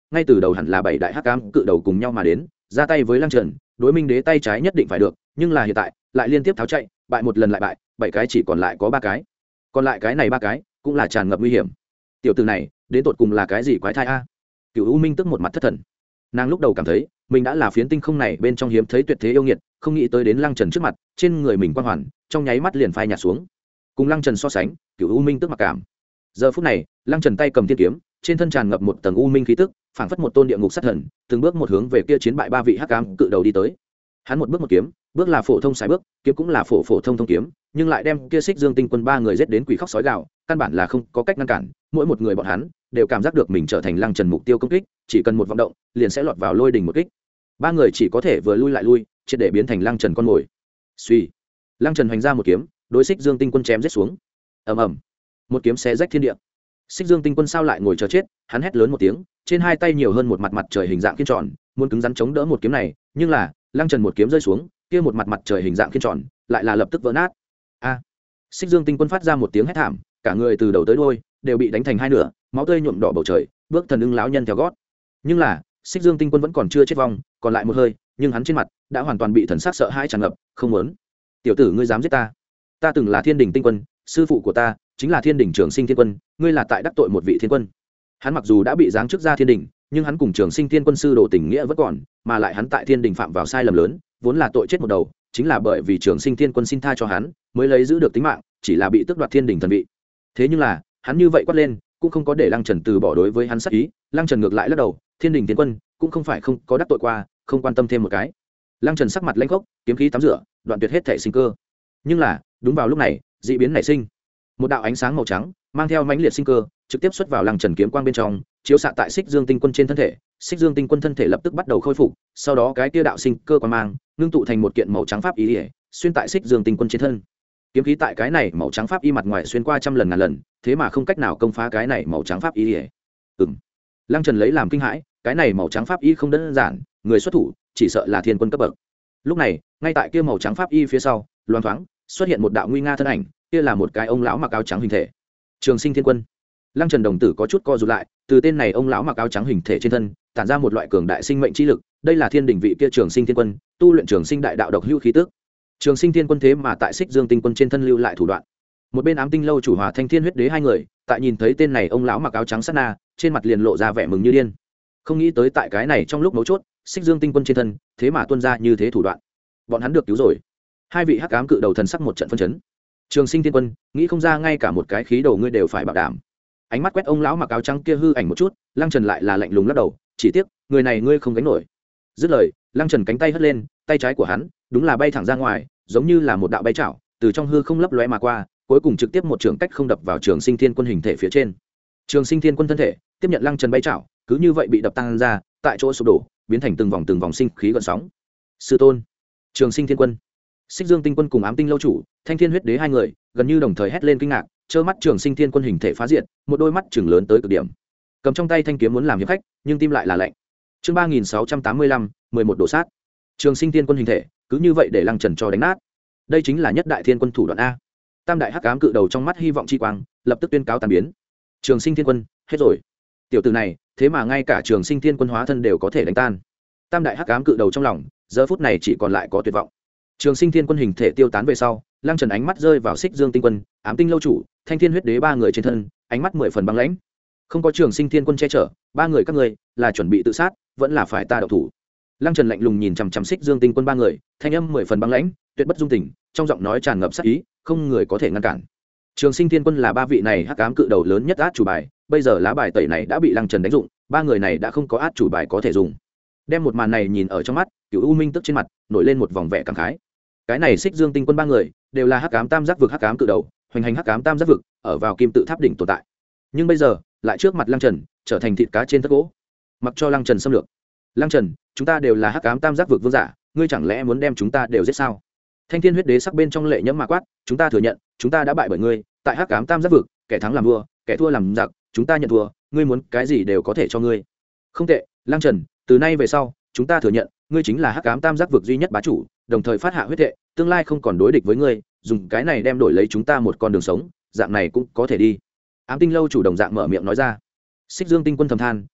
ngay từ đầu hẳn là bảy đại hắc ám cự đầu cùng nhau mà đến ra tay với lăng trần, đối minh đế tay trái nhất định phải được, nhưng là hiện tại lại liên tiếp tháo chạy, bại một lần lại bại, bảy cái chỉ còn lại có ba cái, còn lại cái này ba cái cũng là tràn ngập nguy hiểm. Tiểu tử này đến tột cùng là cái gì quái thai a? Cửu U Minh tức một mặt thất thần. Nàng lúc đầu cảm thấy mình đã là phiến tinh không này bên trong hiếm thấy tuyệt thế yêu nghiệt, không nghĩ tới đến lăng trần trước mặt, trên người mình quang hoàn trong nháy mắt liền phai nhạt xuống. Cùng lăng trần so sánh, Cửu U Minh tức mặc cảm. Giờ phút này lăng trần tay cầm thiên kiếm, trên thân tràn ngập một tầng u minh khí tức, phảng phất một tôn địa ngục sát thần, từng bước một hướng về kia chiến bại ba vị hắc ám cự đầu đi tới. Hắn một bước một kiếm, bước là phổ thông sải bước, kiếm cũng là phổ phổ thông thông kiếm, nhưng lại đem kia Xích Dương Tinh Quân ba người giết đến quỷ khóc sói gào, căn bản là không có cách ngăn cản, mỗi một người bọn hắn đều cảm giác được mình trở thành lăng trần mục tiêu công kích, chỉ cần một vọng động, liền sẽ lọt vào lôi đình một kích. Ba người chỉ có thể vừa lui lại lui, triệt để biến thành lăng trần con mồi. Suy, lăng trần hoành ra một kiếm, đối Xích Dương Tinh Quân chém giết xuống. Ầm ầm, một kiếm xé rách thiên địa. Xích Dương Tinh Quân sao lại ngồi chờ chết, hắn hét lớn một tiếng, trên hai tay nhiều hơn một mặt mặt trời hình dạng khiên tròn, muốn cứng rắn chống đỡ một kiếm này, nhưng là, lăng trần một kiếm rơi xuống, kia một mặt mặt trời hình dạng khiên tròn, lại là lập tức vỡ nát. A! Xích Dương Tinh Quân phát ra một tiếng hét thảm, cả người từ đầu tới đuôi đều bị đánh thành hai nửa, máu tươi nhuộm đỏ bầu trời, bước thần ưng lão nhân theo gót. Nhưng là, Xích Dương Tinh Quân vẫn còn chưa chết vong, còn lại một hơi, nhưng hắn trên mặt đã hoàn toàn bị thần sắc sợ hãi tràn ngập, không muốn. Tiểu tử ngươi dám giết ta? Ta từng là Thiên Đình Tinh Quân, sư phụ của ta chính là Thiên Đình Trường Sinh Thiên Quân, ngươi là tại đắc tội một vị thiên quân. Hắn mặc dù đã bị giáng chức ra Thiên Đình, nhưng hắn cùng Trường Sinh Thiên Quân sư đồ tình nghĩa vẫn còn, mà lại hắn tại Thiên Đình phạm vào sai lầm lớn, vốn là tội chết một đầu, chính là bởi vì Trường Sinh Thiên Quân xin tha cho hắn, mới lấy giữ được tính mạng, chỉ là bị tước đoạt Thiên Đình thần vị. Thế nhưng là, hắn như vậy quát lên, cũng không có để Lăng Trần từ bỏ đối với hắn sát ý, Lăng Trần ngược lại lắc đầu, Thiên Đình Thiên Quân cũng không phải không có đắc tội qua, không quan tâm thêm một cái. Lăng Trần sắc mặt lãnh khốc, kiếm khí tắm rửa, đoạn tuyệt hết thể sinh cơ. Nhưng là, đúng vào lúc này, dị biến nảy sinh. Một đạo ánh sáng màu trắng, mang theo mãnh liệt sinh cơ, trực tiếp xuất vào Lăng Trần kiếm quang bên trong, chiếu xạ tại Xích Dương Tinh Quân trên thân thể. Xích Dương Tinh Quân thân thể lập tức bắt đầu khôi phục, sau đó cái kia đạo sinh cơ quang mang, ngưng tụ thành một kiện màu trắng pháp y, xuyên tại Xích Dương Tinh Quân trên thân. Kiếm khí tại cái này màu trắng pháp y mặt ngoài xuyên qua trăm lần ngàn lần, thế mà không cách nào công phá cái này màu trắng pháp y. Ừm. Lăng Trần lấy làm kinh hãi, cái này màu trắng pháp y không đơn giản, người xuất thủ chỉ sợ là thiên quân cấp bậc. Lúc này, ngay tại kia màu trắng pháp y phía sau, loáng thoáng xuất hiện một đạo nguy nga thân ảnh, kia là một cái ông lão mặc áo trắng hình thể. Trường Sinh Thiên Quân. Lăng Trần đồng tử có chút co rụt lại, từ tên này ông lão mặc áo trắng hình thể trên thân, tản ra một loại cường đại sinh mệnh chi lực, đây là Thiên Đình vị kia Trường Sinh Thiên Quân, tu luyện Trường Sinh đại đạo độc hữu khí tức. Trường Sinh Thiên Quân thế mà tại Xích Dương Tinh Quân trên thân lưu lại thủ đoạn. Một bên Ám Tinh lâu chủ Hòa Thanh Thiên huyết đế hai người, tại nhìn thấy tên này ông lão mặc áo trắng sát na, trên mặt liền lộ ra vẻ mừng như điên. Không nghĩ tới tại cái này trong lúc mấu chốt, Xích Dương Tinh Quân trên thân, thế mà tuôn ra như thế thủ đoạn. Bọn hắn được cứu rồi. Hai vị hắc ám cự đầu thần sắc một trận phân chấn. Trường Sinh Thiên Quân, nghĩ không ra ngay cả một cái khí đầu ngươi đều phải bảo đảm. Ánh mắt quét ông lão mặc áo trắng kia hư ảnh một chút, Lăng Trần lại là lạnh lùng lắc đầu, chỉ tiếc, người này ngươi không gánh nổi. Dứt lời, Lăng Trần cánh tay hất lên, tay trái của hắn, đúng là bay thẳng ra ngoài, giống như là một đạo bay chảo, từ trong hư không lấp lóe mà qua, cuối cùng trực tiếp một trường cách không đập vào Trường Sinh Thiên Quân hình thể phía trên. Trường Sinh Thiên Quân thân thể tiếp nhận Lăng Trần bay chảo, cứ như vậy bị đập tan ra, tại chỗ sụp đổ, biến thành từng vòng từng vòng sinh khí gợn sóng. Sư tôn, Trường Sinh Thiên Quân, Xích Dương Tinh Quân cùng Ám Tinh lâu chủ, Thanh Thiên huyết đế hai người, gần như đồng thời hét lên kinh ngạc, trơ mắt Trường Sinh Thiên Quân hình thể phá diệt, một đôi mắt trừng lớn tới cực điểm. Cầm trong tay thanh kiếm muốn làm hiệp khách, nhưng tim lại là lạnh. Chương ba nghìn sáu trăm tám mươi lăm, mười một độ sát. Trường Sinh Thiên Quân hình thể, cứ như vậy để Lăng Trần cho đánh nát. Đây chính là nhất đại thiên quân thủ đoạn a. Tam đại hắc ám cự đầu trong mắt hy vọng chi quang, lập tức tuyên cáo tàn biến. Trường Sinh Thiên Quân, hết rồi. Tiểu tử này, thế mà ngay cả Trường Sinh Thiên Quân hóa thân đều có thể đánh tan. Tam đại hắc ám cự đầu trong lòng, giờ phút này chỉ còn lại có tuyệt vọng. Trường Sinh Thiên Quân hình thể tiêu tán về sau, Lăng Trần ánh mắt rơi vào Xích Dương Tinh Quân, Ám Tinh lâu chủ, Thanh Thiên huyết đế ba người trên thân, ánh mắt mười phần băng lãnh. Không có Trường Sinh Thiên Quân che chở, ba người các ngươi là chuẩn bị tự sát, vẫn là phải ta động thủ. Lăng Trần lạnh lùng nhìn chằm chằm Xích Dương Tinh Quân ba người, thanh âm mười phần băng lãnh, tuyệt bất dung tình, trong giọng nói tràn ngập sát ý, không người có thể ngăn cản. Trường Sinh Thiên Quân là ba vị này hắc ám cự đầu lớn nhất át chủ bài, bây giờ lá bài tẩy này đã bị Lăng Trần đánh dụng, ba người này đã không có át chủ bài có thể dùng. Đem một màn này nhìn ở trong mắt, Cửu U Minh tức trên mặt nổi lên một vòng vẻ cảm khái. Cái này Xích Dương Tinh Quân ba người đều là hắc ám tam giác vực hắc ám cự đầu, hoành hành hắc ám tam giác vực, ở vào kim tự tháp đỉnh tồn tại. Nhưng bây giờ, lại trước mặt Lăng Trần, trở thành thịt cá trên tất gỗ. Mặc cho Lăng Trần xâm lược. Lăng Trần, chúng ta đều là hắc ám tam giác vực vương giả, ngươi chẳng lẽ muốn đem chúng ta đều giết sao? Thanh Thiên huyết đế sắc bên trong lệ nhẫm mà quát, chúng ta thừa nhận, chúng ta đã bại bởi ngươi, tại hắc ám tam giác vực, kẻ thắng làm vua, kẻ thua làm giặc, chúng ta nhận thua, ngươi muốn cái gì đều có thể cho ngươi. Không tệ, Lăng Trần, từ nay về sau, chúng ta thừa nhận, ngươi chính là hắc ám tam giác vực duy nhất bá chủ, đồng thời phát hạ huyết thệ, tương lai không còn đối địch với ngươi, dùng cái này đem đổi lấy chúng ta một con đường sống, dạng này cũng có thể đi. Ám Tinh lâu chủ đồng dạng mở miệng nói ra. Xích Dương Tinh Quân thầm than,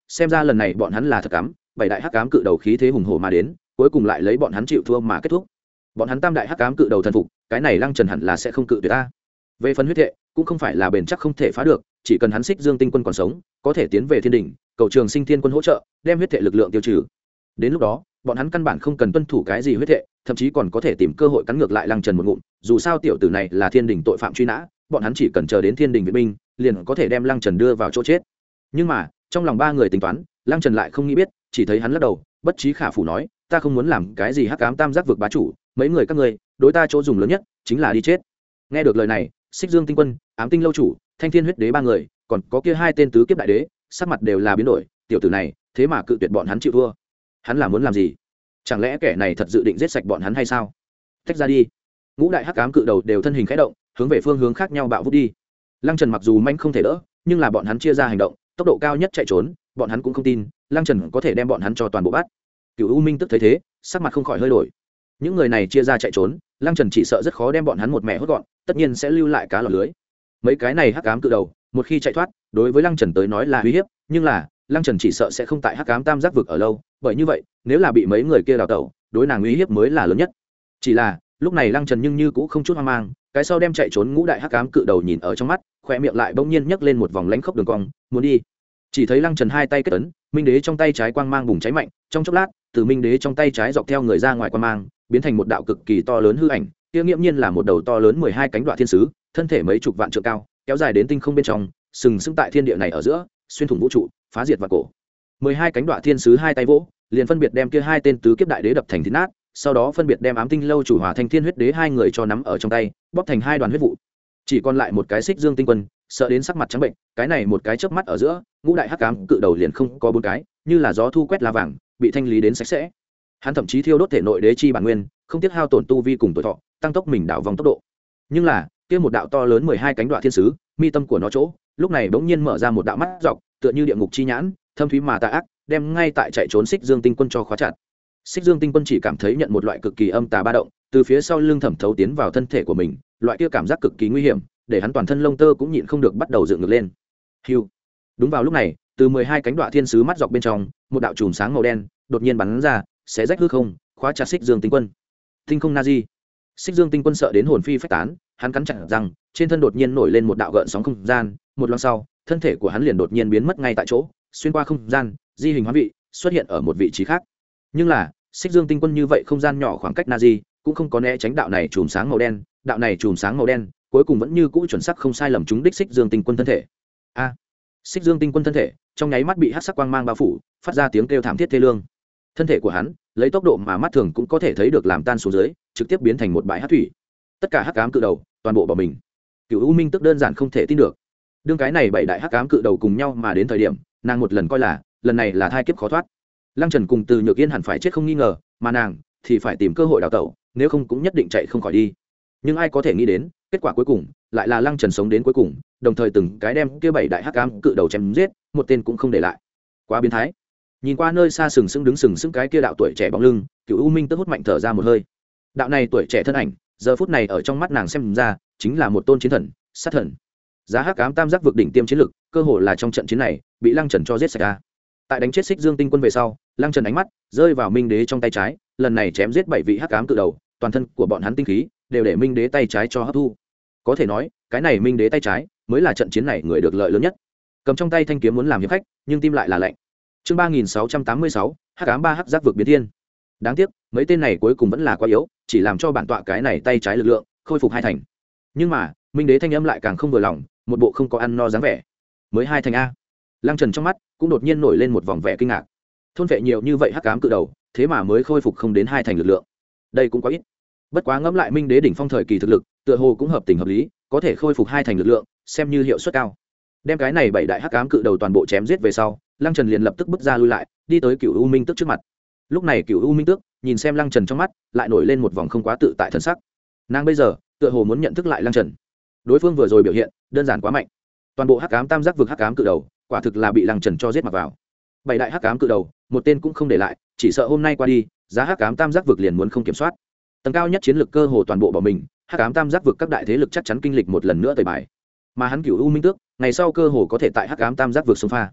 xem ra lần này bọn hắn là thật cắm, bảy đại hắc ám cự đầu khí thế hùng hổ mà đến, cuối cùng lại lấy bọn hắn chịu thua mà kết thúc. Bọn hắn tam đại hắc ám cự đầu thần phục, cái này Lăng Trần hẳn là sẽ không cự tuyệt ta. Về phần huyết thệ, cũng không phải là bền chắc không thể phá được, chỉ cần hắn Xích Dương Tinh Quân còn sống, có thể tiến về thiên đỉnh, cầu Trường Sinh Thiên Quân hỗ trợ, đem huyết thệ lực lượng tiêu trừ. Đến lúc đó, bọn hắn căn bản không cần tuân thủ cái gì huyết thệ, thậm chí còn có thể tìm cơ hội cắn ngược lại Lăng Trần một ngụm, dù sao tiểu tử này là thiên đỉnh tội phạm truy nã, bọn hắn chỉ cần chờ đến thiên đỉnh viện binh, liền có thể đem Lăng Trần đưa vào chỗ chết. Nhưng mà, trong lòng ba người tính toán, Lăng Trần lại không nghĩ biết, chỉ thấy hắn lắc đầu, bất trí khả phủ nói, ta không muốn làm cái gì hắc ám tam giác vực bá chủ, mấy người các ngươi, đối ta chỗ dùng lớn nhất chính là đi chết. Nghe được lời này, Xích Dương Tinh Quân, Ám Tinh lâu chủ, Thanh Thiên huyết đế ba người, còn có kia hai tên tứ kiếp đại đế, sắc mặt đều là biến đổi, tiểu tử này, thế mà cự tuyệt bọn hắn chịu thua. Hắn là muốn làm gì? Chẳng lẽ kẻ này thật dự định giết sạch bọn hắn hay sao? Tách ra đi. Ngũ đại hắc ám cự đầu đều thân hình khẽ động, hướng về phương hướng khác nhau bạo vút đi. Lăng Trần mặc dù manh không thể đỡ, nhưng là bọn hắn chia ra hành động, tốc độ cao nhất chạy trốn, bọn hắn cũng không tin Lăng Trần có thể đem bọn hắn cho toàn bộ bắt. Cửu U Minh tức thấy thế, sắc mặt không khỏi hơi đổi. Những người này chia ra chạy trốn, Lăng Trần chỉ sợ rất khó đem bọn hắn một mẹ hốt gọn, tất nhiên sẽ lưu lại cá lọt lưới. Mấy cái này hắc ám cự đầu, một khi chạy thoát, đối với Lăng Trần tới nói là uy hiếp, nhưng là Lăng Trần chỉ sợ sẽ không tại hắc ám tam giác vực ở lâu, bởi như vậy, nếu là bị mấy người kia đào tẩu, đối nàng uy hiếp mới là lớn nhất. Chỉ là, lúc này Lăng Trần nhưng như cũng không chút hoang mang, cái sau đem chạy trốn ngũ đại hắc ám cự đầu nhìn ở trong mắt, khóe miệng lại bỗng nhiên nhấc lên một vòng lánh khốc đường cong, muốn đi. Chỉ thấy Lăng Trần hai tay kết ấn, minh đế trong tay trái quang mang bùng cháy mạnh, trong chốc lát, từ minh đế trong tay trái dọc theo người ra ngoài quang mang, biến thành một đạo cực kỳ to lớn hư ảnh, kia nghiễm nhiên là một đầu to lớn mười hai cánh đoạ thiên sứ, thân thể mấy chục vạn trượng cao, kéo dài đến tinh không bên trong, sừng sững tại thiên địa này ở giữa, xuyên thủng vũ trụ, phá diệt vạn cổ. mười hai cánh đoạ thiên sứ hai tay vỗ, liền phân biệt đem kia hai tên tứ kiếp đại đế đập thành thít nát, sau đó phân biệt đem Ám Tinh lâu chủ Hòa Thanh Thiên huyết đế hai người cho nắm ở trong tay, bóp thành hai đoàn huyết vụ. Chỉ còn lại một cái Xích Dương Tinh Quân, sợ đến sắc mặt trắng bệnh, cái này một cái chớp mắt ở giữa, ngũ đại hắc ám cự đầu liền không có bốn cái, như là gió thu quét lá vàng, bị thanh lý đến sạch sẽ. Hắn thậm chí thiêu đốt thể nội đế chi bản nguyên, không tiếc hao tổn tu vi cùng tuổi thọ, tăng tốc mình đảo vòng tốc độ. Nhưng là, kia một đạo to lớn mười hai cánh đoạ thiên sứ, mi tâm của nó chỗ, lúc này bỗng nhiên mở ra một đạo mắt dọc, tựa như địa ngục chi nhãn, thâm thúy mà tà ác, đem ngay tại chạy trốn Xích Dương Tinh Quân cho khóa chặt. Xích Dương Tinh Quân chỉ cảm thấy nhận một loại cực kỳ âm tà ba động, từ phía sau lưng thẩm thấu tiến vào thân thể của mình, loại kia cảm giác cực kỳ nguy hiểm, để hắn toàn thân lông tơ cũng nhịn không được bắt đầu dựng ngược lên. Hưu. Đúng vào lúc này, từ mười hai cánh đoạ thiên sứ mắt dọc bên trong, một đạo chùm sáng màu đen đột nhiên bắn ra, xé rách hư không, khóa chặt Xích Dương Tinh Quân. Tinh không Nazi. Xích Dương Tinh Quân sợ đến hồn phi phách tán, hắn cắn chặt răng, trên thân đột nhiên nổi lên một đạo gợn sóng không gian, một loáng sau, thân thể của hắn liền đột nhiên biến mất ngay tại chỗ, xuyên qua không gian, di hình hóa vị, xuất hiện ở một vị trí khác. Nhưng là, Xích Dương Tinh Quân như vậy không gian nhỏ khoảng cách Nazi, cũng không có né tránh đạo này chùm sáng màu đen, đạo này chùm sáng màu đen, cuối cùng vẫn như cũ chuẩn xác không sai lầm trúng đích Xích Dương Tinh Quân thân thể. A! À, Xích Dương Tinh Quân thân thể, trong nháy mắt bị hắc sắc quang mang bao phủ, phát ra tiếng kêu thảm thiết thê lương. Thân thể của hắn, lấy tốc độ mà mắt thường cũng có thể thấy được làm tan xuống dưới, trực tiếp biến thành một bãi hắc thủy. Tất cả hắc ám cự đầu, toàn bộ bỏ mình. Cửu U Minh tức đơn giản không thể tin được. Đương cái này bảy đại hắc ám cự đầu cùng nhau mà đến thời điểm, nàng một lần coi là, lần này là thai kiếp khó thoát. Lăng Trần cùng Từ Nhược Yên hẳn phải chết không nghi ngờ, mà nàng thì phải tìm cơ hội đào tẩu, nếu không cũng nhất định chạy không khỏi đi. Nhưng ai có thể nghĩ đến, kết quả cuối cùng lại là Lăng Trần sống đến cuối cùng, đồng thời từng cái đem kia bảy đại hắc ám cự đầu chém giết, một tên cũng không để lại. Quá biến thái. Nhìn qua nơi xa sừng sững đứng sừng sững cái kia đạo tuổi trẻ bóng lưng, Cửu U Minh tức hút mạnh thở ra một hơi. Đạo này tuổi trẻ thân ảnh, giờ phút này ở trong mắt nàng xem ra, chính là một tôn chiến thần, sát thần. Giá hắc ám tam giác vực đỉnh tiêm chiến lực, cơ hồ là trong trận chiến này, bị Lăng Trần cho giết sạch ra. Tại đánh chết Xích Dương Tinh Quân về sau, Lăng Trần ánh mắt rơi vào Minh Đế trong tay trái, lần này chém giết bảy vị hắc ám cự đầu, toàn thân của bọn hắn tinh khí đều để Minh Đế tay trái cho hấp thu. Có thể nói, cái này Minh Đế tay trái mới là trận chiến này người được lợi lớn nhất. Cầm trong tay thanh kiếm muốn làm hiệp khách, nhưng tim lại là lạnh. Chương ba nghìn sáu trăm tám mươi sáu, hắc ám ba hắc giác vực biến thiên. Đáng tiếc, mấy tên này cuối cùng vẫn là quá yếu, chỉ làm cho bản tọa cái này tay trái lực lượng khôi phục hai thành. Nhưng mà, Minh Đế thanh âm lại càng không vừa lòng, một bộ không có ăn no dáng vẻ. Mới hai thành a? Lăng Trần trong mắt cũng đột nhiên nổi lên một vòng vẻ kinh ngạc. Thôn vệ nhiều như vậy hắc ám cự đầu, thế mà mới khôi phục không đến hai thành lực lượng. Đây cũng quá ít. Bất quá ngẫm lại Minh Đế đỉnh phong thời kỳ thực lực, tựa hồ cũng hợp tình hợp lý, có thể khôi phục hai thành lực lượng, xem như hiệu suất cao. Đem cái này bảy đại hắc ám cự đầu toàn bộ chém giết về sau, Lăng Trần liền lập tức bước ra lui lại, đi tới Cửu U Minh Tước trước mặt. Lúc này Cửu U Minh Tước nhìn xem Lăng Trần trong mắt, lại nổi lên một vòng không quá tự tại thần sắc. Nàng bây giờ, tựa hồ muốn nhận thức lại Lăng Trần. Đối phương vừa rồi biểu hiện, đơn giản quá mạnh. Toàn bộ hắc ám tam giác vực hắc ám cự đầu, quả thực là bị Lăng Trần cho giết mặc vào. Bảy đại hắc ám cự đầu, một tên cũng không để lại, chỉ sợ hôm nay qua đi, giá hắc ám tam giác vực liền muốn không kiểm soát. Tầng cao nhất chiến lược cơ hồ toàn bộ bỏ mình, hắc ám tam giác vực các đại thế lực chắc chắn kinh lịch một lần nữa tẩy bài. Mà hắn Cửu U Minh Tước, ngày sau cơ hồ có thể tại hắc ám tam giác vực xông pha.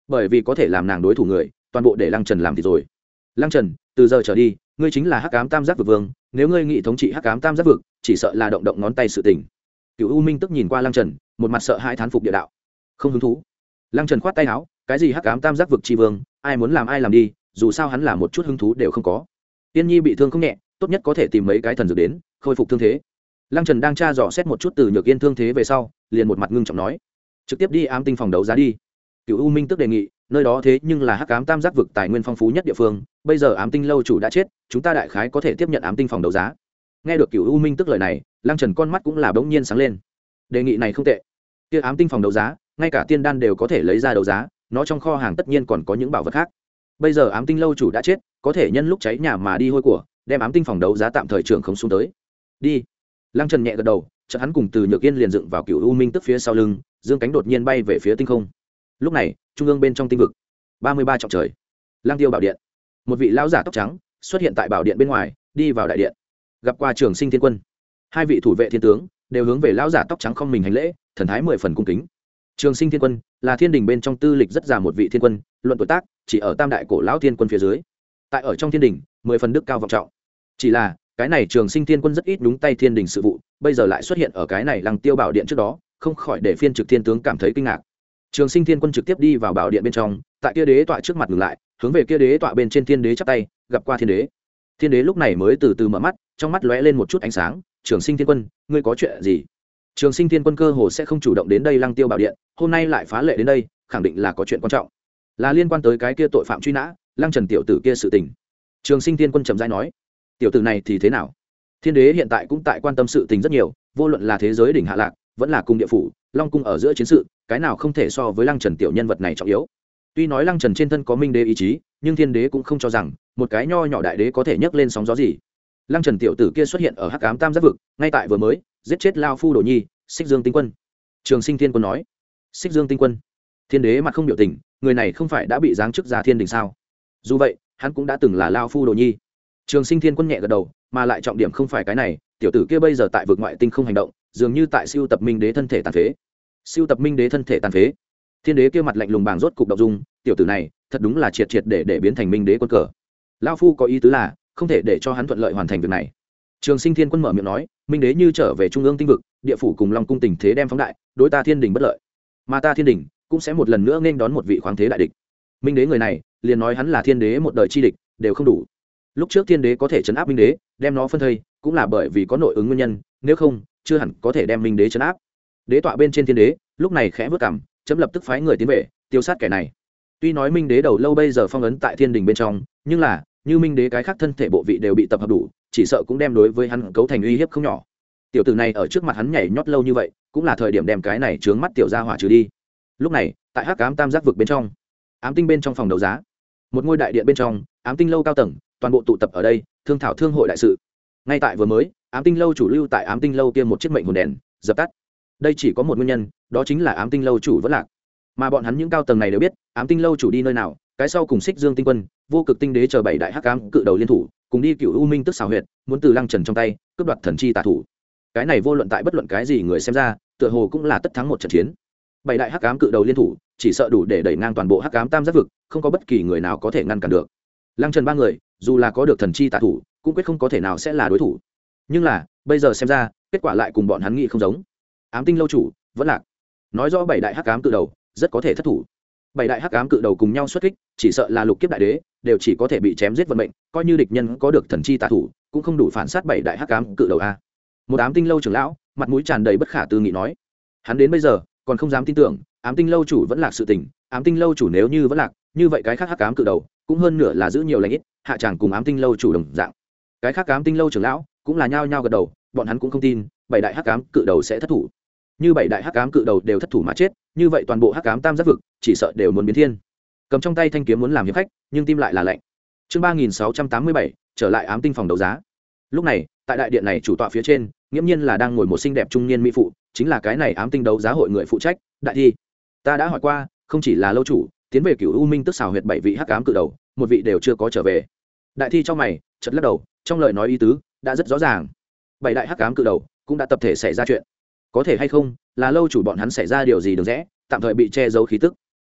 bởi vì có thể làm nàng đối thủ người toàn bộ để lăng trần làm thì rồi. Lăng trần, từ giờ trở đi ngươi chính là hắc ám tam giác vực vương, nếu ngươi nghị thống trị hắc ám tam giác vực chỉ sợ là động động ngón tay sự tình. Cựu u minh tức nhìn qua lăng trần, một mặt sợ hai thán phục địa đạo. Không hứng thú. Lăng trần khoát tay áo, cái gì hắc ám tam giác vực tri vương, ai muốn làm ai làm đi, dù sao hắn là một chút hứng thú đều không có. Tiên nhi bị thương không nhẹ, tốt nhất có thể tìm mấy cái thần dược đến khôi phục thương thế. Lăng trần đang tra dò xét một chút từ nhược yên thương thế về sau, liền một mặt ngưng trọng nói, trực tiếp đi ám tinh phòng đấu giá đi. Cựu u minh tức đề nghị, nơi đó thế nhưng là hắc ám tam giác vực tài nguyên phong phú nhất địa phương, bây giờ ám tinh lâu chủ đã chết, chúng ta đại khái có thể tiếp nhận ám tinh phòng đấu giá. Nghe được Cựu u minh tức lời này, Lăng trần con mắt cũng là bỗng nhiên sáng lên. Đề nghị này không tệ. Kia ám tinh phòng đấu giá, ngay cả tiên đan đều có thể lấy ra đấu giá, nó trong kho hàng tất nhiên còn có những bảo vật khác. Bây giờ ám tinh lâu chủ đã chết, có thể nhân lúc cháy nhà mà đi hôi của, đem ám tinh phòng đấu giá tạm thời trưởng không xuống tới. Đi. Lăng trần nhẹ gật đầu, chợt hắn cùng từ nhược yên liền dựng vào Cựu u minh tức phía sau lưng, dương cánh đột nhiên bay về phía tinh không. Lúc này trung ương bên trong tinh vực ba mươi ba trọng trời, Lang Tiêu bảo điện, một vị lão giả tóc trắng xuất hiện tại bảo điện bên ngoài, đi vào đại điện, gặp qua Trường Sinh Thiên Quân. Hai vị thủ vệ thiên tướng đều hướng về lão giả tóc trắng không mình hành lễ, thần thái mười phần cung kính. Trường Sinh Thiên Quân là thiên đình bên trong tư lịch rất già một vị thiên quân, luận tuổi tác chỉ ở tam đại cổ lão thiên quân phía dưới, tại ở trong thiên đình mười phần đức cao vọng trọng. Chỉ là cái này Trường Sinh Thiên Quân rất ít đúng tay thiên đình sự vụ, bây giờ lại xuất hiện ở cái này Lăng Tiêu bảo điện trước đó, không khỏi để phiên trực thiên tướng cảm thấy kinh ngạc. Trường Sinh Thiên Quân trực tiếp đi vào bảo điện bên trong, tại kia đế tọa trước mặt ngừng lại, hướng về kia đế tọa bên trên thiên đế chắp tay, gặp qua thiên đế. Thiên đế lúc này mới từ từ mở mắt, trong mắt lóe lên một chút ánh sáng. Trường Sinh Thiên Quân, ngươi có chuyện gì? Trường Sinh Thiên Quân cơ hồ sẽ không chủ động đến đây Lăng Tiêu bảo điện, hôm nay lại phá lệ đến đây, khẳng định là có chuyện quan trọng, là liên quan tới cái kia tội phạm truy nã, Lăng Trần tiểu tử kia sự tình. Trường Sinh Thiên Quân trầm rãi nói, tiểu tử này thì thế nào? Thiên đế hiện tại cũng tại quan tâm sự tình rất nhiều, vô luận là thế giới đỉnh hạ lạc, vẫn là cung địa phủ, Long cung ở giữa chiến sự, cái nào không thể so với Lăng Trần tiểu nhân vật này trọng yếu. Tuy nói Lăng Trần trên thân có minh đế ý chí, nhưng thiên đế cũng không cho rằng một cái nho nhỏ đại đế có thể nhấc lên sóng gió gì. Lăng Trần tiểu tử kia xuất hiện ở hắc ám tam giác vực, ngay tại vừa mới giết chết lao phu đồ nhi Xích Dương Tinh Quân. Trường Sinh Thiên Quân nói, Xích Dương Tinh Quân. Thiên đế mặt không biểu tình, người này không phải đã bị giáng chức ra thiên đình sao? Dù vậy hắn cũng đã từng là lao phu đồ nhi. Trường Sinh Thiên Quân nhẹ gật đầu, mà lại trọng điểm không phải cái này, tiểu tử kia bây giờ tại vực ngoại tinh không hành động, dường như tại siêu tập minh đế thân thể tàn phế. Siêu tập minh đế thân thể tàn phế. Thiên đế kia mặt lạnh lùng bàng rốt cục động dung, tiểu tử này thật đúng là triệt triệt để để biến thành minh đế quân cờ. Lão phu có ý tứ là không thể để cho hắn thuận lợi hoàn thành việc này. Trường Sinh Thiên Quân mở miệng nói, minh đế như trở về trung ương tinh vực, địa phủ cùng Long cung tình thế đem phóng đại, đối ta thiên đình bất lợi, mà ta thiên đình cũng sẽ một lần nữa nghênh đón một vị khoáng thế đại địch. Minh đế người này liền nói hắn là thiên đế một đời chi địch đều không đủ. Lúc trước thiên đế có thể trấn áp minh đế, đem nó phân thây, cũng là bởi vì có nội ứng nguyên nhân, nếu không chưa hẳn có thể đem minh đế trấn áp. Đế tọa bên trên thiên đế lúc này khẽ vớt cằm, chấm lập tức phái người tiến về tiêu sát kẻ này. Tuy nói minh đế đầu lâu bây giờ phong ấn tại thiên đình bên trong, nhưng là như minh đế cái khác thân thể bộ vị đều bị tập hợp đủ, chỉ sợ cũng đem đối với hắn cấu thành uy hiếp không nhỏ. Tiểu tử này ở trước mặt hắn nhảy nhót lâu như vậy, cũng là thời điểm đem cái này trướng mắt tiểu gia hỏa trừ đi. Lúc này tại hắc ám tam giác vực bên trong, ám tinh bên trong phòng đấu giá, một ngôi đại điện bên trong, ám tinh lâu cao tầng toàn bộ tụ tập ở đây thương thảo thương hội đại sự. Ngay tại vừa mới, ám tinh lâu chủ lưu tại ám tinh lâu kia một chiếc mệnh hồn đèn dập tắt. Đây chỉ có một nguyên nhân, đó chính là ám tinh lâu chủ vẫn lạc. Mà bọn hắn những cao tầng này đều biết ám tinh lâu chủ đi nơi nào, cái sau cùng Xích Dương Tinh Quân, Vô Cực Tinh Đế chờ bảy đại hắc ám cự đầu liên thủ, cùng đi Cửu U Minh tức xào huyệt, muốn từ Lăng Trần trong tay cướp đoạt thần chi tà thủ. Cái này vô luận tại bất luận cái gì người xem ra, tựa hồ cũng là tất thắng một trận chiến. Bảy đại hắc ám cự đầu liên thủ, chỉ sợ đủ để đẩy ngang toàn bộ hắc ám tam giác vực, không có bất kỳ người nào có thể ngăn cản được. Lăng Trần ba người, dù là có được thần chi tà thủ, cũng quyết không có thể nào sẽ là đối thủ. Nhưng là, bây giờ xem ra, kết quả lại cùng bọn hắn nghĩ không giống. Ám tinh lâu chủ vẫn lạc, nói rõ bảy đại hắc ám cự đầu rất có thể thất thủ. Bảy đại hắc ám cự đầu cùng nhau xuất kích, chỉ sợ là lục kiếp đại đế đều chỉ có thể bị chém giết vận mệnh, coi như địch nhân có được thần chi tà thủ, cũng không đủ phản sát bảy đại hắc ám cự đầu a. Một ám tinh lâu trưởng lão mặt mũi tràn đầy bất khả tư nghị nói, hắn đến bây giờ còn không dám tin tưởng ám tinh lâu chủ vẫn lạc sự tình. Ám tinh lâu chủ nếu như vẫn lạc, như vậy cái khác hắc ám cự đầu cũng hơn nửa là giữ nhiều lãnh ít, hạ tràng cùng ám tinh lâu chủ đồng dạng. Cái khác ám tinh lâu trưởng lão cũng là nhao nhao gật đầu, bọn hắn cũng không tin bảy đại hắc ám cự đầu sẽ thất thủ. Như bảy đại hắc ám cự đầu đều thất thủ mà chết, như vậy toàn bộ hắc ám tam giác vực chỉ sợ đều muốn biến thiên. Cầm trong tay thanh kiếm muốn làm hiệp khách, nhưng tim lại là lạnh. Chương ba nghìn sáu trăm tám mươi bảy, trở lại ám tinh phòng đấu giá. Lúc này, tại đại điện này chủ tọa phía trên, nghiễm nhiên là đang ngồi một xinh đẹp trung niên mỹ phụ, chính là cái này ám tinh đấu giá hội người phụ trách, Đại Thi. Ta đã hỏi qua, không chỉ là lâu chủ, tiến về Cửu U Minh tức xào huyệt bảy vị hắc ám cự đầu, một vị đều chưa có trở về. Đại Thi trong mày chợt lắc đầu, trong lời nói ý tứ đã rất rõ ràng. Bảy đại hắc ám cự đầu cũng đã tập thể xảy ra chuyện, có thể hay không là lâu chủ bọn hắn xảy ra điều gì được rẽ, tạm thời bị che giấu khí tức.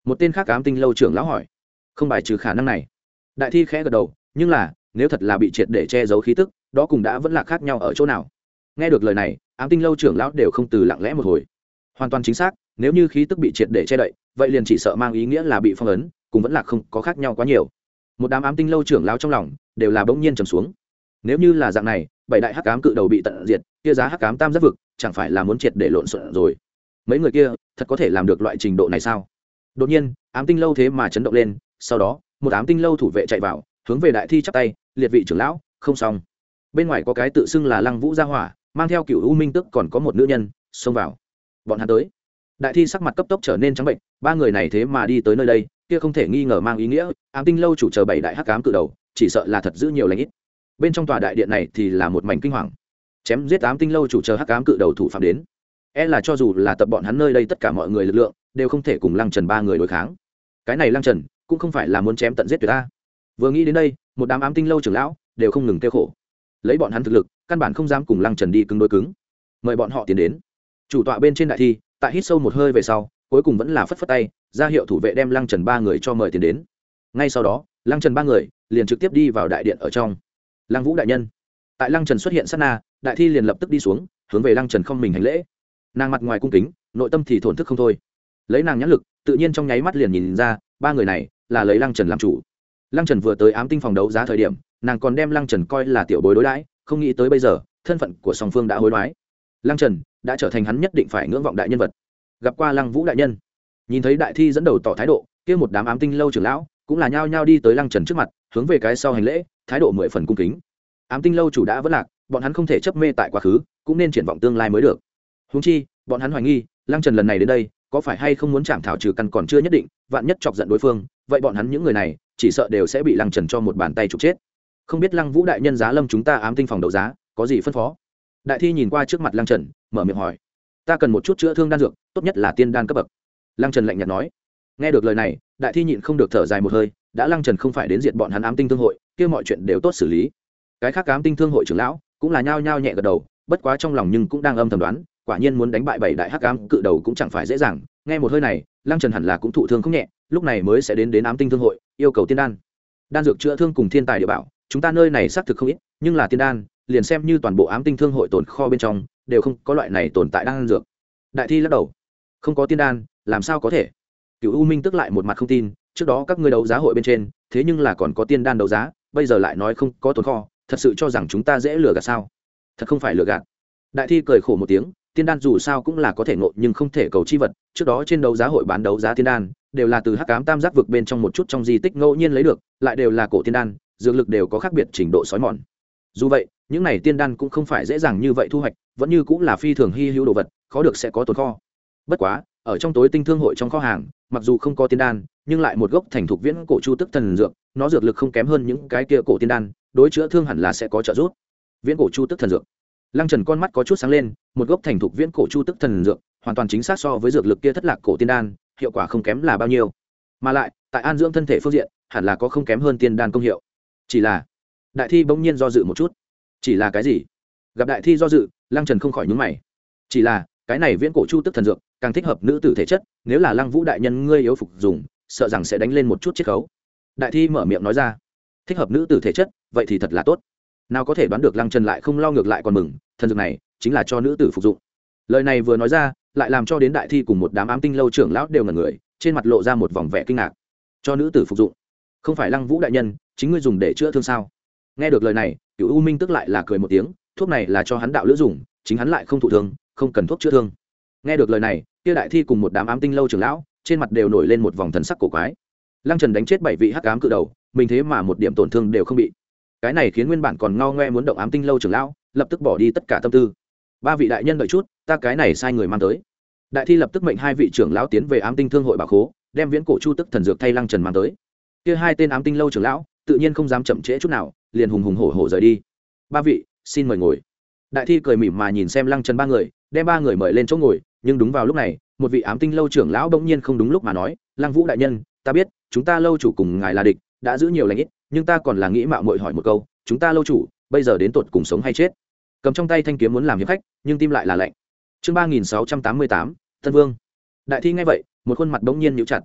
một tên khác ám tinh lâu trưởng lão hỏi. Không bài trừ khả năng này. Đại thi khẽ gật đầu, nhưng là nếu thật là bị triệt để che giấu khí tức, đó cùng đã vẫn là khác nhau ở chỗ nào. Nghe được lời này, ám tinh lâu trưởng lão đều không từ lặng lẽ một hồi. Hoàn toàn chính xác, nếu như khí tức bị triệt để che đậy, vậy liền chỉ sợ mang ý nghĩa là bị phong ấn, cùng vẫn là không có khác nhau quá nhiều. Một đám ám tinh lâu trưởng lão trong lòng đều là bỗng nhiên trầm xuống. Nếu như là dạng này, bảy đại hắc ám cự đầu bị tận diệt, kia giá hắc ám tam giác vực chẳng phải là muốn triệt để lộn xộn rồi. Mấy người kia thật có thể làm được loại trình độ này sao? Đột nhiên, ám tinh lâu thế mà chấn động lên, sau đó, một ám tinh lâu thủ vệ chạy vào, hướng về đại thi chắp tay, liệt vị trưởng lão, không xong. Bên ngoài có cái tự xưng là Lăng Vũ gia hỏa, mang theo Cửu U Minh Tức còn có một nữ nhân, xông vào. Bọn hắn tới. Đại thi sắc mặt cấp tốc trở nên trắng bệnh, ba người này thế mà đi tới nơi đây, kia không thể nghi ngờ mang ý nghĩa, ám tinh lâu chủ chờ bảy đại hắc ám cự đầu, chỉ sợ là thật giữ nhiều lành ít. Bên trong tòa đại điện này thì là một mảnh kinh hoàng. Chém giết ám tinh lâu chủ chờ hắc ám cự đầu thủ phạm đến, e là cho dù là tập bọn hắn nơi đây tất cả mọi người lực lượng đều không thể cùng Lăng Trần ba người đối kháng. Cái này Lăng Trần cũng không phải là muốn chém tận giết tuyệt ta. Vừa nghĩ đến đây, một đám ám tinh lâu trưởng lão đều không ngừng kêu khổ. Lấy bọn hắn thực lực, căn bản không dám cùng Lăng Trần đi cứng đối cứng. Mời bọn họ tiến đến. Chủ tọa bên trên đại thi, tại hít sâu một hơi về sau, cuối cùng vẫn là phất phất tay, ra hiệu thủ vệ đem Lăng Trần ba người cho mời tiến đến. Ngay sau đó, Lăng Trần ba người liền trực tiếp đi vào đại điện ở trong. Lăng Vũ đại nhân. Tại Lăng Trần xuất hiện sát na, đại thi liền lập tức đi xuống, hướng về Lăng Trần không mình hành lễ. Nàng mặt ngoài cung kính, nội tâm thì thổn thức không thôi. Lấy nàng nhãn lực, tự nhiên trong nháy mắt liền nhìn ra, ba người này là lấy Lăng Trần làm chủ. Lăng Trần vừa tới ám tinh phòng đấu giá thời điểm, nàng còn đem Lăng Trần coi là tiểu bối đối đãi, không nghĩ tới bây giờ, thân phận của song phương đã hối đoái. Lăng Trần đã trở thành hắn nhất định phải ngưỡng vọng đại nhân vật. Gặp qua Lăng Vũ đại nhân. Nhìn thấy đại thi dẫn đầu tỏ thái độ, kia một đám ám tinh lâu trưởng lão cũng là nhao nhao đi tới Lăng Trần trước mặt, hướng về cái sau hành lễ, thái độ mười phần cung kính. Ám tinh lâu chủ đã vẫn lạc, bọn hắn không thể chấp mê tại quá khứ, cũng nên triển vọng tương lai mới được. Huống chi, bọn hắn hoài nghi, Lăng Trần lần này đến đây, có phải hay không muốn chạm thảo trừ căn còn chưa nhất định, vạn nhất chọc giận đối phương, vậy bọn hắn những người này, chỉ sợ đều sẽ bị Lăng Trần cho một bàn tay trục chết. Không biết Lăng Vũ đại nhân giá lâm chúng ta ám tinh phòng đấu giá, có gì phân phó? Đại thi nhìn qua trước mặt Lăng Trần, mở miệng hỏi. Ta cần một chút chữa thương đan dược, tốt nhất là tiên đan cấp bậc. Lăng Trần lạnh nhạt nói. Nghe được lời này, đại thi nhịn không được thở dài một hơi, đã Lăng Trần không phải đến diệt bọn hắn ám tinh thương hội, kia mọi chuyện đều tốt xử lý. Cái khác ám tinh thương hội trưởng lão cũng là nhao nhao nhẹ gật đầu, bất quá trong lòng nhưng cũng đang âm thầm đoán, quả nhiên muốn đánh bại bảy đại hắc ám cự đầu cũng chẳng phải dễ dàng. Nghe một hơi này, Lăng Trần hẳn là cũng thụ thương không nhẹ, lúc này mới sẽ đến đến ám tinh thương hội, yêu cầu tiên đan. Đan dược chữa thương cùng thiên tài địa bảo, chúng ta nơi này xác thực không ít, nhưng là tiên đan, liền xem như toàn bộ ám tinh thương hội tồn kho bên trong, đều không có loại này tồn tại đan dược. Đại thi lắc đầu, không có tiên đan, làm sao có thể? Cửu U Minh tức lại một mặt không tin, trước đó các ngươi đấu giá hội bên trên, thế nhưng là còn có tiên đan đấu giá, bây giờ lại nói không có tồn kho, thật sự cho rằng chúng ta dễ lừa gạt sao? Thật không phải lừa gạt. Đại thi cười khổ một tiếng, tiên đan dù sao cũng là có thể ngộ nhưng không thể cầu chi vật, trước đó trên đấu giá hội bán đấu giá tiên đan, đều là từ hắc ám tam giác vực bên trong một chút trong di tích ngẫu nhiên lấy được, lại đều là cổ tiên đan, dược lực đều có khác biệt trình độ sói mòn. Dù vậy, những này tiên đan cũng không phải dễ dàng như vậy thu hoạch, vẫn như cũng là phi thường hy hữu đồ vật, khó được sẽ có tồn kho. Bất quá, ở trong tối tinh thương hội trong kho hàng, mặc dù không có tiên đan, nhưng lại một gốc thành thục viễn cổ chu tức thần dược, nó dược lực không kém hơn những cái kia cổ tiên đan, đối chữa thương hẳn là sẽ có trợ giúp. Viễn cổ chu tức thần dược. Lăng Trần con mắt có chút sáng lên, một gốc thành thục viễn cổ chu tức thần dược, hoàn toàn chính xác so với dược lực kia thất lạc cổ tiên đan, hiệu quả không kém là bao nhiêu. Mà lại, tại an dưỡng thân thể phương diện, hẳn là có không kém hơn tiên đan công hiệu. Chỉ là, đại thi bỗng nhiên do dự một chút. Chỉ là cái gì? Gặp đại thi do dự, Lăng Trần không khỏi nhướng mày. Chỉ là, cái này viễn cổ chu tức thần dược, càng thích hợp nữ tử thể chất, nếu là Lăng Vũ đại nhân ngươi yếu phục dùng, sợ rằng sẽ đánh lên một chút chiết khấu. Đại thi mở miệng nói ra, thích hợp nữ tử thể chất, vậy thì thật là tốt. Nào có thể đoán được Lăng Trần lại không lo ngược lại còn mừng, thần dược này chính là cho nữ tử phục dụng. Lời này vừa nói ra, lại làm cho đến đại thi cùng một đám ám tinh lâu trưởng lão đều ngẩn người, trên mặt lộ ra một vòng vẻ kinh ngạc. Cho nữ tử phục dụng? Không phải Lăng Vũ đại nhân, chính ngươi dùng để chữa thương sao? Nghe được lời này, Cửu U Minh tức lại là cười một tiếng, thuốc này là cho hắn đạo lữ dùng, chính hắn lại không thụ thương, không cần thuốc chữa thương. Nghe được lời này, kia đại thi cùng một đám ám tinh lâu trưởng lão, trên mặt đều nổi lên một vòng thần sắc cổ quái. Lăng Trần đánh chết bảy vị hắc ám cự đầu, mình thế mà một điểm tổn thương đều không bị. Cái này khiến nguyên bản còn ngao ngoe muốn động ám tinh lâu trưởng lão, lập tức bỏ đi tất cả tâm tư. Ba vị đại nhân đợi chút, ta cái này sai người mang tới. Đại thi lập tức mệnh hai vị trưởng lão tiến về ám tinh thương hội bảo khố, đem viễn cổ chu tức thần dược thay Lăng Trần mang tới. Kia hai tên ám tinh lâu trưởng lão, tự nhiên không dám chậm trễ chút nào, liền hùng hùng hổ hổ rời đi. Ba vị, xin mời ngồi. Đại thi cười mỉm mà nhìn xem Lăng Trần ba người, đem ba người mời lên chỗ ngồi, nhưng đúng vào lúc này, một vị ám tinh lâu trưởng lão bỗng nhiên không đúng lúc mà nói, Lăng Vũ đại nhân, ta biết, chúng ta lâu chủ cùng ngài là địch, đã giữ nhiều lành ít, nhưng ta còn là nghĩ mạo muội hỏi một câu, chúng ta lâu chủ bây giờ đến tột cùng sống hay chết? Cầm trong tay thanh kiếm muốn làm hiệp khách, nhưng tim lại là lạnh. Chương ba nghìn sáu trăm tám mươi tám, Tân Vương. Đại thi nghe vậy, một khuôn mặt bỗng nhiên nhíu chặt.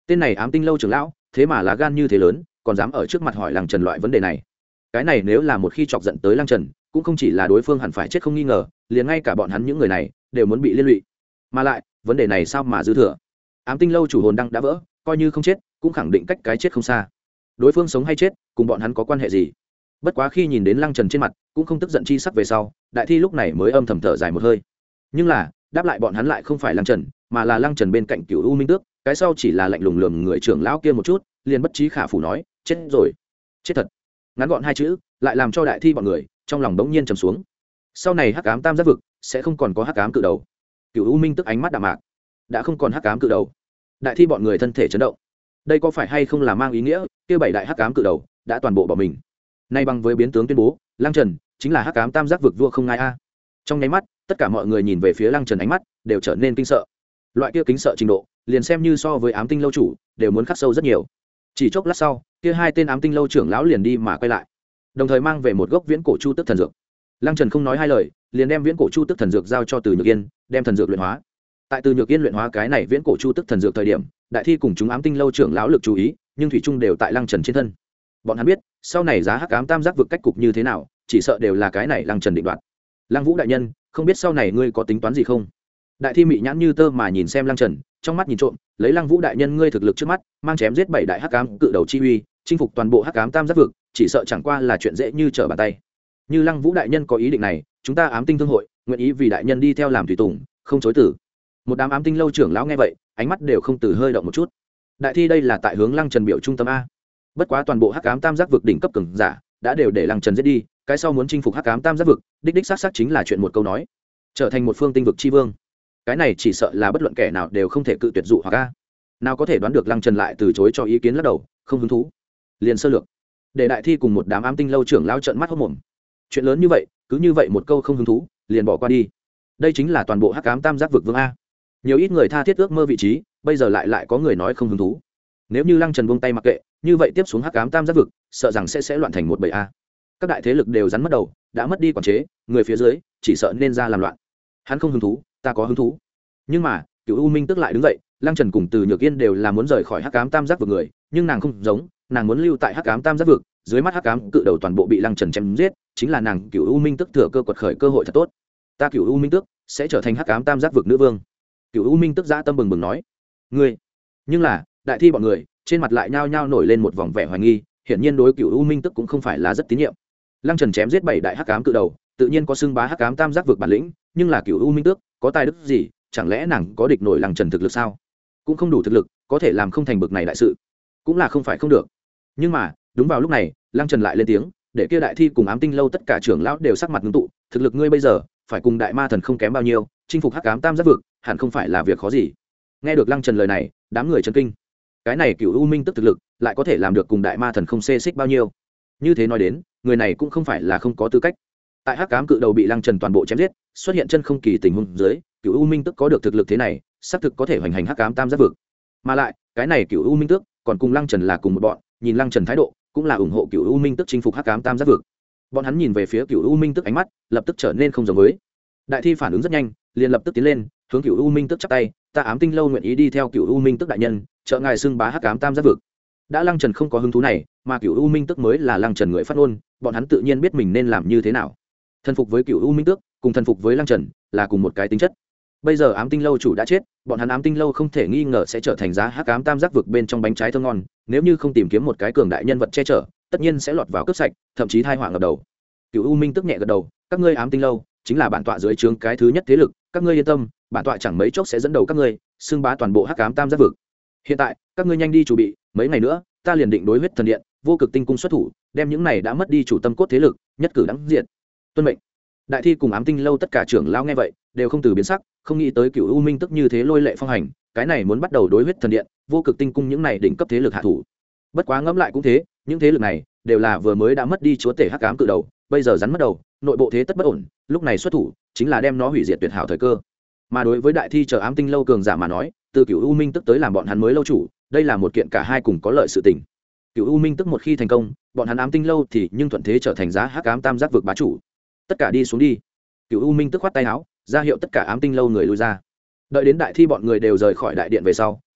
tên này ám tinh lâu trưởng lão thế mà lá gan như thế lớn, còn dám ở trước mặt hỏi lăng trần loại vấn đề này. Cái này nếu là một khi chọc giận tới lăng trần, cũng không chỉ là đối phương hẳn phải chết không nghi ngờ, liền ngay cả bọn hắn những người này đều muốn bị liên lụy. Mà lại vấn đề này sao mà dư thừa? Ám tinh lâu chủ hồn đăng đã vỡ, coi như không chết cũng khẳng định cách cái chết không xa. Đối phương sống hay chết cùng bọn hắn có quan hệ gì? Bất quá khi nhìn đến lăng trần trên mặt cũng không tức giận chi sắc về sau, đại thi lúc này mới âm thầm thở dài một hơi. Nhưng là đáp lại bọn hắn lại không phải lăng trần, mà là lăng trần bên cạnh Cửu U Minh Tước. Cái sau chỉ là lạnh lùng lườm người trưởng lão kia một chút, liền bất trí khả phủ nói, chết rồi. Chết thật. Ngắn gọn hai chữ lại làm cho đại thi bọn người trong lòng đống nhiên trầm xuống. Sau này hắc ám tam giác vực sẽ không còn có hắc ám cự đầu. Cửu U Minh Tức ánh mắt đạm mạc, đã không còn hắc ám cự đầu. Đại thi bọn người thân thể chấn động. Đây có phải hay không là mang ý nghĩa kia bảy đại hắc ám cự đầu đã toàn bộ bỏ mình? Nay bằng với biến tướng tuyên bố lăng trần chính là hắc ám tam giác vực vua không ngai a. Trong nháy mắt tất cả mọi người nhìn về phía lăng trần, ánh mắt đều trở nên kinh sợ. Loại kia kính sợ trình độ liền xem như so với ám tinh lâu chủ đều muốn khắc sâu rất nhiều. Chỉ chốc lát sau, kia hai tên ám tinh lâu trưởng lão liền đi mà quay lại, đồng thời mang về một gốc viễn cổ chu tức thần dược. Lăng Trần không nói hai lời, liền đem viễn cổ chu tức thần dược giao cho Từ Nhược Yên, đem thần dược luyện hóa. Tại Từ Nhược Yên luyện hóa cái này viễn cổ chu tức thần dược thời điểm, đại thi cùng chúng ám tinh lâu trưởng lão lực chú ý, nhưng thủy chung đều tại Lăng Trần trên thân. Bọn hắn biết, sau này giá hắc ám tam giác vực cách cục như thế nào, chỉ sợ đều là cái này Lăng Trần định đoạt. Lăng Vũ đại nhân, không biết sau này ngươi có tính toán gì không? Đại thi mị nhãn như tơ mà nhìn xem Lăng Trần, trong mắt nhìn trộm, lấy Lăng Vũ đại nhân ngươi thực lực trước mắt, mang chém giết bảy đại hắc ám cự đầu chi uy, chinh phục toàn bộ hắc ám tam giác vực, chỉ sợ chẳng qua là chuyện dễ như trở bàn tay. Như Lăng Vũ đại nhân có ý định này, chúng ta ám tinh thương hội nguyện ý vì đại nhân đi theo làm tùy tùng, không chối từ. Một đám ám tinh lâu trưởng lão nghe vậy, ánh mắt đều không từ hơi động một chút. Đại thi đây là tại hướng Lăng Trần biểu trung tâm a. Bất quá toàn bộ hắc ám tam giác vực đỉnh cấp cường giả đã đều để Lăng Trần giết đi, cái sau muốn chinh phục hắc ám tam giác vực, đích đích xác xác chính là chuyện một câu nói, trở thành một phương tinh vực chi vương. Cái này chỉ sợ là bất luận kẻ nào đều không thể cự tuyệt dụ hoặc a. Nào có thể đoán được Lăng Trần lại từ chối cho ý kiến lắc đầu, không hứng thú. Liền sơ lược, để đại thi cùng một đám ám tinh lâu trưởng lão trợn mắt hốt mồm. Chuyện lớn như vậy, cứ như vậy một câu không hứng thú, liền bỏ qua đi. Đây chính là toàn bộ hắc ám tam giác vực vương a. Nhiều ít người tha thiết ước mơ vị trí, bây giờ lại lại có người nói không hứng thú. Nếu như Lăng Trần buông tay mặc kệ, như vậy tiếp xuống hắc ám tam giác vực, sợ rằng sẽ sẽ loạn thành một bầy a. Các đại thế lực đều rắn mất đầu, đã mất đi quản chế, người phía dưới chỉ sợ nên ra làm loạn. Hắn không hứng thú, ta có hứng thú. Nhưng mà Cửu U Minh tức lại đứng dậy, Lăng Trần cùng Từ Nhược Yên đều là muốn rời khỏi hắc ám tam giác vực người, nhưng nàng không giống, nàng muốn lưu tại hắc ám tam giác vực, dưới mắt hắc ám cự đầu toàn bộ bị Lăng Trần chém giết, chính là nàng Cửu U Minh tức thừa cơ quật khởi cơ hội thật tốt. Ta Cửu U Minh tức sẽ trở thành hắc ám tam giác vực nữ vương. Cửu U Minh tức dã tâm bừng bừng nói. Ngươi, nhưng là đại thi bọn người trên mặt lại nhao nhao nổi lên một vòng vẻ hoài nghi, hiển nhiên đối Cửu U Minh tức cũng không phải là rất tín nhiệm. Lăng Trần chém giết bảy đại hắc ám cự đầu, tự nhiên có xưng bá hắc ám tam giác vực bản lĩnh, nhưng là Cửu U Minh tước có tài đức gì, chẳng lẽ nàng có địch nổi Lăng Trần thực lực sao? Cũng không đủ thực lực có thể làm không thành bực này đại sự, cũng là không phải không được. Nhưng mà đúng vào lúc này, Lăng Trần lại lên tiếng, để kia đại thi cùng ám tinh lâu tất cả trưởng lão đều sắc mặt ngưng tụ, thực lực ngươi bây giờ phải cùng đại ma thần không kém bao nhiêu, chinh phục hắc ám tam giác vực hẳn không phải là việc khó gì. Nghe được Lăng Trần lời này, đám người chấn kinh. Cái này Cửu U Minh tức thực lực lại có thể làm được cùng đại ma thần không xê xích bao nhiêu. Như thế nói đến, người này cũng không phải là không có tư cách. Tại hắc ám cự đầu bị Lăng Trần toàn bộ chém giết, xuất hiện chân không kỳ tình huống dưới, Cửu U Minh tức có được thực lực thế này, xác thực có thể hoành hành hắc ám tam giác vực. Mà lại, cái này Cửu U Minh tước còn cùng Lăng Trần là cùng một bọn, nhìn Lăng Trần thái độ, cũng là ủng hộ Cửu U Minh tức chinh phục hắc ám tam giác vực. Bọn hắn nhìn về phía Cửu U Minh tức ánh mắt, lập tức trở nên không giống với. Đại thi phản ứng rất nhanh, liền lập tức tiến lên, hướng Cửu U Minh tức chắp tay, ta ám tinh lâu nguyện ý đi theo Cửu U Minh tức đại nhân, trợ ngài xưng bá hắc ám tam giác vực. Đã Lăng Trần không có hứng thú này, mà Cửu U Minh tức mới là Lăng Trần người phát ngôn, bọn hắn tự nhiên biết mình nên làm như thế nào. Thần phục với Cửu U Minh tước, cùng thần phục với Lăng Trần là cùng một cái tính chất. Bây giờ ám tinh lâu chủ đã chết, bọn hắn ám tinh lâu không thể nghi ngờ sẽ trở thành giá hắc ám tam giác vực bên trong bánh trái thơm ngon, nếu như không tìm kiếm một cái cường đại nhân vật che chở, tất nhiên sẽ lọt vào cướp sạch, thậm chí tai họa ngập đầu. Cửu U Minh tức nhẹ gật đầu, các ngươi ám tinh lâu chính là bản tọa dưới trướng cái thứ nhất thế lực, các ngươi yên tâm, bản tọa chẳng mấy chốc sẽ dẫn đầu các ngươi xưng bá toàn bộ hắc ám tam giác vực. Hiện tại các ngươi nhanh đi chuẩn bị, mấy ngày nữa ta liền định đối huyết thần điện, vô cực tinh cung xuất thủ, đem những này đã mất đi chủ tâm cốt thế lực nhất cử đắng diệt. Tuân mệnh. Đại thi cùng ám tinh lâu tất cả trưởng lão nghe vậy đều không từ biến sắc, không nghĩ tới Cửu U Minh tức như thế lôi lệ phong hành, cái này muốn bắt đầu đối huyết thần điện, vô cực tinh cung những này đỉnh cấp thế lực hạ thủ. Bất quá ngẫm lại cũng thế, những thế lực này đều là vừa mới đã mất đi chúa tể hắc ám cự đầu, bây giờ rắn mất đầu, nội bộ thế tất bất ổn, lúc này xuất thủ chính là đem nó hủy diệt tuyệt hảo thời cơ. Mà đối với đại thi chờ ám tinh lâu cường giả mà nói, từ Cửu U Minh tức tới làm bọn hắn mới lâu chủ, đây là một kiện cả hai cùng có lợi sự tình. Cửu U Minh tức một khi thành công, bọn hắn ám tinh lâu thì nhưng thuận thế trở thành giá hắc ám tam giác vực bá chủ. Tất cả đi xuống đi. Cửu U Minh tức khoát tay áo, ra hiệu tất cả ám tinh lâu người lui ra. Đợi đến đại thi bọn người đều rời khỏi đại điện về sau,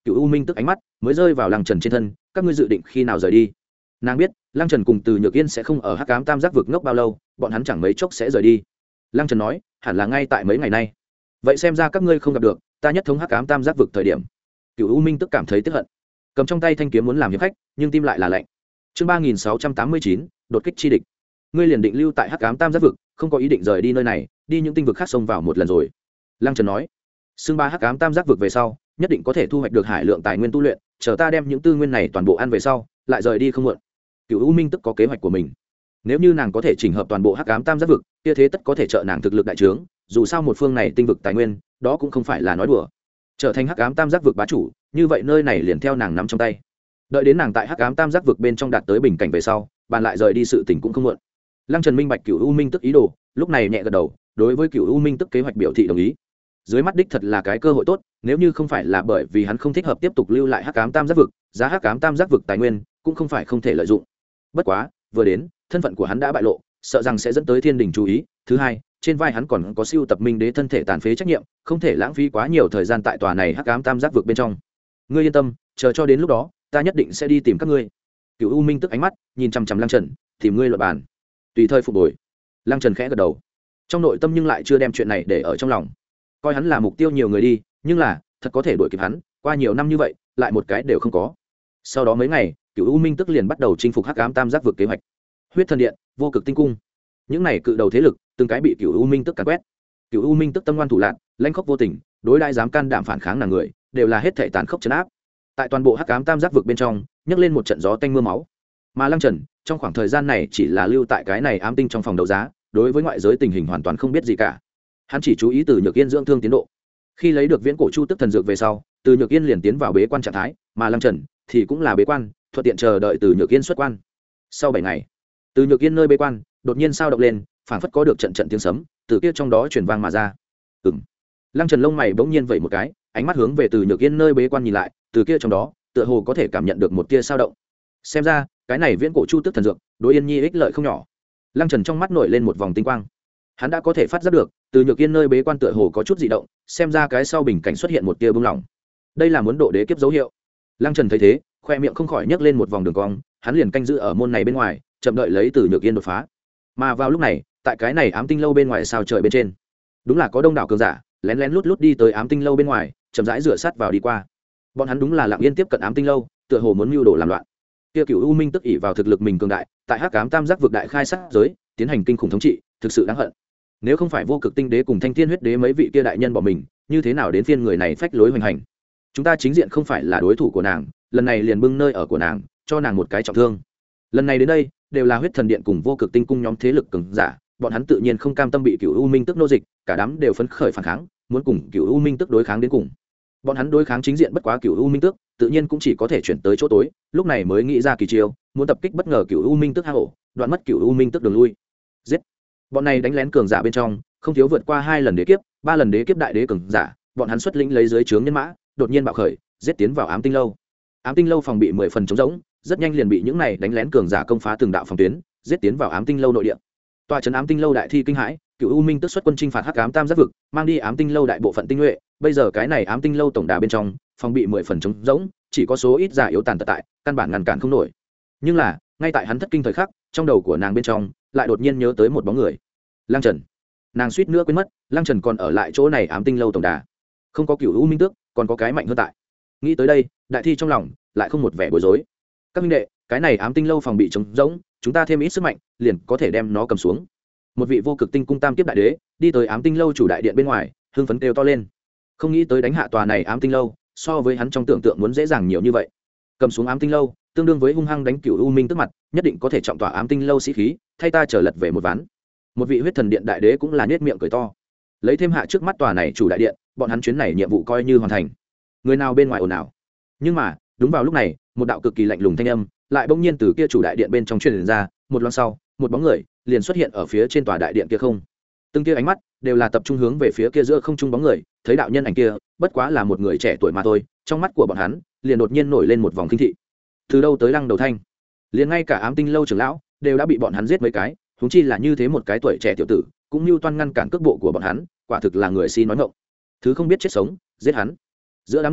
cựu u minh tức ánh mắt mới rơi vào lăng trần trên thân. Các ngươi dự định khi nào rời đi? Nàng biết lăng trần cùng từ nhược yên sẽ không ở hắc ám tam giác vực ngốc bao lâu, bọn hắn chẳng mấy chốc sẽ rời đi. Lăng trần nói hẳn là ngay tại mấy ngày nay. Vậy xem ra các ngươi không gặp được ta nhất thống hắc ám tam giác vực thời điểm. Cựu u minh tức cảm thấy tiếc hận, cầm trong tay thanh kiếm muốn làm hiệp khách, nhưng tim lại là lạnh. Chương ba nghìn sáu trăm tám mươi chín, đột kích chi địch. Ngươi liền định lưu tại hắc ám tam giác vực, không có ý định rời đi nơi này, đi những tinh vực khác xông vào một lần rồi. Lăng trần nói xưng ba hắc ám tam giác vực về sau nhất định có thể thu hoạch được hải lượng tài nguyên tu luyện, chờ ta đem những tư nguyên này toàn bộ ăn về sau lại rời đi không muộn. Cựu u minh tức có kế hoạch của mình, nếu như nàng có thể chỉnh hợp toàn bộ hắc ám tam giác vực, kia thế tất có thể trợ nàng thực lực đại trướng. Dù sao một phương này tinh vực tài nguyên đó cũng không phải là nói đùa, trở thành hắc ám tam giác vực bá chủ, như vậy nơi này liền theo nàng nắm trong tay. Đợi đến nàng tại hắc ám tam giác vực bên trong đạt tới bình cảnh về sau, bàn lại rời đi sự tình cũng không muộn. Lăng trần minh bạch cựu u minh tức ý đồ, lúc này nhẹ gật đầu, đối với cựu u minh tức kế hoạch biểu thị đồng ý. Dưới mắt đích thật là cái cơ hội tốt, nếu như không phải là bởi vì hắn không thích hợp tiếp tục lưu lại hắc ám tam giác vực, giá hắc ám tam giác vực tài nguyên cũng không phải không thể lợi dụng. Bất quá vừa đến thân phận của hắn đã bại lộ, sợ rằng sẽ dẫn tới thiên đình chú ý. Thứ hai, trên vai hắn còn có siêu tập minh đế thân thể tàn phế trách nhiệm, không thể lãng phí quá nhiều thời gian tại tòa này hắc ám tam giác vực bên trong. Ngươi yên tâm, chờ cho đến lúc đó ta nhất định sẽ đi tìm các ngươi. Cựu u minh tức ánh mắt nhìn chằm chằm lăng trần, tìm ngươi luận bàn, tùy thời phục hồi. Lăng trần khẽ gật đầu, trong nội tâm nhưng lại chưa đem chuyện này để ở trong lòng, coi hắn là mục tiêu nhiều người đi, nhưng là thật có thể đuổi kịp hắn, qua nhiều năm như vậy lại một cái đều không có. Sau đó mấy ngày, cựu u minh tức liền bắt đầu chinh phục hắc ám tam giác vực kế hoạch. Huyết thần điện, vô cực tinh cung, những này cự đầu thế lực từng cái bị cựu u minh tức càn quét. Cựu u minh tức tâm ngoan thủ lạn, lãnh khốc vô tình, đối đãi dám can đảm phản kháng nàng người đều là hết thảy tàn khốc trấn áp. Tại toàn bộ hắc ám tam giác vực bên trong nhấc lên một trận gió tanh mưa máu. Mà Lăng Trần trong khoảng thời gian này chỉ là lưu tại cái này ám tinh trong phòng đấu giá, đối với ngoại giới tình hình hoàn toàn không biết gì cả. Hắn chỉ chú ý từ nhược yên dưỡng thương tiến độ. Khi lấy được viễn cổ chu tức thần dược về sau, từ nhược yên liền tiến vào bế quan trạng thái, mà Lăng Trần thì cũng là bế quan, thuận tiện chờ đợi từ nhược yên xuất quan. Sau bảy ngày, từ nhược yên nơi bế quan đột nhiên sao động lên, phảng phất có được trận trận tiếng sấm từ kia trong đó truyền vang mà ra. Ừm. Lăng Trần lông mày bỗng nhiên vẩy một cái, ánh mắt hướng về từ nhược yên nơi bế quan nhìn lại, từ kia trong đó tựa hồ có thể cảm nhận được một tia sao động. Xem ra cái này viễn cổ chu tức thần dược đối yên nhi ích lợi không nhỏ. Lăng Trần trong mắt nổi lên một vòng tinh quang, hắn đã có thể phát giác được từ nhược yên nơi bế quan tựa hồ có chút dị động, xem ra cái sau bình cảnh xuất hiện một tia bung lỏng, đây là muốn độ đế kiếp dấu hiệu. Lăng Trần thấy thế, khoe miệng không khỏi nhấc lên một vòng đường cong, hắn liền canh giữ ở môn này bên ngoài, chậm đợi lấy từ nhược yên đột phá. Mà vào lúc này, tại cái này ám tinh lâu bên ngoài sao trời bên trên, đúng là có đông đảo cường giả lén lén lút lút đi tới ám tinh lâu bên ngoài, chậm rãi rửa sát vào đi qua. Bọn hắn đúng là lặng yên tiếp cận ám tinh lâu, tựa hồ muốn mưu đồ làm loạn. Kia Cửu U Minh tức ỷ vào thực lực mình cường đại, tại hắc ám tam giác vực đại khai sát giới, tiến hành kinh khủng thống trị, thực sự đáng hận. Nếu không phải vô cực tinh đế cùng thanh thiên huyết đế mấy vị kia đại nhân bỏ mình, như thế nào đến phiên người này phách lối hoành hành. Chúng ta chính diện không phải là đối thủ của nàng, lần này liền bưng nơi ở của nàng, cho nàng một cái trọng thương. Lần này đến đây đều là huyết thần điện cùng vô cực tinh cung nhóm thế lực cường giả, bọn hắn tự nhiên không cam tâm bị Cửu U Minh tức nô dịch, cả đám đều phấn khởi phản kháng, muốn cùng Cửu U Minh tức đối kháng đến cùng. Bọn hắn đối kháng chính diện bất quá Cửu U Minh tức, tự nhiên cũng chỉ có thể chuyển tới chỗ tối, lúc này mới nghĩ ra kỳ chiêu, muốn tập kích bất ngờ Cửu U Minh tức hang ổ, đoạn mất Cửu U Minh tức đường lui. Giết! Bọn này đánh lén cường giả bên trong, không thiếu vượt qua hai lần đế kiếp, ba lần đế kiếp đại đế cường giả, bọn hắn xuất lĩnh lấy dưới trướng nhân mã, đột nhiên bạo khởi, giết tiến vào ám tinh lâu. Ám tinh lâu phòng bị mười phần trống rỗng, rất nhanh liền bị những này đánh lén cường giả công phá từng đạo phòng tuyến, giết tiến vào ám tinh lâu nội địa. Tòa trấn ám tinh lâu đại thi kinh hãi, Cửu U Minh tức xuất quân chinh phạt hắc ám tam giác vực, mang đi ám tinh lâu đại bộ phận tinh nhuệ, bây giờ cái này ám tinh lâu tổng đà bên trong, phòng bị mười phần trống rỗng, chỉ có số ít giả yếu tàn tật tại, căn bản ngăn cản không nổi. Nhưng là, ngay tại hắn thất kinh thời khắc, trong đầu của nàng bên trong lại đột nhiên nhớ tới một bóng người. Lăng Trần. Nàng suýt nữa quên mất, Lăng Trần còn ở lại chỗ này ám tinh lâu tổng đà. Không có Cửu U Minh tước, còn có cái mạnh hơn tại. Nghĩ tới đây, đại thi trong lòng lại không một vẻ bối rối. Các minh đệ, cái này ám tinh lâu phòng bị trống rỗng, chúng ta thêm ít sức mạnh, liền có thể đem nó cầm xuống. Một vị vô cực tinh cung tam kiếp đại đế đi tới ám tinh lâu chủ đại điện bên ngoài, hưng phấn kêu to lên. Không nghĩ tới đánh hạ tòa này ám tinh lâu, so với hắn trong tưởng tượng muốn dễ dàng nhiều như vậy. Cầm xuống ám tinh lâu, tương đương với hung hăng đánh Cửu U Minh tức mặt, nhất định có thể trọng tỏa ám tinh lâu sĩ khí, thay ta trở lật về một ván. Một vị huyết thần điện đại đế cũng là nhếch miệng cười to. Lấy thêm hạ trước mắt tòa này chủ đại điện, bọn hắn chuyến này nhiệm vụ coi như hoàn thành. Người nào bên ngoài ồn ào. Nhưng mà, đúng vào lúc này, một đạo cực kỳ lạnh lùng thanh âm lại bỗng nhiên từ kia chủ đại điện bên trong truyền ra, một loáng sau, một bóng người liền xuất hiện ở phía trên tòa đại điện kia không. Từng kia ánh mắt đều là tập trung hướng về phía kia giữa không trung bóng người, thấy đạo nhân ảnh kia, bất quá là một người trẻ tuổi mà thôi, trong mắt của bọn hắn liền đột nhiên nổi lên một vòng kinh thị. Từ đâu tới Lăng Đầu Thanh, liền ngay cả ám tinh lâu trưởng lão đều đã bị bọn hắn giết mấy cái, huống chi là như thế một cái tuổi trẻ tiểu tử, cũng mưu toan ngăn cản cước bộ của bọn hắn, quả thực là người si nói ngọng. Thứ không biết chết sống, giết hắn. Giữa đám người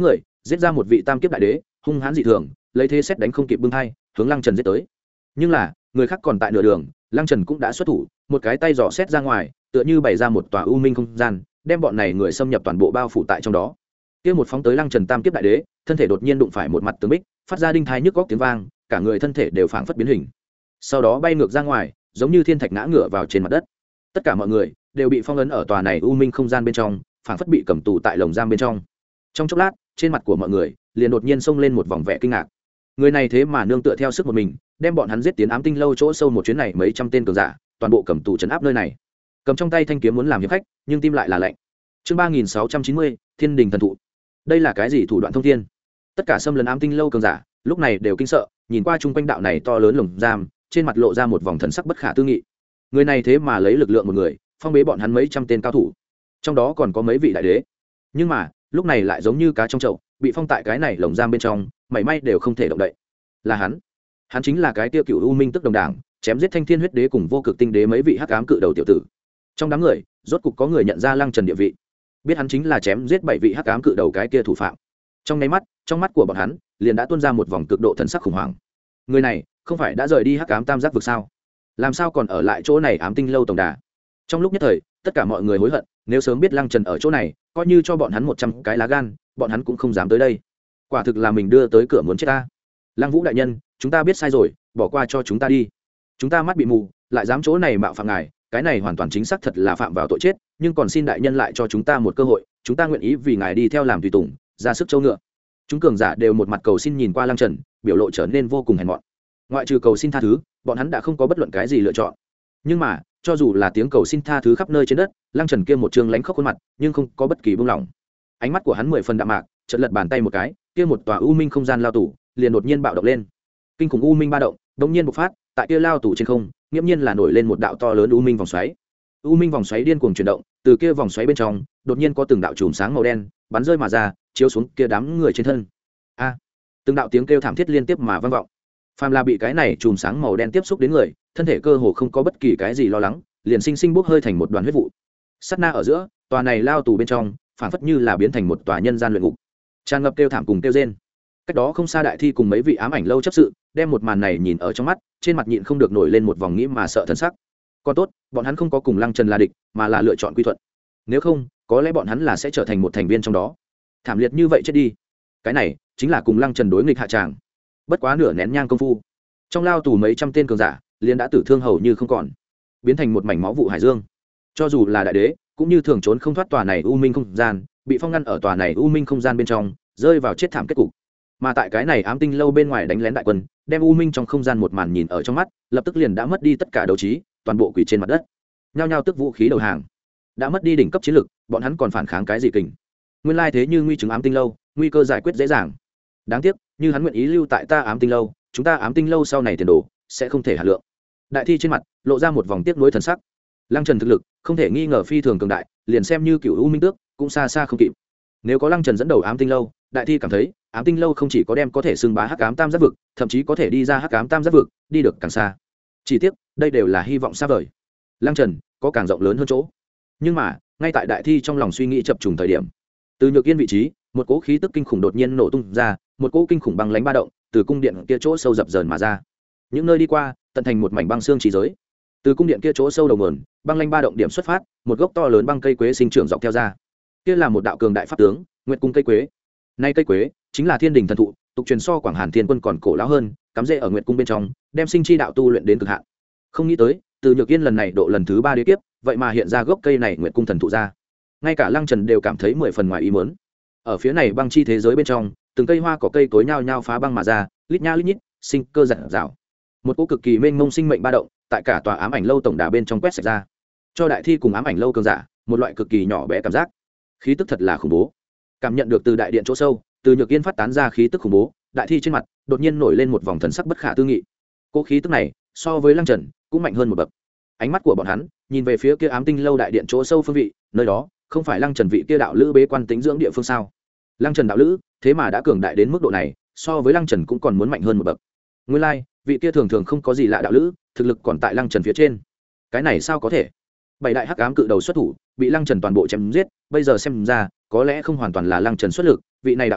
giết ra một vị tam kiếp đại đế hung hãn dị thường, lấy thế xét đánh không kịp bưng thai hướng lăng trần giết tới. Nhưng là người khác còn tại nửa đường, lăng trần cũng đã xuất thủ, một cái tay dò xét ra ngoài, tựa như bày ra một tòa u minh không gian, đem bọn này người xâm nhập toàn bộ bao phủ tại trong đó. Kia một phóng tới lăng trần tam kiếp đại đế, thân thể đột nhiên đụng phải một mặt tường bích, phát ra đinh thai nhức góc tiếng vang, cả người thân thể đều phảng phất biến hình, sau đó bay ngược ra ngoài, giống như thiên thạch ngã ngửa vào trên mặt đất. Tất cả mọi người đều bị phong ấn ở tòa này u minh không gian bên trong, phảng phất bị cầm tù tại lồng giam bên trong. Trong chốc lát, trên mặt của mọi người liền đột nhiên xông lên một vòng vẻ kinh ngạc. Người này thế mà nương tựa theo sức một mình, đem bọn hắn giết tiến ám tinh lâu chỗ sâu một chuyến này mấy trăm tên cường giả, toàn bộ cầm tù trấn áp nơi này. Cầm trong tay thanh kiếm muốn làm hiệp khách, nhưng tim lại là lạnh. Chương ba nghìn sáu trăm chín mươi, Thiên Đình thần thụ. Đây là cái gì thủ đoạn thông thiên? Tất cả xâm lấn ám tinh lâu cường giả, lúc này đều kinh sợ, nhìn qua chung quanh đạo này to lớn lồng giam, trên mặt lộ ra một vòng thần sắc bất khả tư nghị. Người này thế mà lấy lực lượng một người, phong bế bọn hắn mấy trăm tên cao thủ, trong đó còn có mấy vị đại đế. Nhưng mà, lúc này lại giống như cá trong chậu, bị phong tại cái này lồng giam bên trong, mảy may đều không thể động đậy. Là hắn, hắn chính là cái tiêu cựu u minh tức đồng đảng, chém giết thanh thiên huyết đế cùng vô cực tinh đế mấy vị hắc ám cự đầu tiểu tử. Trong đám người, rốt cục có người nhận ra lăng trần địa vị, biết hắn chính là chém giết bảy vị hắc ám cự đầu cái kia thủ phạm. Trong nháy mắt, trong mắt của bọn hắn liền đã tuôn ra một vòng cực độ thần sắc khủng hoảng. Người này không phải đã rời đi hắc ám tam giác vực sao? Làm sao còn ở lại chỗ này ám tinh lâu tổng đà? Trong lúc nhất thời, tất cả mọi người hối hận, nếu sớm biết lăng trần ở chỗ này, coi như cho bọn hắn một trăm cái lá gan, bọn hắn cũng không dám tới đây. Quả thực là mình đưa tới cửa muốn chết ta. Lăng Vũ đại nhân, chúng ta biết sai rồi, bỏ qua cho chúng ta đi. Chúng ta mắt bị mù, lại dám chỗ này mạo phạm ngài, cái này hoàn toàn chính xác thật là phạm vào tội chết, nhưng còn xin đại nhân lại cho chúng ta một cơ hội, chúng ta nguyện ý vì ngài đi theo làm tùy tùng, ra sức châu ngựa. Chúng cường giả đều một mặt cầu xin nhìn qua lăng trần, biểu lộ trở nên vô cùng hèn mọn. Ngoại trừ cầu xin tha thứ, bọn hắn đã không có bất luận cái gì lựa chọn. Nhưng mà, cho dù là tiếng cầu xin tha thứ khắp nơi trên đất, lăng trần kia một trương lánh khóc khuôn mặt, nhưng không có bất kỳ buông lỏng. Ánh mắt của hắn mười phần đạm mạc, chợt lật bàn tay một cái, kia một tòa u minh không gian lao tủ liền đột nhiên bạo động lên. Kinh khủng u minh ba động đột nhiên bộc phát, tại kia lao tủ trên không, nghiễm nhiên là nổi lên một đạo to lớn u minh vòng xoáy. U minh vòng xoáy điên cuồng chuyển động, từ kia vòng xoáy bên trong, đột nhiên có từng đạo chùm sáng màu đen bắn rơi mà ra, chiếu xuống kia đám người trên thân. A! Từng đạo tiếng kêu thảm thiết liên tiếp mà vang vọng. Phàm là bị cái này chùm sáng màu đen tiếp xúc đến người, thân thể cơ hồ không có bất kỳ cái gì lo lắng, liền sinh sinh bốc hơi thành một đoàn huyết vụ. Sát na ở giữa, tòa này lao tù bên trong, phản phất như là biến thành một tòa nhân gian luyện ngục, tràn ngập kêu thảm cùng kêu rên. Cách đó không xa đại thi cùng mấy vị ám ảnh lâu chấp sự, đem một màn này nhìn ở trong mắt, trên mặt nhịn không được nổi lên một vòng nghĩ mà sợ thần sắc. Còn tốt, bọn hắn không có cùng Lăng Trần là địch, mà là lựa chọn quy thuận. Nếu không, có lẽ bọn hắn là sẽ trở thành một thành viên trong đó. Thảm liệt như vậy chết đi. Cái này chính là cùng Lăng Trần đối nghịch hạ tràng. Bất quá nửa nén nhang công phu, trong lao tù mấy trăm tên cường giả liền đã tử thương hầu như không còn, biến thành một mảnh máu vụ hải dương. Cho dù là đại đế, cũng như thường trốn không thoát tòa này u minh không gian, bị phong ngăn ở tòa này u minh không gian bên trong, rơi vào chết thảm kết cục. Mà tại cái này ám tinh lâu bên ngoài đánh lén đại quân, đem u minh trong không gian một màn nhìn ở trong mắt, lập tức liền đã mất đi tất cả đấu trí, toàn bộ quỳ trên mặt đất, nhao nhao tức vũ khí đầu hàng. Đã mất đi đỉnh cấp chiến lực, bọn hắn còn phản kháng cái gì kình? Nguyên lai thế như nguy chứng ám tinh lâu, nguy cơ giải quyết dễ dàng. Đáng tiếc, như hắn nguyện ý lưu tại ta ám tinh lâu, chúng ta ám tinh lâu sau này tiền đồ sẽ không thể hạt lượng. Đại thi trên mặt lộ ra một vòng tiếc nuối thần sắc. Lăng Trần thực lực không thể nghi ngờ phi thường cường đại, liền xem như cựu u minh tước cũng xa xa không kịp. Nếu có Lăng Trần dẫn đầu ám tinh lâu, đại thi cảm thấy ám tinh lâu không chỉ có đem có thể xưng bá hắc ám tam giác vực, thậm chí có thể đi ra hắc ám tam giác vực, đi được càng xa. Chỉ tiếc, đây đều là hy vọng xa vời. Lăng Trần có càng rộng lớn hơn chỗ. Nhưng mà, ngay tại đại thi trong lòng suy nghĩ chập trùng thời điểm, từ Nhược Yên vị trí, một cỗ khí tức kinh khủng đột nhiên nổ tung ra, một cỗ kinh khủng băng lãnh ba động từ cung điện kia chỗ sâu dập dờn mà ra. Những nơi đi qua, tận thành một mảnh băng xương chỉ giới. Từ cung điện kia chỗ sâu đầu nguồn, băng lãnh ba động điểm xuất phát, một gốc to lớn băng cây quế sinh trưởng dọc theo ra. Kia là một đạo cường đại pháp tướng, Nguyệt cung cây quế. Nay cây quế chính là Thiên Đình thần thụ, tục truyền so Quảng Hàn Thiên Quân còn cổ lão hơn, cắm rễ ở Nguyệt cung bên trong, đem sinh chi đạo tu luyện đến cực hạn. Không nghĩ tới, từ Nhược Yên lần này độ lần thứ ba đế kiếp, vậy mà hiện ra gốc cây này Nguyệt cung thần thụ ra. Ngay cả Lăng Trần đều cảm thấy mười phần ngoài ý muốn. Ở phía này băng chi thế giới bên trong, từng cây hoa cỏ cây cối nhao nhao phá băng mà ra, lít nha lít nhít, sinh cơ rạng rào. Một cỗ cực kỳ mênh mông sinh mệnh ba động, tại cả tòa ám ảnh lâu tổng đà bên trong quét sạch ra, cho đại thi cùng ám ảnh lâu cường giả một loại cực kỳ nhỏ bé cảm giác. Khí tức thật là khủng bố. Cảm nhận được từ đại điện chỗ sâu, từ Nhược Yên phát tán ra khí tức khủng bố, đại thi trên mặt đột nhiên nổi lên một vòng thần sắc bất khả tư nghị. Cỗ khí tức này, so với Lăng Trần, cũng mạnh hơn một bậc. Ánh mắt của bọn hắn nhìn về phía kia ám tinh lâu đại điện chỗ sâu phương vị, nơi đó không phải Lăng Trần vị kia đạo lữ bế quan tĩnh dưỡng địa phương sao? Lăng Trần đạo lữ thế mà đã cường đại đến mức độ này, so với Lăng Trần cũng còn muốn mạnh hơn một bậc. Nguyên lai, like, vị kia thường thường không có gì lạ đạo lữ, thực lực còn tại Lăng Trần phía trên. Cái này sao có thể? Bảy đại hắc ám cự đầu xuất thủ, bị Lăng Trần toàn bộ chém giết, bây giờ xem ra, có lẽ không hoàn toàn là Lăng Trần xuất lực, vị này đạo lữ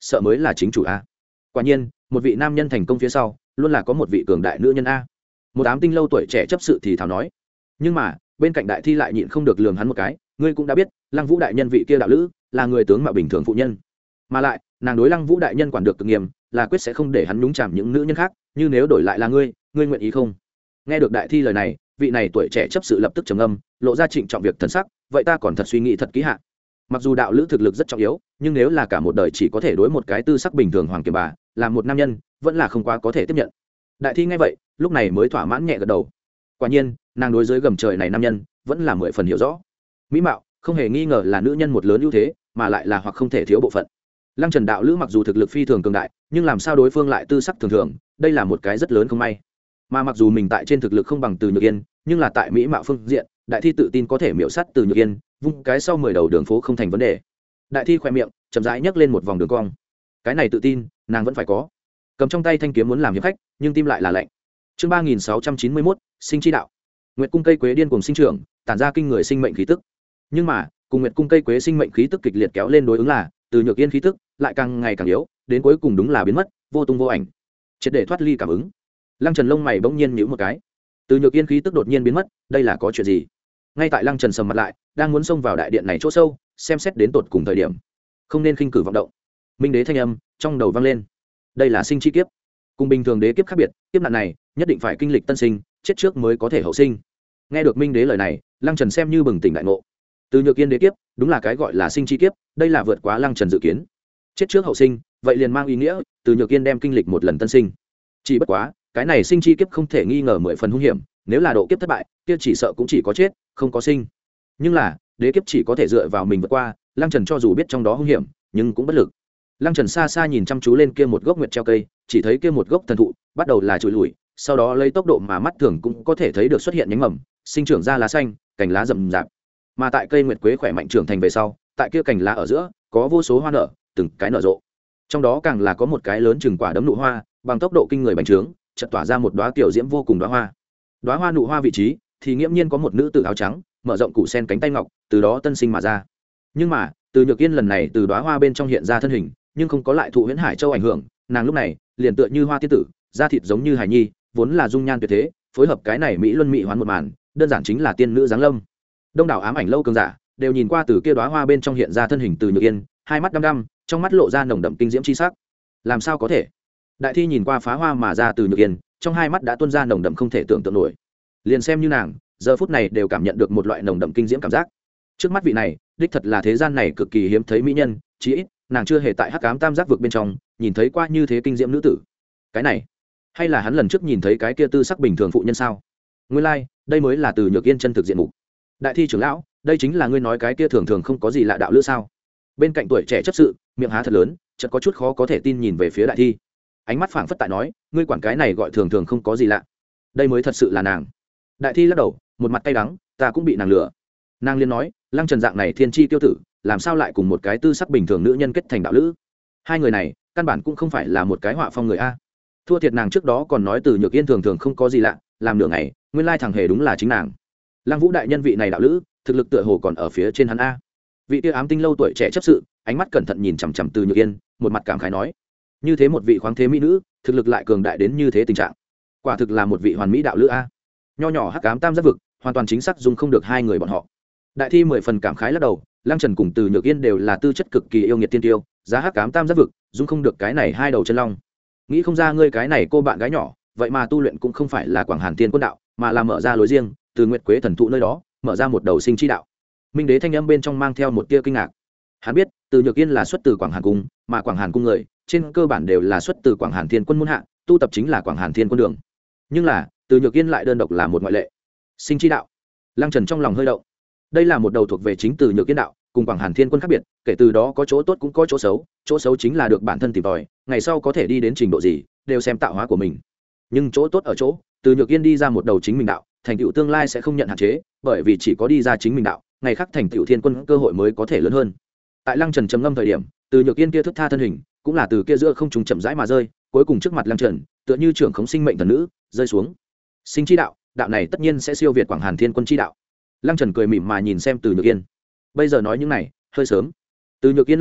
sợ mới là chính chủ a. Quả nhiên một vị nam nhân thành công phía sau luôn là có một vị cường đại nữ nhân a. Một ám tinh lâu tuổi trẻ chấp sự thì thảo nói. Nhưng mà bên cạnh đại thi lại nhịn không được lườm hắn một cái, ngươi cũng đã biết Lăng Vũ đại nhân vị kia đạo lữ là người tướng mạo bình thường phụ nhân, mà lại nàng đối Lăng Vũ đại nhân quản được cực nghiêm, là quyết sẽ không để hắn nhúng chạm những nữ nhân khác, như nếu đổi lại là ngươi ngươi nguyện ý không? Nghe được đại thi lời này, vị này tuổi trẻ chấp sự lập tức trầm ngâm, lộ ra trịnh trọng việc thần sắc, vậy ta còn thật suy nghĩ thật kỹ hạ. Mặc dù đạo lữ thực lực rất trọng yếu, nhưng nếu là cả một đời chỉ có thể đối một cái tư sắc bình thường hoàng kiều bà, làm một nam nhân vẫn là không quá có thể tiếp nhận. Đại thi nghe vậy lúc này mới thỏa mãn nhẹ gật đầu. Quả nhiên nàng đối dưới gầm trời này nam nhân vẫn là mười phần hiểu rõ. Mỹ mạo không hề nghi ngờ là nữ nhân một lớn ưu thế, mà lại là hoặc không thể thiếu bộ phận. Lăng Trần đạo lữ mặc dù thực lực phi thường cường đại, nhưng làm sao đối phương lại tư sắc thường thường, đây là một cái rất lớn không may. Mà mặc dù mình tại trên thực lực không bằng Từ Nhược Yên, nhưng là tại mỹ mạo phương diện, đại thi tự tin có thể miểu sát Từ Nhược Yên, vung cái sau mười đầu đường phố không thành vấn đề. Đại thi khoe miệng chậm rãi nhấc lên một vòng đường cong. Cái này tự tin nàng vẫn phải có. Cầm trong tay thanh kiếm muốn làm hiệp khách, nhưng tim lại là lạnh. Chương ba nghìn sáu trăm chín mươi mốt, sinh chi đạo. Nguyệt cung cây quế điên cuồng sinh trưởng, tản ra kinh người sinh mệnh khí tức. Nhưng mà cùng Nguyệt cung cây quế sinh mệnh khí tức kịch liệt kéo lên đối ứng là Từ Nhược Yên khí tức lại càng ngày càng yếu, đến cuối cùng đúng là biến mất, vô tung vô ảnh, triệt để thoát ly cảm ứng. Lăng Trần lông mày bỗng nhiên nhíu một cái. Từ Nhược Yên khí tức đột nhiên biến mất, đây là có chuyện gì? Ngay tại Lăng Trần sầm mặt lại, đang muốn xông vào đại điện này chỗ sâu, xem xét đến tột cùng thời điểm, không nên khinh cử vọng động. Minh đế thanh âm trong đầu vang lên. Đây là sinh chi kiếp, cùng bình thường đế kiếp khác biệt, kiếp nạn này nhất định phải kinh lịch tân sinh, chết trước mới có thể hậu sinh. Nghe được Minh đế lời này, Lăng Trần xem như bừng tỉnh đại ngộ. Từ Nhược Yên đế kiếp đúng là cái gọi là sinh chi kiếp, đây là vượt quá Lăng Trần dự kiến. Chết trước hậu sinh, vậy liền mang ý nghĩa Từ Nhược Yên đem kinh lịch một lần tân sinh. Chỉ bất quá cái này sinh chi kiếp không thể nghi ngờ mười phần hung hiểm, nếu là độ kiếp thất bại kia chỉ sợ cũng chỉ có chết không có sinh. Nhưng là đế kiếp chỉ có thể dựa vào mình vượt qua, Lăng Trần cho dù biết trong đó hung hiểm nhưng cũng bất lực. Lăng Trần xa xa nhìn chăm chú lên kia một gốc nguyệt treo cây, chỉ thấy kia một gốc thần thụ bắt đầu là trụi lùi, sau đó lấy tốc độ mà mắt thường cũng có thể thấy được xuất hiện nhánh mầm, sinh trưởng ra lá xanh, cành lá rậm rạp. Mà tại cây nguyệt quế khỏe mạnh trưởng thành về sau, tại kia cành lá ở giữa có vô số hoa nở, từng cái nở rộ. Trong đó càng là có một cái lớn chừng quả đấm nụ hoa, bằng tốc độ kinh người bành trướng, chợt tỏa ra một đóa tiểu diễm vô cùng đóa hoa. Đóa hoa nụ hoa vị trí thì nghiễm nhiên có một nữ tử áo trắng, mở rộng củ sen cánh tay ngọc, từ đó tân sinh mà ra. Nhưng mà, Từ Nhược Yên lần này từ đóa hoa bên trong hiện ra thân hình, nhưng không có lại thụ Huyễn Hải Châu ảnh hưởng, nàng lúc này liền tựa như hoa tiên tử, da thịt giống như hải nhi, vốn là dung nhan tuyệt thế, phối hợp cái này mỹ luân mỹ hoán một màn, đơn giản chính là tiên nữ giáng lâm. Đông đảo ám ảnh lâu cường giả đều nhìn qua từ kia đóa hoa bên trong hiện ra thân hình Từ Nhược Yên, hai mắt đăm đăm, trong mắt lộ ra nồng đậm kinh diễm chi sắc. Làm sao có thể? Đại thi nhìn qua phá hoa mà ra Từ Nhược Yên, trong hai mắt đã tuôn ra nồng đậm không thể tưởng tượng nổi. Liền xem như nàng, giờ phút này đều cảm nhận được một loại nồng đậm kinh diễm cảm giác. Trước mắt vị này, đích thật là thế gian này cực kỳ hiếm thấy mỹ nhân, chí ít nàng chưa hề tại Hắc Ám Tam Giác vực bên trong nhìn thấy qua như thế kinh diễm nữ tử. Cái này, hay là hắn lần trước nhìn thấy cái kia tư sắc bình thường phụ nhân sao? Nguyên lai, like, đây mới là Từ Nhược Yên chân thực diện mục. Đại thi trưởng lão, đây chính là ngươi nói cái kia thường thường không có gì lạ đạo lữ sao? Bên cạnh tuổi trẻ chấp sự, miệng há thật lớn, chợt có chút khó có thể tin nhìn về phía đại thi. Ánh mắt phảng phất tại nói, ngươi quản cái này gọi thường thường không có gì lạ. Đây mới thật sự là nàng. Đại thi lắc đầu, một mặt cay đắng, ta cũng bị nàng lừa. Nàng liên nói, Lăng Trần dạng này thiên chi tiêu tử, làm sao lại cùng một cái tư sắc bình thường nữ nhân kết thành đạo lữ? Hai người này, căn bản cũng không phải là một cái họa phong người a. Thua thiệt nàng trước đó còn nói Từ Nhược Yên thường thường không có gì lạ, làm nửa ngày, nguyên lai thằng hề đúng là chính nàng. Lăng Vũ đại nhân vị này đạo lữ, thực lực tựa hồ còn ở phía trên hắn a. Vị kia ám tinh lâu tuổi trẻ chấp sự, ánh mắt cẩn thận nhìn chằm chằm Từ Nhược Yên, một mặt cảm khái nói, như thế một vị khoáng thế mỹ nữ, thực lực lại cường đại đến như thế tình trạng, quả thực là một vị hoàn mỹ đạo lữ a. Nho nhỏ Hắc Ám Tam Giác vực, hoàn toàn chính xác dùng không được hai người bọn họ. Đại thi mười phần cảm khái lắc đầu, Lăng Trần cùng Từ Nhược Yên đều là tư chất cực kỳ yêu nghiệt tiên tiêu, giá Hắc Ám Tam Giác vực, dung không được cái này hai đầu chân long. Nghĩ không ra ngươi cái này cô bạn gái nhỏ, vậy mà tu luyện cũng không phải là Quảng Hàn Thiên Quân đạo, mà là mở ra lối riêng, từ Nguyệt Quế thần thụ nơi đó, mở ra một đầu sinh chi đạo. Minh đế thanh âm bên trong mang theo một tia kinh ngạc. Hắn biết, Từ Nhược Yên là xuất từ Quảng Hàn cung, mà Quảng Hàn cung người, trên cơ bản đều là xuất từ Quảng Hàn Thiên Quân môn hạ, tu tập chính là Quảng Hàn Thiên Quân đường. Nhưng là, Từ Nhược Yên lại đơn độc là một ngoại lệ. Sinh chi đạo. Lăng Trần trong lòng hơi động. Đây là một đầu thuộc về chính Từ Nhược Yên đạo, cùng Quảng Hàn Thiên Quân khác biệt, kể từ đó có chỗ tốt cũng có chỗ xấu, chỗ xấu chính là được bản thân tìm tòi, ngày sau có thể đi đến trình độ gì, đều xem tạo hóa của mình. Nhưng chỗ tốt ở chỗ, Từ Nhược Yên đi ra một đầu chính mình đạo, thành tựu tương lai sẽ không nhận hạn chế, bởi vì chỉ có đi ra chính mình đạo, ngày khác thành tựu Thiên Quân cơ hội mới có thể lớn hơn. Tại Lăng Trần trầm ngâm thời điểm, Từ Nhược Yên kia thức tha thân hình, cũng là từ kia giữa không trùng chậm rãi mà rơi, cuối cùng trước mặt Lăng Trần, tựa như trưởng khống sinh mệnh thần nữ, rơi xuống. Sinh chi đạo, đạo này tất nhiên sẽ siêu việt Quảng Hàn Thiên Quân chi đạo. Lăng Trần cười mỉm mà nhìn xem Từ Nhược Yên. Bây giờ nói những này, hơi sớm. Từ Nhược Yên lắc đầu,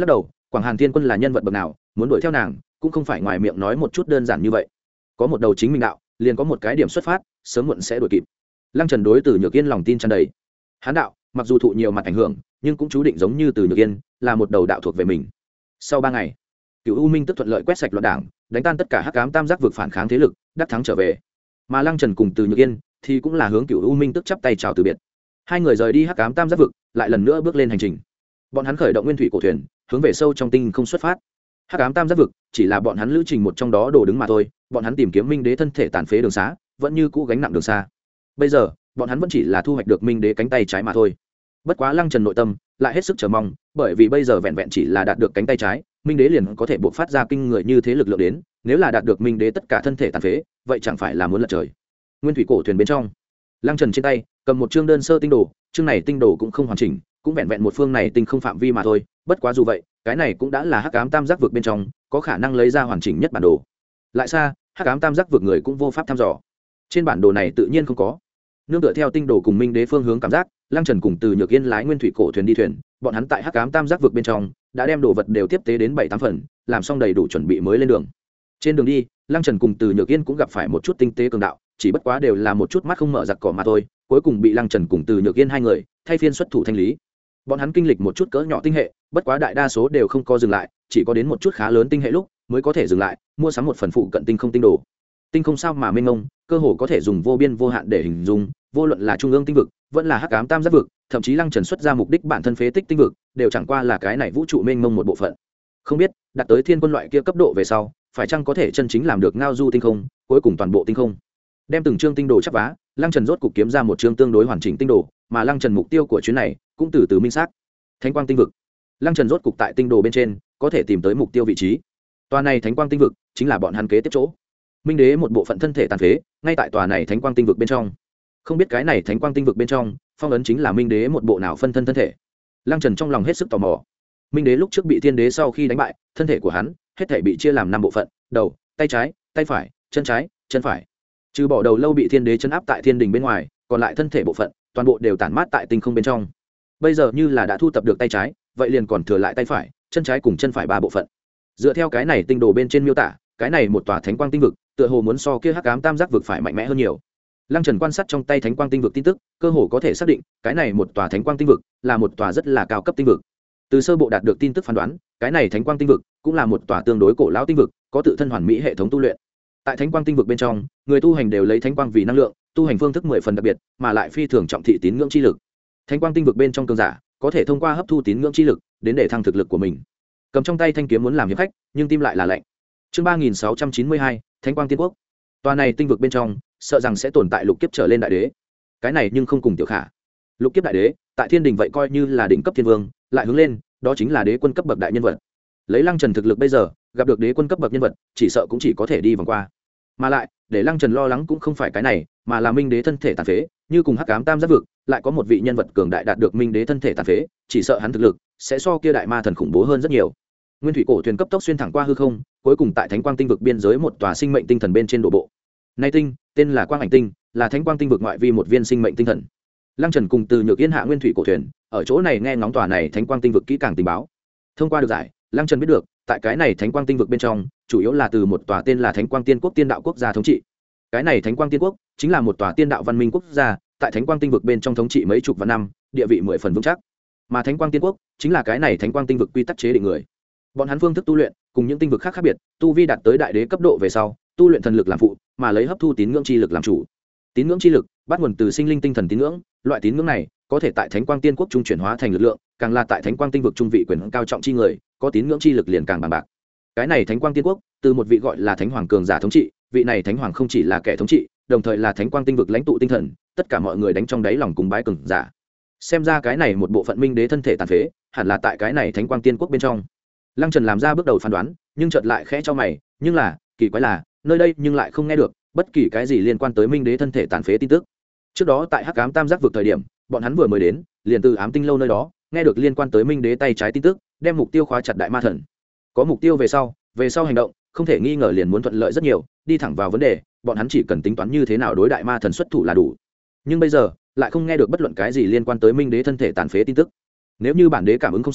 Quảng Hàn Thiên Quân là nhân vật bậc nào, muốn đuổi theo nàng cũng không phải ngoài miệng nói một chút đơn giản như vậy. Có một đầu chính mình đạo, liền có một cái điểm xuất phát, sớm muộn sẽ đuổi kịp. Lăng Trần đối Từ Nhược Yên lòng tin tràn đầy. Hán đạo mặc dù thụ nhiều mặt ảnh hưởng, nhưng cũng chú định giống như Từ Nhược Yên, là một đầu đạo thuộc về mình. Sau ba ngày, Cửu U Minh tức thuận lợi quét sạch loạn đảng, đánh tan tất cả hắc ám tam giác vực phản kháng thế lực, đắc thắng trở về. Mà Lăng Trần cùng Từ Nhược Yên thì cũng là hướng Cửu U Minh tức chắp tay chào từ biệt. Hai người rời đi hắc ám tam giác vực, lại lần nữa bước lên hành trình. Bọn hắn khởi động nguyên thủy cổ thuyền, hướng về sâu trong tinh không xuất phát. Hắc ám tam giác vực chỉ là bọn hắn lữ trình một trong đó đồ đứng mà thôi, bọn hắn tìm kiếm Minh Đế thân thể tàn phế đường xá, vẫn như cũ gánh nặng đường xa. Bây giờ, bọn hắn vẫn chỉ là thu hoạch được Minh Đế cánh tay trái mà thôi. Bất quá Lăng Trần nội tâm lại hết sức chờ mong, bởi vì bây giờ vẹn vẹn chỉ là đạt được cánh tay trái, Minh Đế liền có thể buộc phát ra kinh người như thế lực lượng đến, nếu là đạt được Minh Đế tất cả thân thể tàn phế, vậy chẳng phải là muốn lật trời. Nguyên thủy cổ thuyền bên trong, Lăng Trần trên tay cầm một chương đơn sơ tinh đồ, chương này tinh đồ cũng không hoàn chỉnh, cũng vẹn vẹn một phương này tinh không phạm vi mà thôi, bất quá dù vậy, cái này cũng đã là hắc ám tam giác vực bên trong có khả năng lấy ra hoàn chỉnh nhất bản đồ. Lại xa, hắc ám tam giác vực người cũng vô pháp thăm dò. Trên bản đồ này tự nhiên không có. Nương tựa theo tinh đồ cùng Minh Đế phương hướng cảm giác, Lăng Trần cùng Từ Nhược Yên lái nguyên thủy cổ thuyền đi thuyền, bọn hắn tại hắc ám tam giác vực bên trong đã đem đồ vật đều tiếp tế đến bảy tám phần, làm xong đầy đủ chuẩn bị mới lên đường. Trên đường đi, Lăng Trần cùng Từ Nhược Yên cũng gặp phải một chút tinh tế cường đạo, chỉ bất quá đều là một chút mắt không mở giặc cỏ mà thôi, cuối cùng bị Lăng Trần cùng Từ Nhược Yên hai người thay phiên xuất thủ thanh lý. Bọn hắn kinh lịch một chút cỡ nhỏ tinh hệ, bất quá đại đa số đều không có dừng lại, chỉ có đến một chút khá lớn tinh hệ lúc mới có thể dừng lại, mua sắm một phần phụ cận tinh không tinh đồ. Tinh không sao mà mênh mông, cơ hồ có thể dùng vô biên vô hạn để hình dung, vô luận là trung ương tinh vực, vẫn là hắc ám tam giác vực, thậm chí Lăng Trần xuất ra mục đích bản thân phế tích tinh vực, đều chẳng qua là cái này vũ trụ mênh mông một bộ phận. Không biết, đạt tới thiên quân loại kia cấp độ về sau, phải chăng có thể chân chính làm được ngao du tinh không, cuối cùng toàn bộ tinh không. Đem từng chương tinh đồ chắp vá, Lăng Trần rốt cục kiếm ra một chương tương đối hoàn chỉnh tinh đồ, mà Lăng Trần mục tiêu của chuyến này cũng từ từ minh xác. Thánh quang tinh vực. Lăng Trần rốt cục tại tinh đồ bên trên có thể tìm tới mục tiêu vị trí. Tòa này Thánh quang tinh vực chính là bọn hắn kế tiếp chỗ. Minh Đế một bộ phận thân thể tàn phế, ngay tại tòa này Thánh quang tinh vực bên trong. Không biết cái này Thánh quang tinh vực bên trong, phong ấn chính là Minh Đế một bộ nào phân thân thân thể. Lăng Trần trong lòng hết sức tò mò. Minh Đế lúc trước bị Thiên Đế sau khi đánh bại, thân thể của hắn hết thể bị chia làm năm bộ phận: đầu, tay trái, tay phải, chân trái, chân phải. Trừ bỏ đầu lâu bị Thiên Đế chấn áp tại Thiên Đình bên ngoài, còn lại thân thể bộ phận toàn bộ đều tản mát tại tinh không bên trong. Bây giờ như là đã thu tập được tay trái, vậy liền còn thừa lại tay phải, chân trái cùng chân phải ba bộ phận. Dựa theo cái này tinh đồ bên trên miêu tả, cái này một tòa Thánh quang tinh vực tựa hồ muốn so kia hắc ám tam giác vực phải mạnh mẽ hơn nhiều. Lăng Trần quan sát trong tay Thánh quang tinh vực tin tức, cơ hồ có thể xác định cái này một tòa Thánh quang tinh vực là một tòa rất là cao cấp tinh vực. Từ sơ bộ đạt được tin tức phán đoán, cái này Thánh quang tinh vực cũng là một tòa tương đối cổ lão tinh vực, có tự thân hoàn mỹ hệ thống tu luyện. Tại Thánh quang tinh vực bên trong, người tu hành đều lấy thánh quang vì năng lượng, tu hành phương thức mười phần đặc biệt, mà lại phi thường trọng thị tín ngưỡng chi lực. Thánh quang tinh vực bên trong cường giả có thể thông qua hấp thu tín ngưỡng chi lực đến để thăng thực lực của mình. Cầm trong tay thanh kiếm muốn làm hiệp khách, nhưng tim lại là lạnh. Chương ba nghìn sáu trăm chín mươi hai, Thánh quang tiên quốc. Tòa này tinh vực bên trong, sợ rằng sẽ tồn tại lục kiếp trở lên đại đế. Cái này nhưng không cùng tiểu khả. Lục kiếp đại đế, tại Thiên Đình vậy coi như là đỉnh cấp thiên vương, lại hướng lên, đó chính là đế quân cấp bậc đại nhân vật. Lấy Lăng Trần thực lực bây giờ, gặp được đế quân cấp bậc nhân vật, chỉ sợ cũng chỉ có thể đi vòng qua. Mà lại, để Lăng Trần lo lắng cũng không phải cái này, mà là Minh Đế thân thể tàn phế, như cùng hắc ám tam giác vực, lại có một vị nhân vật cường đại đạt được Minh Đế thân thể tàn phế, chỉ sợ hắn thực lực sẽ so kia đại ma thần khủng bố hơn rất nhiều. Nguyên thủy cổ thuyền cấp tốc xuyên thẳng qua hư không, cuối cùng tại Thánh quang tinh vực biên giới một tòa sinh mệnh tinh thần bên trên đổ bộ. Nay tinh, tên là Quang Ảnh tinh, là Thánh quang tinh vực ngoại vi một viên sinh mệnh tinh thần. Lăng Trần cùng Từ Nhược Yên hạ nguyên thủy cổ thuyền, ở chỗ này nghe ngóng tòa này Thánh quang tinh vực kỹ càng tình báo. Thông qua được giải, Lăng Trần biết được, tại cái này Thánh quang tinh vực bên trong, chủ yếu là từ một tòa tên là Thánh quang tiên quốc tiên đạo quốc gia thống trị. Cái này Thánh quang tiên quốc chính là một tòa tiên đạo văn minh quốc gia, tại Thánh quang tinh vực bên trong thống trị mấy chục vạn năm, địa vị mười phần vững chắc. Mà Thánh quang tiên quốc chính là cái này Thánh quang tinh vực quy tắc chế định người. Bọn hắn phương thức tu luyện cùng những tinh vực khác khác biệt, tu vi đạt tới đại đế cấp độ về sau, tu luyện thần lực làm phụ, mà lấy hấp thu tín ngưỡng chi lực làm chủ. Tín ngưỡng chi lực bắt nguồn từ sinh linh tinh thần tín ngưỡng, loại tín ngưỡng này có thể tại Thánh quang tiên quốc trung chuyển hóa thành lực lượng, càng là tại Thánh quang tinh vực trung vị quyền cao trọng chi người, có tín ngưỡng chi lực liền càng bằng bạc. Cái này Thánh quang tiên quốc từ một vị gọi là Thánh hoàng cường giả thống trị, vị này Thánh hoàng không chỉ là kẻ thống trị, đồng thời là Thánh quang tinh vực lãnh tụ tinh thần, tất cả mọi người đánh trong đáy lòng cùng bái cường giả. Xem ra cái này một bộ phận Minh Đế thân thể tàn phế, hẳn là tại cái này Thánh quang tiên quốc bên trong. Lăng Trần làm ra bước đầu phán đoán, nhưng chợt lại khẽ cho mày, nhưng là, kỳ quái là, nơi đây nhưng lại không nghe được bất kỳ cái gì liên quan tới Minh Đế thân thể tàn phế tin tức. Trước đó tại Hắc Ám Tam Giác vực thời điểm, bọn hắn vừa mới đến, liền từ Ám Tinh lâu nơi đó, nghe được liên quan tới Minh Đế tay trái tin tức, đem mục tiêu khóa chặt đại ma thần. Có mục tiêu về sau, về sau hành động, không thể nghi ngờ liền muốn thuận lợi rất nhiều, đi thẳng vào vấn đề, bọn hắn chỉ cần tính toán như thế nào đối đại ma thần xuất thủ là đủ. Nhưng bây giờ, lại không nghe được bất luận cái gì liên quan tới Minh Đế thân thể tàn phế tin tức. Nếu như bản đế cảm ứng không sai,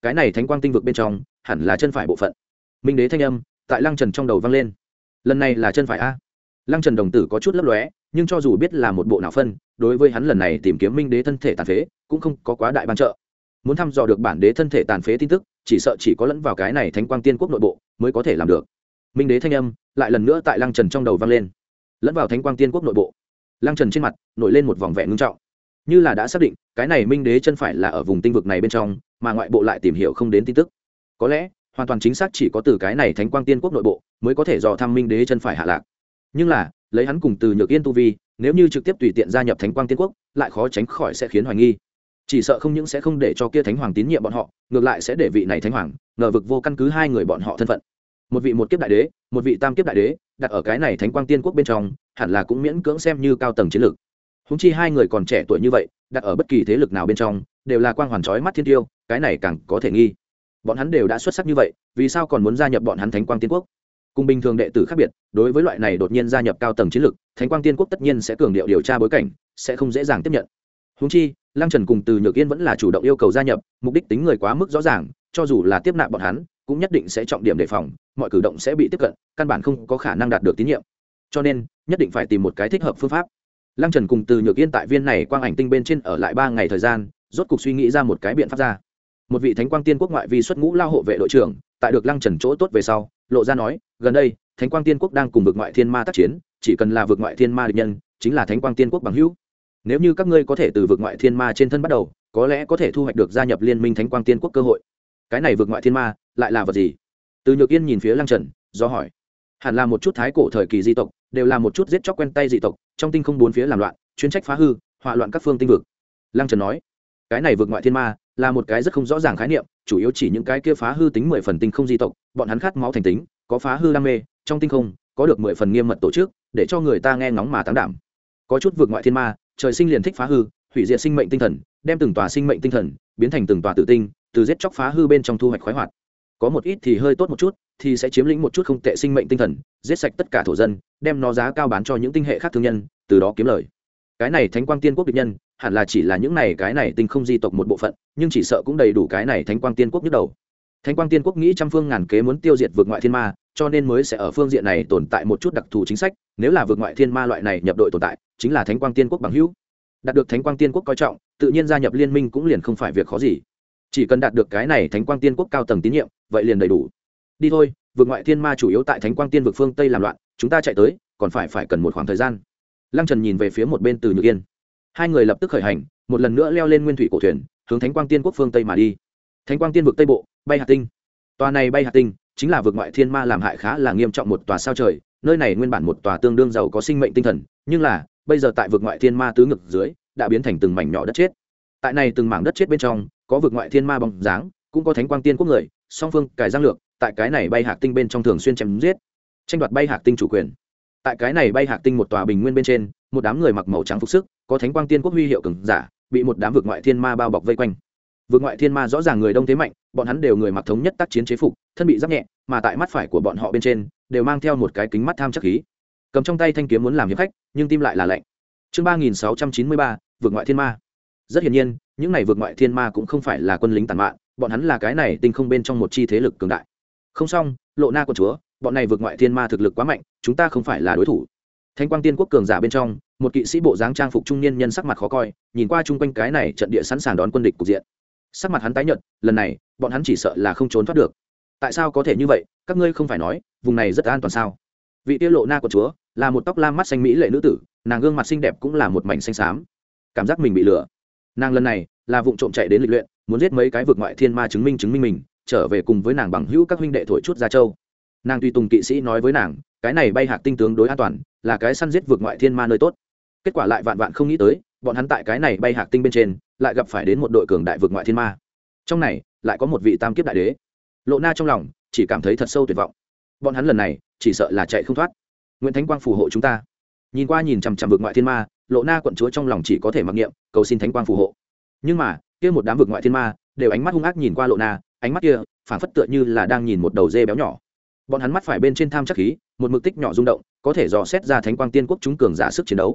cái này thánh quang tinh vực bên trong hẳn là chân phải bộ phận. Minh đế thanh âm tại Lăng Trần trong đầu vang lên. Lần này là chân phải a? Lăng Trần đồng tử có chút lấp lóe, nhưng cho dù biết là một bộ não phân, đối với hắn lần này tìm kiếm minh đế thân thể tàn phế cũng không có quá đại ban trợ. Muốn thăm dò được bản đế thân thể tàn phế tin tức, chỉ sợ chỉ có lẫn vào cái này thánh quang tiên quốc nội bộ mới có thể làm được. Minh đế thanh âm lại lần nữa tại Lăng Trần trong đầu vang lên. Lẫn vào thánh quang tiên quốc nội bộ. Lăng Trần trên mặt nổi lên một vòng vẻ ngưng trọng, như là đã xác định cái này minh đế chân phải là ở vùng tinh vực này bên trong, mà ngoại bộ lại tìm hiểu không đến tin tức. Có lẽ hoàn toàn chính xác chỉ có từ cái này thánh quang tiên quốc nội bộ mới có thể dò thăm minh đế chân phải hạ lạc. Nhưng là lấy hắn cùng từ nhược yên tu vi, nếu như trực tiếp tùy tiện gia nhập thánh quang tiên quốc, lại khó tránh khỏi sẽ khiến hoài nghi. Chỉ sợ không những sẽ không để cho kia thánh hoàng tín nhiệm bọn họ, ngược lại sẽ để vị này thánh hoàng ngờ vực vô căn cứ hai người bọn họ thân phận. Một vị một kiếp đại đế, một vị tam kiếp đại đế, đặt ở cái này thánh quang tiên quốc bên trong, hẳn là cũng miễn cưỡng xem như cao tầng chiến lược. Húng chi hai người còn trẻ tuổi như vậy, đặt ở bất kỳ thế lực nào bên trong đều là quang hoàn chói mắt thiên tiêu, cái này càng có thể nghi. Bọn hắn đều đã xuất sắc như vậy, vì sao còn muốn gia nhập bọn hắn thánh quang tiên quốc? Cùng bình thường đệ tử khác biệt, đối với loại này đột nhiên gia nhập cao tầng chiến lược, thánh quang tiên quốc tất nhiên sẽ cường điệu điều tra bối cảnh, sẽ không dễ dàng tiếp nhận. Húng chi Lăng Trần cùng Từ Nhược Yên vẫn là chủ động yêu cầu gia nhập, mục đích tính người quá mức rõ ràng, cho dù là tiếp nạp bọn hắn cũng nhất định sẽ trọng điểm đề phòng, mọi cử động sẽ bị tiếp cận, căn bản không có khả năng đạt được tín nhiệm. Cho nên nhất định phải tìm một cái thích hợp phương pháp. Lăng Trần cùng Từ Nhược Yên tại viên này quang ảnh tinh bên trên ở lại ba ngày thời gian, rốt cục suy nghĩ ra một cái biện pháp ra. Một vị thánh quang tiên quốc ngoại vi xuất ngũ lao hộ vệ đội trưởng, tại được Lăng Trần chỗ tốt về sau, lộ ra nói, gần đây thánh quang tiên quốc đang cùng vực ngoại thiên ma tác chiến, chỉ cần là vực ngoại thiên ma địch nhân, chính là thánh quang tiên quốc bằng hữu. Nếu như các ngươi có thể từ vực ngoại thiên ma trên thân bắt đầu, có lẽ có thể thu hoạch được gia nhập liên minh thánh quang tiên quốc cơ hội. Cái này vực ngoại thiên ma lại là vật gì? Từ Nhược Yên nhìn phía Lăng Trần, do hỏi. Hẳn là một chút thái cổ thời kỳ di tộc, đều là một chút giết chóc quen tay dị tộc, trong tinh không bốn phía làm loạn, chuyên trách phá hư, hỏa loạn các phương tinh vực. Lăng Trần nói, cái này vực ngoại thiên ma là một cái rất không rõ ràng khái niệm, chủ yếu chỉ những cái kia phá hư tính mười phần tinh không di tộc, bọn hắn khát máu thành tính, có phá hư đam mê, trong tinh không có được mười phần nghiêm mật tổ chức, để cho người ta nghe ngóng mà táng đảm. Có chút vực ngoại thiên ma, trời sinh liền thích phá hư, hủy diệt sinh mệnh tinh thần, đem từng tòa sinh mệnh tinh thần biến thành từng tòa tử tinh, từ giết chóc phá hư bên trong thu hoạch khoái hoạt. Có một ít thì hơi tốt một chút, thì sẽ chiếm lĩnh một chút không tệ sinh mệnh tinh thần, giết sạch tất cả thổ dân, đem nó giá cao bán cho những tinh hệ khác thương nhân, từ đó kiếm lời. Cái này thánh quang tiên quốc địch nhân hẳn là chỉ là những này cái này tinh không di tộc một bộ phận, nhưng chỉ sợ cũng đầy đủ cái này thánh quang tiên quốc nhức đầu. Thánh quang tiên quốc nghĩ trăm phương ngàn kế muốn tiêu diệt vực ngoại thiên ma, cho nên mới sẽ ở phương diện này tồn tại một chút đặc thù chính sách. Nếu là vực ngoại thiên ma loại này nhập đội tồn tại, chính là thánh quang tiên quốc bằng hữu, đạt được thánh quang tiên quốc coi trọng, tự nhiên gia nhập liên minh cũng liền không phải việc khó gì. Chỉ cần đạt được cái này thánh quang tiên quốc cao tầng tín nhiệm, vậy liền đầy đủ. Đi thôi, vực ngoại thiên ma chủ yếu tại thánh quang tiên vực phương tây làm loạn, chúng ta chạy tới còn phải phải cần một khoảng thời gian. Lăng Trần nhìn về phía một bên Từ Nhược Yên, hai người lập tức khởi hành, một lần nữa leo lên nguyên thủy cổ thuyền, hướng thánh quang tiên quốc phương tây mà đi. Thánh quang tiên vực tây bộ, bay hạt tinh. Tòa này bay hạt tinh chính là vực ngoại thiên ma làm hại khá là nghiêm trọng một tòa sao trời, nơi này nguyên bản một tòa tương đương giàu có sinh mệnh tinh thần, nhưng là bây giờ tại vực ngoại thiên ma tứ ngực dưới đã biến thành từng mảnh nhỏ đất chết. Tại này từng mảng đất chết bên trong có vực ngoại thiên ma bóng dáng, cũng có thánh quang tiên quốc người, song phương cải giang lược, tại cái này bay hạt tinh bên trong thường xuyên chém giết, tranh đoạt bay hạt tinh chủ quyền. Tại cái này bay hạt tinh một tòa bình nguyên bên trên, một đám người mặc màu trắng phục sức, có thánh quang tiên quốc huy hiệu cường giả, bị một đám vực ngoại thiên ma bao bọc vây quanh. Vực ngoại thiên ma rõ ràng người đông thế mạnh, bọn hắn đều người mặc thống nhất tác chiến chế phục, thân bị giáp nhẹ, mà tại mắt phải của bọn họ bên trên đều mang theo một cái kính mắt tham chắc khí, cầm trong tay thanh kiếm muốn làm hiệp khách, nhưng tim lại là lạnh. Chương ba nghìn sáu trăm chín mươi ba, vực ngoại thiên ma. Rất hiển nhiên, những này vực ngoại thiên ma cũng không phải là quân lính tàn mạn, bọn hắn là cái này tinh không bên trong một chi thế lực cường đại. Không xong, Lộ Na quận chúa, bọn này vực ngoại thiên ma thực lực quá mạnh, chúng ta không phải là đối thủ. Thánh quang tiên quốc cường giả bên trong, một kỵ sĩ bộ dáng trang phục trung niên nhân sắc mặt khó coi, nhìn qua chung quanh cái này trận địa sẵn sàng đón quân địch cục diện. Sắc mặt hắn tái nhợt, lần này, bọn hắn chỉ sợ là không trốn thoát được. Tại sao có thể như vậy, các ngươi không phải nói, vùng này rất an toàn sao? Vị tiêu Lộ Na quận chúa, là một tóc lam mắt xanh mỹ lệ nữ tử, nàng gương mặt xinh đẹp cũng là một mảnh xanh xám. Cảm giác mình bị lừa. Nàng lần này là vụng trộm chạy đến lịch luyện, muốn giết mấy cái vực ngoại thiên ma chứng minh chứng minh mình, trở về cùng với nàng bằng hữu các huynh đệ thổi chút ra châu. Nàng tùy tùng kỵ sĩ nói với nàng, cái này bay hạt tinh tướng đối an toàn, là cái săn giết vực ngoại thiên ma nơi tốt. Kết quả lại vạn vạn không nghĩ tới, bọn hắn tại cái này bay hạt tinh bên trên lại gặp phải đến một đội cường đại vực ngoại thiên ma. Trong này lại có một vị tam kiếp đại đế. Lộ Na trong lòng chỉ cảm thấy thật sâu tuyệt vọng. Bọn hắn lần này chỉ sợ là chạy không thoát. Nguyễn Thánh Quang phù hộ chúng ta. Nhìn qua nhìn chằm chằm vực ngoại thiên ma, Lộ Na quận chúa trong lòng chỉ có thể mặc niệm, cầu xin Thánh Quang phù hộ. Nhưng mà kia một đám vực ngoại thiên ma đều ánh mắt hung ác nhìn qua Lộ Na, ánh mắt kia phảng phất tựa như là đang nhìn một đầu dê béo nhỏ. Bọn hắn mắt phải bên trên tham chắc khí, một mực tích nhỏ rung động, có thể dò xét ra Thánh Quang tiên quốc chúng cường giả sức chiến đấu.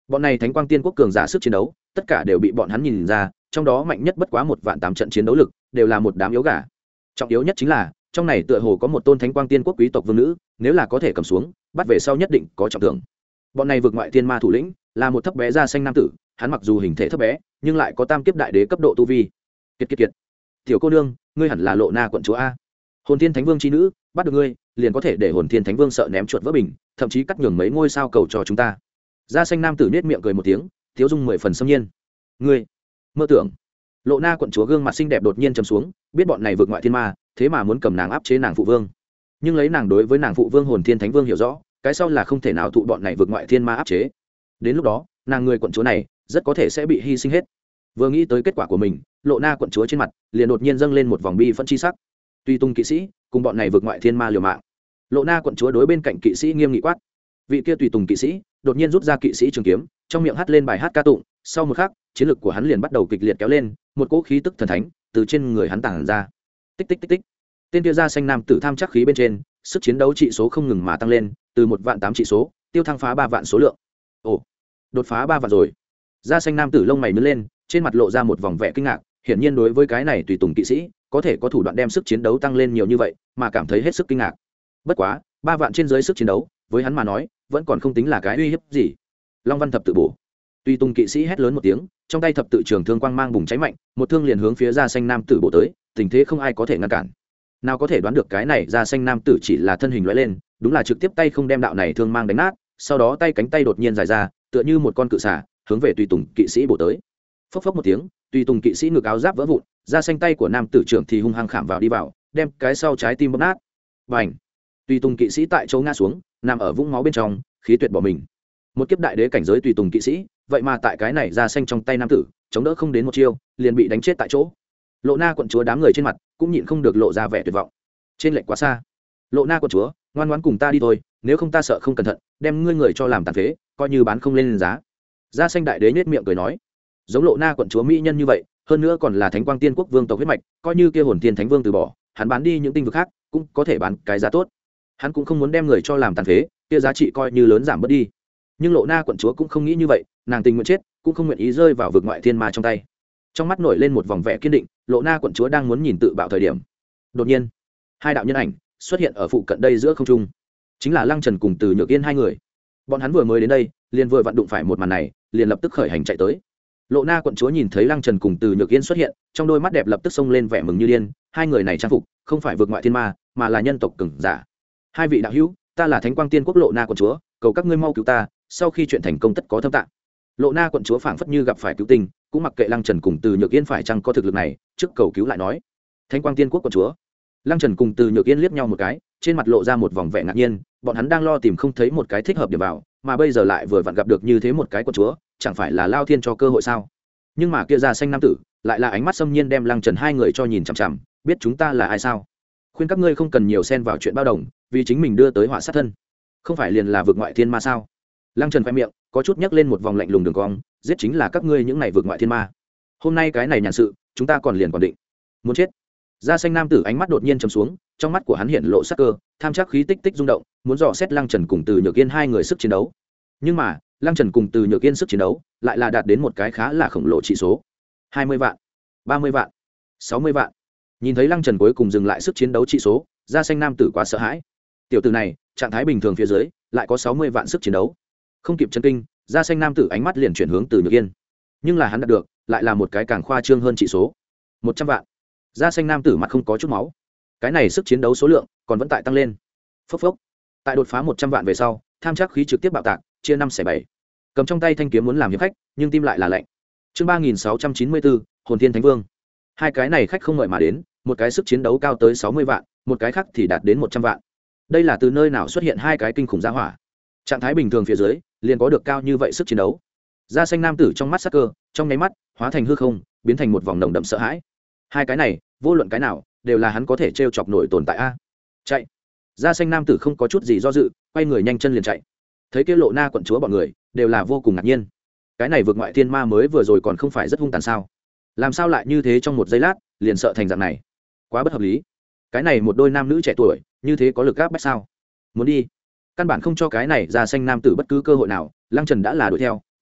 bọn này thánh quang tiên quốc cường giả sức chiến đấu tất cả đều bị bọn hắn nhìn ra, trong đó mạnh nhất bất quá một vạn tám trận chiến đấu lực, đều là một đám yếu gà. Trọng yếu nhất chính là trong này tựa hồ có một tôn thánh quang tiên quốc quý tộc vương nữ, nếu là có thể cầm xuống bắt về sau nhất định có trọng thưởng. Bọn này vượt ngoại thiên ma thủ lĩnh là một thấp bé da xanh nam tử, hắn mặc dù hình thể thấp bé nhưng lại có tam kiếp đại đế cấp độ tu vi. Kiệt kiệt kiệt, tiểu cô nương, ngươi hẳn là Lộ Na quận chúa a. Hồn Thiên Thánh Vương chi nữ, bắt được ngươi liền có thể để Hồn Thiên Thánh Vương sợ ném chuột vỡ bình, thậm chí cắt nhường mấy ngôi sao cầu cho chúng ta. Da xanh nam tử nết miệng cười một tiếng, thiếu dung mười phần xâm nhiên. Ngươi mơ tưởng. Lộ Na quận chúa gương mặt xinh đẹp đột nhiên trầm xuống, biết bọn này vượt ngoại thiên ma thế mà muốn cầm nàng áp chế nàng phụ vương, nhưng lấy nàng đối với nàng phụ vương Hồn Thiên Thánh Vương hiểu rõ, cái sau là không thể nào thụ bọn này vượt ngoại thiên ma áp chế. Đến lúc đó nàng người quận chúa này rất có thể sẽ bị hy sinh hết. Vừa nghĩ tới kết quả của mình, Lộ Na quận chúa trên mặt liền đột nhiên dâng lên một vòng bi phẫn chi sắc. Tuy tung kỵ sĩ cùng bọn này vượt ngoại thiên ma liều mạng, Lộ Na quận chúa đối bên cạnh kỵ sĩ nghiêm nghị quát. Vị kia tùy tùng kỵ sĩ đột nhiên rút ra kỵ sĩ trường kiếm, trong miệng hắt lên bài hát ca tụng. Sau một khắc, chiến lực của hắn liền bắt đầu kịch liệt kéo lên, một cỗ khí tức thần thánh từ trên người hắn tản ra. Tích tích tích tích. Tên kia da xanh nam tử tham chắc khí bên trên, sức chiến đấu trị số không ngừng mà tăng lên, từ một vạn tám trị số tiêu thăng phá ba vạn số lượng. Ồ, đột phá ba vạn rồi. Da xanh nam tử lông mày nhướng lên, trên mặt lộ ra một vòng vẻ kinh ngạc, hiển nhiên đối với cái này tùy tùng kỵ sĩ có thể có thủ đoạn đem sức chiến đấu tăng lên nhiều như vậy mà cảm thấy hết sức kinh ngạc. Bất quá ba vạn trên dưới sức chiến đấu với hắn mà nói vẫn còn không tính là cái uy hiếp gì. Long văn thập tự bổ. Tùy tùng kỵ sĩ hét lớn một tiếng, trong tay thập tự trường thương quang mang bùng cháy mạnh, một thương liền hướng phía da xanh nam tử bổ tới, tình thế không ai có thể ngăn cản. Nào có thể đoán được cái này da xanh nam tử chỉ là thân hình lóe lên, đúng là trực tiếp tay không đem đạo này thương mang đánh nát, sau đó tay cánh tay đột nhiên dài ra, tựa như một con cự xà hướng về tùy tùng kỵ sĩ bổ tới. Phốc phốc một tiếng, tùy tùng kỵ sĩ ngực áo giáp vỡ vụn, da xanh tay của nam tử trưởng thì hung hăng khảm vào đi vào, đem cái sau trái tim bóp nát. Bành! Tùy tùng kỵ sĩ tại chỗ ngã xuống, nằm ở vũng máu bên trong, khí tuyệt bỏ mình. Một kiếp đại đế cảnh giới tùy tùng kỵ sĩ, vậy mà tại cái này da xanh trong tay nam tử, chống đỡ không đến một chiêu, liền bị đánh chết tại chỗ. Lộ Na quận chúa đám người trên mặt cũng nhịn không được lộ ra vẻ tuyệt vọng. Trên lệch quá xa. Lộ Na quận chúa, ngoan ngoãn cùng ta đi thôi, nếu không ta sợ không cẩn thận đem ngươi người cho làm tàn phế, coi như bán không lên giá. Da xanh đại đế nhếch miệng cười nói, giống Lộ Na quận chúa mỹ nhân như vậy, hơn nữa còn là thánh quang tiên quốc vương tộc huyết mạch, coi như kia Hồn Thiên Thánh Vương từ bỏ, hắn bán đi những tinh vực khác cũng có thể bán cái giá tốt. Hắn cũng không muốn đem người cho làm tàn phế, kia giá trị coi như lớn giảm bớt đi. Nhưng Lộ Na quận chúa cũng không nghĩ như vậy, nàng tình nguyện chết cũng không nguyện ý rơi vào vực ngoại thiên ma trong tay. Trong mắt nổi lên một vòng vẻ kiên định, Lộ Na quận chúa đang muốn nhìn tự bạo thời điểm, đột nhiên hai đạo nhân ảnh xuất hiện ở phụ cận đây giữa không trung, chính là Lăng Trần cùng Từ Nhược Yên hai người. Bọn hắn vừa mới đến đây liền vừa vặn đụng phải một màn này, liền lập tức khởi hành chạy tới. Lộ Na quận chúa nhìn thấy Lăng Trần cùng Từ Nhược Yên xuất hiện, trong đôi mắt đẹp lập tức xông lên vẻ mừng như điên. Hai người này trang phục không phải vượt ngoại thiên ma, mà là nhân tộc cường giả. Hai vị đạo hữu, ta là Thánh Quang Tiên Quốc Lộ Na quận chúa, cầu các ngươi mau cứu ta, sau khi chuyện thành công tất có thâm tạng. Lộ Na quận chúa phảng phất như gặp phải cứu tinh, cũng mặc kệ Lăng Trần cùng Từ Nhược Yên phải chăng có thực lực này, trước cầu cứu lại nói. Thánh Quang Tiên Quốc quận chúa. Lăng Trần cùng Từ Nhược Yên liếc nhau một cái, trên mặt lộ ra một vòng vẻ ngạc nhiên, bọn hắn đang lo tìm không thấy một cái thích hợp để vào, mà bây giờ lại vừa vặn gặp được như thế một cái quận chúa, chẳng phải là lao thiên cho cơ hội sao? Nhưng mà kia da xanh nam tử lại là ánh mắt xâm nhiên đem Lăng Trần hai người cho nhìn chằm chằm, biết chúng ta là ai sao? Khuyên các ngươi không cần nhiều xen vào chuyện bao đồng, vì chính mình đưa tới họa sát thân. Không phải liền là vực ngoại thiên ma sao? Lăng Trần khoe miệng có chút nhấc lên một vòng lạnh lùng đường cong, giết chính là các ngươi những này vực ngoại thiên ma. Hôm nay cái này nhàn sự, chúng ta còn liền còn định. Muốn chết. Da xanh nam tử ánh mắt đột nhiên trầm xuống, trong mắt của hắn hiện lộ sắc cơ, tham chắc khí tích tích rung động, muốn dò xét Lăng Trần cùng Từ Nhược Yên hai người sức chiến đấu. Nhưng mà, Lăng Trần cùng Từ Nhược Yên sức chiến đấu lại là đạt đến một cái khá là khổng lồ chỉ số. hai mươi vạn, ba mươi vạn, sáu mươi vạn. Nhìn thấy Lăng Trần cuối cùng dừng lại sức chiến đấu trị số, da xanh nam tử quá sợ hãi. Tiểu tử này, trạng thái bình thường phía dưới, lại có sáu mươi vạn sức chiến đấu. Không kịp chấn kinh, da xanh nam tử ánh mắt liền chuyển hướng Từ Nhược Yên. Nhưng là hắn đạt được, lại là một cái càng khoa trương hơn trị số. một trăm vạn. Da xanh nam tử mặt không có chút máu. Cái này sức chiến đấu số lượng còn vẫn tại tăng lên. Phốc phốc. Tại đột phá một trăm vạn về sau, tham chắc khí trực tiếp bạo tạc, chia năm xẻ bảy. Cầm trong tay thanh kiếm muốn làm hiệp khách, nhưng tim lại là lạnh. Chương ba nghìn sáu trăm chín mươi bốn, Hồn Thiên Thánh Vương. Hai cái này khách không mời mà đến, một cái sức chiến đấu cao tới sáu mươi vạn, một cái khác thì đạt đến một trăm vạn. Đây là từ nơi nào xuất hiện hai cái kinh khủng gia hỏa? Trạng thái bình thường phía dưới, liền có được cao như vậy sức chiến đấu. Da xanh nam tử trong mắt sắc cơ, trong nháy mắt hóa thành hư không, biến thành một vòng nồng đậm sợ hãi. Hai cái này, vô luận cái nào, đều là hắn có thể trêu chọc nổi tồn tại a. Chạy. Da xanh nam tử không có chút gì do dự, quay người nhanh chân liền chạy. Thấy kia Lộ Na quận chúa bọn người, đều là vô cùng ngạc nhiên. Cái này vượt ngoại thiên ma mới vừa rồi còn không phải rất hung tàn sao? Làm sao lại như thế trong một giây lát, liền sợ thành dạng này? Quá bất hợp lý. Cái này một đôi nam nữ trẻ tuổi, như thế có lực áp bách sao? Muốn đi, căn bản không cho cái này da xanh nam tử bất cứ cơ hội nào. Lăng Trần đã là đuổi theo,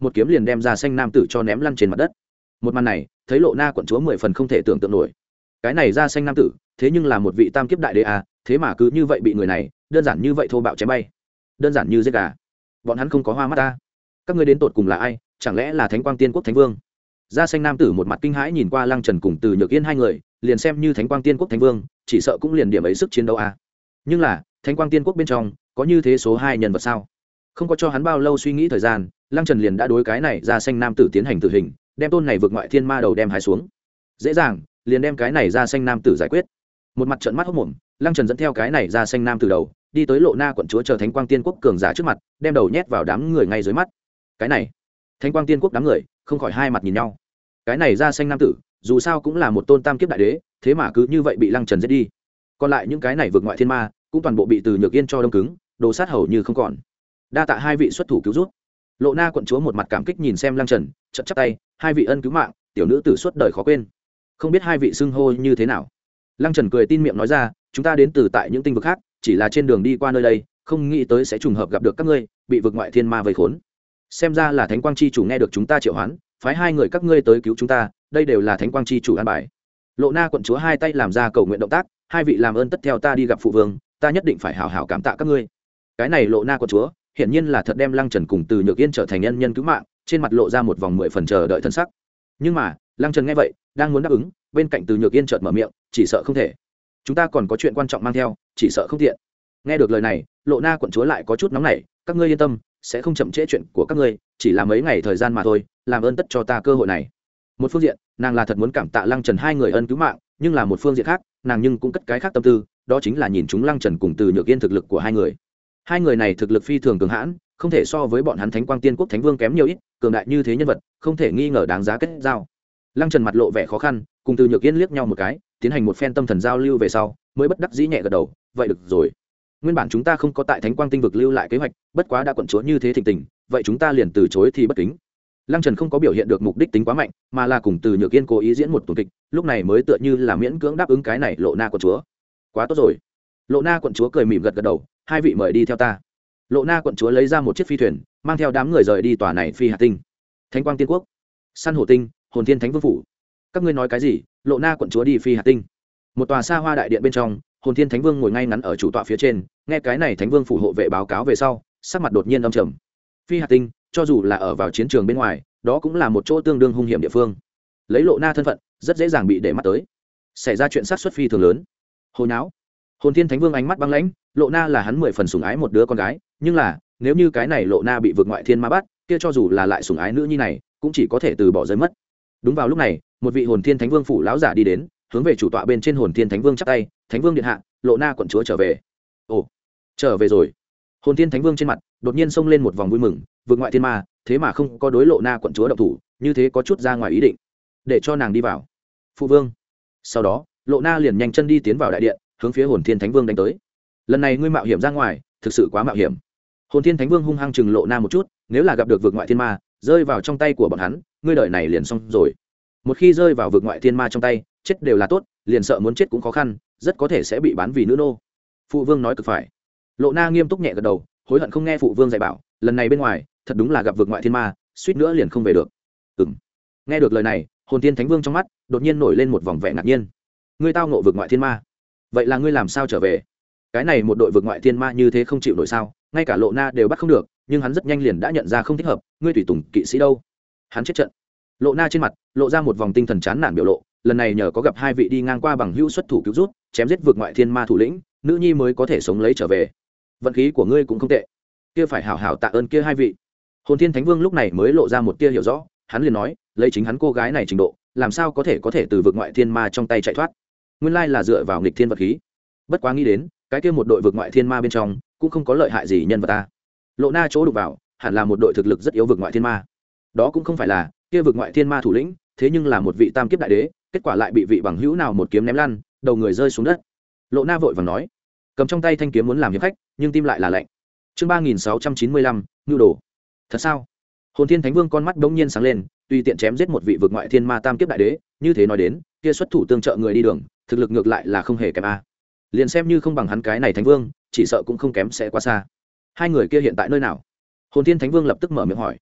một kiếm liền đem ra xanh nam tử cho ném lăn trên mặt đất. Một màn này thấy Lộ Na quận chúa mười phần không thể tưởng tượng nổi. Cái này ra xanh nam tử thế nhưng là một vị tam kiếp đại đế à, thế mà cứ như vậy bị người này đơn giản như vậy thô bạo chém bay, đơn giản như giết gà. Bọn hắn không có hoa mắt ta. Các ngươi đến tột cùng là ai? Chẳng lẽ là Thánh Quang Tiên Quốc Thánh Vương? Da xanh nam tử một mặt kinh hãi nhìn qua Lăng Trần cùng Từ Nhược Yên hai người, liền xem như Thánh Quang Tiên Quốc Thánh Vương, chỉ sợ cũng liền điểm ấy sức chiến đấu à. Nhưng là, Thánh Quang Tiên Quốc bên trong, có như thế số hai nhân vật sao? Không có cho hắn bao lâu suy nghĩ thời gian, Lăng Trần liền đã đối cái này da xanh nam tử tiến hành tử hình, đem tôn này vượt ngoại thiên ma đầu đem hái xuống. Dễ dàng, liền đem cái này da xanh nam tử giải quyết. Một mặt trợn mắt hốt mồm, Lăng Trần dẫn theo cái này da xanh nam tử đầu, đi tới Lộ Na quận chúa chờ Thánh Quang Tiên Quốc cường giả trước mặt, đem đầu nhét vào đám người ngay dưới mắt. Cái này, Thánh Quang Tiên Quốc đám người không khỏi hai mặt nhìn nhau. Cái này da xanh nam tử, dù sao cũng là một tôn tam kiếp đại đế, thế mà cứ như vậy bị Lăng Trần giết đi. Còn lại những cái này vượt ngoại thiên ma, cũng toàn bộ bị Từ Nhược Yên cho đông cứng, đồ sát hầu như không còn. Đa tạ hai vị xuất thủ cứu giúp. Lộ Na quận chúa một mặt cảm kích nhìn xem Lăng Trần, chợt chắp tay, hai vị ân cứu mạng, tiểu nữ tử suốt đời khó quên. Không biết hai vị xưng hô như thế nào? Lăng Trần cười tin miệng nói ra, chúng ta đến từ tại những tinh vực khác, chỉ là trên đường đi qua nơi đây, không nghĩ tới sẽ trùng hợp gặp được các ngươi, bị vực ngoại thiên ma vây khốn. Xem ra là Thánh Quang chi chủ nghe được chúng ta triệu hoán, phái hai người các ngươi tới cứu chúng ta, đây đều là Thánh Quang chi chủ an bài. Lộ Na quận chúa hai tay làm ra cầu nguyện động tác, hai vị làm ơn tất theo ta đi gặp phụ vương, ta nhất định phải hảo hảo cảm tạ các ngươi. Cái này Lộ Na quận chúa, hiển nhiên là thật đem Lăng Trần cùng Từ Nhược Yên trở thành nhân nhân cứu mạng, trên mặt lộ ra một vòng mười phần chờ đợi thân sắc. Nhưng mà, Lăng Trần nghe vậy, đang muốn đáp ứng, bên cạnh Từ Nhược Yên chợt mở miệng, chỉ sợ không thể. Chúng ta còn có chuyện quan trọng mang theo, chỉ sợ không tiện. Nghe được lời này, Lộ Na quận chúa lại có chút nóng nảy, các ngươi yên tâm, sẽ không chậm trễ chuyện của các ngươi, chỉ là mấy ngày thời gian mà thôi, làm ơn tất cho ta cơ hội này. Một phương diện, nàng là thật muốn cảm tạ Lăng Trần hai người ân cứu mạng, nhưng là một phương diện khác, nàng nhưng cũng cất cái khác tâm tư, đó chính là nhìn chúng Lăng Trần cùng Từ Nhược Yên thực lực của hai người. Hai người này thực lực phi thường cường hãn, không thể so với bọn hắn Thánh Quang Tiên Quốc Thánh Vương kém nhiều ít, cường đại như thế nhân vật, không thể nghi ngờ đáng giá kết giao. Lăng Trần mặt lộ vẻ khó khăn, cùng Từ Nhược Yên liếc nhau một cái, tiến hành một phen tâm thần giao lưu về sau, mới bất đắc dĩ nhẹ gật đầu, vậy được rồi. Nguyên bản chúng ta không có tại Thánh Quang Tinh vực lưu lại kế hoạch, bất quá đã quận chúa như thế thịnh tình, vậy chúng ta liền từ chối thì bất kính. Lăng Trần không có biểu hiện được mục đích tính quá mạnh, mà là cùng Từ Nhược Yên cố ý diễn một tuần kịch, lúc này mới tựa như là miễn cưỡng đáp ứng cái này Lộ Na quận chúa. Quá tốt rồi. Lộ Na quận chúa cười mỉm gật gật đầu, hai vị mời đi theo ta. Lộ Na quận chúa lấy ra một chiếc phi thuyền, mang theo đám người rời đi tòa này phi hạt tinh. Thánh Quang Tiên Quốc, Săn Hổ Tinh, Hồn Thiên Thánh Vương phủ. Các ngươi nói cái gì? Lộ Na quận chúa đi phi hạt tinh. Một tòa xa hoa đại điện bên trong, Hồn Thiên Thánh Vương ngồi ngay ngắn ở chủ tọa phía trên, nghe cái này Thánh Vương phủ hộ vệ báo cáo về sau, sắc mặt đột nhiên âm trầm. Phi hạt tinh, cho dù là ở vào chiến trường bên ngoài, đó cũng là một chỗ tương đương hung hiểm địa phương. Lấy Lộ Na thân phận, rất dễ dàng bị để mắt tới. Xảy ra chuyện sát xuất phi thường lớn. Hồ nháo. Hồn Thiên Thánh Vương ánh mắt băng lãnh, Lộ Na là hắn mười phần sủng ái một đứa con gái, nhưng là, nếu như cái này Lộ Na bị vượt ngoại thiên ma bắt, kia cho dù là lại sủng ái nữ nhi này, cũng chỉ có thể từ bỏ rơi mất. Đúng vào lúc này, một vị Hồn Thiên Thánh Vương phủ lão giả đi đến, hướng về chủ tọa bên trên Hồn Thiên Thánh Vương chắp tay, "Thánh Vương điện hạ, Lộ Na quận chúa trở về." "Ồ, trở về rồi." Hồn Thiên Thánh Vương trên mặt đột nhiên xông lên một vòng vui mừng, vượt ngoại thiên ma, thế mà không có đối Lộ Na quận chúa động thủ, như thế có chút ra ngoài ý định. Để cho nàng đi vào. Phụ vương. Sau đó, Lộ Na liền nhanh chân đi tiến vào đại điện, hướng phía Hồn Thiên Thánh Vương đánh tới. Lần này ngươi mạo hiểm ra ngoài, thực sự quá mạo hiểm. Hồn Thiên Thánh Vương hung hăng chừng Lộ Na một chút, nếu là gặp được vượt ngoại thiên ma, rơi vào trong tay của bọn hắn, ngươi đời này liền xong rồi. Một khi rơi vào vượt ngoại thiên ma trong tay, chết đều là tốt, liền sợ muốn chết cũng khó khăn, rất có thể sẽ bị bán vì nữ nô. Phụ vương nói cực phải. Lộ Na nghiêm túc nhẹ gật đầu, hối hận không nghe phụ vương dạy bảo, lần này bên ngoài, thật đúng là gặp vượt ngoại thiên ma, suýt nữa liền không về được. Ừm. Nghe được lời này, Hồn Thiên Thánh Vương trong mắt đột nhiên nổi lên một vòng vẻ ngạc nhiên. Ngươi tao ngộ vượt ngoại thiên ma, vậy là ngươi làm sao trở về? Cái này một đội vượt ngoại thiên ma như thế không chịu nổi sao? Ngay cả Lộ Na đều bắt không được, nhưng hắn rất nhanh liền đã nhận ra không thích hợp, ngươi tùy tùng kỵ sĩ đâu? Hắn chết trận. Lộ Na trên mặt lộ ra một vòng tinh thần chán nản biểu lộ, lần này nhờ có gặp hai vị đi ngang qua bằng hữu xuất thủ cứu rút, chém giết vượt ngoại thiên ma thủ lĩnh, nữ nhi mới có thể sống lấy trở về. Vận khí của ngươi cũng không tệ, kia phải hảo hảo tạ ơn kia hai vị. Hồn Thiên Thánh Vương lúc này mới lộ ra một tia hiểu rõ, hắn liền nói, lấy chính hắn cô gái này trình độ, làm sao có thể có thể từ vượt ngoại thiên ma trong tay chạy thoát? Nguyên lai là dựa vào nghịch thiên vật khí. Bất quá nghĩ đến, cái kia một đội vượt ngoại thiên ma bên trong, cũng không có lợi hại gì nhân vật ta. Lộ Na chỗ đụng vào, hẳn là một đội thực lực rất yếu vượt ngoại thiên ma. Đó cũng không phải là kia vượt ngoại thiên ma thủ lĩnh, thế nhưng là một vị tam kiếp đại đế, kết quả lại bị vị bằng hữu nào một kiếm ném lăn, đầu người rơi xuống đất. Lộ Na vội vàng nói, cầm trong tay thanh kiếm muốn làm hiệp khách, nhưng tim lại là lạnh. Chương ba nghìn sáu trăm chín mươi lăm, nhu đồ. Thật sao? Hồn Thiên Thánh Vương con mắt đống nhiên sáng lên, tùy tiện chém giết một vị vượt ngoại thiên ma tam kiếp đại đế, như thế nói đến, kia xuất thủ tương trợ người đi đường, thực lực ngược lại là không hề kém a. Liền xem như không bằng hắn cái này Thánh Vương, chỉ sợ cũng không kém sẽ quá xa. Hai người kia hiện tại nơi nào? Hồn Thiên Thánh Vương lập tức mở miệng hỏi.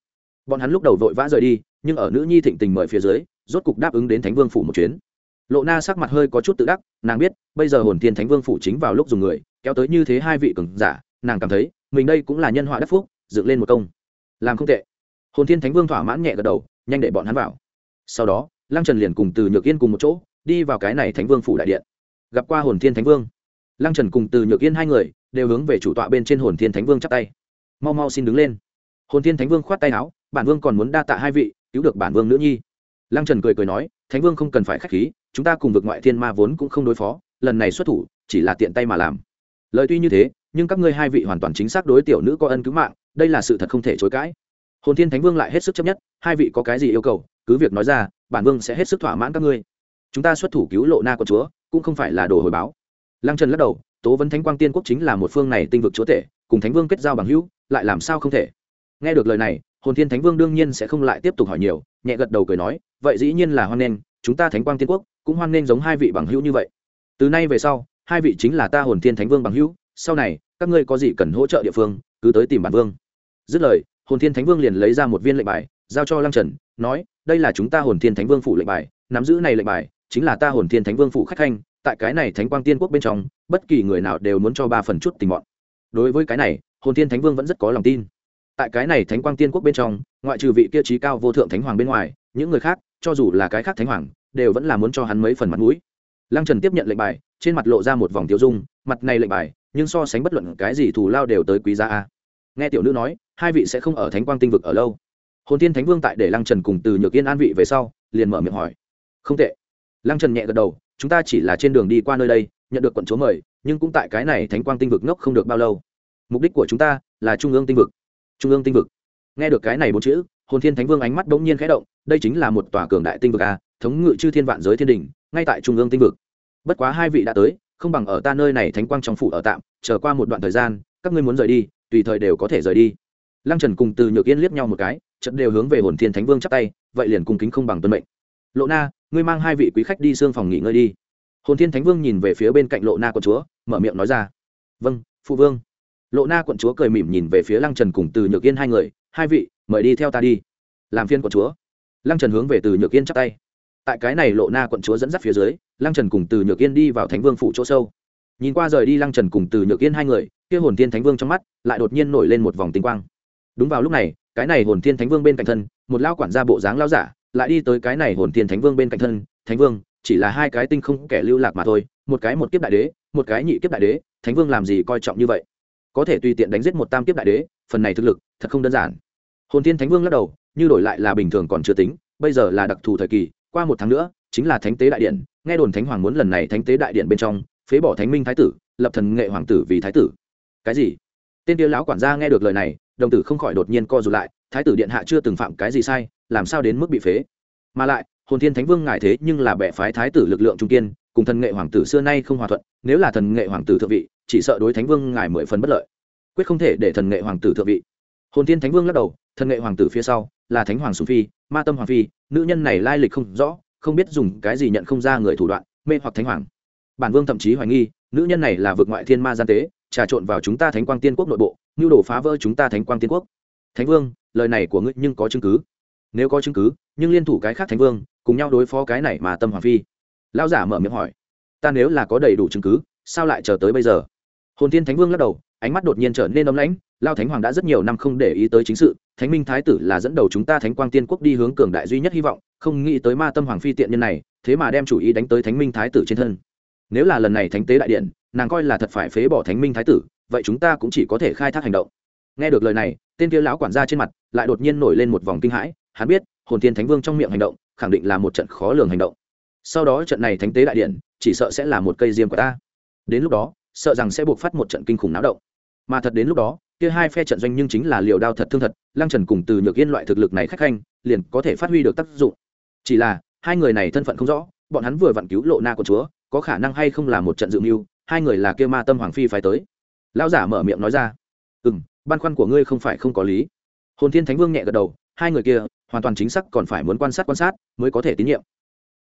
bọn hắn lúc đầu vội vã rời đi, nhưng ở nữ nhi thịnh tình mời phía dưới, rốt cục đáp ứng đến Thánh Vương phủ một chuyến. Lộ Na sắc mặt hơi có chút tự đắc, nàng biết bây giờ hồn thiên Thánh Vương phủ chính vào lúc dùng người kéo tới như thế hai vị cường giả, nàng cảm thấy mình đây cũng là nhân họa đắc phúc, dựng lên một công làm không tệ. Hồn thiên Thánh Vương thỏa mãn nhẹ gật đầu, nhanh để bọn hắn vào. Sau đó Lăng Trần liền cùng Từ Nhược Yên cùng một chỗ đi vào cái này Thánh Vương phủ đại điện. Gặp qua hồn thiên Thánh Vương, Lăng Trần cùng Từ Nhược Yên hai người đều hướng về chủ tọa bên trên hồn thiên Thánh Vương chắp tay. Mau mau xin đứng lên. Hồn thiên Thánh Vương khoát tay áo, bản vương còn muốn đa tạ hai vị cứu được bản vương nữ nhi. Lăng Trần cười cười nói, Thánh Vương không cần phải khách khí, chúng ta cùng vực ngoại thiên ma vốn cũng không đối phó, lần này xuất thủ chỉ là tiện tay mà làm. Lời tuy như thế, nhưng các ngươi hai vị hoàn toàn chính xác đối tiểu nữ có ân cứu mạng, đây là sự thật không thể chối cãi. Hồn thiên Thánh Vương lại hết sức chấp nhất, hai vị có cái gì yêu cầu cứ việc nói ra, bản vương sẽ hết sức thỏa mãn các ngươi. Chúng ta xuất thủ cứu Lộ Na con chúa cũng không phải là đồ hồi báo. Lăng Trần lắc đầu, tố vấn Thánh Quang Tiên Quốc chính là một phương này tinh vực chúa tể, cùng Thánh Vương kết giao bằng hữu, lại làm sao không thể. Nghe được lời này, hồn thiên Thánh Vương đương nhiên sẽ không lại tiếp tục hỏi nhiều, nhẹ gật đầu cười nói, vậy dĩ nhiên là hoan nghênh, chúng ta Thánh Quang Tiên Quốc cũng hoan nghênh giống hai vị bằng hữu như vậy. Từ nay về sau, hai vị chính là ta hồn thiên Thánh Vương bằng hữu, sau này các ngươi có gì cần hỗ trợ địa phương cứ tới tìm bản vương. Dứt lời, hồn thiên Thánh Vương liền lấy ra một viên lệnh bài giao cho Lăng Trần, nói, đây là chúng ta hồn thiên Thánh Vương phủ lệnh bài, nắm giữ này lệnh bài chính là ta hồn thiên Thánh Vương phủ khách khanh, tại cái này Thánh Quang Tiên Quốc bên trong, bất kỳ người nào đều muốn cho ba phần chút tình mọn. Đối với cái này, hồn thiên Thánh Vương vẫn rất có lòng tin. Tại cái này Thánh Quang Tiên Quốc bên trong, ngoại trừ vị kia trí cao vô thượng thánh hoàng bên ngoài, những người khác cho dù là cái khác thánh hoàng đều vẫn là muốn cho hắn mấy phần mặt mũi. Lăng Trần tiếp nhận lệnh bài, trên mặt lộ ra một vòng tiêu dung, mặt này lệnh bài nhưng so sánh bất luận cái gì thù lao đều tới quý giá a. Nghe tiểu nữ nói, hai vị sẽ không ở Thánh Quang tinh vực ở lâu. Hồn thiên Thánh Vương tại để Lăng Trần cùng Từ Nhược Yên an vị về sau, liền mở miệng hỏi. Không tệ. Lăng Trần nhẹ gật đầu, chúng ta chỉ là trên đường đi qua nơi đây, nhận được quận chúa mời, nhưng cũng tại cái này Thánh Quang tinh vực ngốc không được bao lâu. Mục đích của chúng ta là Trung ương tinh vực. Trung ương tinh vực. Nghe được cái này bốn chữ, hồn thiên Thánh Vương ánh mắt bỗng nhiên khẽ động, đây chính là một tòa cường đại tinh vực a, thống ngự chư thiên vạn giới thiên đình, ngay tại Trung ương tinh vực. Bất quá hai vị đã tới, không bằng ở ta nơi này Thánh Quang trong phủ ở tạm, chờ qua một đoạn thời gian, các ngươi muốn rời đi, tùy thời đều có thể rời đi. Lăng Trần cùng Từ Nhược Yên liếc nhau một cái, chợt đều hướng về hồn thiên Thánh Vương chắp tay, vậy liền cung kính không bằng tuân mệnh. Lộ Na, ngươi mang hai vị quý khách đi xương phòng nghỉ ngơi đi. Hồn thiên Thánh Vương nhìn về phía bên cạnh Lộ Na quận chúa, mở miệng nói ra. Vâng, phụ vương. Lộ Na quận chúa cười mỉm nhìn về phía Lăng Trần cùng Từ Nhược Yên hai người, hai vị mời đi theo ta đi. Làm phiên quận chúa. Lăng Trần hướng về Từ Nhược Yên chắp tay. Tại cái này Lộ Na quận chúa dẫn dắt phía dưới, Lăng Trần cùng Từ Nhược Yên đi vào Thánh Vương phủ chỗ sâu. Nhìn qua rời đi Lăng Trần cùng Từ Nhược Yên hai người, kia hồn thiên Thánh Vương trong mắt lại đột nhiên nổi lên một vòng tinh quang. Đúng vào lúc này, cái này hồn thiên Thánh Vương bên cạnh thân, một lão quản gia bộ dáng lão giả, lại đi tới cái này hồn thiên Thánh Vương bên cạnh thân. Thánh Vương chỉ là hai cái tinh không kẻ lưu lạc mà thôi, một cái một kiếp đại đế, một cái nhị kiếp đại đế, Thánh Vương làm gì coi trọng như vậy? Có thể tùy tiện đánh giết một tam kiếp đại đế, phần này thực lực thật không đơn giản. Hồn thiên Thánh Vương lắc đầu, như đổi lại là bình thường còn chưa tính, bây giờ là đặc thù thời kỳ, qua một tháng nữa chính là Thánh tế đại điện, nghe đồn Thánh Hoàng muốn lần này Thánh tế đại điện bên trong phế bỏ Thánh Minh thái tử, lập thần nghệ hoàng tử vì thái tử. Cái gì? Tên kia lão quản gia nghe được lời này, đồng tử không khỏi đột nhiên co rụt lại, thái tử điện hạ chưa từng phạm cái gì sai, làm sao đến mức bị phế? Mà lại, hồn thiên Thánh Vương ngài thế nhưng là bệ phái thái tử lực lượng trung kiên, cùng thần nghệ hoàng tử xưa nay không hòa thuận, nếu là thần nghệ hoàng tử thượng vị, chỉ sợ đối Thánh Vương ngài mười phần bất lợi, quyết không thể để thần nghệ hoàng tử thượng vị. Hồn thiên Thánh Vương lắc đầu, thần nghệ hoàng tử phía sau là Thánh Hoàng Sùng Phi, Ma Tâm Hoàng Phi, nữ nhân này lai lịch không rõ, không biết dùng cái gì nhận không ra người thủ đoạn, mê hoặc Thánh Hoàng. Bản vương thậm chí hoài nghi, nữ nhân này là vực ngoại thiên ma gian tế, trà trộn vào chúng ta Thánh Quang Tiên Quốc nội bộ, nhu đồ phá vỡ chúng ta Thánh Quang Tiên Quốc. Thánh Vương, lời này của ngươi nhưng có chứng cứ? Nếu có chứng cứ, nhưng liên thủ cái khác Thánh Vương, cùng nhau đối phó cái này mà Tâm Hoàng Phi. Lão giả mở miệng hỏi. Ta nếu là có đầy đủ chứng cứ, sao lại chờ tới bây giờ? Hồn thiên Thánh Vương lắc đầu, ánh mắt đột nhiên trở nên ấm lãnh. Lao Thánh Hoàng đã rất nhiều năm không để ý tới chính sự, Thánh Minh thái tử là dẫn đầu chúng ta Thánh Quang Tiên Quốc đi hướng cường đại duy nhất hy vọng, không nghĩ tới Ma Tâm Hoàng Phi tiện nhân này, thế mà đem chủ ý đánh tới Thánh Minh thái tử trên thân. Nếu là lần này Thánh tế đại điện, nàng coi là thật phải phế bỏ Thánh Minh thái tử, vậy chúng ta cũng chỉ có thể khai thác hành động. Nghe được lời này, tên kia lão quản gia trên mặt lại đột nhiên nổi lên một vòng kinh hãi, hắn biết, hồn thiên Thánh Vương trong miệng hành động, khẳng định là một trận khó lường hành động. Sau đó trận này Thánh tế đại điện, chỉ sợ sẽ là một cây diêm của ta. Đến lúc đó, sợ rằng sẽ buộc phát một trận kinh khủng náo động. Mà thật đến lúc đó, kia hai phe trận doanh nhưng chính là liều đao thật thương thật, Lăng Trần cùng Từ Nhược Yên loại thực lực này khách khanh, liền có thể phát huy được tác dụng. Chỉ là, hai người này thân phận không rõ, bọn hắn vừa vặn cứu Lộ Na của chúa, có khả năng hay không là một trận dự mưu, hai người là kia Ma Tâm Hoàng Phi phái tới. Lão giả mở miệng nói ra. Ừm, băn khoăn của ngươi không phải không có lý. Hồn thiên Thánh Vương nhẹ gật đầu, hai người kia hoàn toàn chính xác còn phải muốn quan sát quan sát mới có thể tín nhiệm.